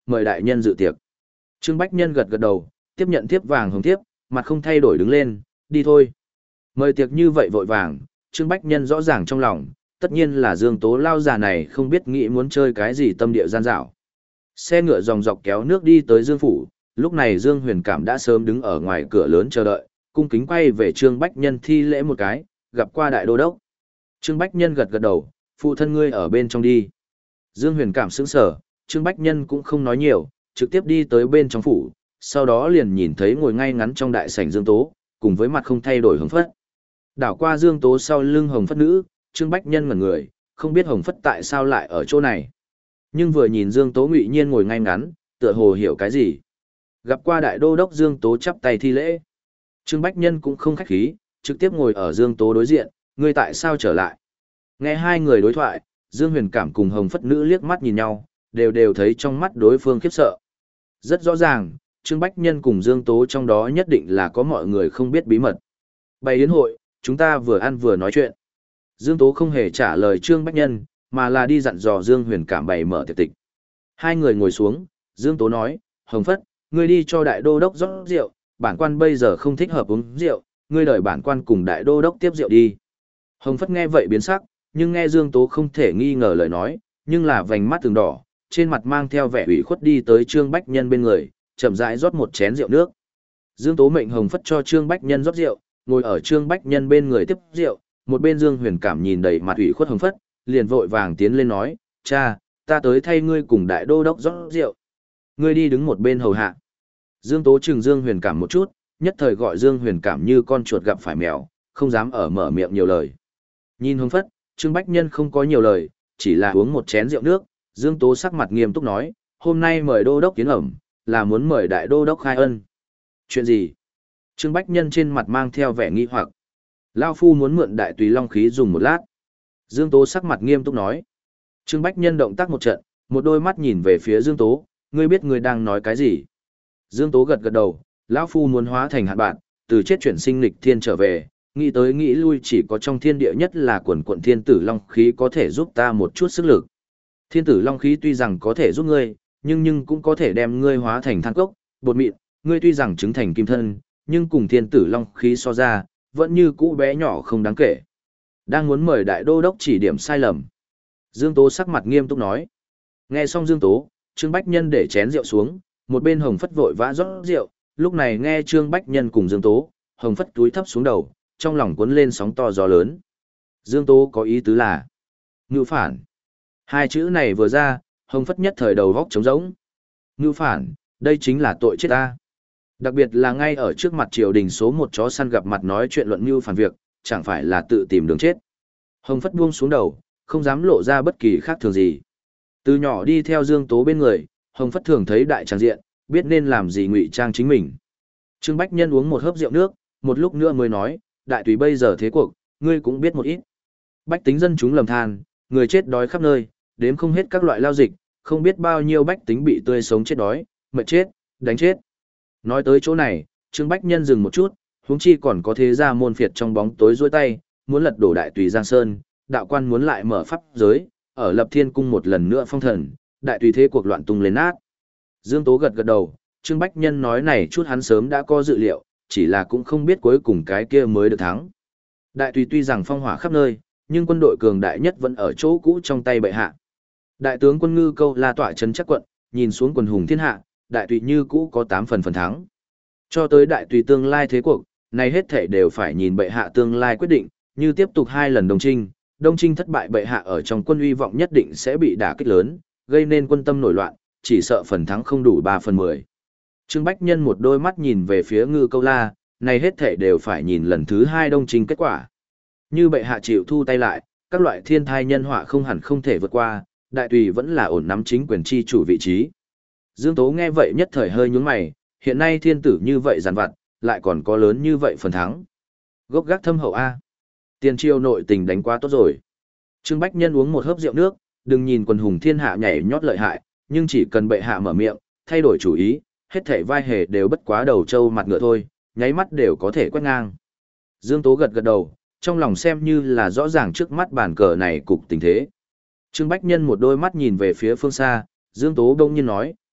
mời đại nhân dự tiệc. Trương Bách Nhân gật gật đầu, tiếp nhận thiếp vàng hồng thiếp, mặt không thay đổi đứng lên, đi thôi. Mời tiệc như vậy vội vàng, Trương Bách Nhân rõ ràng trong lòng, tất nhiên là Dương Tố lao già này không biết nghĩ muốn chơi cái gì tâm địa gian dảo. Xe ngựa dòng dọc kéo nước đi tới Dương Phủ, lúc này Dương Huyền Cảm đã sớm đứng ở ngoài cửa lớn chờ đợi, cung kính quay về Trương Bách Nhân thi lễ một cái, gặp qua đại đô đốc. Trương Bách Nhân gật gật đầu, phụ thân ngươi ở bên trong đi. Dương Huyền Cảm sững sờ, Trương Bách Nhân cũng không nói nhiều, trực tiếp đi tới bên trong phủ, sau đó liền nhìn thấy ngồi ngay ngắn trong đại sảnh Dương Tố, cùng với mặt không thay đổi Hồng Phất. Đảo qua Dương Tố sau lưng Hồng Phất nữ, Trương Bách Nhân ngẩn người, không biết Hồng Phất tại sao lại ở chỗ này. Nhưng vừa nhìn Dương Tố ngụy nhiên ngồi ngay ngắn, tựa hồ hiểu cái gì. Gặp qua đại đô đốc Dương Tố chắp tay thi lễ. Trương Bách Nhân cũng không khách khí, trực tiếp ngồi ở Dương Tố đối diện, ngươi tại sao trở lại. Nghe hai người đối thoại, Dương Huyền Cảm cùng Hồng Phất nữ liếc mắt nhìn nhau, đều đều thấy trong mắt đối phương khiếp sợ. Rất rõ ràng, Trương Bách Nhân cùng Dương Tố trong đó nhất định là có mọi người không biết bí mật. Bày yến hội, chúng ta vừa ăn vừa nói chuyện. Dương Tố không hề trả lời Trương Bách Nhân, mà là đi dặn dò Dương Huyền Cảm bày mở tiệc tịch. Hai người ngồi xuống, Dương Tố nói, Hồng Phất, ngươi đi cho đại đô đốc rót rượu, bản quan bây giờ không thích hợp uống rượu, ngươi đợi bản quan cùng đại đô đốc tiếp rượu đi. Hồng Phất nghe vậy biến sắc, nhưng nghe Dương Tố không thể nghi ngờ lời nói, nhưng là vành mắt từng đỏ, trên mặt mang theo vẻ ủy khuất đi tới Trương Bách Nhân bên người, chậm rãi rót một chén rượu nước. Dương Tố mệnh Hồng Phất cho Trương Bách Nhân rót rượu, ngồi ở Trương Bách Nhân bên người tiếp rượu, một bên Dương Huyền Cảm nhìn đầy mặt ủy khuất Hồng Phất, liền vội vàng tiến lên nói, cha, ta tới thay ngươi cùng đại đô đốc rót rượu. Ngươi đi đứng một bên hầu hạ. Dương Tố chừng Dương Huyền Cảm một chút, nhất thời gọi Dương Huyền Cảm như con chuột gặp phải mèo, không dám ở mở miệng nhiều lời. Nhìn Hồng Phất, Trương Bách Nhân không có nhiều lời, chỉ là uống một chén rượu nước, Dương Tố sắc mặt nghiêm túc nói, hôm nay mời đô đốc tiến ẩm, là muốn mời đại đô đốc khai ân. Chuyện gì? Trương Bách Nhân trên mặt mang theo vẻ nghi hoặc. Lao phu muốn mượn đại tùy long khí dùng một lát. Dương Tố sắc mặt nghiêm túc nói. Trương Bách Nhân động tác một trận, một đôi mắt nhìn về phía Dương Tố, ngươi biết ngươi đang nói cái gì? Dương Tố gật gật đầu, lão phu muốn hóa thành hạt bạn, từ chết chuyển sinh lịch thiên trở về, nghĩ tới nghĩ lui chỉ có trong thiên địa nhất là quần quận thiên tử long khí có thể giúp ta một chút sức lực. Thiên tử long khí tuy rằng có thể giúp ngươi, nhưng nhưng cũng có thể đem ngươi hóa thành than cốc, bột mịn, ngươi tuy rằng chứng thành kim thân, nhưng cùng thiên tử long khí so ra, vẫn như cũ bé nhỏ không đáng kể. Đang muốn mời đại đô đốc chỉ điểm sai lầm. Dương Tố sắc mặt nghiêm túc nói. Nghe xong Dương Tố, Trương Bách Nhân để chén rượu xuống, một bên Hồng Phất vội vã rót rượu, lúc này nghe Trương Bách Nhân cùng Dương Tố, Hồng Phất túi thấp xuống đầu, trong lòng cuốn lên sóng to gió lớn. Dương Tố có ý tứ là ngưu phản. Hai chữ này vừa ra, Hồng Phất nhất thời đầu góc trống rỗng. Ngưu phản, đây chính là tội chết ta. Đặc biệt là ngay ở trước mặt triều đình số một chó săn gặp mặt nói chuyện luận ngưu phản việc, chẳng phải là tự tìm đường chết. Hồng Phất buông xuống đầu, không dám lộ ra bất kỳ khác thường gì. Từ nhỏ đi theo Dương Tố bên người, Hồng Phất thường thấy đại tràng diện, biết nên làm gì ngụy trang chính mình. Trương Bách Nhân uống một hớp rượu nước, một lúc nữa mới nói, đại tùy bây giờ thế cuộc, ngươi cũng biết một ít. Bách tính dân chúng lầm than, người chết đói khắp nơi, đếm không hết các loại lao dịch, không biết bao nhiêu bách tính bị tươi sống chết đói, mệt chết, đánh chết. Nói tới chỗ này, Trương Bách Nhân dừng một chút, huống chi còn có thế gia môn phiệt trong bóng tối duỗi tay, muốn lật đổ đại tùy Giang Sơn, đạo quan muốn lại mở pháp giới, ở Lập Thiên cung một lần nữa phong thần, đại tùy thế cuộc loạn tung lên nát. Dương Tố gật gật đầu, Trương Bách Nhân nói này chút hắn sớm đã có dự liệu, chỉ là cũng không biết cuối cùng cái kia mới được thắng. Đại tùy tuy rằng phong hỏa khắp nơi, nhưng quân đội cường đại nhất vẫn ở chỗ cũ trong tay bệ hạ. Đại tướng quân Ngư Câu La tọa trấn chắc quận, nhìn xuống quần hùng thiên hạ, đại tùy như cũ có tám phần phần thắng. Cho tới đại tùy tương lai thế cuộc, này hết thể đều phải nhìn bệ hạ tương lai quyết định, như tiếp tục hai lần đồng trinh, Đông Trinh thất bại bệ hạ ở trong quân uy vọng nhất định sẽ bị đả kích lớn, gây nên quân tâm nổi loạn, chỉ sợ phần thắng không đủ ba phần mười. Trương Bách Nhân một đôi mắt nhìn về phía Ngư Câu La, này hết thể đều phải nhìn lần thứ hai Đông Trinh kết quả. Như bệ hạ chịu thu tay lại, các loại thiên thai nhân họa không hẳn không thể vượt qua, đại tùy vẫn là ổn nắm chính quyền chi chủ vị trí. Dương Tố nghe vậy nhất thời hơi nhướng mày, hiện nay thiên tử như vậy giàn vặt, lại còn có lớn như vậy phần thắng. Gốc gác thâm hậu A. Tiền triều nội tình đánh quá tốt rồi. Trương Bách Nhân uống một hớp rượu nước, đừng nhìn quần hùng thiên hạ nhảy nhót lợi hại, nhưng chỉ cần bệ hạ mở miệng, thay đổi chủ ý, hết thảy vai hề đều bất quá đầu trâu mặt ngựa thôi, nháy mắt đều có thể quét ngang. Dương Tố gật gật đầu, trong lòng xem như là rõ ràng trước mắt bàn cờ này cục tình thế. Trương Bách Nhân một đôi mắt nhìn về phía phương xa, Dương Tố đông nhiên nói,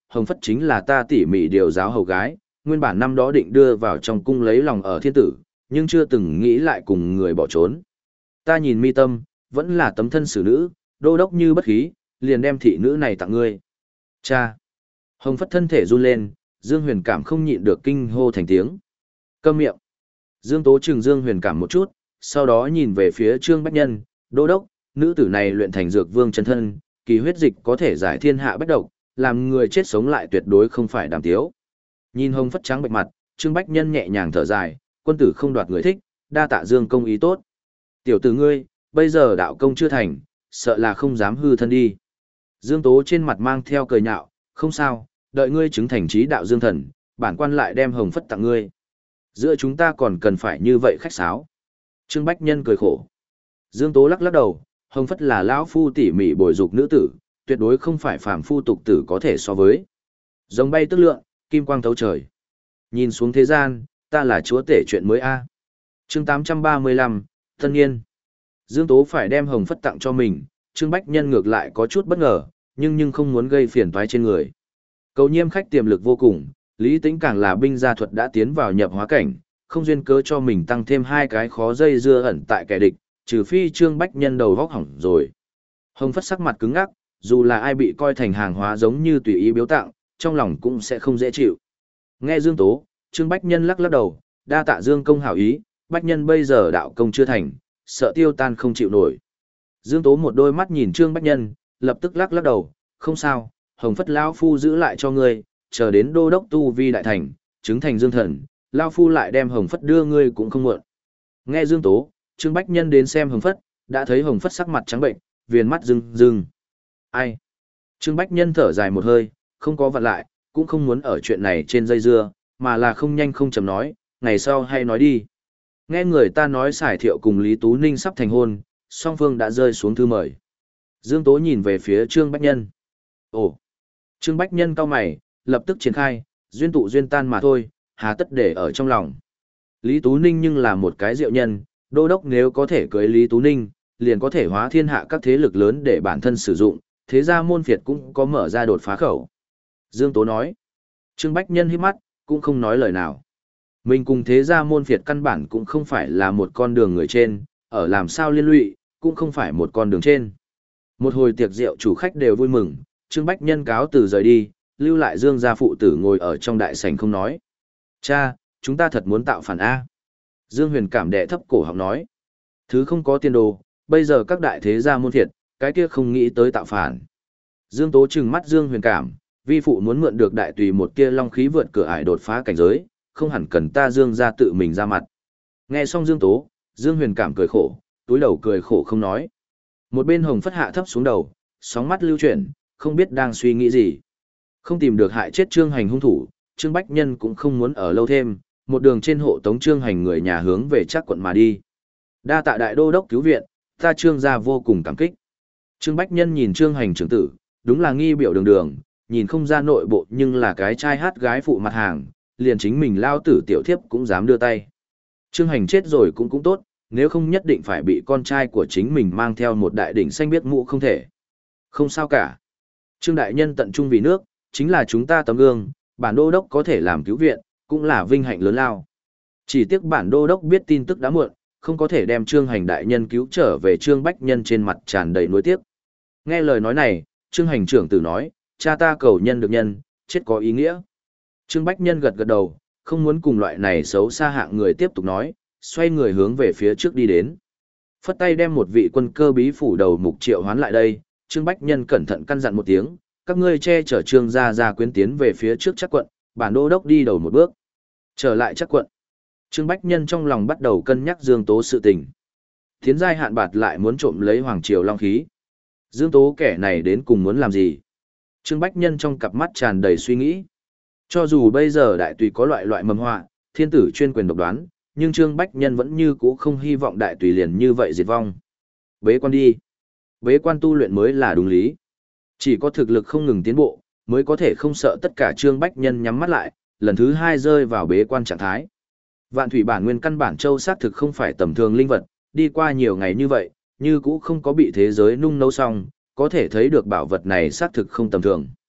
Hồng Phất chính là ta tỉ mỉ điều giáo hầu gái, nguyên bản năm đó định đưa vào trong cung lấy lòng ở thiên tử, nhưng chưa từng nghĩ lại cùng người bỏ trốn. Ta nhìn mi tâm, vẫn là tấm thân xử nữ, đô đốc như bất khí, liền đem thị nữ này tặng ngươi. Cha! Hồng Phất thân thể run lên, Dương Huyền Cảm không nhịn được kinh hô thành tiếng. Câm miệng! Dương Tố trừng Dương Huyền Cảm một chút, sau đó nhìn về phía Trương Bách Nhân, đô đốc, nữ tử này luyện thành dược vương chân thân, kỳ huyết dịch có thể giải thiên hạ bách độc, làm người chết sống lại tuyệt đối không phải đàm tiếu. Nhìn Hồng Phất trắng bệch mặt, Trương Bách Nhân nhẹ nhàng thở dài, quân tử không đoạt người thích, đa tạ Dương công ý tốt. Tiểu tử ngươi, bây giờ đạo công chưa thành, sợ là không dám hư thân đi. Dương Tố trên mặt mang theo cười nhạo, không sao, đợi ngươi chứng thành trí đạo dương thần, bản quan lại đem Hồng Phất tặng ngươi. Giữa chúng ta còn cần phải như vậy khách sáo. Trương Bách Nhân cười khổ. Dương Tố lắc lắc đầu, Hồng Phất là lão phu tỉ mỉ bồi dục nữ tử, tuyệt đối không phải phàm phu tục tử có thể so với. Giống bay tức lượng, kim quang thấu trời. Nhìn xuống thế gian, ta là chúa tể chuyện mới a. Chương tám trăm ba mươi lăm, Tân Niên. Dương Tố phải đem Hồng Phất tặng cho mình, Trương Bách Nhân ngược lại có chút bất ngờ, nhưng nhưng không muốn gây phiền toái trên người. Cầu Nhiêm khách tiềm lực vô cùng, Lý Tĩnh càng là binh gia thuật đã tiến vào nhập hóa cảnh, không duyên cớ cho mình tăng thêm hai cái khó dây dưa ẩn tại kẻ địch, trừ phi Trương Bách Nhân đầu vóc hỏng rồi. Hồng Phất sắc mặt cứng ngắc, dù là ai bị coi thành hàng hóa giống như tùy ý biếu tặng, trong lòng cũng sẽ không dễ chịu. Nghe Dương Tố, Trương Bách Nhân lắc lắc đầu, đa tạ Dương công hảo ý, Bách Nhân bây giờ đạo công chưa thành, sợ tiêu tan không chịu nổi. Dương Tố một đôi mắt nhìn Trương Bách Nhân, lập tức lắc lắc đầu, không sao, Hồng Phất lão phu giữ lại cho ngươi, chờ đến đô đốc tu vi đại thành, chứng thành dương thần, lão phu lại đem Hồng Phất đưa ngươi cũng không muộn. Nghe Dương Tố, Trương Bách Nhân đến xem Hồng Phất, đã thấy Hồng Phất sắc mặt trắng bệnh, viền mắt rưng rưng. Ai? Trương Bách Nhân thở dài một hơi, không có vặn lại, cũng không muốn ở chuyện này trên dây dưa, mà là không nhanh không chậm nói, ngày sau hay nói đi. Nghe người ta nói Sải Thiệu cùng Lý Tú Ninh sắp thành hôn, song phương đã rơi xuống thư mời. Dương Tố nhìn về phía Trương Bách Nhân. Ồ! Trương Bách Nhân cau mày, lập tức triển khai, duyên tụ duyên tan mà thôi, hà tất để ở trong lòng. Lý Tú Ninh nhưng là một cái diệu nhân, đô đốc nếu có thể cưới Lý Tú Ninh, liền có thể hóa thiên hạ các thế lực lớn để bản thân sử dụng, thế ra môn phiệt cũng có mở ra đột phá khẩu. Dương Tố nói. Trương Bách Nhân hít mắt, cũng không nói lời nào. Mình cùng thế gia môn phiệt căn bản cũng không phải là một con đường người trên, ở làm sao liên lụy, cũng không phải một con đường trên. Một hồi tiệc rượu chủ khách đều vui mừng, Trương Bách Nhân cáo từ rời đi, lưu lại Dương gia phụ tử ngồi ở trong đại sảnh không nói. Cha, chúng ta thật muốn tạo phản A. Dương Huyền Cảm đệ thấp cổ họng nói. Thứ không có tiền đồ, bây giờ các đại thế gia môn phiệt, cái kia không nghĩ tới tạo phản. Dương Tố trừng mắt Dương Huyền Cảm, vi phụ muốn mượn được đại tùy một kia long khí vượt cửa ải đột phá cảnh giới, không hẳn cần ta Dương gia tự mình ra mặt. Nghe xong Dương Tố, Dương Huyền Cảm cười khổ, túi đầu cười khổ không nói. Một bên Hồng Phất hạ thấp xuống đầu, sóng mắt lưu chuyển, không biết đang suy nghĩ gì. Không tìm được hại chết Trương Hành hung thủ, Trương Bách Nhân cũng không muốn ở lâu thêm, một đường trên hộ tống Trương Hành người nhà hướng về Trác quận mà đi. Đa tạ đại đô đốc cứu viện, ta Trương gia vô cùng cảm kích. Trương Bách Nhân nhìn Trương Hành trưởng tử, đúng là nghi biểu đường đường, nhìn không ra nội bộ nhưng là cái trai hát gái phụ mặt hàng, liền chính mình lao tử tiểu thiếp cũng dám đưa tay. Trương Hành chết rồi cũng cũng tốt, nếu không nhất định phải bị con trai của chính mình mang theo một đại đỉnh xanh biết mũ không thể. Không sao cả. Trương đại nhân tận trung vì nước, chính là chúng ta tấm gương, bản đô đốc có thể làm cứu viện, cũng là vinh hạnh lớn lao. Chỉ tiếc bản đô đốc biết tin tức đã muộn, không có thể đem Trương Hành đại nhân cứu trở về. Trương Bách Nhân trên mặt tràn đầy nuối tiếc. Nghe lời nói này, Trương Hành trưởng tử nói, cha ta cầu nhân được nhân, chết có ý nghĩa. Trương Bách Nhân gật gật đầu, không muốn cùng loại này xấu xa hạng người tiếp tục nói, xoay người hướng về phía trước đi đến. Phất tay đem một vị quân cơ bí phủ đầu mục triệu hoán lại đây, Trương Bách Nhân cẩn thận căn dặn một tiếng, các ngươi che chở Trương gia gia quyến tiến về phía trước Trác quận, bản đô đốc đi đầu một bước. Trở lại Trác quận. Trương Bách Nhân trong lòng bắt đầu cân nhắc Dương Tố sự tình. Thiến giai hạn bạt lại muốn trộm lấy hoàng triều long khí. Dương Tố kẻ này đến cùng muốn làm gì? Trương Bách Nhân trong cặp mắt tràn đầy suy nghĩ. Cho dù bây giờ đại tùy có loại loại mầm họa, thiên tử chuyên quyền độc đoán, nhưng Trương Bách Nhân vẫn như cũ không hy vọng đại tùy liền như vậy diệt vong. Bế quan đi. Bế quan tu luyện mới là đúng lý. Chỉ có thực lực không ngừng tiến bộ, mới có thể không sợ tất cả Trương Bách Nhân nhắm mắt lại, lần thứ hai rơi vào bế quan trạng thái. Vạn thủy bản nguyên căn bản châu xác thực không phải tầm thường linh vật, đi qua nhiều ngày như vậy, như cũ không có bị thế giới nung nấu xong, có thể thấy được bảo vật này xác thực không tầm thường.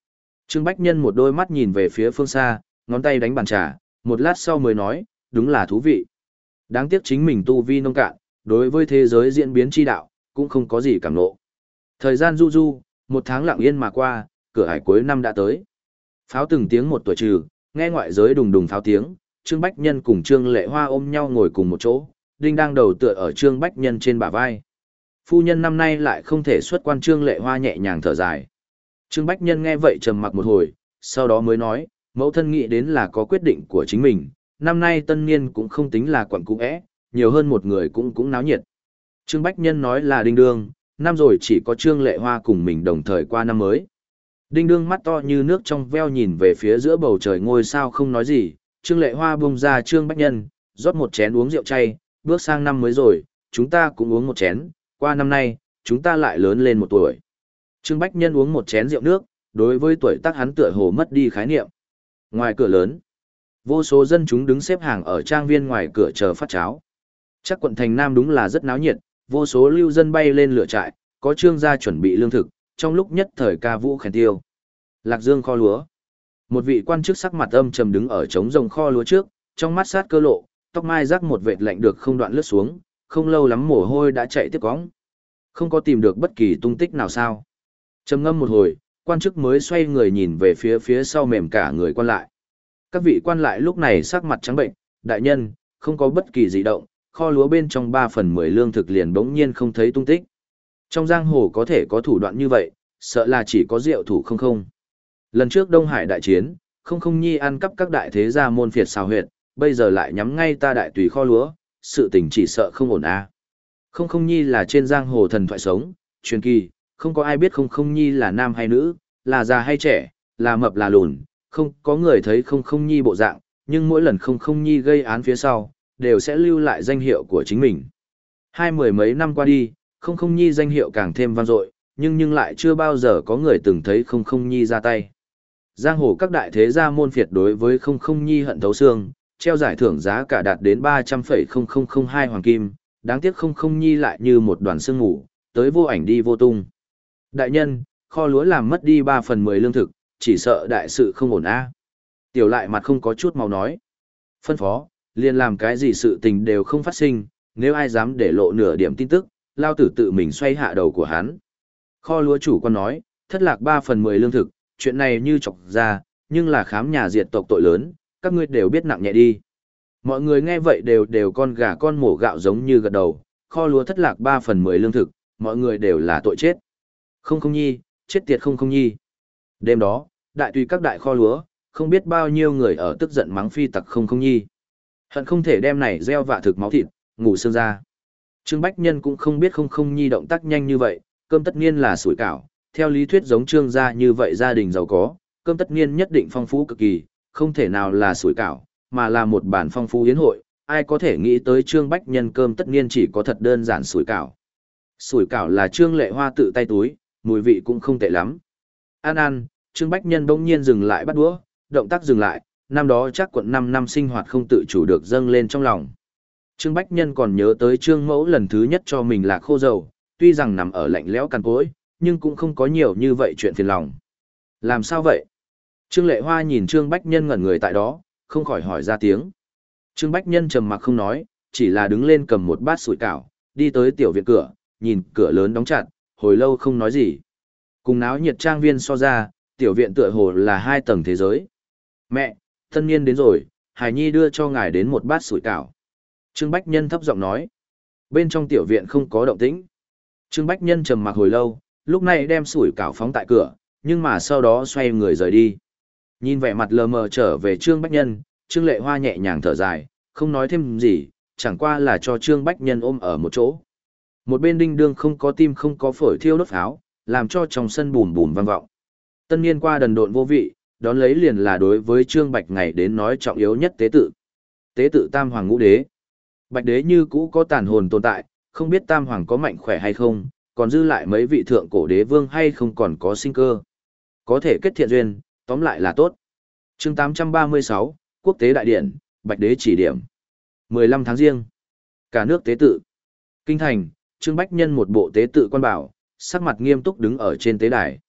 Trương Bách Nhân một đôi mắt nhìn về phía phương xa, ngón tay đánh bàn trà, một lát sau mới nói, đúng là thú vị. Đáng tiếc chính mình tu vi nông cạn, đối với thế giới diễn biến chi đạo, cũng không có gì cảm ngộ. Thời gian du du, một tháng lặng yên mà qua, cửa hải cuối năm đã tới. Pháo từng tiếng một tuổi trừ, nghe ngoại giới đùng đùng pháo tiếng, Trương Bách Nhân cùng Trương Lệ Hoa ôm nhau ngồi cùng một chỗ, đinh đang đầu tựa ở Trương Bách Nhân trên bả vai. Phu nhân năm nay lại không thể xuất quan. Trương Lệ Hoa nhẹ nhàng thở dài. Trương Bách Nhân nghe vậy trầm mặc một hồi, sau đó mới nói, mẫu thân nghĩ đến là có quyết định của chính mình, năm nay tân niên cũng không tính là quẩn cũ é, nhiều hơn một người cũng cũng náo nhiệt. Trương Bách Nhân nói là đinh đương, năm rồi chỉ có Trương Lệ Hoa cùng mình đồng thời qua năm mới. Đinh đương mắt to như nước trong veo nhìn về phía giữa bầu trời ngôi sao không nói gì, Trương Lệ Hoa buông ra Trương Bách Nhân, rót một chén uống rượu chay, bước sang năm mới rồi, chúng ta cũng uống một chén, qua năm nay, chúng ta lại lớn lên một tuổi. Trương Bách Nhân uống một chén rượu nước, đối với tuổi tác hắn tựa hồ mất đi khái niệm. Ngoài cửa lớn, vô số dân chúng đứng xếp hàng ở trang viên ngoài cửa chờ phát cháo. Chắc quận thành Nam đúng là rất náo nhiệt, vô số lưu dân bay lên lửa trại, có trương gia chuẩn bị lương thực, trong lúc nhất thời ca vũ khen tiêu. Lạc Dương kho lúa. Một vị quan chức sắc mặt âm trầm đứng ở trống rồng kho lúa trước, trong mắt sát cơ lộ, tóc mai rắc một vệt lạnh được không đoạn lướt xuống, không lâu lắm mồ hôi đã chạy tiếp cõng. Không có tìm được bất kỳ tung tích nào sao. Trầm ngâm một hồi, quan chức mới xoay người nhìn về phía phía sau mềm cả người quan lại. Các vị quan lại lúc này sắc mặt trắng bệnh, đại nhân, không có bất kỳ dị động, kho lúa bên trong ba phần mười lương thực liền bỗng nhiên không thấy tung tích. Trong giang hồ có thể có thủ đoạn như vậy, sợ là chỉ có diệu thủ không không. Lần trước Đông Hải đại chiến, không không nhi ăn cắp các đại thế gia môn phiệt xào huyệt, bây giờ lại nhắm ngay ta đại tùy kho lúa, sự tình chỉ sợ không ổn a. Không không nhi là trên giang hồ thần thoại sống, truyền kỳ, không có ai biết không không nhi là nam hay nữ, là già hay trẻ, là mập là lùn, không có người thấy không không nhi bộ dạng, nhưng mỗi lần không không nhi gây án phía sau, đều sẽ lưu lại danh hiệu của chính mình. Hai mười mấy năm qua đi, không không nhi danh hiệu càng thêm vang dội, nhưng nhưng lại chưa bao giờ có người từng thấy không không nhi ra tay. Giang hồ các đại thế gia môn phiệt đối với không không nhi hận thấu xương, treo giải thưởng giá cả đạt đến ba trăm phẩy không không không hai hoàng kim, đáng tiếc không không nhi lại như một đoàn sương ngủ, tới vô ảnh đi vô tung. Đại nhân, kho lúa làm mất đi ba phần mười lương thực, chỉ sợ đại sự không ổn a. Tiểu lại mặt không có chút màu nói. Phân phó, liền làm cái gì sự tình đều không phát sinh, nếu ai dám để lộ nửa điểm tin tức, lao tử tự mình xoay hạ đầu của hắn. Kho lúa chủ quan nói, thất lạc ba phần mười lương thực, chuyện này như chọc ra, nhưng là khám nhà diệt tộc tội lớn, các ngươi đều biết nặng nhẹ đi. Mọi người nghe vậy đều đều con gà con mổ gạo giống như gật đầu, kho lúa thất lạc ba phần mười lương thực, mọi người đều là tội chết. Không không nhi, chết tiệt không không nhi. Đêm đó, đại tùy các đại kho lúa, không biết bao nhiêu người ở tức giận mắng phi tặc không không nhi. Hận không thể đem này gieo vạ thực máu thịt, ngủ xương ra. Trương Bách Nhân cũng không biết không không nhi động tác nhanh như vậy, cơm tất nhiên là sủi cảo, theo lý thuyết giống Trương gia như vậy gia đình giàu có, cơm tất nhiên nhất định phong phú cực kỳ, không thể nào là sủi cảo, mà là một bản phong phú yến hội, ai có thể nghĩ tới Trương Bách Nhân cơm tất nhiên chỉ có thật đơn giản sủi cảo. Sủi cảo là Trương Lệ Hoa tự tay túi, mùi vị cũng không tệ lắm. Ăn ăn, Trương Bách Nhân bỗng nhiên dừng lại bắt đũa, động tác dừng lại, năm đó chắc quận năm năm sinh hoạt không tự chủ được dâng lên trong lòng. Trương Bách Nhân còn nhớ tới Trương Mẫu lần thứ nhất cho mình là khô dầu, tuy rằng nằm ở lạnh lẽo cằn cỗi, nhưng cũng không có nhiều như vậy chuyện phiền lòng. Làm sao vậy? Trương Lệ Hoa nhìn Trương Bách Nhân ngẩn người tại đó, không khỏi hỏi ra tiếng. Trương Bách Nhân trầm mặc không nói, chỉ là đứng lên cầm một bát sủi cảo, đi tới tiểu viện cửa, nhìn cửa lớn đóng chặt, hồi lâu không nói gì. Cùng náo nhiệt trang viên so ra, tiểu viện tựa hồ là hai tầng thế giới. Mẹ, thân niên đến rồi, Hải Nhi đưa cho ngài đến một bát sủi cảo. Trương Bách Nhân thấp giọng nói. Bên trong tiểu viện không có động tĩnh. Trương Bách Nhân trầm mặc hồi lâu, lúc này đem sủi cảo phóng tại cửa, nhưng mà sau đó xoay người rời đi. Nhìn vẻ mặt lờ mờ trở về Trương Bách Nhân, Trương Lệ Hoa nhẹ nhàng thở dài, không nói thêm gì, chẳng qua là cho Trương Bách Nhân ôm ở một chỗ. Một bên đinh đương không có tim không có phổi thiêu đốt pháo, làm cho trong sân bùn bùn vang vọng. Tân niên qua đần độn vô vị, đón lấy liền là đối với Trương Bạch ngày đến nói trọng yếu nhất tế tự. Tế tự Tam Hoàng Ngũ Đế. Bạch Đế như cũ có tàn hồn tồn tại, không biết Tam Hoàng có mạnh khỏe hay không, còn dư lại mấy vị thượng cổ đế vương hay không còn có sinh cơ. Có thể kết thiện duyên, tóm lại là tốt. Chương tám trăm ba mươi sáu, Quốc tế đại điện, Bạch Đế chỉ điểm. mười lăm tháng riêng. Cả nước tế tự. Kinh thành, Trương Bách Nhân một bộ tế tự quan bảo, sắc mặt nghiêm túc đứng ở trên tế đài.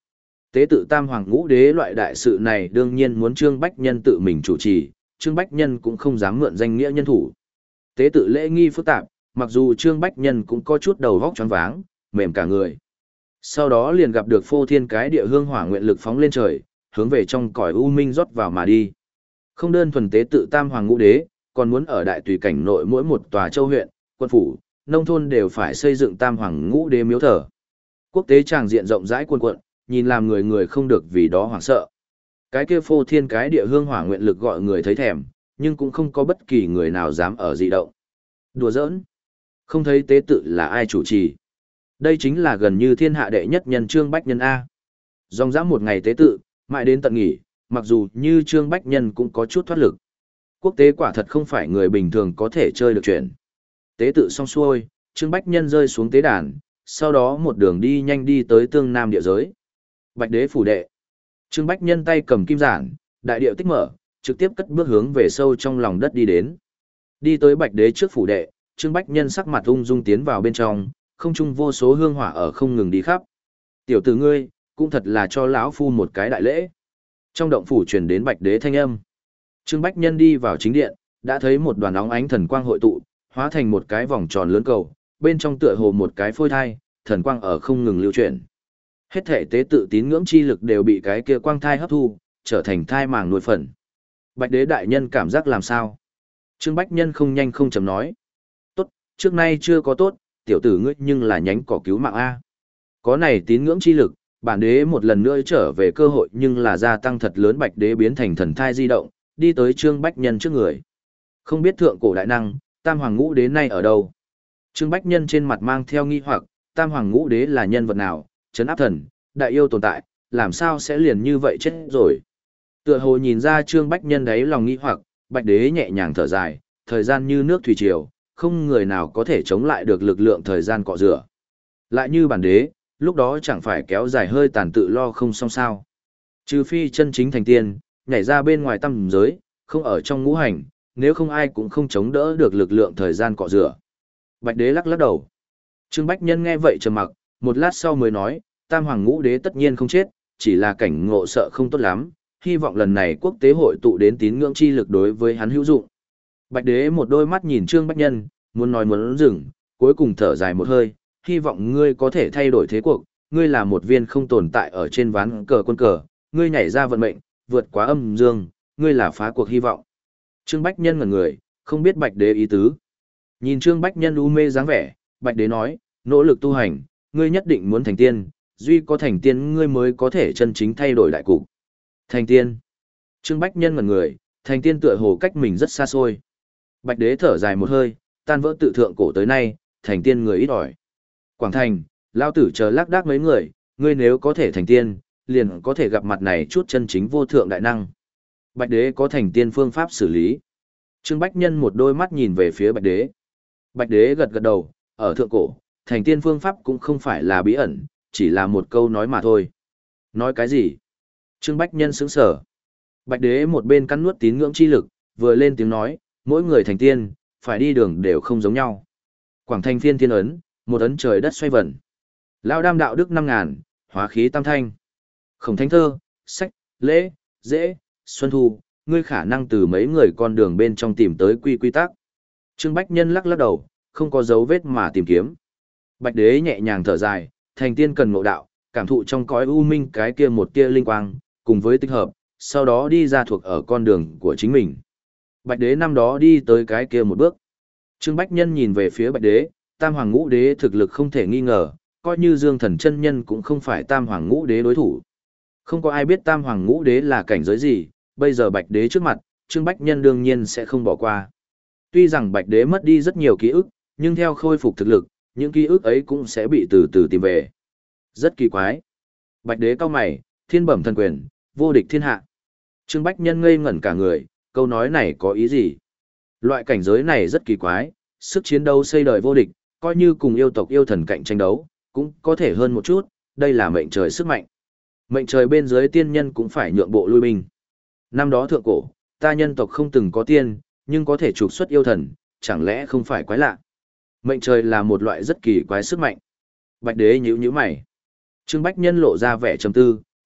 Tế tự tam hoàng ngũ đế loại đại sự này đương nhiên muốn Trương Bách Nhân tự mình chủ trì, Trương Bách Nhân cũng không dám mượn danh nghĩa nhân thủ. Tế tự lễ nghi phức tạp, mặc dù Trương Bách Nhân cũng có chút đầu vóc choáng váng, mềm cả người. Sau đó liền gặp được phô thiên cái địa hương hỏa nguyện lực phóng lên trời, hướng về trong cõi u minh rót vào mà đi. Không đơn thuần tế tự tam hoàng ngũ đế, còn muốn ở đại tùy cảnh nội mỗi một tòa châu huyện, quân phủ, nông thôn đều phải xây dựng tam hoàng ngũ đế miếu thờ. Quốc tế tràng diện rộng rãi cuồn cuộn, nhìn làm người người không được vì đó hoảng sợ. Cái kia phô thiên cái địa hương hỏa nguyện lực gọi người thấy thèm, nhưng cũng không có bất kỳ người nào dám ở dị động. Đùa giỡn, không thấy tế tự là ai chủ trì. Đây chính là gần như thiên hạ đệ nhất nhân Trương Bách Nhân A. Dòng dã một ngày tế tự, mãi đến tận nghỉ, mặc dù như Trương Bách Nhân cũng có chút thoát lực. Quốc tế quả thật không phải người bình thường có thể chơi được chuyện. Tế tự xong xuôi, Trương Bách Nhân rơi xuống tế đàn, sau đó một đường đi nhanh đi tới tương nam địa giới. Bạch đế phủ đệ. Trương Bách Nhân tay cầm kim giản, đại điệu tích mở, trực tiếp cất bước hướng về sâu trong lòng đất đi đến. Đi tới Bạch đế trước phủ đệ, Trương Bách Nhân sắc mặt ung dung tiến vào bên trong, không trung vô số hương hỏa ở không ngừng đi khắp. Tiểu tử ngươi, cũng thật là cho lão phu một cái đại lễ. Trong động phủ truyền đến Bạch đế thanh âm. Trương Bách Nhân đi vào chính điện, đã thấy một đoàn óng ánh thần quang hội tụ, hóa thành một cái vòng tròn lớn cầu, bên trong tựa hồ một cái phôi thai, thần quang ở không ngừng lưu chuyển. Hết thể tế tự tín ngưỡng chi lực đều bị cái kia quang thai hấp thu, trở thành thai màng nuôi phần. Bạch đế đại nhân cảm giác làm sao? Trương Bách Nhân không nhanh không chậm nói. Tốt, trước nay chưa có tốt, tiểu tử ngươi nhưng là nhánh cỏ cứu mạng A. Có này tín ngưỡng chi lực, bản đế một lần nữa trở về cơ hội nhưng là gia tăng thật lớn. Bạch đế biến thành thần thai di động, đi tới Trương Bách Nhân trước người. Không biết thượng cổ đại năng, tam hoàng ngũ đế nay ở đâu? Trương Bách Nhân trên mặt mang theo nghi hoặc, tam hoàng ngũ đế là nhân vật nào, trấn áp thần, đại yêu tồn tại, làm sao sẽ liền như vậy chết rồi? Tựa hồ nhìn ra Trương Bách Nhân đấy lòng nghi hoặc, Bạch đế nhẹ nhàng thở dài, thời gian như nước thủy triều, không người nào có thể chống lại được lực lượng thời gian cọ rửa. Lại như bản đế, lúc đó chẳng phải kéo dài hơi tàn tự lo không xong sao. Trừ phi chân chính thành tiên, nhảy ra bên ngoài tam giới, không ở trong ngũ hành, nếu không ai cũng không chống đỡ được lực lượng thời gian cọ rửa. Bạch đế lắc lắc đầu. Trương Bách Nhân nghe vậy trầm mặc, một lát sau mới nói, tam hoàng ngũ đế tất nhiên không chết, chỉ là cảnh ngộ sợ không tốt lắm, hy vọng lần này quốc tế hội tụ đến tín ngưỡng chi lực đối với hắn hữu dụng. Bạch đế một đôi mắt nhìn Trương Bách Nhân, muốn nói muốn dừng, cuối cùng thở dài một hơi, hy vọng ngươi có thể thay đổi thế cuộc, ngươi là một viên không tồn tại ở trên ván cờ quân cờ, ngươi nhảy ra vận mệnh, vượt quá âm dương, ngươi là phá cuộc hy vọng. Trương Bách Nhân ngẩn người, không biết Bạch đế ý tứ. Nhìn Trương Bách Nhân u mê dáng vẻ, Bạch đế nói, nỗ lực tu hành, ngươi nhất định muốn thành tiên, duy có thành tiên ngươi mới có thể chân chính thay đổi đại cục. Thành tiên. Trương Bách Nhân ngẩn người, thành tiên tựa hồ cách mình rất xa xôi. Bạch đế thở dài một hơi, tan vỡ tự thượng cổ tới nay, thành tiên người ít ỏi. Quảng Thành, lao tử chờ lác đác mấy người, ngươi nếu có thể thành tiên, liền có thể gặp mặt này chút chân chính vô thượng đại năng. Bạch đế có thành tiên phương pháp xử lý. Trương Bách Nhân một đôi mắt nhìn về phía Bạch đế. Bạch đế gật gật đầu, ở thượng cổ, thành tiên phương pháp cũng không phải là bí ẩn, chỉ là một câu nói mà thôi. Nói cái gì? Trương Bách Nhân sững sờ. Bạch đế một bên cắn nuốt tín ngưỡng chi lực, vừa lên tiếng nói, mỗi người thành tiên, phải đi đường đều không giống nhau. Quảng Thành phiên thiên ấn, một ấn trời đất xoay vần. Lão đam đạo đức năm ngàn, hóa khí tam thanh. Khổng thánh thơ, sách, lễ, dễ, xuân thu, ngươi khả năng từ mấy người con đường bên trong tìm tới quy quy tắc. Trương Bách Nhân lắc lắc đầu, không có dấu vết mà tìm kiếm. Bạch đế nhẹ nhàng thở dài, thành tiên cần ngộ đạo, cảm thụ trong cõi u minh cái kia một tia linh quang, cùng với tích hợp, sau đó đi ra thuộc ở con đường của chính mình. Bạch đế năm đó đi tới cái kia một bước. Trương Bách Nhân nhìn về phía Bạch đế, tam hoàng ngũ đế thực lực không thể nghi ngờ, coi như Dương Thần chân nhân cũng không phải tam hoàng ngũ đế đối thủ. Không có ai biết tam hoàng ngũ đế là cảnh giới gì, bây giờ Bạch đế trước mặt, Trương Bách Nhân đương nhiên sẽ không bỏ qua. Tuy rằng Bạch đế mất đi rất nhiều ký ức, nhưng theo khôi phục thực lực, những ký ức ấy cũng sẽ bị từ từ tìm về. Rất kỳ quái. Bạch đế cao mày, thiên bẩm thần quyền, vô địch thiên hạ. Trương Bách Nhân ngây ngẩn cả người, câu nói này có ý gì? Loại cảnh giới này rất kỳ quái, sức chiến đấu xây đời vô địch, coi như cùng yêu tộc yêu thần cạnh tranh đấu, cũng có thể hơn một chút, đây là mệnh trời sức mạnh. Mệnh trời bên dưới tiên nhân cũng phải nhượng bộ lui binh. Năm đó thượng cổ, ta nhân tộc không từng có tiên, nhưng có thể trục xuất yêu thần, chẳng lẽ không phải quái lạ? Mệnh trời là một loại rất kỳ quái sức mạnh. Bạch đế nhíu nhíu mày. Trương Bách Nhân lộ ra vẻ trầm tư,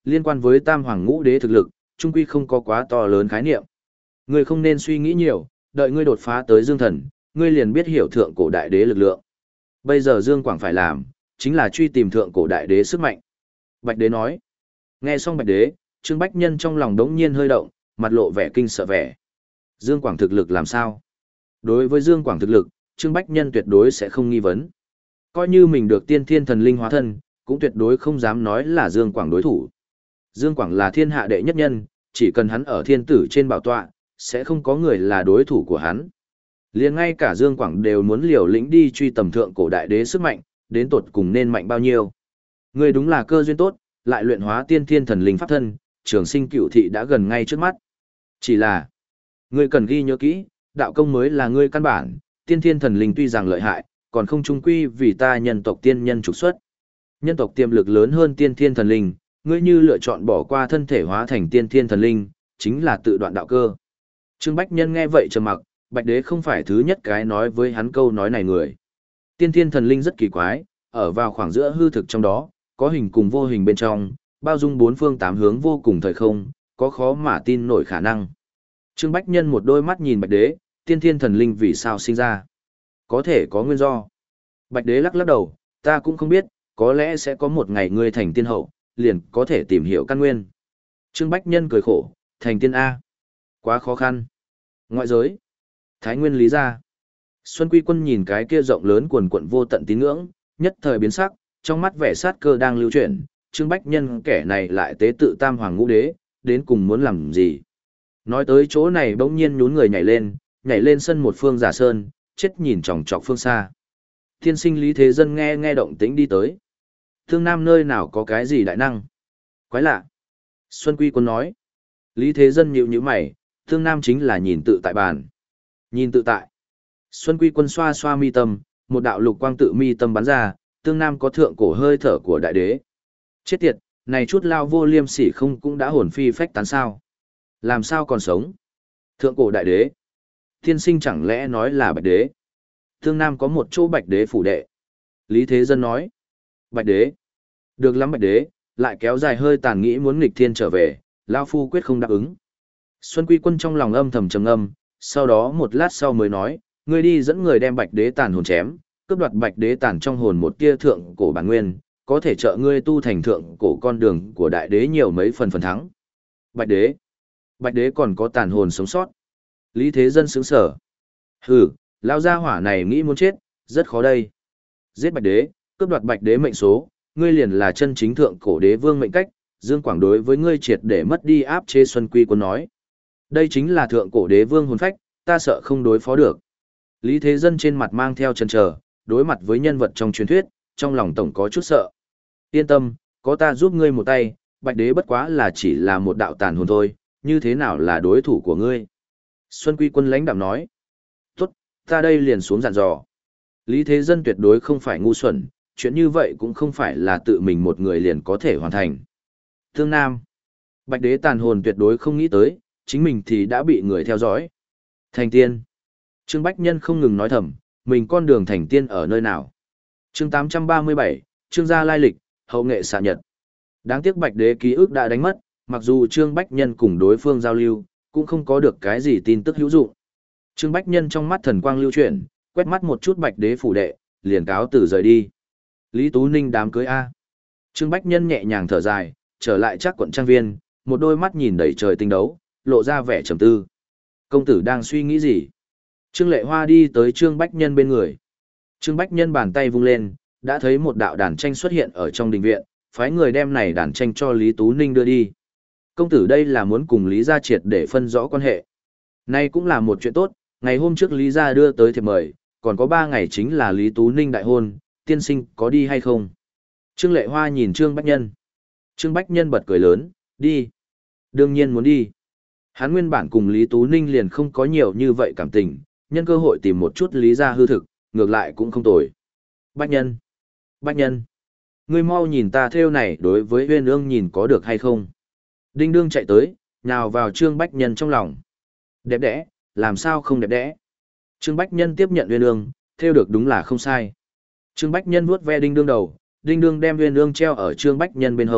liên quan với tam hoàng ngũ đế thực lực, trung quy không có quá to lớn khái niệm. Ngươi không nên suy nghĩ nhiều, đợi ngươi đột phá tới Dương Thần, ngươi liền biết hiểu thượng cổ đại đế lực lượng. Bây giờ Dương Quảng phải làm, chính là truy tìm thượng cổ đại đế sức mạnh. Bạch đế nói. Nghe xong Bạch đế, Trương Bách Nhân trong lòng đống nhiên hơi động, mặt lộ vẻ kinh sợ vẻ. Dương Quảng thực lực làm sao? Đối với Dương Quảng thực lực, Trương Bách Nhân tuyệt đối sẽ không nghi vấn. Coi như mình được tiên thiên thần linh hóa thân, cũng tuyệt đối không dám nói là Dương Quảng đối thủ. Dương Quảng là thiên hạ đệ nhất nhân, chỉ cần hắn ở thiên tử trên bảo tọa, sẽ không có người là đối thủ của hắn. Liền ngay cả Dương Quảng đều muốn liều lĩnh đi truy tầm thượng cổ đại đế sức mạnh, đến tột cùng nên mạnh bao nhiêu. Người đúng là cơ duyên tốt, lại luyện hóa tiên thiên thần linh pháp thân, trường sinh cựu thị đã gần ngay trước mắt. Chỉ là, ngươi cần ghi nhớ kỹ, đạo công mới là ngươi căn bản, tiên thiên thần linh tuy rằng lợi hại, còn không trung quy vì ta nhân tộc tiên nhân trục xuất. Nhân tộc tiềm lực lớn hơn tiên thiên thần linh, ngươi như lựa chọn bỏ qua thân thể hóa thành tiên thiên thần linh, chính là tự đoạn đạo cơ. Trương Bách Nhân nghe vậy trầm mặc, Bạch đế không phải thứ nhất cái nói với hắn câu nói này người. Tiên thiên thần linh rất kỳ quái, ở vào khoảng giữa hư thực trong đó, có hình cùng vô hình bên trong, bao dung bốn phương tám hướng vô cùng thời không, có khó mà tin nổi khả năng. Trương Bách Nhân một đôi mắt nhìn Bạch đế, tiên thiên thần linh vì sao sinh ra? Có thể có nguyên do. Bạch đế lắc lắc đầu, ta cũng không biết, có lẽ sẽ có một ngày ngươi thành tiên hậu, liền có thể tìm hiểu căn nguyên. Trương Bách Nhân cười khổ, thành tiên A. Quá khó khăn. Ngoại giới. Thái Nguyên Lý gia. Xuân Quy Quân nhìn cái kia rộng lớn quần quận vô tận tín ngưỡng, nhất thời biến sắc, trong mắt vẻ sát cơ đang lưu chuyển, Trương Bách Nhân kẻ này lại tế tự tam hoàng ngũ đế, đến cùng muốn làm gì. Nói tới chỗ này bỗng nhiên nhún người nhảy lên, nhảy lên sân một phương giả sơn, chết nhìn chòng chọc phương xa. Thiên sinh Lý Thế Dân nghe nghe động tĩnh đi tới. Thương Nam nơi nào có cái gì đại năng? Quái lạ. Xuân Quy Quân nói. Lý Thế Dân nhíu nhíu mày, Thương Nam chính là nhìn tự tại bàn. Nhìn tự tại. Xuân Quy Quân xoa xoa mi tâm, một đạo lục quang tự mi tâm bắn ra, Tương Nam có thượng cổ hơi thở của đại đế. Chết tiệt, này chút lao vô liêm sỉ không cũng đã hồn phi phách tán sao? Làm sao còn sống? Thượng cổ đại đế. Tiên sinh chẳng lẽ nói là Bạch đế? Tương Nam có một chỗ Bạch đế phủ đệ. Lý Thế Dân nói. Bạch đế. Được lắm Bạch đế, lại kéo dài hơi tàn nghĩ muốn nghịch thiên trở về, lao phu quyết không đáp ứng. Xuân Quy Quân trong lòng âm thầm trầm ngâm, sau đó một lát sau mới nói, ngươi đi dẫn người đem Bạch đế tàn hồn chém, cướp đoạt Bạch đế tàn trong hồn một tia thượng cổ bản nguyên, có thể trợ ngươi tu thành thượng cổ con đường của đại đế nhiều mấy phần phần thắng. Bạch đế. Bạch đế còn có tàn hồn sống sót. Lý Thế Dân sững sở. Hừ, lao gia hỏa này nghĩ muốn chết, rất khó đây. Giết Bạch đế, cướp đoạt Bạch đế mệnh số, ngươi liền là chân chính thượng cổ đế vương mệnh cách, Dương Quảng đối với ngươi triệt để mất đi áp chế. Xuân Quy Quân nói. Đây chính là thượng cổ đế vương hồn phách, ta sợ không đối phó được. Lý Thế Dân trên mặt mang theo chần chờ, đối mặt với nhân vật trong truyền thuyết, trong lòng tổng có chút sợ. Yên tâm, có ta giúp ngươi một tay, Bạch đế bất quá là chỉ là một đạo tàn hồn thôi, như thế nào là đối thủ của ngươi? Xuân Quy Quân lãnh đạm nói. Tốt, ta đây liền xuống dặn dò. Lý Thế Dân tuyệt đối không phải ngu xuẩn, chuyện như vậy cũng không phải là tự mình một người liền có thể hoàn thành. Thương Nam. Bạch đế tàn hồn tuyệt đối không nghĩ tới, chính mình thì đã bị người theo dõi. Thành tiên. Trương Bách Nhân không ngừng nói thầm, mình con đường thành tiên ở nơi nào. Chương tám trăm ba mươi bảy, Trương gia lai lịch, hậu nghệ xạ nhật. Đáng tiếc Bạch đế ký ức đã đánh mất, mặc dù Trương Bách Nhân cùng đối phương giao lưu, cũng không có được cái gì tin tức hữu dụng. Trương Bách Nhân trong mắt thần quang lưu chuyển, quét mắt một chút Bạch đế phủ đệ, liền cáo từ rời đi. Lý Tú Ninh đám cưới A. Trương Bách Nhân nhẹ nhàng thở dài, trở lại chắc quận trang viên, một đôi mắt nhìn đầy trời tinh đấu, lộ ra vẻ trầm tư. Công tử đang suy nghĩ gì? Trương Lệ Hoa đi tới Trương Bách Nhân bên người. Trương Bách Nhân bàn tay vung lên, đã thấy một đạo đàn tranh xuất hiện ở trong đình viện, phái người đem này đàn tranh cho Lý Tú Ninh đưa đi. Công tử đây là muốn cùng Lý gia triệt để phân rõ quan hệ. Nay cũng là một chuyện tốt, ngày hôm trước Lý gia đưa tới thiệp mời, còn có ba ngày chính là Lý Tú Ninh đại hôn, tiên sinh có đi hay không? Trương Lệ Hoa nhìn Trương Bách Nhân. Trương Bách Nhân bật cười lớn, đi. Đương nhiên muốn đi. Hắn nguyên bản cùng Lý Tú Ninh liền không có nhiều như vậy cảm tình, nhân cơ hội tìm một chút Lý gia hư thực, ngược lại cũng không tồi. Bách Nhân. Bách Nhân. Ngươi mau nhìn ta theo này đối với Uyên Ương nhìn có được hay không? Đinh đương chạy tới, nhào vào Trương Bách Nhân trong lòng. Đẹp đẽ, làm sao không đẹp đẽ? Trương Bách Nhân tiếp nhận Uyên Ương, theo được đúng là không sai. Trương Bách Nhân vuốt ve Đinh đương đầu, Đinh đương đem Uyên Ương treo ở Trương Bách Nhân bên hông,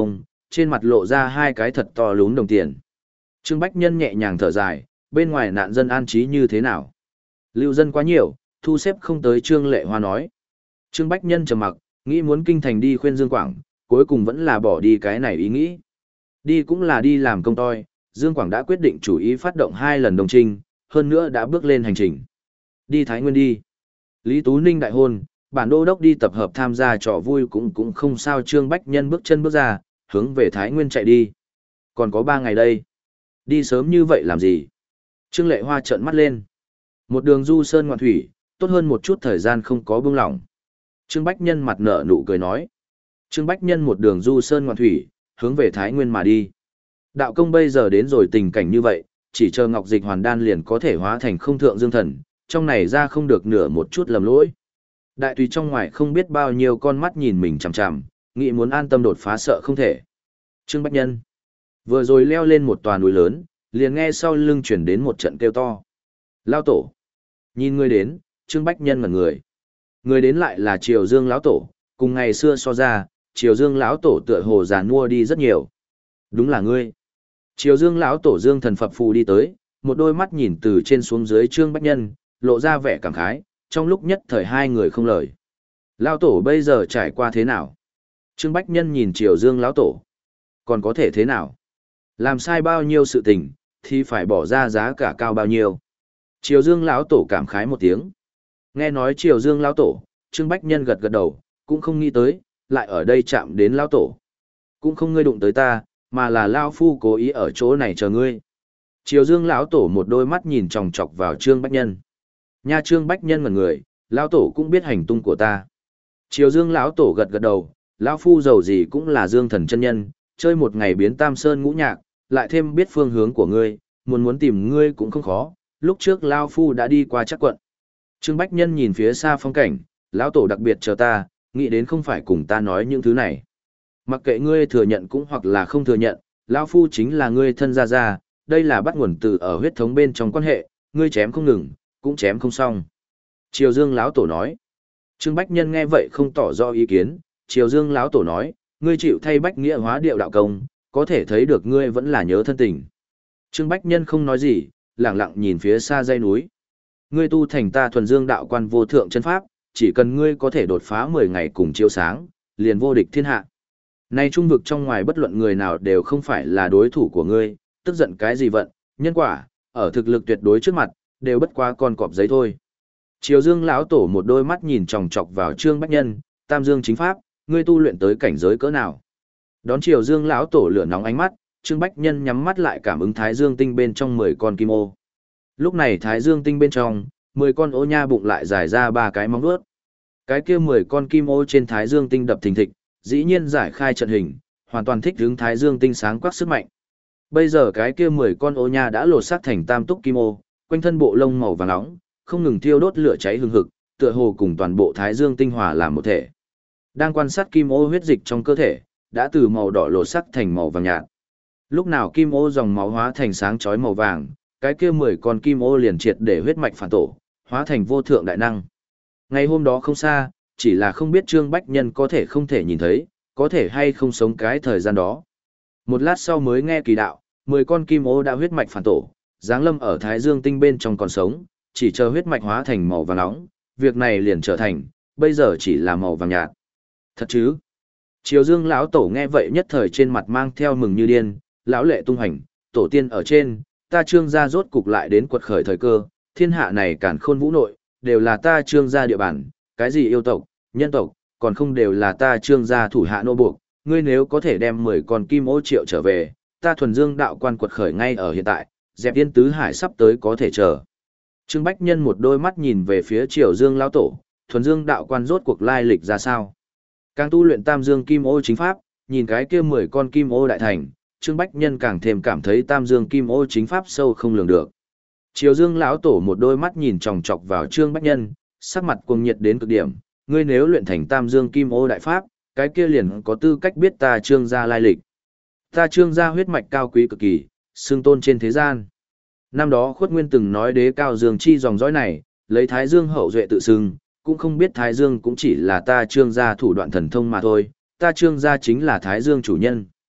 trên mặt lộ ra hai cái thật to lún đồng tiền. Trương Bách Nhân nhẹ nhàng thở dài, bên ngoài nạn dân an trí như thế nào? Lưu dân quá nhiều, thu xếp không tới. Trương Lệ Hoa nói. Trương Bách Nhân trầm mặc, nghĩ muốn kinh thành đi khuyên Dương Quảng, cuối cùng vẫn là bỏ đi cái này ý nghĩ. Đi cũng là đi làm công toi, Dương Quảng đã quyết định chủ ý phát động hai lần đồng trinh, hơn nữa đã bước lên hành trình. Đi Thái Nguyên đi. Lý Tú Ninh đại hôn, bản đô đốc đi tập hợp tham gia trò vui cũng cũng không sao. Trương Bách Nhân bước chân bước ra, hướng về Thái Nguyên chạy đi. Còn có ba ngày đây. Đi sớm như vậy làm gì? Trương Lệ Hoa trợn mắt lên. Một đường du sơn ngoạn thủy, tốt hơn một chút thời gian không có buông lỏng. Trương Bách Nhân mặt nở nụ cười nói. Trương Bách Nhân một đường du sơn ngoạn thủy, hướng về Thái Nguyên mà đi. Đạo công bây giờ đến rồi tình cảnh như vậy, chỉ chờ Ngọc Dịch Hoàn Đan liền có thể hóa thành không thượng dương thần, trong này ra không được nửa một chút lầm lỗi. Đại tùy trong ngoài không biết bao nhiêu con mắt nhìn mình chằm chằm, nghĩ muốn an tâm đột phá sợ không thể. Trương Bách Nhân vừa rồi leo lên một tòa núi lớn, liền nghe sau lưng chuyển đến một trận kêu to. Lao tổ! Nhìn người đến, Trương Bách Nhân ngẩn người. Người đến lại là Triều Dương lão tổ, cùng ngày xưa so ra, Triều Dương lão tổ tựa hồ già nua đi rất nhiều. Đúng là ngươi. Triều Dương lão tổ Dương thần phập phù đi tới, một đôi mắt nhìn từ trên xuống dưới Trương Bách Nhân, lộ ra vẻ cảm khái, trong lúc nhất thời hai người không lời. Lão tổ bây giờ trải qua thế nào? Trương Bách Nhân nhìn Triều Dương lão tổ. Còn có thể thế nào? Làm sai bao nhiêu sự tình, thì phải bỏ ra giá cả cao bao nhiêu. Triều Dương lão tổ cảm khái một tiếng. Nghe nói Triều Dương lão tổ, Trương Bách Nhân gật gật đầu, cũng không nghĩ tới, lại ở đây chạm đến lão tổ. Cũng không ngươi đụng tới ta, mà là lão phu cố ý ở chỗ này chờ ngươi. Triều Dương lão tổ một đôi mắt nhìn chòng chọc vào Trương Bách Nhân. Nha, Trương Bách Nhân ngẩn người, lão tổ cũng biết hành tung của ta. Triều Dương lão tổ gật gật đầu, lão phu giàu gì cũng là Dương thần chân nhân, chơi một ngày biến Tam Sơn ngũ nhạc, lại thêm biết phương hướng của ngươi, muốn muốn tìm ngươi cũng không khó, lúc trước lão phu đã đi qua Trắc Quận. Trương Bách Nhân nhìn phía xa phong cảnh, lão tổ đặc biệt chờ ta, nghĩ đến không phải cùng ta nói những thứ này. Mặc kệ ngươi thừa nhận cũng hoặc là không thừa nhận, lão phu chính là ngươi thân gia gia, đây là bắt nguồn từ ở huyết thống bên trong quan hệ, ngươi chém không ngừng, cũng chém không xong. Triều Dương lão tổ nói. Trương Bách Nhân nghe vậy không tỏ rõ ý kiến, Triều Dương lão tổ nói, ngươi chịu thay Bách Nghĩa hóa điệu đạo công, có thể thấy được ngươi vẫn là nhớ thân tình. Trương Bách Nhân không nói gì, lặng lặng nhìn phía xa dãy núi. Ngươi tu thành ta thuần dương đạo quan vô thượng chân pháp, chỉ cần ngươi có thể đột phá mười ngày cùng chiếu sáng, liền vô địch thiên hạ. Nay trung vực trong ngoài bất luận người nào đều không phải là đối thủ của ngươi, tức giận cái gì vận, nhân quả, ở thực lực tuyệt đối trước mặt, đều bất quá con cọp giấy thôi. Triều Dương lão tổ một đôi mắt nhìn chòng chọc vào Trương Bách Nhân, Tam Dương chính pháp, ngươi tu luyện tới cảnh giới cỡ nào? Đón Triều Dương lão tổ lửa nóng ánh mắt, Trương Bách Nhân nhắm mắt lại cảm ứng Thái Dương tinh bên trong mười con kim ô. Lúc này Thái Dương tinh bên trong, mười con ô nha bụng lại dài ra ba cái móng vuốt. Cái kia mười con kim ô trên Thái Dương tinh đập thình thịch, dĩ nhiên giải khai trận hình, hoàn toàn thích ứng Thái Dương tinh sáng quắc sức mạnh. Bây giờ cái kia mười con ô nha đã lột xác thành tam túc kim ô, quanh thân bộ lông màu vàng nóng, không ngừng thiêu đốt lửa cháy hừng hực, tựa hồ cùng toàn bộ Thái Dương tinh hòa làm một thể. Đang quan sát kim ô huyết dịch trong cơ thể, đã từ màu đỏ lột sắc thành màu vàng nhạt. Lúc nào kim ô dòng máu hóa thành sáng chói màu vàng, cái kia mười con kim ô liền triệt để huyết mạch phản tổ, hóa thành vô thượng đại năng. Ngày hôm đó không xa, chỉ là không biết Trương Bách Nhân có thể không thể nhìn thấy, có thể hay không sống cái thời gian đó. Một lát sau mới nghe kỳ đạo, mười con kim ô đã huyết mạch phản tổ, giáng lâm ở Thái Dương tinh bên trong còn sống, chỉ chờ huyết mạch hóa thành màu vàng nóng, việc này liền trở thành, bây giờ chỉ là màu vàng nhạt. Thật chứ? Triều Dương lão tổ nghe vậy nhất thời trên mặt mang theo mừng như điên, lão lệ tung hành, tổ tiên ở trên, ta Trương gia rốt cục lại đến quật khởi thời cơ, thiên hạ này càn khôn vũ nội, đều là ta Trương gia địa bàn, cái gì yêu tộc, nhân tộc, còn không đều là ta Trương gia thủ hạ nô buộc, ngươi nếu có thể đem mười con kim ô triệu trở về, ta thuần dương đạo quan quật khởi ngay ở hiện tại, dẹp yên tứ hải sắp tới có thể chờ. Trương Bách Nhân một đôi mắt nhìn về phía Triều Dương lão tổ, thuần dương đạo quan rốt cuộc lai lịch ra sao? Càng tu luyện Tam Dương Kim Ô chính pháp, nhìn cái kia mười con kim ô đại thành, Trương Bách Nhân càng thêm cảm thấy Tam Dương Kim Ô chính pháp sâu không lường được. Triều Dương lão tổ một đôi mắt nhìn chòng chọc vào Trương Bách Nhân, sắc mặt cuồng nhiệt đến cực điểm, ngươi nếu luyện thành Tam Dương Kim Ô đại pháp, cái kia liền có tư cách biết ta Trương gia lai lịch. Ta Trương gia huyết mạch cao quý cực kỳ, xưng tôn trên thế gian. Năm đó Khuất Nguyên từng nói đế cao Dương chi dòng dõi này, lấy Thái Dương hậu duệ tự xưng, cũng không biết Thái Dương cũng chỉ là ta Trương gia thủ đoạn thần thông mà thôi, ta Trương gia chính là Thái Dương chủ nhân.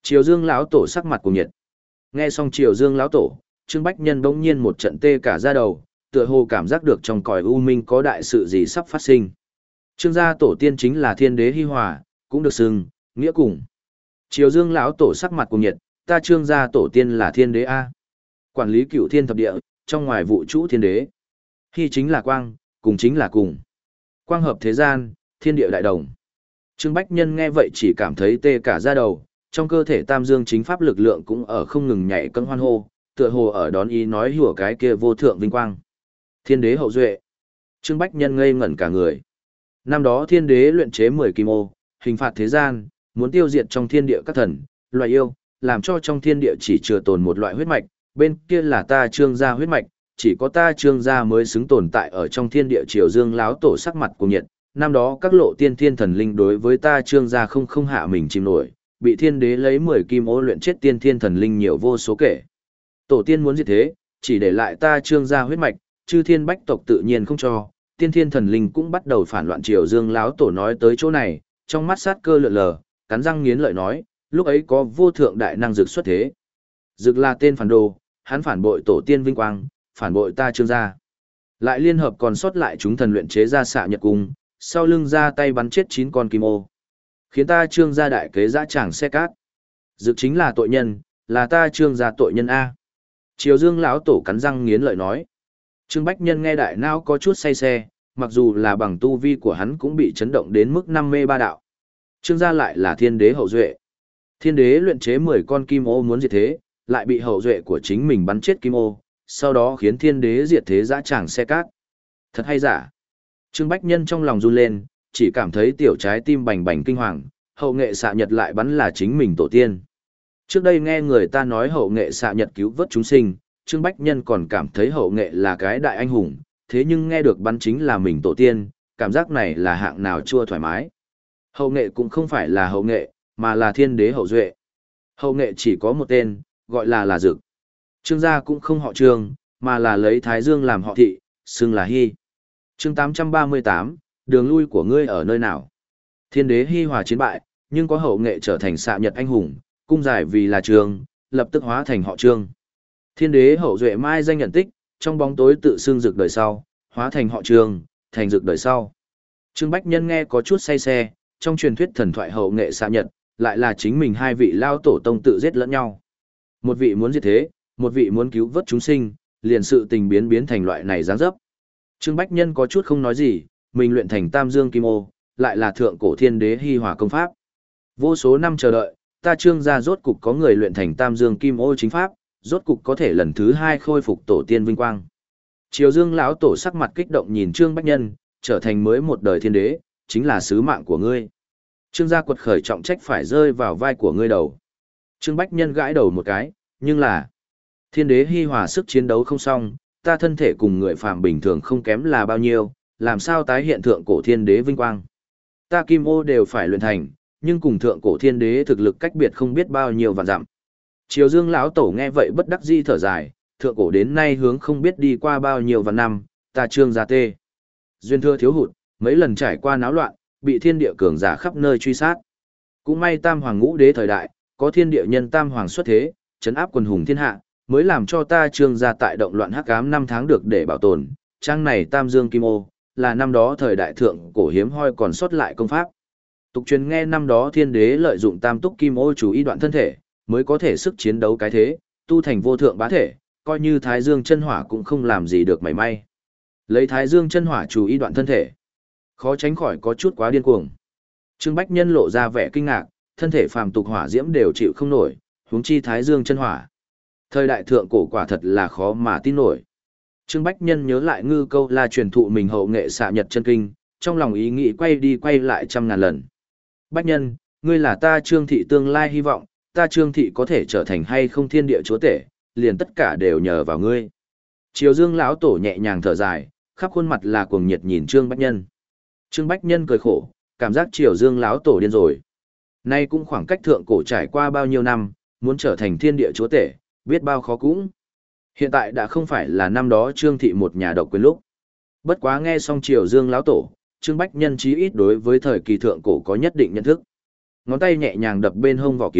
Triều Dương lão tổ sắc mặt cuồng nhiệt. Nghe xong Triều Dương lão tổ, Trương Bách Nhân bỗng nhiên một trận tê cả da đầu, tựa hồ cảm giác được trong cõi u minh có đại sự gì sắp phát sinh. Trương gia tổ tiên chính là Thiên Đế Hi Hòa, cũng được xưng nghĩa cùng. Triều Dương lão tổ sắc mặt cuồng nhiệt, ta Trương gia tổ tiên là Thiên Đế a. Quản lý cửu thiên thập địa, trong ngoài vũ trụ Thiên Đế. Hi chính là quang, cùng chính là cùng. Quang hợp thế gian, thiên địa đại đồng. Trương Bách Nhân nghe vậy chỉ cảm thấy tê cả da đầu, trong cơ thể Tam Dương chính pháp lực lượng cũng ở không ngừng nhảy cẫng hoan hô, tựa hồ ở đón ý nói hùa cái kia vô thượng vinh quang. Thiên Đế hậu duệ. Trương Bách Nhân ngây ngẩn cả người. Năm đó Thiên Đế luyện chế mười kim ô, hình phạt thế gian, muốn tiêu diệt trong thiên địa các thần, loại yêu, làm cho trong thiên địa chỉ chừa tồn một loại huyết mạch, bên kia là ta Trương gia huyết mạch, chỉ có ta Trương gia mới xứng tồn tại ở trong thiên địa. Triều Dương láo tổ sắc mặt cùng nhiệt, năm đó các lộ tiên thiên thần linh đối với ta Trương gia không không hạ mình chìm nổi, bị Thiên Đế lấy mười kim ô luyện chết tiên thiên thần linh nhiều vô số kể. Tổ tiên muốn diệt thế, chỉ để lại ta Trương gia huyết mạch, chư thiên bách tộc tự nhiên không cho, tiên thiên thần linh cũng bắt đầu phản loạn. Triều Dương láo tổ nói tới chỗ này, trong mắt sát cơ lượn lờ, cắn răng nghiến lợi nói, lúc ấy có vô thượng đại năng dực xuất thế. Dực là tên phản đồ, hắn phản bội tổ tiên vinh quang, phản bội ta Trương gia. Lại liên hợp còn sót lại chúng thần luyện chế ra xạ nhật cung, sau lưng ra tay bắn chết chín con kim ô. Khiến ta Trương gia đại kế dã tràng xe cát. Dực chính là tội nhân, là ta Trương gia tội nhân A. Triều Dương lão tổ cắn răng nghiến lợi nói. Trương Bách Nhân nghe đại não có chút say xe, mặc dù là bằng tu vi của hắn cũng bị chấn động đến mức năm mê ba đạo. Trương gia lại là Thiên Đế hậu duệ. Thiên Đế luyện chế mười con kim ô muốn diệt thế, lại bị hậu duệ của chính mình bắn chết kim ô, sau đó khiến Thiên Đế diệt thế dã tràng xe cát. Thật hay giả? Trương Bách Nhân trong lòng run lên, chỉ cảm thấy tiểu trái tim bành bành kinh hoàng, hậu nghệ xạ nhật lại bắn là chính mình tổ tiên. Trước đây nghe người ta nói hậu nghệ xạ nhật cứu vớt chúng sinh, Trương Bách Nhân còn cảm thấy hậu nghệ là cái đại anh hùng, thế nhưng nghe được bắn chính là mình tổ tiên, cảm giác này là hạng nào chua thoải mái. Hậu nghệ cũng không phải là hậu nghệ, mà là Thiên Đế hậu duệ. Hậu nghệ chỉ có một tên, gọi là là Dực. Trương gia cũng không họ Trương, mà là lấy Thái Dương làm họ thị, xưng là Hy. Chương tám trăm ba mươi tám, đường lui của ngươi ở nơi nào? Thiên Đế Hi Hòa chiến bại, nhưng có hậu nghệ trở thành xạ nhật anh hùng, cung giải vì là Trương, lập tức hóa thành họ Trương. Thiên Đế hậu duệ mai danh nhận tích, trong bóng tối tự xưng Dực đời sau, hóa thành họ Trương, thành Dực đời sau. Trương Bách Nhân nghe có chút say xe, trong truyền thuyết thần thoại hậu nghệ xạ nhật, lại là chính mình hai vị lao tổ tông tự giết lẫn nhau. Một vị muốn diệt thế, một vị muốn cứu vớt chúng sinh, liền sự tình biến biến thành loại này dáng dấp. Trương Bách Nhân có chút không nói gì, mình luyện thành Tam Dương Kim Ô, lại là thượng cổ Thiên Đế Hi Hòa công pháp. Vô số năm chờ đợi, ta Trương gia rốt cục có người luyện thành Tam Dương Kim Ô chính pháp, rốt cục có thể lần thứ hai khôi phục tổ tiên vinh quang. Triều Dương lão tổ sắc mặt kích động nhìn Trương Bách Nhân, trở thành mới một đời thiên đế, chính là sứ mạng của ngươi. Trương gia quật khởi trọng trách phải rơi vào vai của ngươi đầu. Trương Bách Nhân gãi đầu một cái, nhưng là Thiên Đế Hi Hòa sức chiến đấu không xong, ta thân thể cùng người phàm bình thường không kém là bao nhiêu, làm sao tái hiện thượng cổ thiên đế vinh quang. Ta Kim Ô đều phải luyện thành, nhưng cùng thượng cổ thiên đế thực lực cách biệt không biết bao nhiêu vạn dặm. Triều Dương lão tổ nghe vậy bất đắc dĩ thở dài, thượng cổ đến nay hướng không biết đi qua bao nhiêu vạn năm, ta Trương gia tê. Duyên thừa thiếu hụt, mấy lần trải qua náo loạn, bị thiên địa cường giả khắp nơi truy sát. Cũng may Tam Hoàng Ngũ Đế thời đại, có thiên địa nhân Tam Hoàng xuất thế, trấn áp quần hùng thiên hạ, mới làm cho ta Trương gia tại động loạn hắc ám năm tháng được để bảo tồn. Trang này Tam Dương Kim Ô, là năm đó thời đại thượng cổ hiếm hoi còn sót lại công pháp. Tục truyền nghe năm đó thiên đế lợi dụng Tam Túc Kim Ô chú ý đoạn thân thể, mới có thể sức chiến đấu cái thế, tu thành vô thượng bá thể, coi như Thái Dương chân hỏa cũng không làm gì được mảy may. Lấy Thái Dương chân hỏa chú ý đoạn thân thể, khó tránh khỏi có chút quá điên cuồng. Trương Bách Nhân lộ ra vẻ kinh ngạc, thân thể phàm tục hỏa diễm đều chịu không nổi, huống chi Thái Dương chân hỏa. Thời đại thượng cổ quả thật là khó mà tin nổi. Trương Bách Nhân nhớ lại ngư câu la truyền thụ mình hậu nghệ xạ nhật chân kinh, trong lòng ý nghĩ quay đi quay lại trăm ngàn lần. Bách Nhân, ngươi là ta Trương thị tương lai hy vọng, ta Trương thị có thể trở thành hay không thiên địa chúa tể, liền tất cả đều nhờ vào ngươi. Triều Dương lão tổ nhẹ nhàng thở dài, khắp khuôn mặt là cuồng nhiệt nhìn Trương Bách Nhân. Trương Bách Nhân cười khổ, cảm giác Triều Dương lão tổ điên rồi. Nay cũng khoảng cách thượng cổ trải qua bao nhiêu năm, muốn trở thành thiên địa chúa tể, biết bao khó cũng. Hiện tại đã không phải là năm đó Trương thị một nhà độc quyền lúc. Bất quá nghe xong Triều Dương lão tổ, Trương Bách Nhân chí ít đối với thời kỳ thượng cổ có nhất định nhận thức. Ngón tay nhẹ nhàng đập bên hông vỏ kiếm,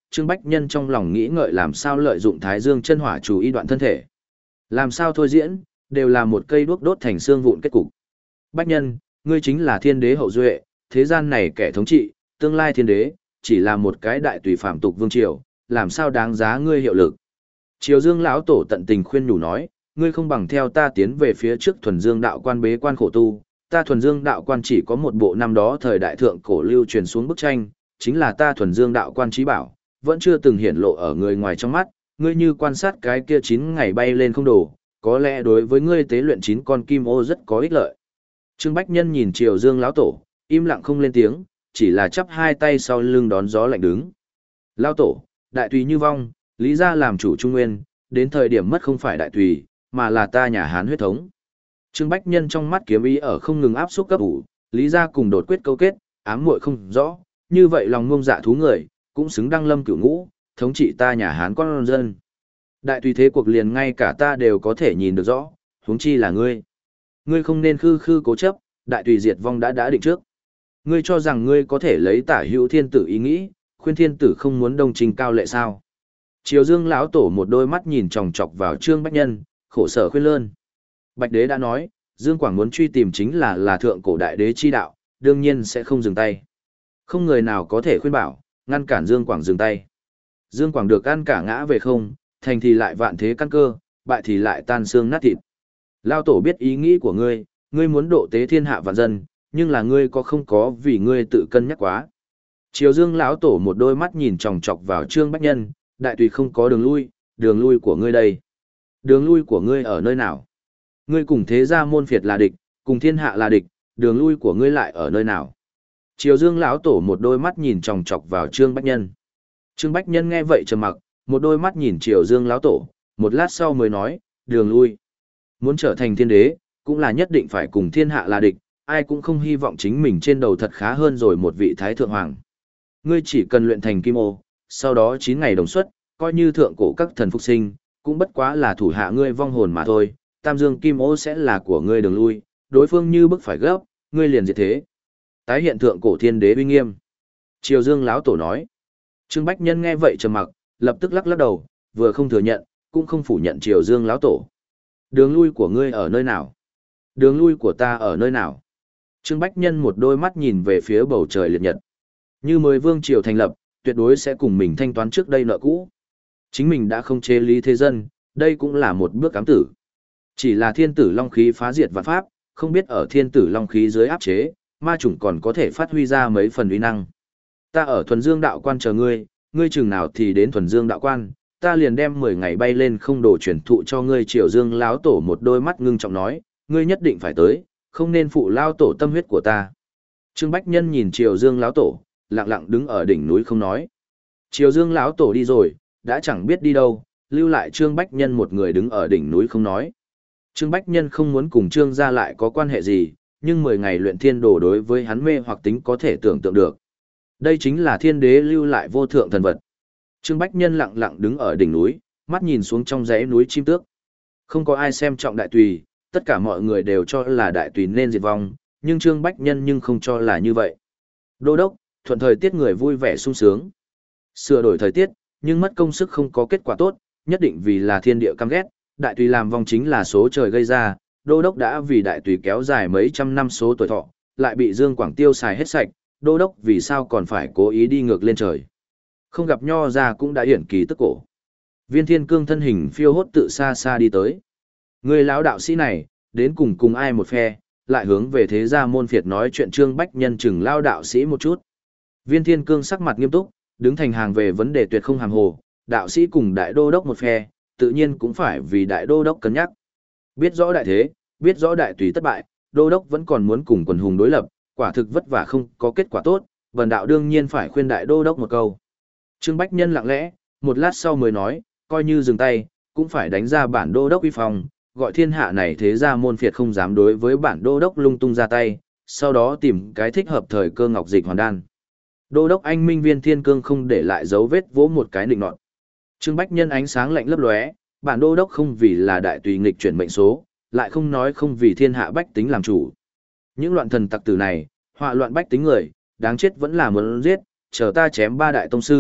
Trương Bách Nhân trong lòng nghĩ ngợi làm sao lợi dụng Thái Dương chân hỏa chủ y đoạn thân thể. Làm sao thôi diễn, đều là một cây đuốc đốt thành xương vụn kết cục. Bách Nhân, ngươi chính là thiên đế hậu duệ, thế gian này kẻ thống trị, tương lai thiên đế, chỉ là một cái đại tùy phạm tục vương triều, làm sao đáng giá ngươi hiệu lực. Triều Dương lão tổ tận tình khuyên nhủ nói, ngươi không bằng theo ta tiến về phía trước thuần dương đạo quan bế quan khổ tu, ta thuần dương đạo quan chỉ có một bộ năm đó thời đại thượng cổ lưu truyền xuống bức tranh, chính là ta thuần dương đạo quan trí bảo, vẫn chưa từng hiển lộ ở người ngoài trong mắt, ngươi như quan sát cái kia chín ngày bay lên không đổ, có lẽ đối với ngươi tế luyện chín con kim ô rất có ích lợi. Trương Bách Nhân nhìn Triều Dương lão tổ, im lặng không lên tiếng, chỉ là chắp hai tay sau lưng đón gió lạnh đứng. Lão tổ, đại tùy như vong, lý gia làm chủ trung nguyên, đến thời điểm mất không phải đại tùy, mà là ta nhà Hán huyết thống. Trương Bách Nhân trong mắt kiếm ý ở không ngừng áp xúc cấp ủ, lý gia cùng đột quyết câu kết, ám muội không rõ, như vậy lòng ngông dạ thú người, cũng xứng đăng lâm cửu ngũ, thống trị ta nhà Hán con dân. Đại tùy thế cuộc liền ngay cả ta đều có thể nhìn được rõ, huống chi là ngươi. Ngươi không nên khư khư cố chấp, đại tùy diệt vong đã đã định trước. Ngươi cho rằng ngươi có thể lấy tả hữu thiên tử ý nghĩ, khuyên thiên tử không muốn đồng trình cao lệ sao. Triều Dương lão tổ một đôi mắt nhìn chòng chọc vào Trương Bách Nhân, khổ sở khuyên lơn. Bạch đế đã nói, Dương Quảng muốn truy tìm chính là là thượng cổ đại đế chi đạo, đương nhiên sẽ không dừng tay. Không người nào có thể khuyên bảo, ngăn cản Dương Quảng dừng tay. Dương Quảng được ăn cả ngã về không, thành thì lại vạn thế căn cơ, bại thì lại tan xương nát thịt. Lao tổ biết ý nghĩ của ngươi, ngươi muốn độ tế thiên hạ vạn dân, nhưng là ngươi có không có vì ngươi tự cân nhắc quá. Triều Dương lão tổ một đôi mắt nhìn chòng chọc vào Trương Bách Nhân, đại tùy không có đường lui, đường lui của ngươi đây. Đường lui của ngươi ở nơi nào? Ngươi cùng thế gia môn phiệt là địch, cùng thiên hạ là địch, đường lui của ngươi lại ở nơi nào? Triều Dương lão tổ một đôi mắt nhìn chòng chọc vào Trương Bách Nhân. Trương Bách Nhân nghe vậy trầm mặc, một đôi mắt nhìn Triều Dương lão tổ, một lát sau mới nói, đường lui. Muốn trở thành thiên đế, cũng là nhất định phải cùng thiên hạ là địch, ai cũng không hy vọng chính mình trên đầu thật khá hơn rồi một vị thái thượng hoàng. Ngươi chỉ cần luyện thành kim ô, sau đó chín ngày đồng xuất, coi như thượng cổ các thần phục sinh, cũng bất quá là thủ hạ ngươi vong hồn mà thôi, Tam Dương kim ô sẽ là của ngươi đường lui, đối phương như bức phải gấp, ngươi liền diệt thế. Tái hiện thượng cổ thiên đế uy nghiêm. Triều Dương lão tổ nói. Trương Bách Nhân nghe vậy trầm mặc, lập tức lắc lắc đầu, vừa không thừa nhận, cũng không phủ nhận Triều Dương lão tổ. Đường lui của ngươi ở nơi nào? Đường lui của ta ở nơi nào? Trương Bách Nhân một đôi mắt nhìn về phía bầu trời liệt nhật. Như mới vương triều thành lập, tuyệt đối sẽ cùng mình thanh toán trước đây nợ cũ. Chính mình đã không chế lý thế dân, đây cũng là một bước cám tử. Chỉ là thiên tử long khí phá diệt vạn pháp, không biết ở thiên tử long khí dưới áp chế, ma chủng còn có thể phát huy ra mấy phần uy năng. Ta ở thuần dương đạo quan chờ ngươi, ngươi chừng nào thì đến thuần dương đạo quan, ta liền đem mười ngày bay lên không đồ chuyển thụ cho ngươi. Triều Dương lão tổ một đôi mắt ngưng trọng nói, ngươi nhất định phải tới, không nên phụ lao tổ tâm huyết của ta. Trương Bách Nhân nhìn Triều Dương lão tổ, lặng lặng đứng ở đỉnh núi không nói. Triều Dương lão tổ đi rồi, đã chẳng biết đi đâu, lưu lại Trương Bách Nhân một người đứng ở đỉnh núi không nói. Trương Bách Nhân không muốn cùng Trương gia lại có quan hệ gì, nhưng mười ngày luyện thiên đồ đối với hắn mê hoặc tính có thể tưởng tượng được. Đây chính là thiên đế lưu lại vô thượng thần vật. Trương Bách Nhân lặng lặng đứng ở đỉnh núi, mắt nhìn xuống trong dãy núi chim tước. Không có ai xem trọng đại tùy, tất cả mọi người đều cho là đại tùy nên diệt vong, nhưng Trương Bách Nhân nhưng không cho là như vậy. Đô đốc, thuận thời tiết người vui vẻ sung sướng. Sửa đổi thời tiết, nhưng mất công sức không có kết quả tốt, nhất định vì là thiên địa căm ghét, đại tùy làm vong chính là số trời gây ra, đô đốc đã vì đại tùy kéo dài mấy trăm năm số tuổi thọ, lại bị Dương Quảng tiêu xài hết sạch, đô đốc vì sao còn phải cố ý đi ngược lên trời. Không gặp nho ra cũng đã hiển kỳ tức cổ. Viên Thiên Cương thân hình phiêu hốt tự xa xa đi tới. Người lão đạo sĩ này, đến cùng cùng ai một phe, lại hướng về thế gia môn phiệt nói chuyện. Trương Bách Nhân chừng lao đạo sĩ một chút. Viên Thiên Cương sắc mặt nghiêm túc, đứng thành hàng về vấn đề tuyệt không hàm hồ, đạo sĩ cùng đại đô đốc một phe, tự nhiên cũng phải vì đại đô đốc cân nhắc. Biết rõ đại thế, biết rõ đại tùy thất bại, đô đốc vẫn còn muốn cùng quần hùng đối lập, quả thực vất vả không có kết quả tốt, bần đạo đương nhiên phải khuyên đại đô đốc một câu. Trương Bách Nhân lặng lẽ, một lát sau mới nói, coi như dừng tay, cũng phải đánh ra bản đô đốc uy phong, gọi thiên hạ này thế ra môn phiệt không dám đối với bản đô đốc lung tung ra tay, sau đó tìm cái thích hợp thời cơ ngọc dịch hoàn đan. Đô đốc anh minh Viên Thiên Cương không để lại dấu vết vỗ một cái nịnh nọt. Trương Bách Nhân ánh sáng lạnh lấp lóe, bản đô đốc không vì là đại tùy nghịch chuyển mệnh số, lại không nói không vì thiên hạ bách tính làm chủ. Những loạn thần tặc tử này, họa loạn bách tính người, đáng chết vẫn là muốn giết, chờ ta chém ba đại tông sư,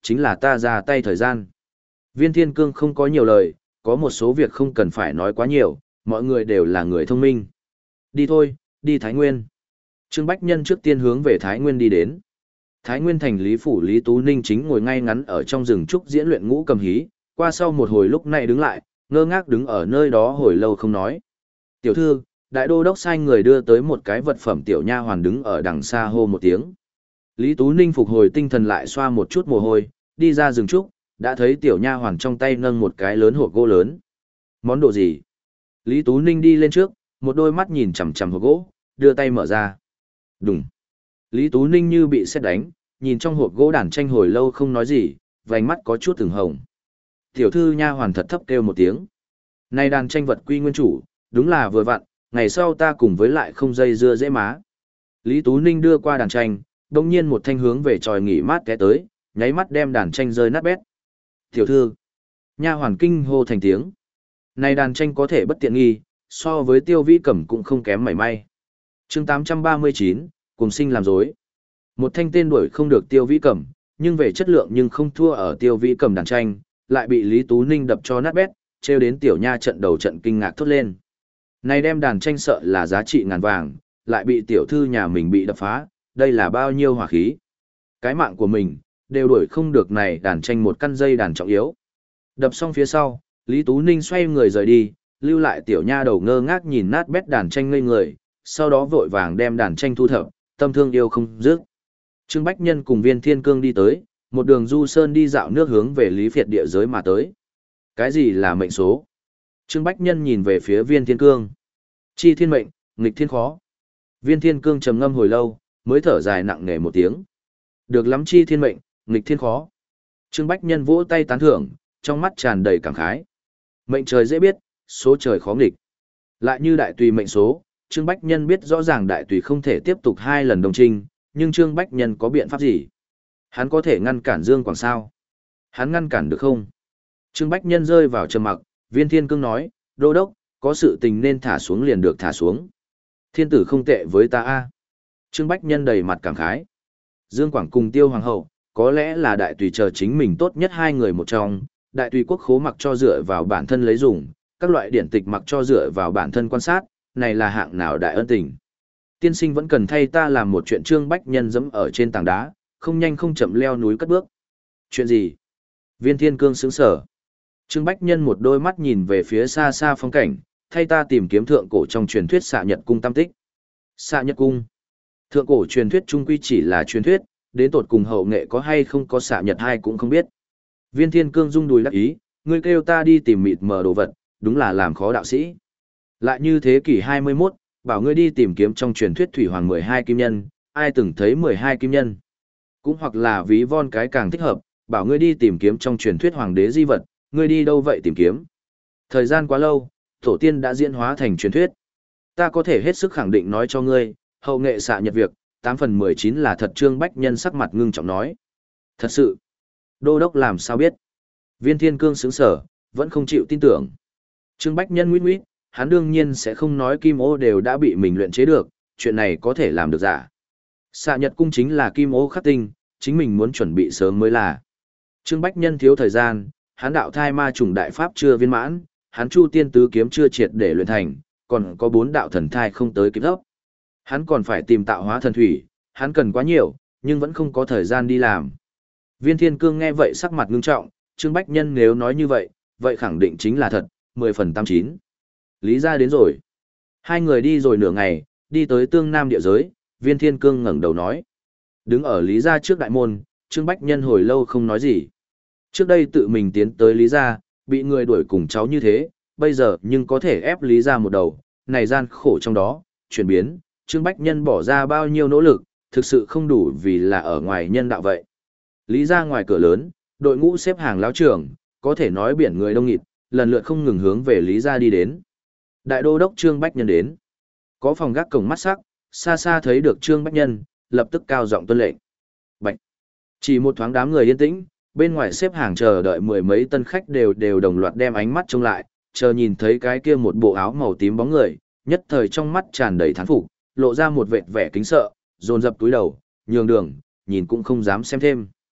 chính là ta ra tay thời gian. Viên Thiên Cương không có nhiều lời, có một số việc không cần phải nói quá nhiều, mọi người đều là người thông minh. Đi thôi, đi Thái Nguyên. Trương Bách Nhân trước tiên hướng về Thái Nguyên đi đến. Thái Nguyên thành Lý Phủ Lý Tú Ninh chính ngồi ngay ngắn ở trong rừng trúc diễn luyện ngũ cầm hí, qua sau một hồi lúc này đứng lại, ngơ ngác đứng ở nơi đó hồi lâu không nói. Tiểu thư, đại đô đốc sai người đưa tới một cái vật phẩm tiểu nha hoàn đứng ở đằng xa hô một tiếng. Lý Tú Ninh phục hồi tinh thần lại xoa một chút mồ hôi, đi ra rừng trúc, đã thấy tiểu nha hoàn trong tay nâng một cái lớn hộp gỗ lớn. Món đồ gì? Lý Tú Ninh đi lên trước, một đôi mắt nhìn chằm chằm hộp gỗ, đưa tay mở ra. Đùng. Lý Tú Ninh như bị sét đánh, nhìn trong hộp gỗ đàn tranh hồi lâu không nói gì, vành mắt có chút từng hồng. Tiểu thư nha hoàn thật thấp kêu một tiếng. Này đàn tranh vật quy nguyên chủ, đúng là vừa vặn, ngày sau ta cùng với lại không dây dưa dễ má. Lý Tú Ninh đưa qua đàn tranh, đồng nhiên một thanh hướng về tròi nghỉ mát té tới, nháy mắt đem đàn tranh rơi nát bét. Tiểu thư, nha hoàn kinh hô thành tiếng. Này đàn tranh có thể bất tiện nghi, so với tiêu vĩ cẩm cũng không kém mảy may. chương tám trăm ba mươi chín, cùng sinh làm dối. Một thanh tên đuổi không được tiêu vĩ cẩm, nhưng về chất lượng nhưng không thua ở tiêu vĩ cẩm đàn tranh, lại bị Lý Tú Ninh đập cho nát bét, treo đến tiểu nha trận đầu trận kinh ngạc thốt lên. Này đem đàn tranh sợ là giá trị ngàn vàng, lại bị tiểu thư nhà mình bị đập phá, đây là bao nhiêu hỏa khí. Cái mạng của mình, đều đuổi không được này đàn tranh một căn dây đàn trọng yếu. Đập xong phía sau, Lý Tú Ninh xoay người rời đi, lưu lại tiểu nha đầu ngơ ngác nhìn nát bét đàn tranh ngây người, sau đó vội vàng đem đàn tranh thu thập, tâm thương yêu không dứt. Trương Bách Nhân cùng Viên Thiên Cương đi tới, một đường du sơn đi dạo nước hướng về Lý Việt địa giới mà tới. Cái gì là mệnh số? Trương Bách Nhân nhìn về phía Viên Thiên Cương. Chi thiên mệnh, nghịch thiên khó. Viên Thiên Cương trầm ngâm hồi lâu, mới thở dài nặng nề một tiếng. Được lắm chi thiên mệnh, nghịch thiên khó. Trương Bách Nhân vỗ tay tán thưởng, trong mắt tràn đầy cảm khái. Mệnh trời dễ biết, số trời khó nghịch. Lại như đại tùy mệnh số, Trương Bách Nhân biết rõ ràng đại tùy không thể tiếp tục hai lần đồng trinh, nhưng Trương Bách Nhân có biện pháp gì? Hắn có thể ngăn cản Dương Quảng sao? Hắn ngăn cản được không? Trương Bách Nhân rơi vào trầm mặc, Viên Thiên Cương nói, đô đốc, có sự tình nên thả xuống liền được thả xuống. Thiên tử không tệ với ta a. Trương Bách Nhân đầy mặt cảm khái. Dương Quảng cùng Tiêu Hoàng hậu, có lẽ là đại tùy chờ chính mình tốt nhất hai người một trong, đại tùy quốc khố mặc cho dựa vào bản thân lấy dùng, các loại điển tịch mặc cho dựa vào bản thân quan sát, này là hạng nào đại ân tình. Tiên sinh vẫn cần thay ta làm một chuyện. Trương Bách Nhân dẫm ở trên tảng đá, không nhanh không chậm leo núi cất bước. Chuyện gì? Viên Thiên Cương sững sờ. Trương Bách Nhân một đôi mắt nhìn về phía xa xa phong cảnh, thay ta tìm kiếm thượng cổ trong truyền thuyết Xạ Nhật Cung tam tích. Xạ Nhật Cung. Thượng cổ truyền thuyết trung quy chỉ là truyền thuyết, đến tột cùng hậu nghệ có hay không có Xạ Nhật hai cũng không biết. Viên Thiên Cương rung đùi đắc ý, ngươi kêu ta đi tìm mịt mờ đồ vật, đúng là làm khó đạo sĩ. Lại như thế kỷ hai mươi mốt, bảo ngươi đi tìm kiếm trong truyền thuyết Thủy Hoàng mười hai kim nhân, ai từng thấy mười hai kim nhân. Cũng hoặc là ví von cái càng thích hợp, bảo ngươi đi tìm kiếm trong truyền thuyết Hoàng đế di vật, ngươi đi đâu vậy tìm kiếm. Thời gian quá lâu, tổ tiên đã diễn hóa thành truyền thuyết. Ta có thể hết sức khẳng định nói cho ngươi, hậu nghệ Xạ Nhật việc, tám phần mười chín là thật. Trương Bách Nhân sắc mặt ngưng trọng nói. Thật sự, đô đốc làm sao biết? Viên Thiên Cương sững sờ, vẫn không chịu tin tưởng. Trương Bách Nhân nguyết nguyết, hắn đương nhiên sẽ không nói kim ô đều đã bị mình luyện chế được, chuyện này có thể làm được giả. Xạ Nhật Cung chính là kim ô khắc tinh, chính mình muốn chuẩn bị sớm mới là. Trương Bách Nhân thiếu thời gian, hắn đạo thai ma trùng đại pháp chưa viên mãn, hắn chu tiên tứ kiếm chưa triệt để luyện thành, còn có bốn đạo thần thai không tới kịp hấp. Hắn còn phải tìm tạo hóa thần thủy, hắn cần quá nhiều, nhưng vẫn không có thời gian đi làm. Viên Thiên Cương nghe vậy sắc mặt ngưng trọng, Trương Bách Nhân nếu nói như vậy, vậy khẳng định chính là thật, mười phần tám chín. Lý gia đến rồi. Hai người đi rồi nửa ngày, đi tới tương nam địa giới, Viên Thiên Cương ngẩng đầu nói. Đứng ở Lý gia trước đại môn, Trương Bách Nhân hồi lâu không nói gì. Trước đây tự mình tiến tới Lý gia, bị người đuổi cùng cháu như thế, bây giờ nhưng có thể ép Lý gia một đầu, này gian khổ trong đó, chuyển biến, Trương Bách Nhân bỏ ra bao nhiêu nỗ lực, thực sự không đủ vì là ở ngoài nhân đạo vậy. Lý gia ngoài cửa lớn, đội ngũ xếp hàng lão trưởng, có thể nói biển người đông nghịt, lần lượt không ngừng hướng về Lý gia đi đến. Đại đô đốc Trương Bách Nhân đến. Có phòng gác cổng mắt sắc, xa xa thấy được Trương Bách Nhân, lập tức cao giọng tuân lệnh. Bạch. Chỉ một thoáng đám người yên tĩnh, bên ngoài xếp hàng chờ đợi mười mấy tân khách đều đều đồng loạt đem ánh mắt trông lại, chờ nhìn thấy cái kia một bộ áo màu tím bóng người, nhất thời trong mắt tràn đầy thán phục, lộ ra một vệt vẻ kính sợ, dồn dập túi đầu, nhường đường, nhìn cũng không dám xem thêm.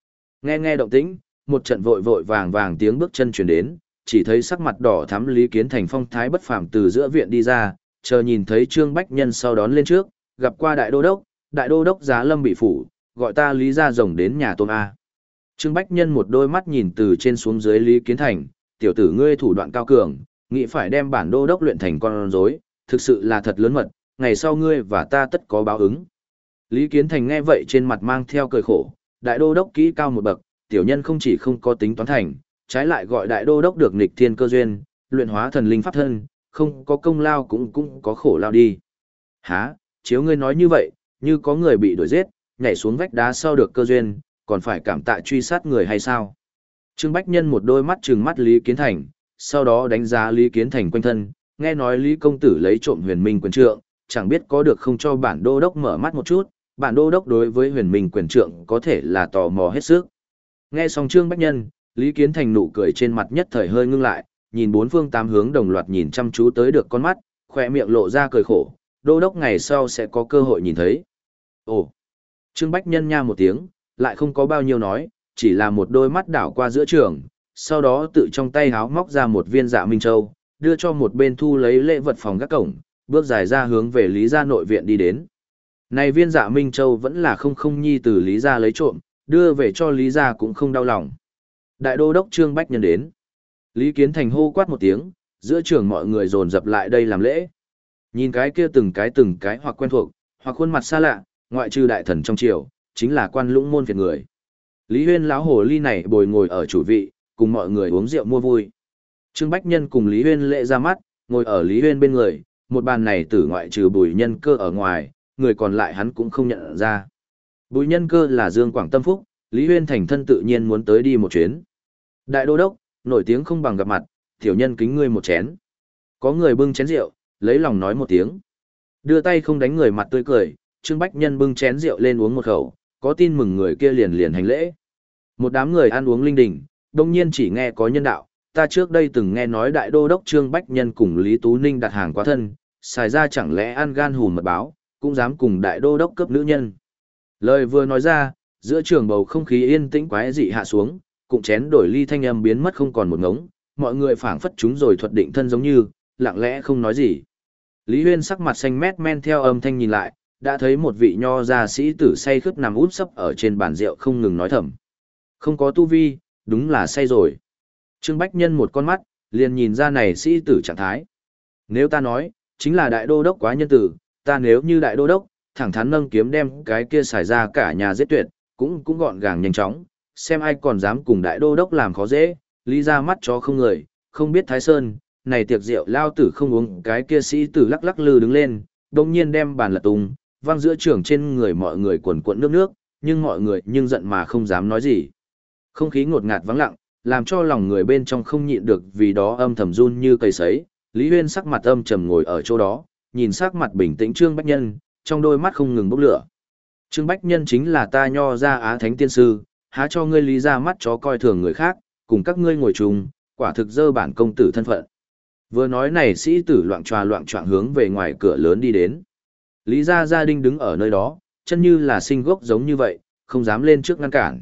Nghe nghe động tĩnh, một trận vội vội vàng vàng tiếng bước chân truyền đến, chỉ thấy sắc mặt đỏ thắm Lý Kiến Thành phong thái bất phàm từ giữa viện đi ra, chờ nhìn thấy Trương Bách Nhân sau đón lên trước, gặp qua đại đô đốc, đại đô đốc Giá Lâm bị phủ, gọi ta Lý gia rồng đến nhà tôm a. Trương Bách Nhân một đôi mắt nhìn từ trên xuống dưới Lý Kiến Thành, tiểu tử ngươi thủ đoạn cao cường, nghĩ phải đem bản đô đốc luyện thành con rối, thực sự là thật lớn mật, ngày sau ngươi và ta tất có báo ứng. Lý Kiến Thành nghe vậy trên mặt mang theo cười khổ, đại đô đốc kỹ cao một bậc, tiểu nhân không chỉ không có tính toán thành, trái lại gọi đại đô đốc được nghịch thiên cơ duyên, luyện hóa thần linh pháp thân, không có công lao cũng cũng có khổ lao đi. Hả, chiếu ngươi nói như vậy, như có người bị đuổi giết, nhảy xuống vách đá sau được cơ duyên, còn phải cảm tạ truy sát người hay sao? Trương Bách Nhân một đôi mắt trừng mắt Lý Kiến Thành, sau đó đánh giá Lý Kiến Thành quanh thân, nghe nói Lý công tử lấy trộm huyền minh quyền trượng, chẳng biết có được không cho bản đô đốc mở mắt một chút, bản đô đốc đối với huyền minh quyền trượng có thể là tò mò hết sức. Nghe xong Trương Bách Nhân, Lý Kiến Thành nụ cười trên mặt nhất thời hơi ngưng lại, nhìn bốn phương tám hướng đồng loạt nhìn chăm chú tới được con mắt, khỏe miệng lộ ra cười khổ, đô đốc ngày sau sẽ có cơ hội nhìn thấy. Ồ! Trương Bách Nhân nha một tiếng, lại không có bao nhiêu nói, chỉ là một đôi mắt đảo qua giữa trường, sau đó tự trong tay háo móc ra một viên dạ minh châu, đưa cho một bên thu lấy lễ vật phòng gác cổng, bước dài ra hướng về Lý gia nội viện đi đến. Này viên dạ minh châu vẫn là không không nhi từ Lý gia lấy trộm, đưa về cho Lý gia cũng không đau lòng. Đại đô đốc Trương Bách Nhân đến. Lý Kiến Thành hô quát một tiếng, giữa trường mọi người dồn dập lại đây làm lễ. Nhìn cái kia từng cái từng cái hoặc quen thuộc, hoặc khuôn mặt xa lạ, ngoại trừ đại thần trong triều, chính là quan lũng môn phiệt người. Lý Huyên lão hồ ly này bồi ngồi ở chủ vị, cùng mọi người uống rượu mua vui. Trương Bách Nhân cùng Lý Huyên lễ ra mắt, ngồi ở Lý Huyên bên người, một bàn này tử ngoại trừ Bùi Nhân Cơ ở ngoài, người còn lại hắn cũng không nhận ra. Bùi Nhân Cơ là Dương Quảng Tâm Phúc, Lý Huyên thành thân tự nhiên muốn tới đi một chuyến. Đại đô đốc, nổi tiếng không bằng gặp mặt, tiểu nhân kính ngươi một chén. Có người bưng chén rượu, lấy lòng nói một tiếng. Đưa tay không đánh người mặt tươi cười, Trương Bách Nhân bưng chén rượu lên uống một khẩu, có tin mừng người kia liền liền hành lễ. Một đám người ăn uống linh đình, đông nhiên chỉ nghe có nhân đạo, ta trước đây từng nghe nói đại đô đốc Trương Bách Nhân cùng Lý Tú Ninh đặt hàng quá thân, xài ra chẳng lẽ ăn gan hùn mật báo, cũng dám cùng đại đô đốc cướp nữ nhân. Lời vừa nói ra, giữa trường bầu không khí yên tĩnh quái dị hạ xuống, cụm chén đổi ly thanh âm biến mất không còn một ngống, mọi người phảng phất chúng rồi thuật định thân giống như, lặng lẽ không nói gì. Lý Huyên sắc mặt xanh mét men theo âm thanh nhìn lại, đã thấy một vị nho gia sĩ tử say khướt nằm úp sấp ở trên bàn rượu không ngừng nói thầm. Không có tu vi, đúng là say rồi. Trương Bách Nhân một con mắt, liền nhìn ra này sĩ tử trạng thái. Nếu ta nói, chính là đại đô đốc quá nhân tử, ta nếu như đại đô đốc, thẳng thắn nâng kiếm đem cái kia xài ra cả nhà giết tuyệt, cũng cũng gọn gàng nhanh chóng, xem ai còn dám cùng đại đô đốc làm khó dễ, Lý ra mắt chó không người, không biết Thái Sơn, này tiệc rượu lao tử không uống, cái kia sĩ tử lắc lắc lư đứng lên, đồng nhiên đem bàn lật tung, văng giữa trường trên người mọi người quần cuộn nước nước, nhưng mọi người nhưng giận mà không dám nói gì. Không khí ngột ngạt vắng lặng, làm cho lòng người bên trong không nhịn được vì đó âm thầm run như cây sấy. Lý Huyên sắc mặt âm trầm ngồi ở chỗ đó, nhìn sắc mặt bình tĩnh Trương Bách Nhân, trong đôi mắt không ngừng bốc lửa. Trương Bách Nhân chính là ta nho ra Á Thánh Tiên Sư, há cho ngươi Lý ra mắt chó coi thường người khác, cùng các ngươi ngồi chung, quả thực dơ bản công tử thân phận. Vừa nói này sĩ tử loạn tròa loạn choạng hướng về ngoài cửa lớn đi đến. Lý gia gia đình đứng ở nơi đó, chân như là sinh gốc giống như vậy, không dám lên trước ngăn cản.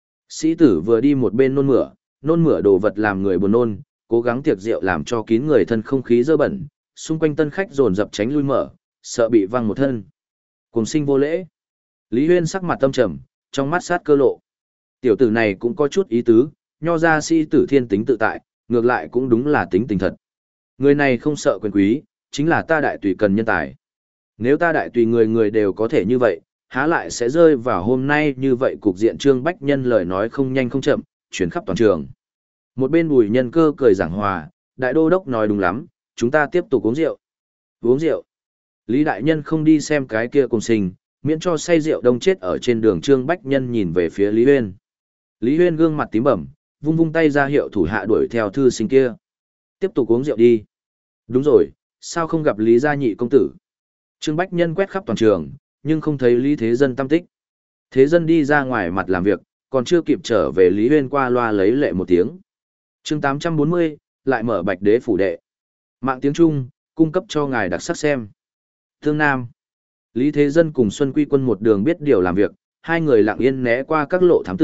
Sĩ tử vừa đi một bên nôn mửa, nôn mửa đồ vật làm người buồn nôn, cố gắng tiệc rượu làm cho kín người thân không khí dơ bẩn, xung quanh tân khách dồn dập tránh lui mở, sợ bị văng một thân. Cùng sinh vô lễ. Lý Huyên sắc mặt tâm trầm, trong mắt sát cơ lộ. Tiểu tử này cũng có chút ý tứ, nho ra sĩ tử thiên tính tự tại, ngược lại cũng đúng là tính tình thật. Người này không sợ quyền quý, chính là ta đại tùy cần nhân tài. Nếu ta đại tùy người người đều có thể như vậy, há lại sẽ rơi vào hôm nay như vậy. Cục diện Trương Bách Nhân lời nói không nhanh không chậm, chuyển khắp toàn trường. Một bên Bùi Nhân Cơ cười giảng hòa, đại đô đốc nói đúng lắm, chúng ta tiếp tục uống rượu. Uống rượu. Lý đại nhân không đi xem cái kia cùng sinh, miễn cho say rượu đông chết ở trên đường. Trương Bách Nhân nhìn về phía Lý Huyên. Lý Huyên gương mặt tím bẩm, vung vung tay ra hiệu thủ hạ đuổi theo thư sinh kia. Tiếp tục uống rượu đi. Đúng rồi, sao không gặp Lý gia nhị công tử? Trương Bách Nhân quét khắp toàn trường, nhưng không thấy Lý Thế Dân tâm tích. Thế Dân đi ra ngoài mặt làm việc, còn chưa kịp trở về Lý Huyên qua loa lấy lệ một tiếng. Chương tám trăm bốn mươi, lại mở Bạch Đế phủ đệ. Mạng tiếng Trung, cung cấp cho ngài đặc sắc xem. Thương Nam. Lý Thế Dân cùng Xuân Quy Quân một đường biết điều làm việc, hai người lặng yên né qua các lộ thám tử,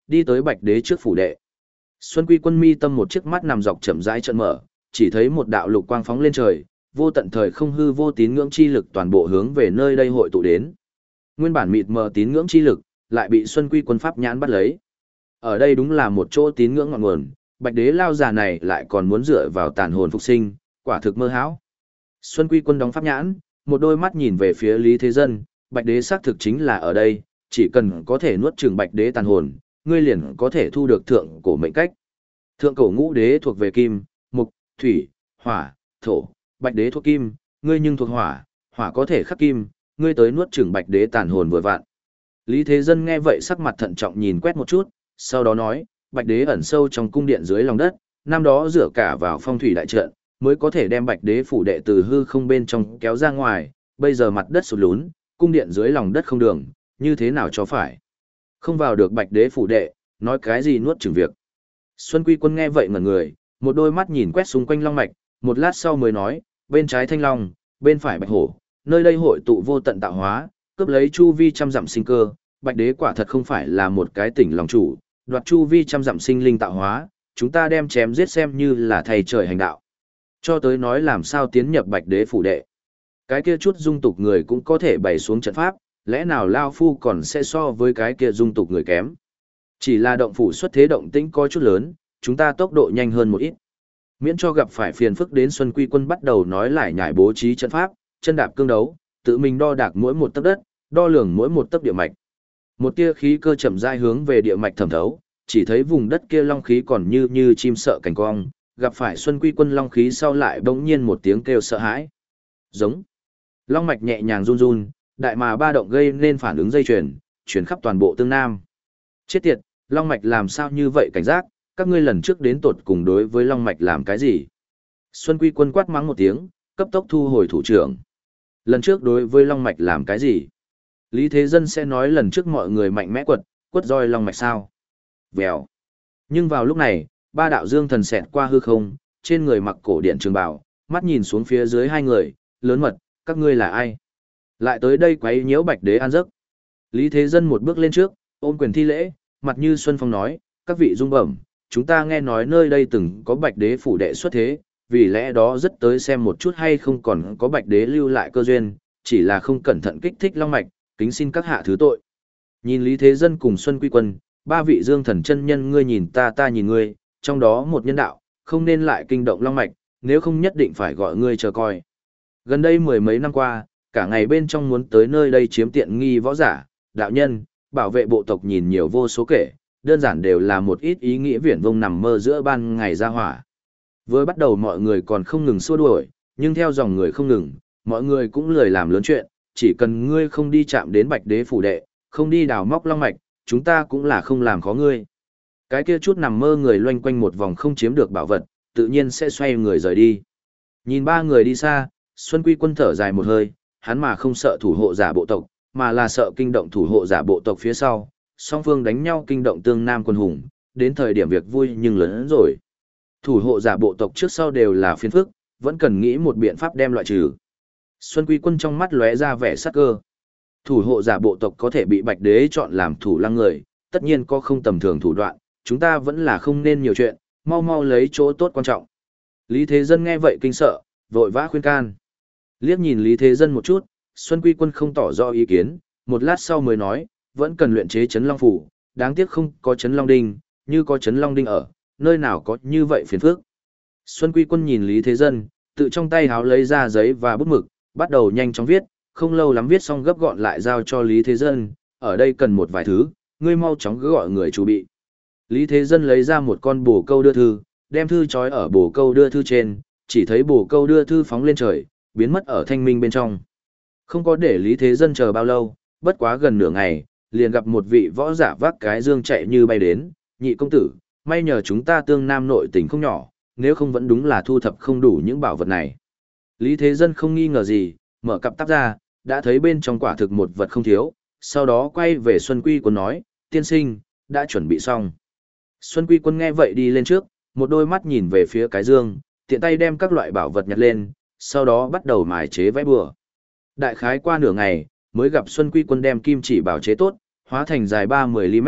đi tới Bạch Đế trước phủ đệ. Xuân Quy Quân mi tâm một chiếc mắt nằm dọc chậm rãi trợn mở, chỉ thấy một đạo lục quang phóng lên trời, vô tận thời không hư vô tín ngưỡng chi lực toàn bộ hướng về nơi đây hội tụ đến. Nguyên bản mịt mờ tín ngưỡng chi lực, lại bị Xuân Quy Quân pháp nhãn bắt lấy. Ở đây đúng là một chỗ tín ngưỡng ngọn nguồn, Bạch Đế lao già này lại còn muốn dựa vào tàn hồn phục sinh, quả thực mơ hão. Xuân Quy Quân đóng pháp nhãn, một đôi mắt nhìn về phía Lý Thế Dân, Bạch Đế xác thực chính là ở đây, chỉ cần có thể nuốt chửng Bạch Đế tàn hồn, ngươi liền có thể thu được thượng cổ mệnh cách. Thượng cổ ngũ đế thuộc về kim, mục, thủy, hỏa, thổ, Bạch Đế thuộc kim, ngươi nhưng thuộc hỏa, hỏa có thể khắc kim, ngươi tới nuốt chửng Bạch Đế tàn hồn vừa vặn. Lý Thế Dân nghe vậy sắc mặt thận trọng nhìn quét một chút, sau đó nói, Bạch Đế ẩn sâu trong cung điện dưới lòng đất, năm đó dựa cả vào phong thủy đại trận, mới có thể đem Bạch Đế phủ đệ từ hư không bên trong kéo ra ngoài, bây giờ mặt đất sụt lún, cung điện dưới lòng đất không đường, như thế nào cho phải. Không vào được Bạch Đế phủ đệ, nói cái gì nuốt chửng việc. Xuân Quy Quân nghe vậy ngẩn người, một đôi mắt nhìn quét xung quanh long mạch, một lát sau mới nói, bên trái thanh long, bên phải bạch hổ, nơi đây hội tụ vô tận tạo hóa, cướp lấy chu vi trăm dặm sinh cơ, Bạch Đế quả thật không phải là một cái tỉnh lòng chủ, đoạt chu vi trăm dặm sinh linh tạo hóa, chúng ta đem chém giết xem như là thầy trời hành đạo. Cho tới nói làm sao tiến nhập Bạch Đế phủ đệ. Cái kia chút dung tục người cũng có thể bày xuống trận pháp, lẽ nào Lao Phu còn sẽ so với cái kia dung tục người kém. Chỉ là động phủ xuất thế động tĩnh coi chút lớn, chúng ta tốc độ nhanh hơn một ít. Miễn cho gặp phải phiền phức đến Xuân Quy Quân bắt đầu nói lại nhải bố trí trận pháp, chân đạp cương đấu, tự mình đo đạc mỗi một tấc đất, đo lường mỗi một tấc địa mạch. Một tia khí cơ chậm rãi hướng về địa mạch thẩm thấu, chỉ thấy vùng đất kia long khí còn như như chim sợ cảnh cong, gặp phải Xuân Quy Quân long khí sau lại bỗng nhiên một tiếng kêu sợ hãi. Giống. Long mạch nhẹ nhàng run run, đại mà ba động gây nên phản ứng dây chuyền, chuyển khắp toàn bộ tương nam. Chết tiệt, long mạch làm sao như vậy cảnh giác, các ngươi lần trước đến tột cùng đối với long mạch làm cái gì? Xuân Quy Quân quát mắng một tiếng, cấp tốc thu hồi thủ trưởng. Lần trước đối với long mạch làm cái gì? Lý Thế Dân sẽ nói lần trước mọi người mạnh mẽ quật, quất roi long mạch sao? Vèo. Nhưng vào lúc này, ba đạo dương thần xẹt qua hư không, trên người mặc cổ điện trường bào, mắt nhìn xuống phía dưới hai người, lớn mật, các ngươi là ai? Lại tới đây quấy nhiễu Bạch Đế an giấc. Lý Thế Dân một bước lên trước, ôm quyền thi lễ, mặt như Xuân Phong nói, các vị dung bẩm, chúng ta nghe nói nơi đây từng có Bạch Đế phủ đệ xuất thế, vì lẽ đó rất tới xem một chút hay không còn có Bạch Đế lưu lại cơ duyên, chỉ là không cẩn thận kích thích long mạch, kính xin các hạ thứ tội. Nhìn Lý Thế Dân cùng Xuân Quy Quân, ba vị dương thần chân nhân ngươi nhìn ta ta nhìn ngươi, trong đó một nhân đạo, không nên lại kinh động long mạch, nếu không nhất định phải gọi ngươi chờ coi. Gần đây mười mấy năm qua, cả ngày bên trong muốn tới nơi đây chiếm tiện nghi võ giả, đạo nhân, bảo vệ bộ tộc nhìn nhiều vô số kể, đơn giản đều là một ít ý nghĩa viển vông nằm mơ giữa ban ngày ra hỏa. Vừa bắt đầu mọi người còn không ngừng xua đuổi, nhưng theo dòng người không ngừng, mọi người cũng lười làm lớn chuyện, chỉ cần ngươi không đi chạm đến Bạch Đế phủ đệ, không đi đào móc long mạch, chúng ta cũng là không làm khó ngươi. Cái kia chút nằm mơ người loanh quanh một vòng không chiếm được bảo vật, tự nhiên sẽ xoay người rời đi. Nhìn ba người đi xa, Xuân Quy Quân thở dài một hơi, hắn mà không sợ thủ hộ giả bộ tộc, mà là sợ kinh động thủ hộ giả bộ tộc phía sau, song phương đánh nhau kinh động tương nam quân hùng, đến thời điểm việc vui nhưng lớn hơn rồi. Thủ hộ giả bộ tộc trước sau đều là phiền phức, vẫn cần nghĩ một biện pháp đem loại trừ. Xuân Quy Quân trong mắt lóe ra vẻ sắc cơ. Thủ hộ giả bộ tộc có thể bị Bạch Đế chọn làm thủ lăng người, tất nhiên có không tầm thường thủ đoạn, chúng ta vẫn là không nên nhiều chuyện, mau mau lấy chỗ tốt quan trọng. Lý Thế Dân nghe vậy kinh sợ, vội vã khuyên can. Liếc nhìn Lý Thế Dân một chút, Xuân Quy Quân không tỏ rõ ý kiến, một lát sau mới nói, vẫn cần luyện chế chấn long phủ, đáng tiếc không có chấn long đinh, như có chấn long đinh ở, nơi nào có như vậy phiền phức. Xuân Quy Quân nhìn Lý Thế Dân, tự trong tay háo lấy ra giấy và bút mực, bắt đầu nhanh chóng viết, không lâu lắm viết xong gấp gọn lại giao cho Lý Thế Dân, ở đây cần một vài thứ, ngươi mau chóng cứ gọi người chủ bị. Lý Thế Dân lấy ra một con bồ câu đưa thư, đem thư trói ở bồ câu đưa thư trên, chỉ thấy bồ câu đưa thư phóng lên trời, biến mất ở thanh minh bên trong. Không có để Lý Thế Dân chờ bao lâu, bất quá gần nửa ngày, liền gặp một vị võ giả vác cái dương chạy như bay đến, nhị công tử, may nhờ chúng ta tương nam nội tình không nhỏ, nếu không vẫn đúng là thu thập không đủ những bảo vật này. Lý Thế Dân không nghi ngờ gì, mở cặp tắp ra, đã thấy bên trong quả thực một vật không thiếu, sau đó quay về Xuân Quy Quân nói, tiên sinh, đã chuẩn bị xong. Xuân Quy Quân nghe vậy đi lên trước, một đôi mắt nhìn về phía cái dương, tiện tay đem các loại bảo vật nhặt lên, sau đó bắt đầu mài chế vẽ bùa. Đại khái qua nửa ngày, mới gặp Xuân Quy Quân đem kim chỉ bảo chế tốt, hóa thành dài ba mươi mi li mét,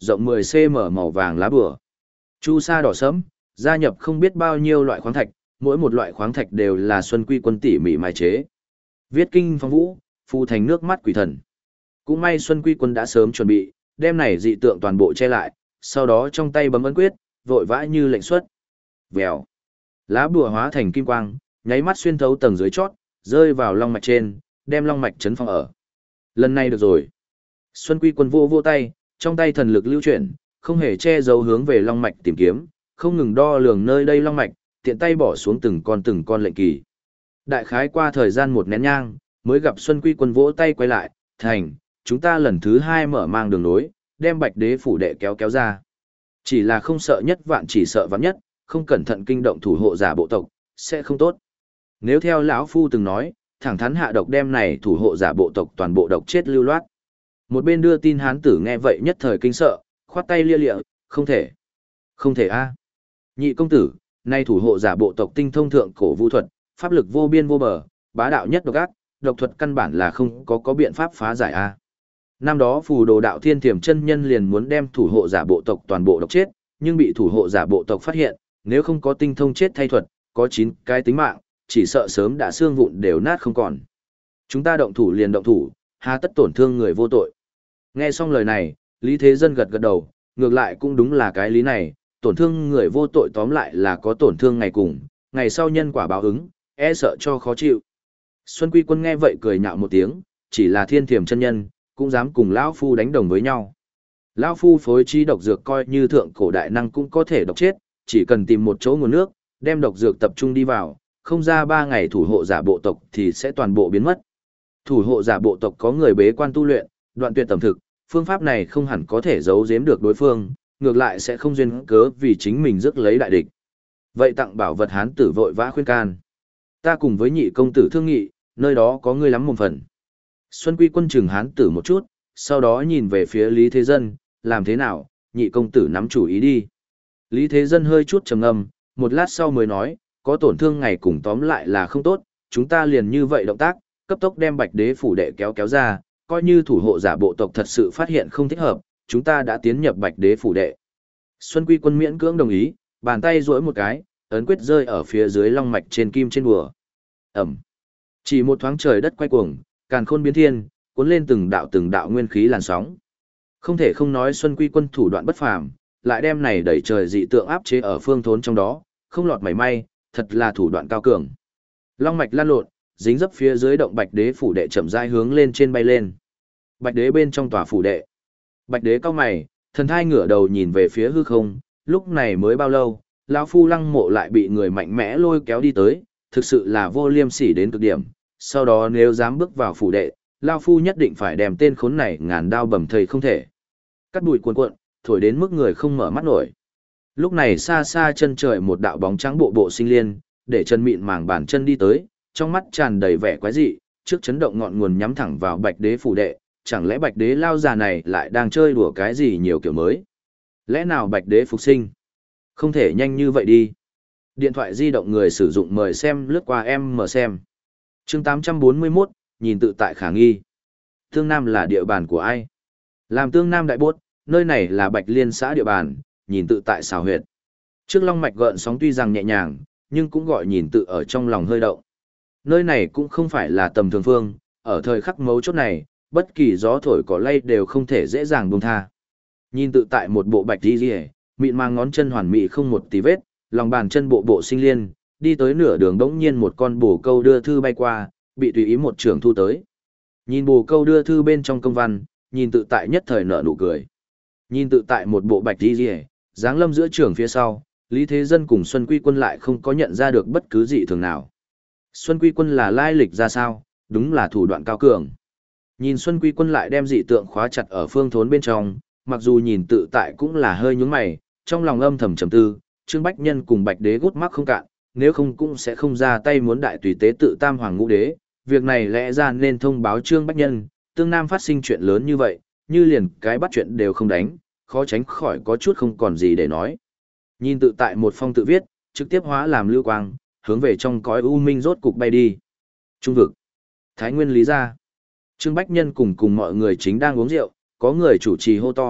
rộng mười xăng-ti-mét màu vàng lá bùa. Chu sa đỏ sẫm, gia nhập không biết bao nhiêu loại khoáng thạch, mỗi một loại khoáng thạch đều là Xuân Quy Quân tỉ mỉ mài chế. Viết kinh phong vũ, phù thành nước mắt quỷ thần. Cũng may Xuân Quy Quân đã sớm chuẩn bị, đem này dị tượng toàn bộ che lại, sau đó trong tay bấm ấn quyết, vội vã như lệnh xuất. Vèo. Lá bùa hóa thành kim quang, nháy mắt xuyên thấu tầng dưới chót, rơi vào long mạch trên, đem long mạch chấn phong ở. Lần này được rồi. Xuân Quy Quân vô vô tay, trong tay thần lực lưu chuyển, không hề che giấu hướng về long mạch tìm kiếm, không ngừng đo lường nơi đây long mạch, tiện tay bỏ xuống từng con từng con lệnh kỳ. Đại khái qua thời gian một nén nhang, mới gặp Xuân Quy Quân vỗ tay quay lại, thành, chúng ta lần thứ hai mở mang đường nối, đem Bạch Đế phủ đệ kéo kéo ra. Chỉ là không sợ nhất vạn chỉ sợ vạn nhất, không cẩn thận kinh động thủ hộ giả bộ tộc, sẽ không tốt. Nếu theo lão phu từng nói, thẳng thắn hạ độc đem này thủ hộ giả bộ tộc toàn bộ độc chết lưu loát. Một bên đưa tin hán tử nghe vậy nhất thời kinh sợ, khoát tay lia lịa, không thể. Không thể a. Nhị công tử, nay thủ hộ giả bộ tộc tinh thông thượng cổ vu thuật, pháp lực vô biên vô bờ, bá đạo nhất độc ác, độc thuật căn bản là không có có biện pháp phá giải a. Năm đó phù đồ đạo thiên thiểm chân nhân liền muốn đem thủ hộ giả bộ tộc toàn bộ độc chết, nhưng bị thủ hộ giả bộ tộc phát hiện, nếu không có tinh thông chết thay thuật, có chín cái tính mạng, chỉ sợ sớm đã xương vụn đều nát không còn. Chúng ta động thủ liền động thủ, hà tất tổn thương người vô tội. Nghe xong lời này, Lý Thế Dân gật gật đầu, ngược lại cũng đúng là cái lý này, tổn thương người vô tội tóm lại là có tổn thương ngày cùng, ngày sau nhân quả báo ứng, e sợ cho khó chịu. Xuân Quy Quân nghe vậy cười nhạo một tiếng, chỉ là thiên thiểm chân nhân, cũng dám cùng lão phu đánh đồng với nhau. Lão phu phối trí độc dược coi như thượng cổ đại năng cũng có thể độc chết, chỉ cần tìm một chỗ nguồn nước, đem độc dược tập trung đi vào, không ra ba ngày thủ hộ giả bộ tộc thì sẽ toàn bộ biến mất. Thủ hộ giả bộ tộc có người bế quan tu luyện, đoạn tuyệt tầm thực, phương pháp này không hẳn có thể giấu giếm được đối phương, ngược lại sẽ không duyên cớ vì chính mình rước lấy đại địch. Vậy tặng bảo vật hán tử vội vã khuyên can. Ta cùng với nhị công tử thương nghị, nơi đó có ngươi lắm một phần. Xuân Quy Quân chừng hán tử một chút, sau đó nhìn về phía Lý Thế Dân, làm thế nào, nhị công tử nắm chủ ý đi. Lý Thế Dân hơi chút trầm ngâm, một lát sau mới nói, có tổn thương ngày cùng tóm lại là không tốt, chúng ta liền như vậy động tác, cấp tốc đem Bạch Đế phủ đệ kéo kéo ra, coi như thủ hộ giả bộ tộc thật sự phát hiện không thích hợp, chúng ta đã tiến nhập Bạch Đế phủ đệ. Xuân Quy Quân miễn cưỡng đồng ý, bàn tay duỗi một cái, ấn quyết rơi ở phía dưới long mạch trên kim trên bùa. Ẩm. Chỉ một thoáng trời đất quay cuồng, càn khôn biến thiên, cuốn lên từng đạo từng đạo nguyên khí làn sóng. Không thể không nói Xuân Quy Quân thủ đoạn bất phàm, lại đem này đẩy trời dị tượng áp chế ở phương thốn trong đó, không lọt mảy may, thật là thủ đoạn cao cường. Long mạch lan lộn, dính dấp phía dưới động Bạch Đế phủ đệ chậm rãi hướng lên trên bay lên. Bạch Đế bên trong tòa phủ đệ. Bạch Đế cao mày, thần thai ngửa đầu nhìn về phía hư không, lúc này mới bao lâu, lão phu Lăng Mộ lại bị người mạnh mẽ lôi kéo đi tới, thực sự là vô liêm sỉ đến cực điểm. Sau đó nếu dám bước vào phủ đệ, lão phu nhất định phải đem tên khốn này ngàn đao bầm thây không thể. Cắt bụi cuồn cuộn, thổi đến mức người không mở mắt nổi. Lúc này xa xa chân trời một đạo bóng trắng bộ bộ sinh liên, để chân mịn màng bàn chân đi tới, trong mắt tràn đầy vẻ quái dị, trước chấn động ngọn nguồn nhắm thẳng vào Bạch Đế phủ đệ, chẳng lẽ Bạch Đế lao già này lại đang chơi đùa cái gì nhiều kiểu mới? Lẽ nào Bạch Đế phục sinh? Không thể nhanh như vậy đi. Điện thoại di động người sử dụng mời xem lướt qua em mở xem. Chương tám trăm bốn mươi mốt, nhìn tự tại khả nghi. Tương Nam là địa bàn của ai? Làm Tương Nam đại bốt, nơi này là Bạch Liên xã địa bàn, nhìn tự tại xào huyệt. Trước long mạch gợn sóng tuy rằng nhẹ nhàng, nhưng cũng gọi nhìn tự ở trong lòng hơi động. Nơi này cũng không phải là tầm thường phương, ở thời khắc mấu chốt này, bất kỳ gió thổi cỏ lay đều không thể dễ dàng buông tha. Nhìn tự tại một bộ bạch đi rìa, mịn mang ngón chân hoàn mỹ không một tí vết, lòng bàn chân bộ bộ sinh liên, đi tới nửa đường đống nhiên một con bồ câu đưa thư bay qua, bị tùy ý một trưởng thu tới. Nhìn bồ câu đưa thư bên trong công văn, nhìn tự tại nhất thời nở nụ cười. Nhìn tự tại một bộ bạch đi rìa, dáng lâm giữa trường phía sau, Lý Thế Dân cùng Xuân Quy Quân lại không có nhận ra được bất cứ dị thường nào. Xuân Quy Quân là lai lịch ra sao, đúng là thủ đoạn cao cường. Nhìn Xuân Quy Quân lại đem dị tượng khóa chặt ở phương thốn bên trong, mặc dù nhìn tự tại cũng là hơi nhướng mày, trong lòng âm thầm trầm tư, Trương Bách Nhân cùng Bạch Đế gút mắc không cạn, nếu không cũng sẽ không ra tay muốn đại tùy tế tự tam hoàng ngũ đế, việc này lẽ ra nên thông báo Trương Bách Nhân, Tương Nam phát sinh chuyện lớn như vậy, như liền cái bắt chuyện đều không đánh, khó tránh khỏi có chút không còn gì để nói. Nhìn tự tại một phong tự viết, trực tiếp hóa làm lưu quang, hướng về trong cõi u minh rốt cục bay đi. Trung vực. Thái Nguyên Lý gia. Trương Bách Nhân cùng cùng mọi người chính đang uống rượu, có người chủ trì hô to,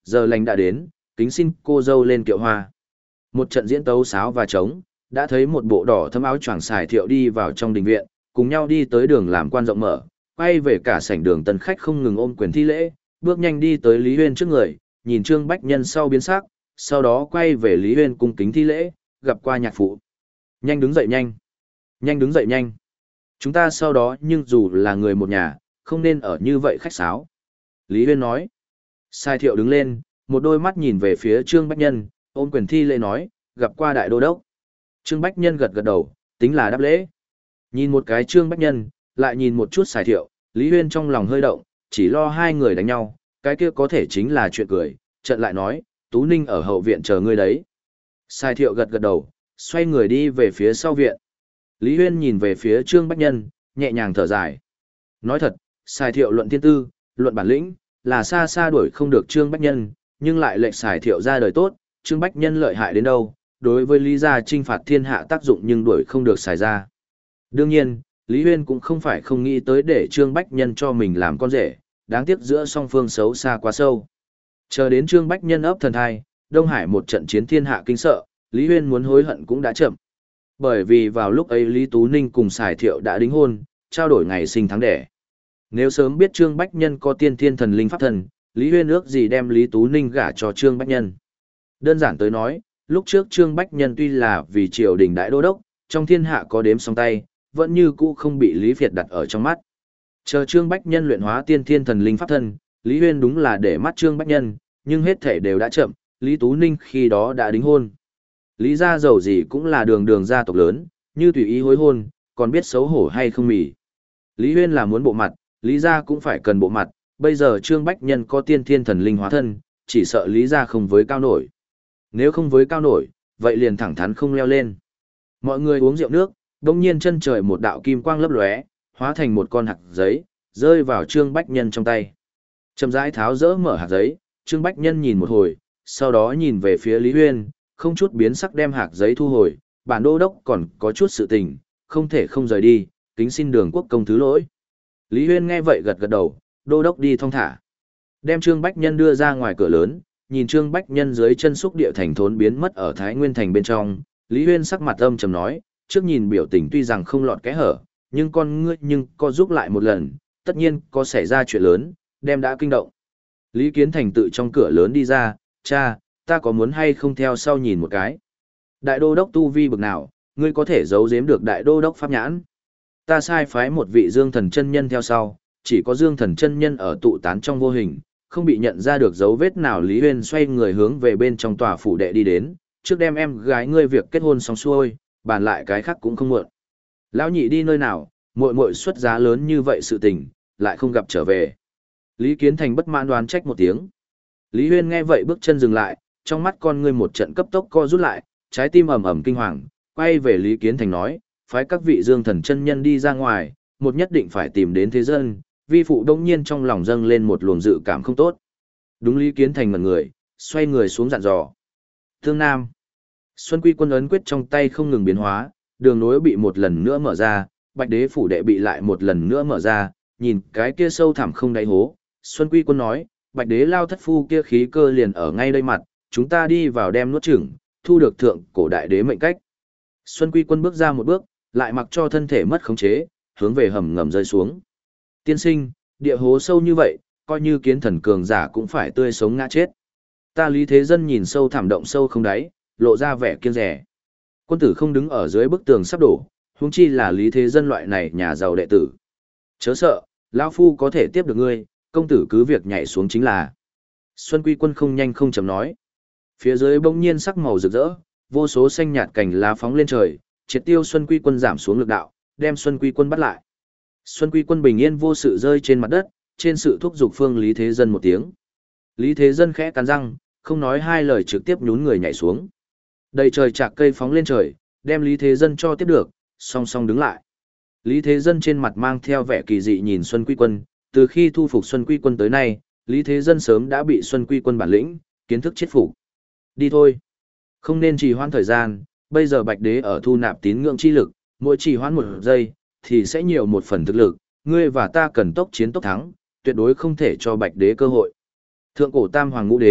giờ lành đã đến, kính xin cô dâu lên kiệu hoa. Một trận diễn tấu sáo và trống, đã thấy một bộ đỏ thâm áo choàng xài thiệu đi vào trong đình viện, cùng nhau đi tới đường làm quan rộng mở, quay về cả sảnh đường tân khách không ngừng ôm quyền thi lễ, bước nhanh đi tới Lý Huyên trước người, nhìn Trương Bách Nhân sau biến sắc, sau đó quay về Lý Huyên cung kính thi lễ, gặp qua nhạc phụ. Nhanh đứng dậy nhanh, nhanh đứng dậy nhanh. Chúng ta sau đó nhưng dù là người một nhà, không nên ở như vậy khách sáo. Lý Huyên nói. Sai thiệu đứng lên, một đôi mắt nhìn về phía Trương Bách Nhân, ôm quyền thi lễ nói, gặp qua đại đô đốc. Trương Bách Nhân gật gật đầu, tính là đáp lễ. Nhìn một cái Trương Bách Nhân, lại nhìn một chút Sai thiệu, Lý Huyên trong lòng hơi động, chỉ lo hai người đánh nhau, cái kia có thể chính là chuyện cười, trận lại nói, Tú Ninh ở hậu viện chờ ngươi đấy. Sai thiệu gật gật đầu, xoay người đi về phía sau viện. Lý Huyên nhìn về phía Trương Bách Nhân, nhẹ nhàng thở dài. Nói thật, Sai thiệu luận thiên tư, luận bản lĩnh, là xa xa đuổi không được Trương Bách Nhân, nhưng lại lệnh Sai thiệu ra đời tốt, Trương Bách Nhân lợi hại đến đâu, đối với Lý gia trinh phạt thiên hạ tác dụng nhưng đuổi không được Sai gia. Đương nhiên, Lý Huyên cũng không phải không nghĩ tới để Trương Bách Nhân cho mình làm con rể, đáng tiếc giữa song phương xấu xa quá sâu. Chờ đến Trương Bách Nhân ấp thần thai, Đông Hải một trận chiến thiên hạ kinh sợ, Lý Huyên muốn hối hận cũng đã chậm. Bởi vì vào lúc ấy Lý Tú Ninh cùng Sài Thiệu đã đính hôn, trao đổi ngày sinh tháng đẻ. Nếu sớm biết Trương Bách Nhân có tiên thiên thần linh pháp thần, Lý Huyên ước gì đem Lý Tú Ninh gả cho Trương Bách Nhân. Đơn giản tới nói, lúc trước Trương Bách Nhân tuy là vì triều đình đại đô đốc, trong thiên hạ có đếm song tay, vẫn như cũ không bị Lý Việt đặt ở trong mắt. Chờ Trương Bách Nhân luyện hóa tiên thiên thần linh pháp thân, Lý Huyên đúng là để mắt Trương Bách Nhân, nhưng hết thể đều đã chậm, Lý Tú Ninh khi đó đã đính hôn. Lý gia giàu gì cũng là đường đường gia tộc lớn, như tùy ý hối hôn, còn biết xấu hổ hay không mỉ. Lý Huyên là muốn bộ mặt, Lý gia cũng phải cần bộ mặt, bây giờ Trương Bách Nhân có tiên thiên thần linh hóa thân, chỉ sợ Lý gia không với cao nổi. Nếu không với cao nổi, vậy liền thẳng thắn không leo lên. Mọi người uống rượu nước, đông nhiên chân trời một đạo kim quang lấp lóe, hóa thành một con hạt giấy, rơi vào Trương Bách Nhân trong tay. Chậm rãi tháo dỡ mở hạt giấy, Trương Bách Nhân nhìn một hồi, sau đó nhìn về phía Lý Huyên, không chút biến sắc đem hạt giấy thu hồi, bản đô đốc còn có chút sự tình, không thể không rời đi, kính xin đường quốc công thứ lỗi. Lý Huyên nghe vậy gật gật đầu, đô đốc đi thong thả. Đem Trương Bách Nhân đưa ra ngoài cửa lớn, nhìn Trương Bách Nhân dưới chân xúc địa thành thốn biến mất ở Thái Nguyên thành bên trong, Lý Huyên sắc mặt âm trầm nói, trước nhìn biểu tình tuy rằng không lọt kẽ hở, nhưng con ngươi nhưng có giúp lại một lần, tất nhiên có xảy ra chuyện lớn, đem đã kinh động. Lý Kiến Thành tự trong cửa lớn đi ra, cha, ta có muốn hay không theo sau nhìn một cái. Đại đô đốc tu vi bực nào, ngươi có thể giấu giếm được đại đô đốc pháp nhãn. Ta sai phái một vị Dương Thần chân nhân theo sau, chỉ có Dương Thần chân nhân ở tụ tán trong vô hình, không bị nhận ra được dấu vết nào. Lý Huyên xoay người hướng về bên trong tòa phủ đệ đi đến, trước đem em gái ngươi việc kết hôn xong xuôi, bàn lại cái khác cũng không muộn. Lão nhị đi nơi nào, muội muội xuất giá lớn như vậy sự tình, lại không gặp trở về. Lý Kiến Thành bất mãn đoán trách một tiếng. Lý Huyên nghe vậy bước chân dừng lại, trong mắt con ngươi một trận cấp tốc co rút lại, trái tim ầm ầm kinh hoàng, quay về Lý Kiến Thành nói, phái các vị Dương Thần chân nhân đi ra ngoài, một nhất định phải tìm đến thế dân. Vi phụ đông nhiên trong lòng dâng lên một luồng dự cảm không tốt. Đúng. Lý Kiến Thành ngẩn người, xoay người xuống dặn dò. Thương Nam. Xuân Quy Quân ấn quyết trong tay không ngừng biến hóa, đường nối bị một lần nữa mở ra, Bạch Đế phủ đệ bị lại một lần nữa mở ra, nhìn cái kia sâu thẳm không đáy hố, Xuân Quy Quân nói, Bạch Đế lao thất phu kia khí cơ liền ở ngay đây mặt, chúng ta đi vào đem nuốt chửng, thu được thượng cổ đại đế mệnh cách. Xuân Quy Quân bước ra một bước, lại mặc cho thân thể mất khống chế, hướng về hầm ngầm rơi xuống. Tiên sinh, địa hố sâu như vậy, coi như kiến thần cường giả cũng phải tươi sống ngã chết. Ta Lý Thế Dân nhìn sâu thẳm động sâu không đáy, lộ ra vẻ kiêng rẻ. Quân tử không đứng ở dưới bức tường sắp đổ, huống chi là Lý Thế Dân loại này nhà giàu đệ tử. Chớ sợ, lão phu có thể tiếp được ngươi, công tử cứ việc nhảy xuống chính là. Xuân Quy Quân không nhanh không chậm nói. Phía dưới bỗng nhiên sắc màu rực rỡ, vô số xanh nhạt cành lá phóng lên trời, triệt tiêu Xuân Quy Quân giảm xuống lực đạo, đem Xuân Quy Quân bắt lại. Xuân Quy Quân bình yên vô sự rơi trên mặt đất, trên sự thúc giục phương Lý Thế Dân một tiếng. Lý Thế Dân khẽ cắn răng, không nói hai lời trực tiếp nhún người nhảy xuống. Đầy trời chạc cây phóng lên trời, đem Lý Thế Dân cho tiếp được, song song đứng lại. Lý Thế Dân trên mặt mang theo vẻ kỳ dị nhìn Xuân Quy Quân, từ khi thu phục Xuân Quy Quân tới nay, Lý Thế Dân sớm đã bị Xuân Quy Quân bản lĩnh, kiến thức chết phục. Đi thôi. Không nên trì hoãn thời gian, bây giờ Bạch Đế ở thu nạp tín ngưỡng chi lực, mỗi trì hoãn một giây, thì sẽ nhiều một phần thực lực, ngươi và ta cần tốc chiến tốc thắng, tuyệt đối không thể cho Bạch Đế cơ hội. Thượng cổ Tam Hoàng Ngũ Đế,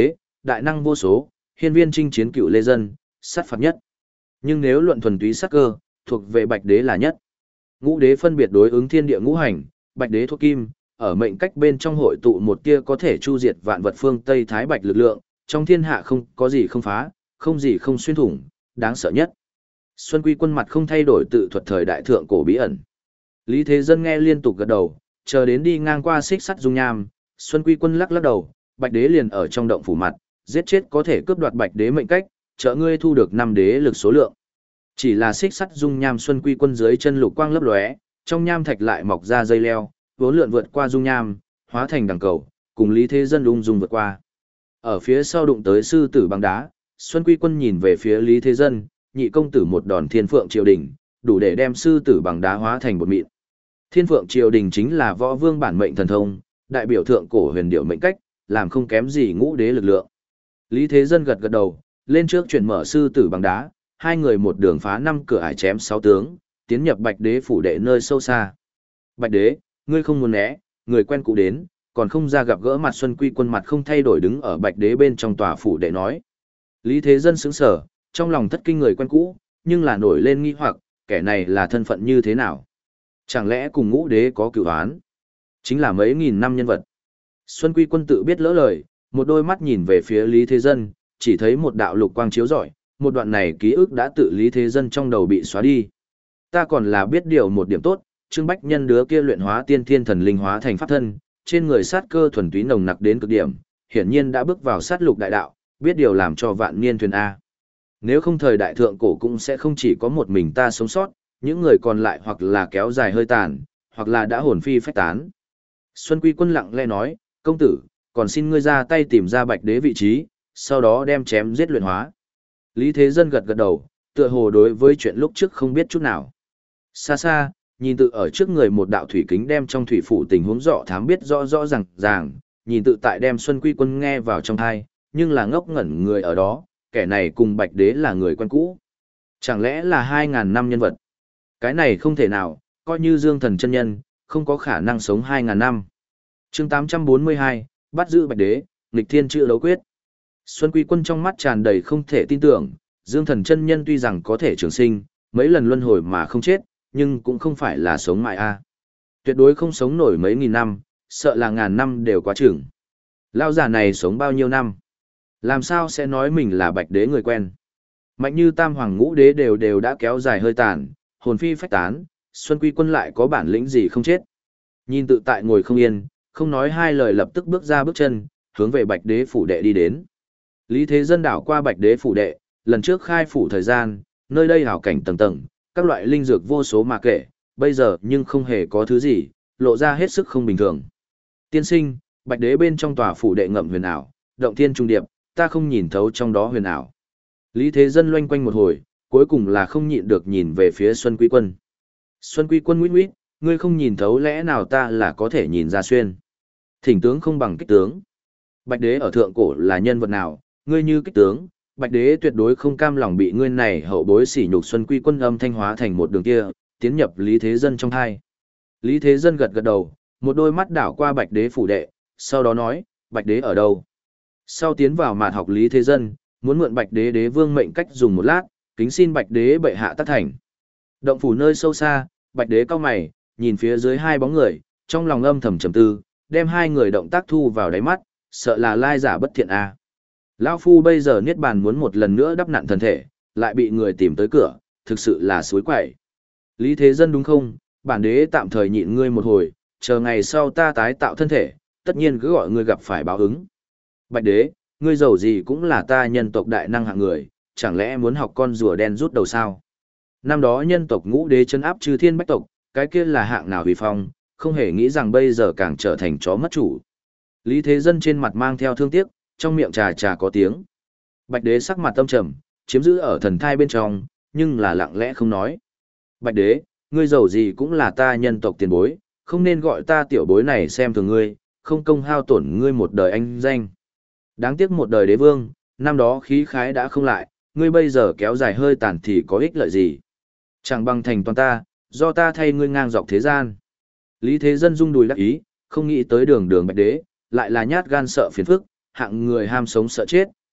đại năng vô số, hiên viên chinh chiến cựu lê dân, sát phạt nhất. Nhưng nếu luận thuần túy sát cơ, thuộc về Bạch Đế là nhất. Ngũ đế phân biệt đối ứng thiên địa ngũ hành, Bạch Đế thuộc kim, ở mệnh cách bên trong hội tụ một tia có thể chu diệt vạn vật phương Tây Thái Bạch lực lượng, trong thiên hạ không có gì không phá, không gì không xuyên thủng, đáng sợ nhất. Xuân Quy Quân mặt không thay đổi tự thuật thời đại thượng cổ bí ẩn. Lý Thế Dân nghe liên tục gật đầu, chờ đến đi ngang qua xích sắt dung nham, Xuân Quy Quân lắc lắc đầu, Bạch Đế liền ở trong động phủ mặt, giết chết có thể cướp đoạt Bạch Đế mệnh cách, trợ ngươi thu được năm đế lực số lượng. Chỉ là xích sắt dung nham Xuân Quy Quân dưới chân lục quang lấp lóe, trong nham thạch lại mọc ra dây leo, vốn lượn vượt qua dung nham, hóa thành đằng cầu, cùng Lý Thế Dân ung dung vượt qua. Ở phía sau đụng tới sư tử bằng đá, Xuân Quy Quân nhìn về phía Lý Thế Dân, nhị công tử một đòn thiên phượng triều đình, đủ để đem sư tử bằng đá hóa thành bột mịn. Thiên phượng triều đình chính là võ vương bản mệnh thần thông, đại biểu thượng cổ huyền điệu mệnh cách, làm không kém gì ngũ đế lực lượng. Lý Thế Dân gật gật đầu, lên trước chuyển mở sư tử bằng đá, hai người một đường phá năm cửa ải chém sáu tướng, tiến nhập Bạch Đế phủ đệ nơi sâu xa. Bạch Đế, ngươi không muốn né, người quen cũ đến, còn không ra gặp gỡ mặt. Xuân Quy Quân mặt không thay đổi đứng ở Bạch Đế bên trong tòa phủ đệ nói. Lý Thế Dân sững sờ, trong lòng thất kinh người quen cũ, nhưng là nổi lên nghi hoặc, kẻ này là thân phận như thế nào? Chẳng lẽ cùng ngũ đế có cửu án? Chính là mấy nghìn năm nhân vật. Xuân Quy Quân tự biết lỡ lời, một đôi mắt nhìn về phía Lý Thế Dân, chỉ thấy một đạo lục quang chiếu rọi, một đoạn này ký ức đã tự Lý Thế Dân trong đầu bị xóa đi. Ta còn là biết điều một điểm tốt, Trương Bách Nhân đứa kia luyện hóa tiên thiên thần linh hóa thành pháp thân, trên người sát cơ thuần túy nồng nặc đến cực điểm, hiển nhiên đã bước vào sát lục đại đạo, biết điều làm cho vạn niên thuyền A. Nếu không thời đại thượng cổ cũng sẽ không chỉ có một mình ta sống sót, những người còn lại hoặc là kéo dài hơi tàn, hoặc là đã hồn phi phách tán. Xuân Quy Quân lặng lẽ nói, công tử, còn xin ngươi ra tay tìm ra Bạch Đế vị trí, sau đó đem chém giết luyện hóa. Lý Thế Dân gật gật đầu, tựa hồ đối với chuyện lúc trước không biết chút nào. Xa xa, nhìn tự ở trước người một đạo thủy kính đem trong thủy phủ tình huống rõ thám biết rõ rõ ràng ràng, nhìn tự tại đem Xuân Quy Quân nghe vào trong thai, nhưng là ngốc ngẩn người ở đó, kẻ này cùng Bạch Đế là người quen cũ. Chẳng lẽ là hai ngàn năm nhân vật? Cái này không thể nào, coi như Dương Thần chân nhân, không có khả năng sống hai ngàn năm. Chương tám trăm bốn mươi hai, bắt giữ Bạch Đế, nghịch thiên chữ đấu quyết. Xuân Quy Quân trong mắt tràn đầy không thể tin tưởng, Dương Thần chân nhân tuy rằng có thể trường sinh, mấy lần luân hồi mà không chết, nhưng cũng không phải là sống mãi a. Tuyệt đối không sống nổi mấy nghìn năm, sợ là ngàn năm đều quá chừng. Lão già này sống bao nhiêu năm? Làm sao sẽ nói mình là Bạch Đế người quen? Mạnh như Tam Hoàng Ngũ Đế đều đều đã kéo dài hơi tàn, hồn phi phách tán, Xuân Quy Quân lại có bản lĩnh gì không chết? Nhìn tự tại ngồi không yên, không nói hai lời lập tức bước ra bước chân, hướng về Bạch Đế phủ đệ đi đến. Lý Thế Dân đảo qua Bạch Đế phủ đệ, lần trước khai phủ thời gian, nơi đây hảo cảnh tầng tầng, các loại linh dược vô số mà kể, bây giờ nhưng không hề có thứ gì, lộ ra hết sức không bình thường. Tiên sinh, Bạch Đế bên trong tòa phủ đệ ngậm huyền ảo, động thiên trung điệp, ta không nhìn thấu trong đó huyền ảo. Lý Thế Dân loanh quanh một hồi, cuối cùng là không nhịn được nhìn về phía Xuân Quy Quân. Xuân Quy Quân nguyết nguyết, ngươi không nhìn thấu lẽ nào ta là có thể nhìn ra xuyên. Thỉnh tướng không bằng kích tướng. Bạch Đế ở thượng cổ là nhân vật nào, ngươi như kích tướng, Bạch Đế tuyệt đối không cam lòng bị ngươi này hậu bối sỉ nhục. Xuân Quy Quân âm thanh hóa thành một đường kia, tiến nhập Lý Thế Dân trong thai. Lý Thế Dân gật gật đầu, một đôi mắt đảo qua Bạch Đế phủ đệ, sau đó nói, Bạch Đế ở đâu? Sau tiến vào mạt học Lý Thế Dân, muốn mượn Bạch Đế đế vương mệnh cách dùng một lát, kính xin Bạch Đế bệ hạ tác thành. Động phủ nơi sâu xa, Bạch Đế cau mày, nhìn phía dưới hai bóng người, trong lòng âm thầm trầm tư, đem hai người động tác thu vào đáy mắt, sợ là lai giả bất thiện a. À. Lão phu bây giờ niết bàn muốn một lần nữa đắp nặn thân thể, lại bị người tìm tới cửa, thực sự là suối quậy. Lý Thế Dân đúng không? Bản đế tạm thời nhịn ngươi một hồi, chờ ngày sau ta tái tạo thân thể, tất nhiên cứ gọi ngươi gặp phải báo ứng. Bạch Đế, ngươi giàu gì cũng là ta nhân tộc đại năng hạng người, chẳng lẽ muốn học con rùa đen rút đầu sao? Năm đó nhân tộc Ngũ Đế trấn áp chư thiên bách tộc, cái kia là hạng nào huy phong, không hề nghĩ rằng bây giờ càng trở thành chó mất chủ. Lý Thế Dân trên mặt mang theo thương tiếc, trong miệng trà trà có tiếng. Bạch Đế sắc mặt tâm trầm, chiếm giữ ở thần thai bên trong, nhưng là lặng lẽ không nói. Bạch Đế, ngươi giàu gì cũng là ta nhân tộc tiền bối, không nên gọi ta tiểu bối này xem thường ngươi, không công hao tổn ngươi một đời anh danh. Đáng tiếc một đời đế vương, năm đó khí khái đã không lại, ngươi bây giờ kéo dài hơi tàn thì có ích lợi gì. Chẳng bằng thành toàn ta, do ta thay ngươi ngang dọc thế gian. Lý Thế Dân rung đùi đắc ý, không nghĩ tới đường đường Bạch Đế, lại là nhát gan sợ phiền phức, hạng người ham sống sợ chết,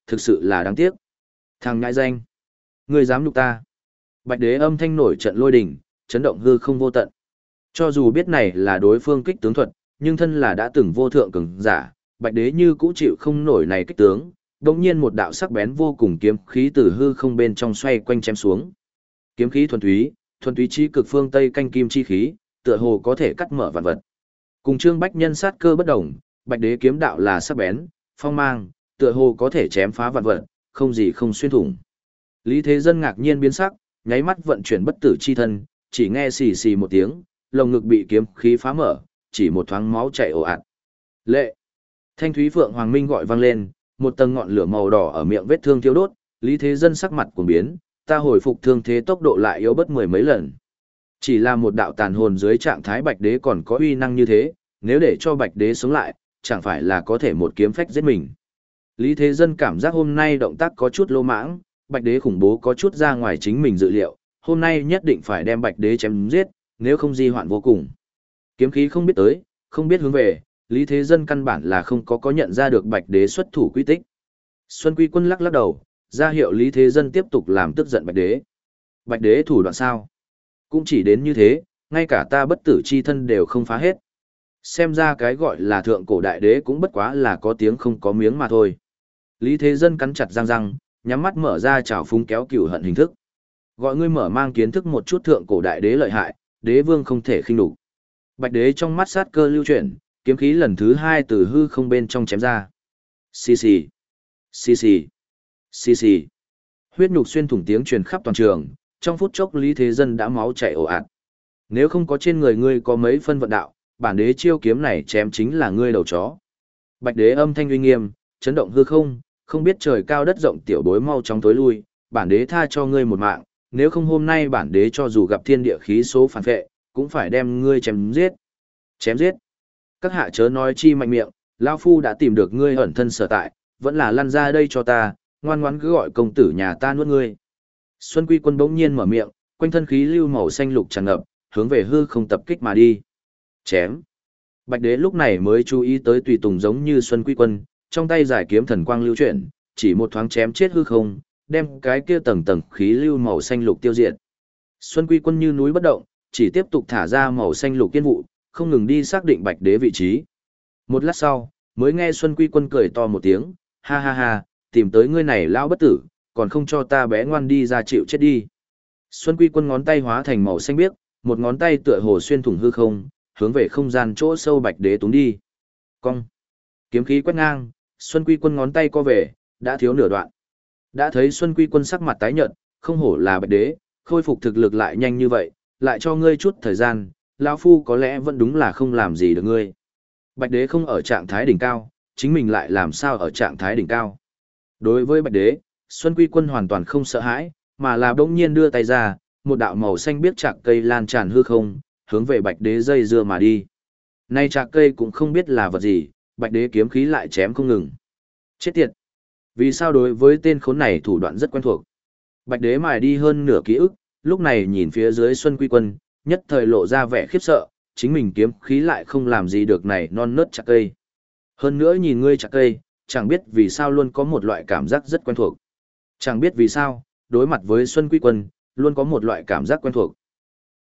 thực sự là đáng tiếc. Thằng ngại danh, ngươi dám nhục ta. Bạch đế âm thanh nổi trận lôi đình, chấn động hư không vô tận. Cho dù biết này là đối phương kích tướng thuật, nhưng thân là đã từng vô thượng cường giả, bạch đế như cũ chịu không nổi này kích tướng, đột nhiên một đạo sắc bén vô cùng kiếm khí từ hư không bên trong xoay quanh chém xuống. Kiếm khí thuần túy, thuần túy chi cực phương tây canh kim chi khí, tựa hồ có thể cắt mở vạn vật. Cùng Trương Bách Nhân sát cơ bất đồng, bạch đế kiếm đạo là sắc bén, phong mang, tựa hồ có thể chém phá vạn vật, không gì không xuyên thủng. Lý Thế Dân ngạc nhiên biến sắc, nháy mắt vận chuyển bất tử chi thân, chỉ nghe xì xì một tiếng, lồng ngực bị kiếm khí phá mở, chỉ một thoáng máu chảy ồ ạt. Lệ. Thanh thúy phượng hoàng minh gọi vang lên, một tầng ngọn lửa màu đỏ ở miệng vết thương thiêu đốt, Lý Thế Dân sắc mặt cuồng biến, ta hồi phục thương thế tốc độ lại yếu bất mười mấy lần. Chỉ là một đạo tàn hồn dưới trạng thái bạch đế còn có uy năng như thế, nếu để cho bạch đế sống lại, chẳng phải là có thể một kiếm phách giết mình. Lý Thế Dân cảm giác hôm nay động tác có chút lô mãng, bạch đế khủng bố có chút ra ngoài chính mình dự liệu, hôm nay nhất định phải đem bạch đế chém giết, nếu không di hoạn vô cùng. Kiếm khí không biết tới, không biết hướng về, Lý Thế Dân căn bản là không có có nhận ra được bạch đế xuất thủ quy tích. Xuân Quy Quân lắc lắc đầu, ra hiệu Lý Thế Dân tiếp tục làm tức giận bạch đế. Bạch đế thủ đoạn sao? Cũng chỉ đến như thế, ngay cả ta bất tử chi thân đều không phá hết. Xem ra cái gọi là thượng cổ đại đế cũng bất quá là có tiếng không có miếng mà thôi. Lý Thế Dân cắn chặt răng răng, nhắm mắt mở ra trào phúng kéo cửu hận hình thức. Gọi ngươi mở mang kiến thức một chút thượng cổ đại đế lợi hại, đế vương không thể khinh đủ. Bạch đế trong mắt sát cơ lưu chuyển, kiếm khí lần thứ hai từ hư không bên trong chém ra. Xì xì, xì xì, xì xì. Huyết nhục xuyên thủng tiếng truyền khắp toàn trường, trong phút chốc Lý Thế Dân đã máu chảy ồ ạt. Nếu không có trên người ngươi có mấy phân vận đạo, bản đế chiêu kiếm này chém chính là ngươi đầu chó. Bạch đế âm thanh uy nghiêm, chấn động hư không, không biết trời cao đất rộng tiểu bối mau chóng tối lui, bản đế tha cho ngươi một mạng, nếu không hôm nay bản đế cho dù gặp thiên địa khí số phản vệ, cũng phải đem ngươi chém giết. Chém giết. Các hạ chớ nói chi mạnh miệng, lão phu đã tìm được ngươi ẩn thân sở tại, vẫn là lăn ra đây cho ta, ngoan ngoãn cứ gọi công tử nhà ta nuốt ngươi. Xuân Quy Quân bỗng nhiên mở miệng, quanh thân khí lưu màu xanh lục tràn ngập, hướng về hư không tập kích mà đi. Chém. Bạch đế lúc này mới chú ý tới tùy tùng giống như Xuân Quy Quân, trong tay giải kiếm thần quang lưu chuyển, chỉ một thoáng chém chết hư không, đem cái kia tầng tầng khí lưu màu xanh lục tiêu diệt. Xuân Quy Quân như núi bất động, chỉ tiếp tục thả ra màu xanh lục kiên vụ, không ngừng đi xác định bạch đế vị trí. Một lát sau, mới nghe Xuân Quy Quân cười to một tiếng, ha ha ha, tìm tới ngươi này lão bất tử, còn không cho ta bé ngoan đi ra chịu chết đi. Xuân Quy Quân ngón tay hóa thành màu xanh biếc, một ngón tay tựa hồ xuyên thủng hư không, hướng về không gian chỗ sâu bạch đế túng đi. Cong. Kiếm khí quét ngang, Xuân Quy Quân ngón tay co về, đã thiếu nửa đoạn. Đã thấy Xuân Quy Quân sắc mặt tái nhợt, không hổ là bạch đế, khôi phục thực lực lại nhanh như vậy, lại cho ngươi chút thời gian, lão phu có lẽ vẫn đúng là không làm gì được ngươi. Bạch đế không ở trạng thái đỉnh cao, chính mình lại làm sao ở trạng thái đỉnh cao. Đối với bạch đế, Xuân Quy Quân hoàn toàn không sợ hãi, mà là bỗng nhiên đưa tay ra, một đạo màu xanh biếc chạc cây lan tràn hư không, hướng về bạch đế dây dưa mà đi. Nay chạc cây cũng không biết là vật gì, bạch đế kiếm khí lại chém không ngừng. Chết tiệt! Vì sao đối với tên khốn này thủ đoạn rất quen thuộc? Bạch đế mài đi hơn nửa ký ức, lúc này nhìn phía dưới Xuân Quy Quân, nhất thời lộ ra vẻ khiếp sợ, chính mình kiếm khí lại không làm gì được này non nớt chạc cây. Hơn nữa nhìn ngươi chạc cây, chẳng biết vì sao luôn có một loại cảm giác rất quen thuộc. Chẳng biết vì sao, đối mặt với Xuân Quy Quân, luôn có một loại cảm giác quen thuộc.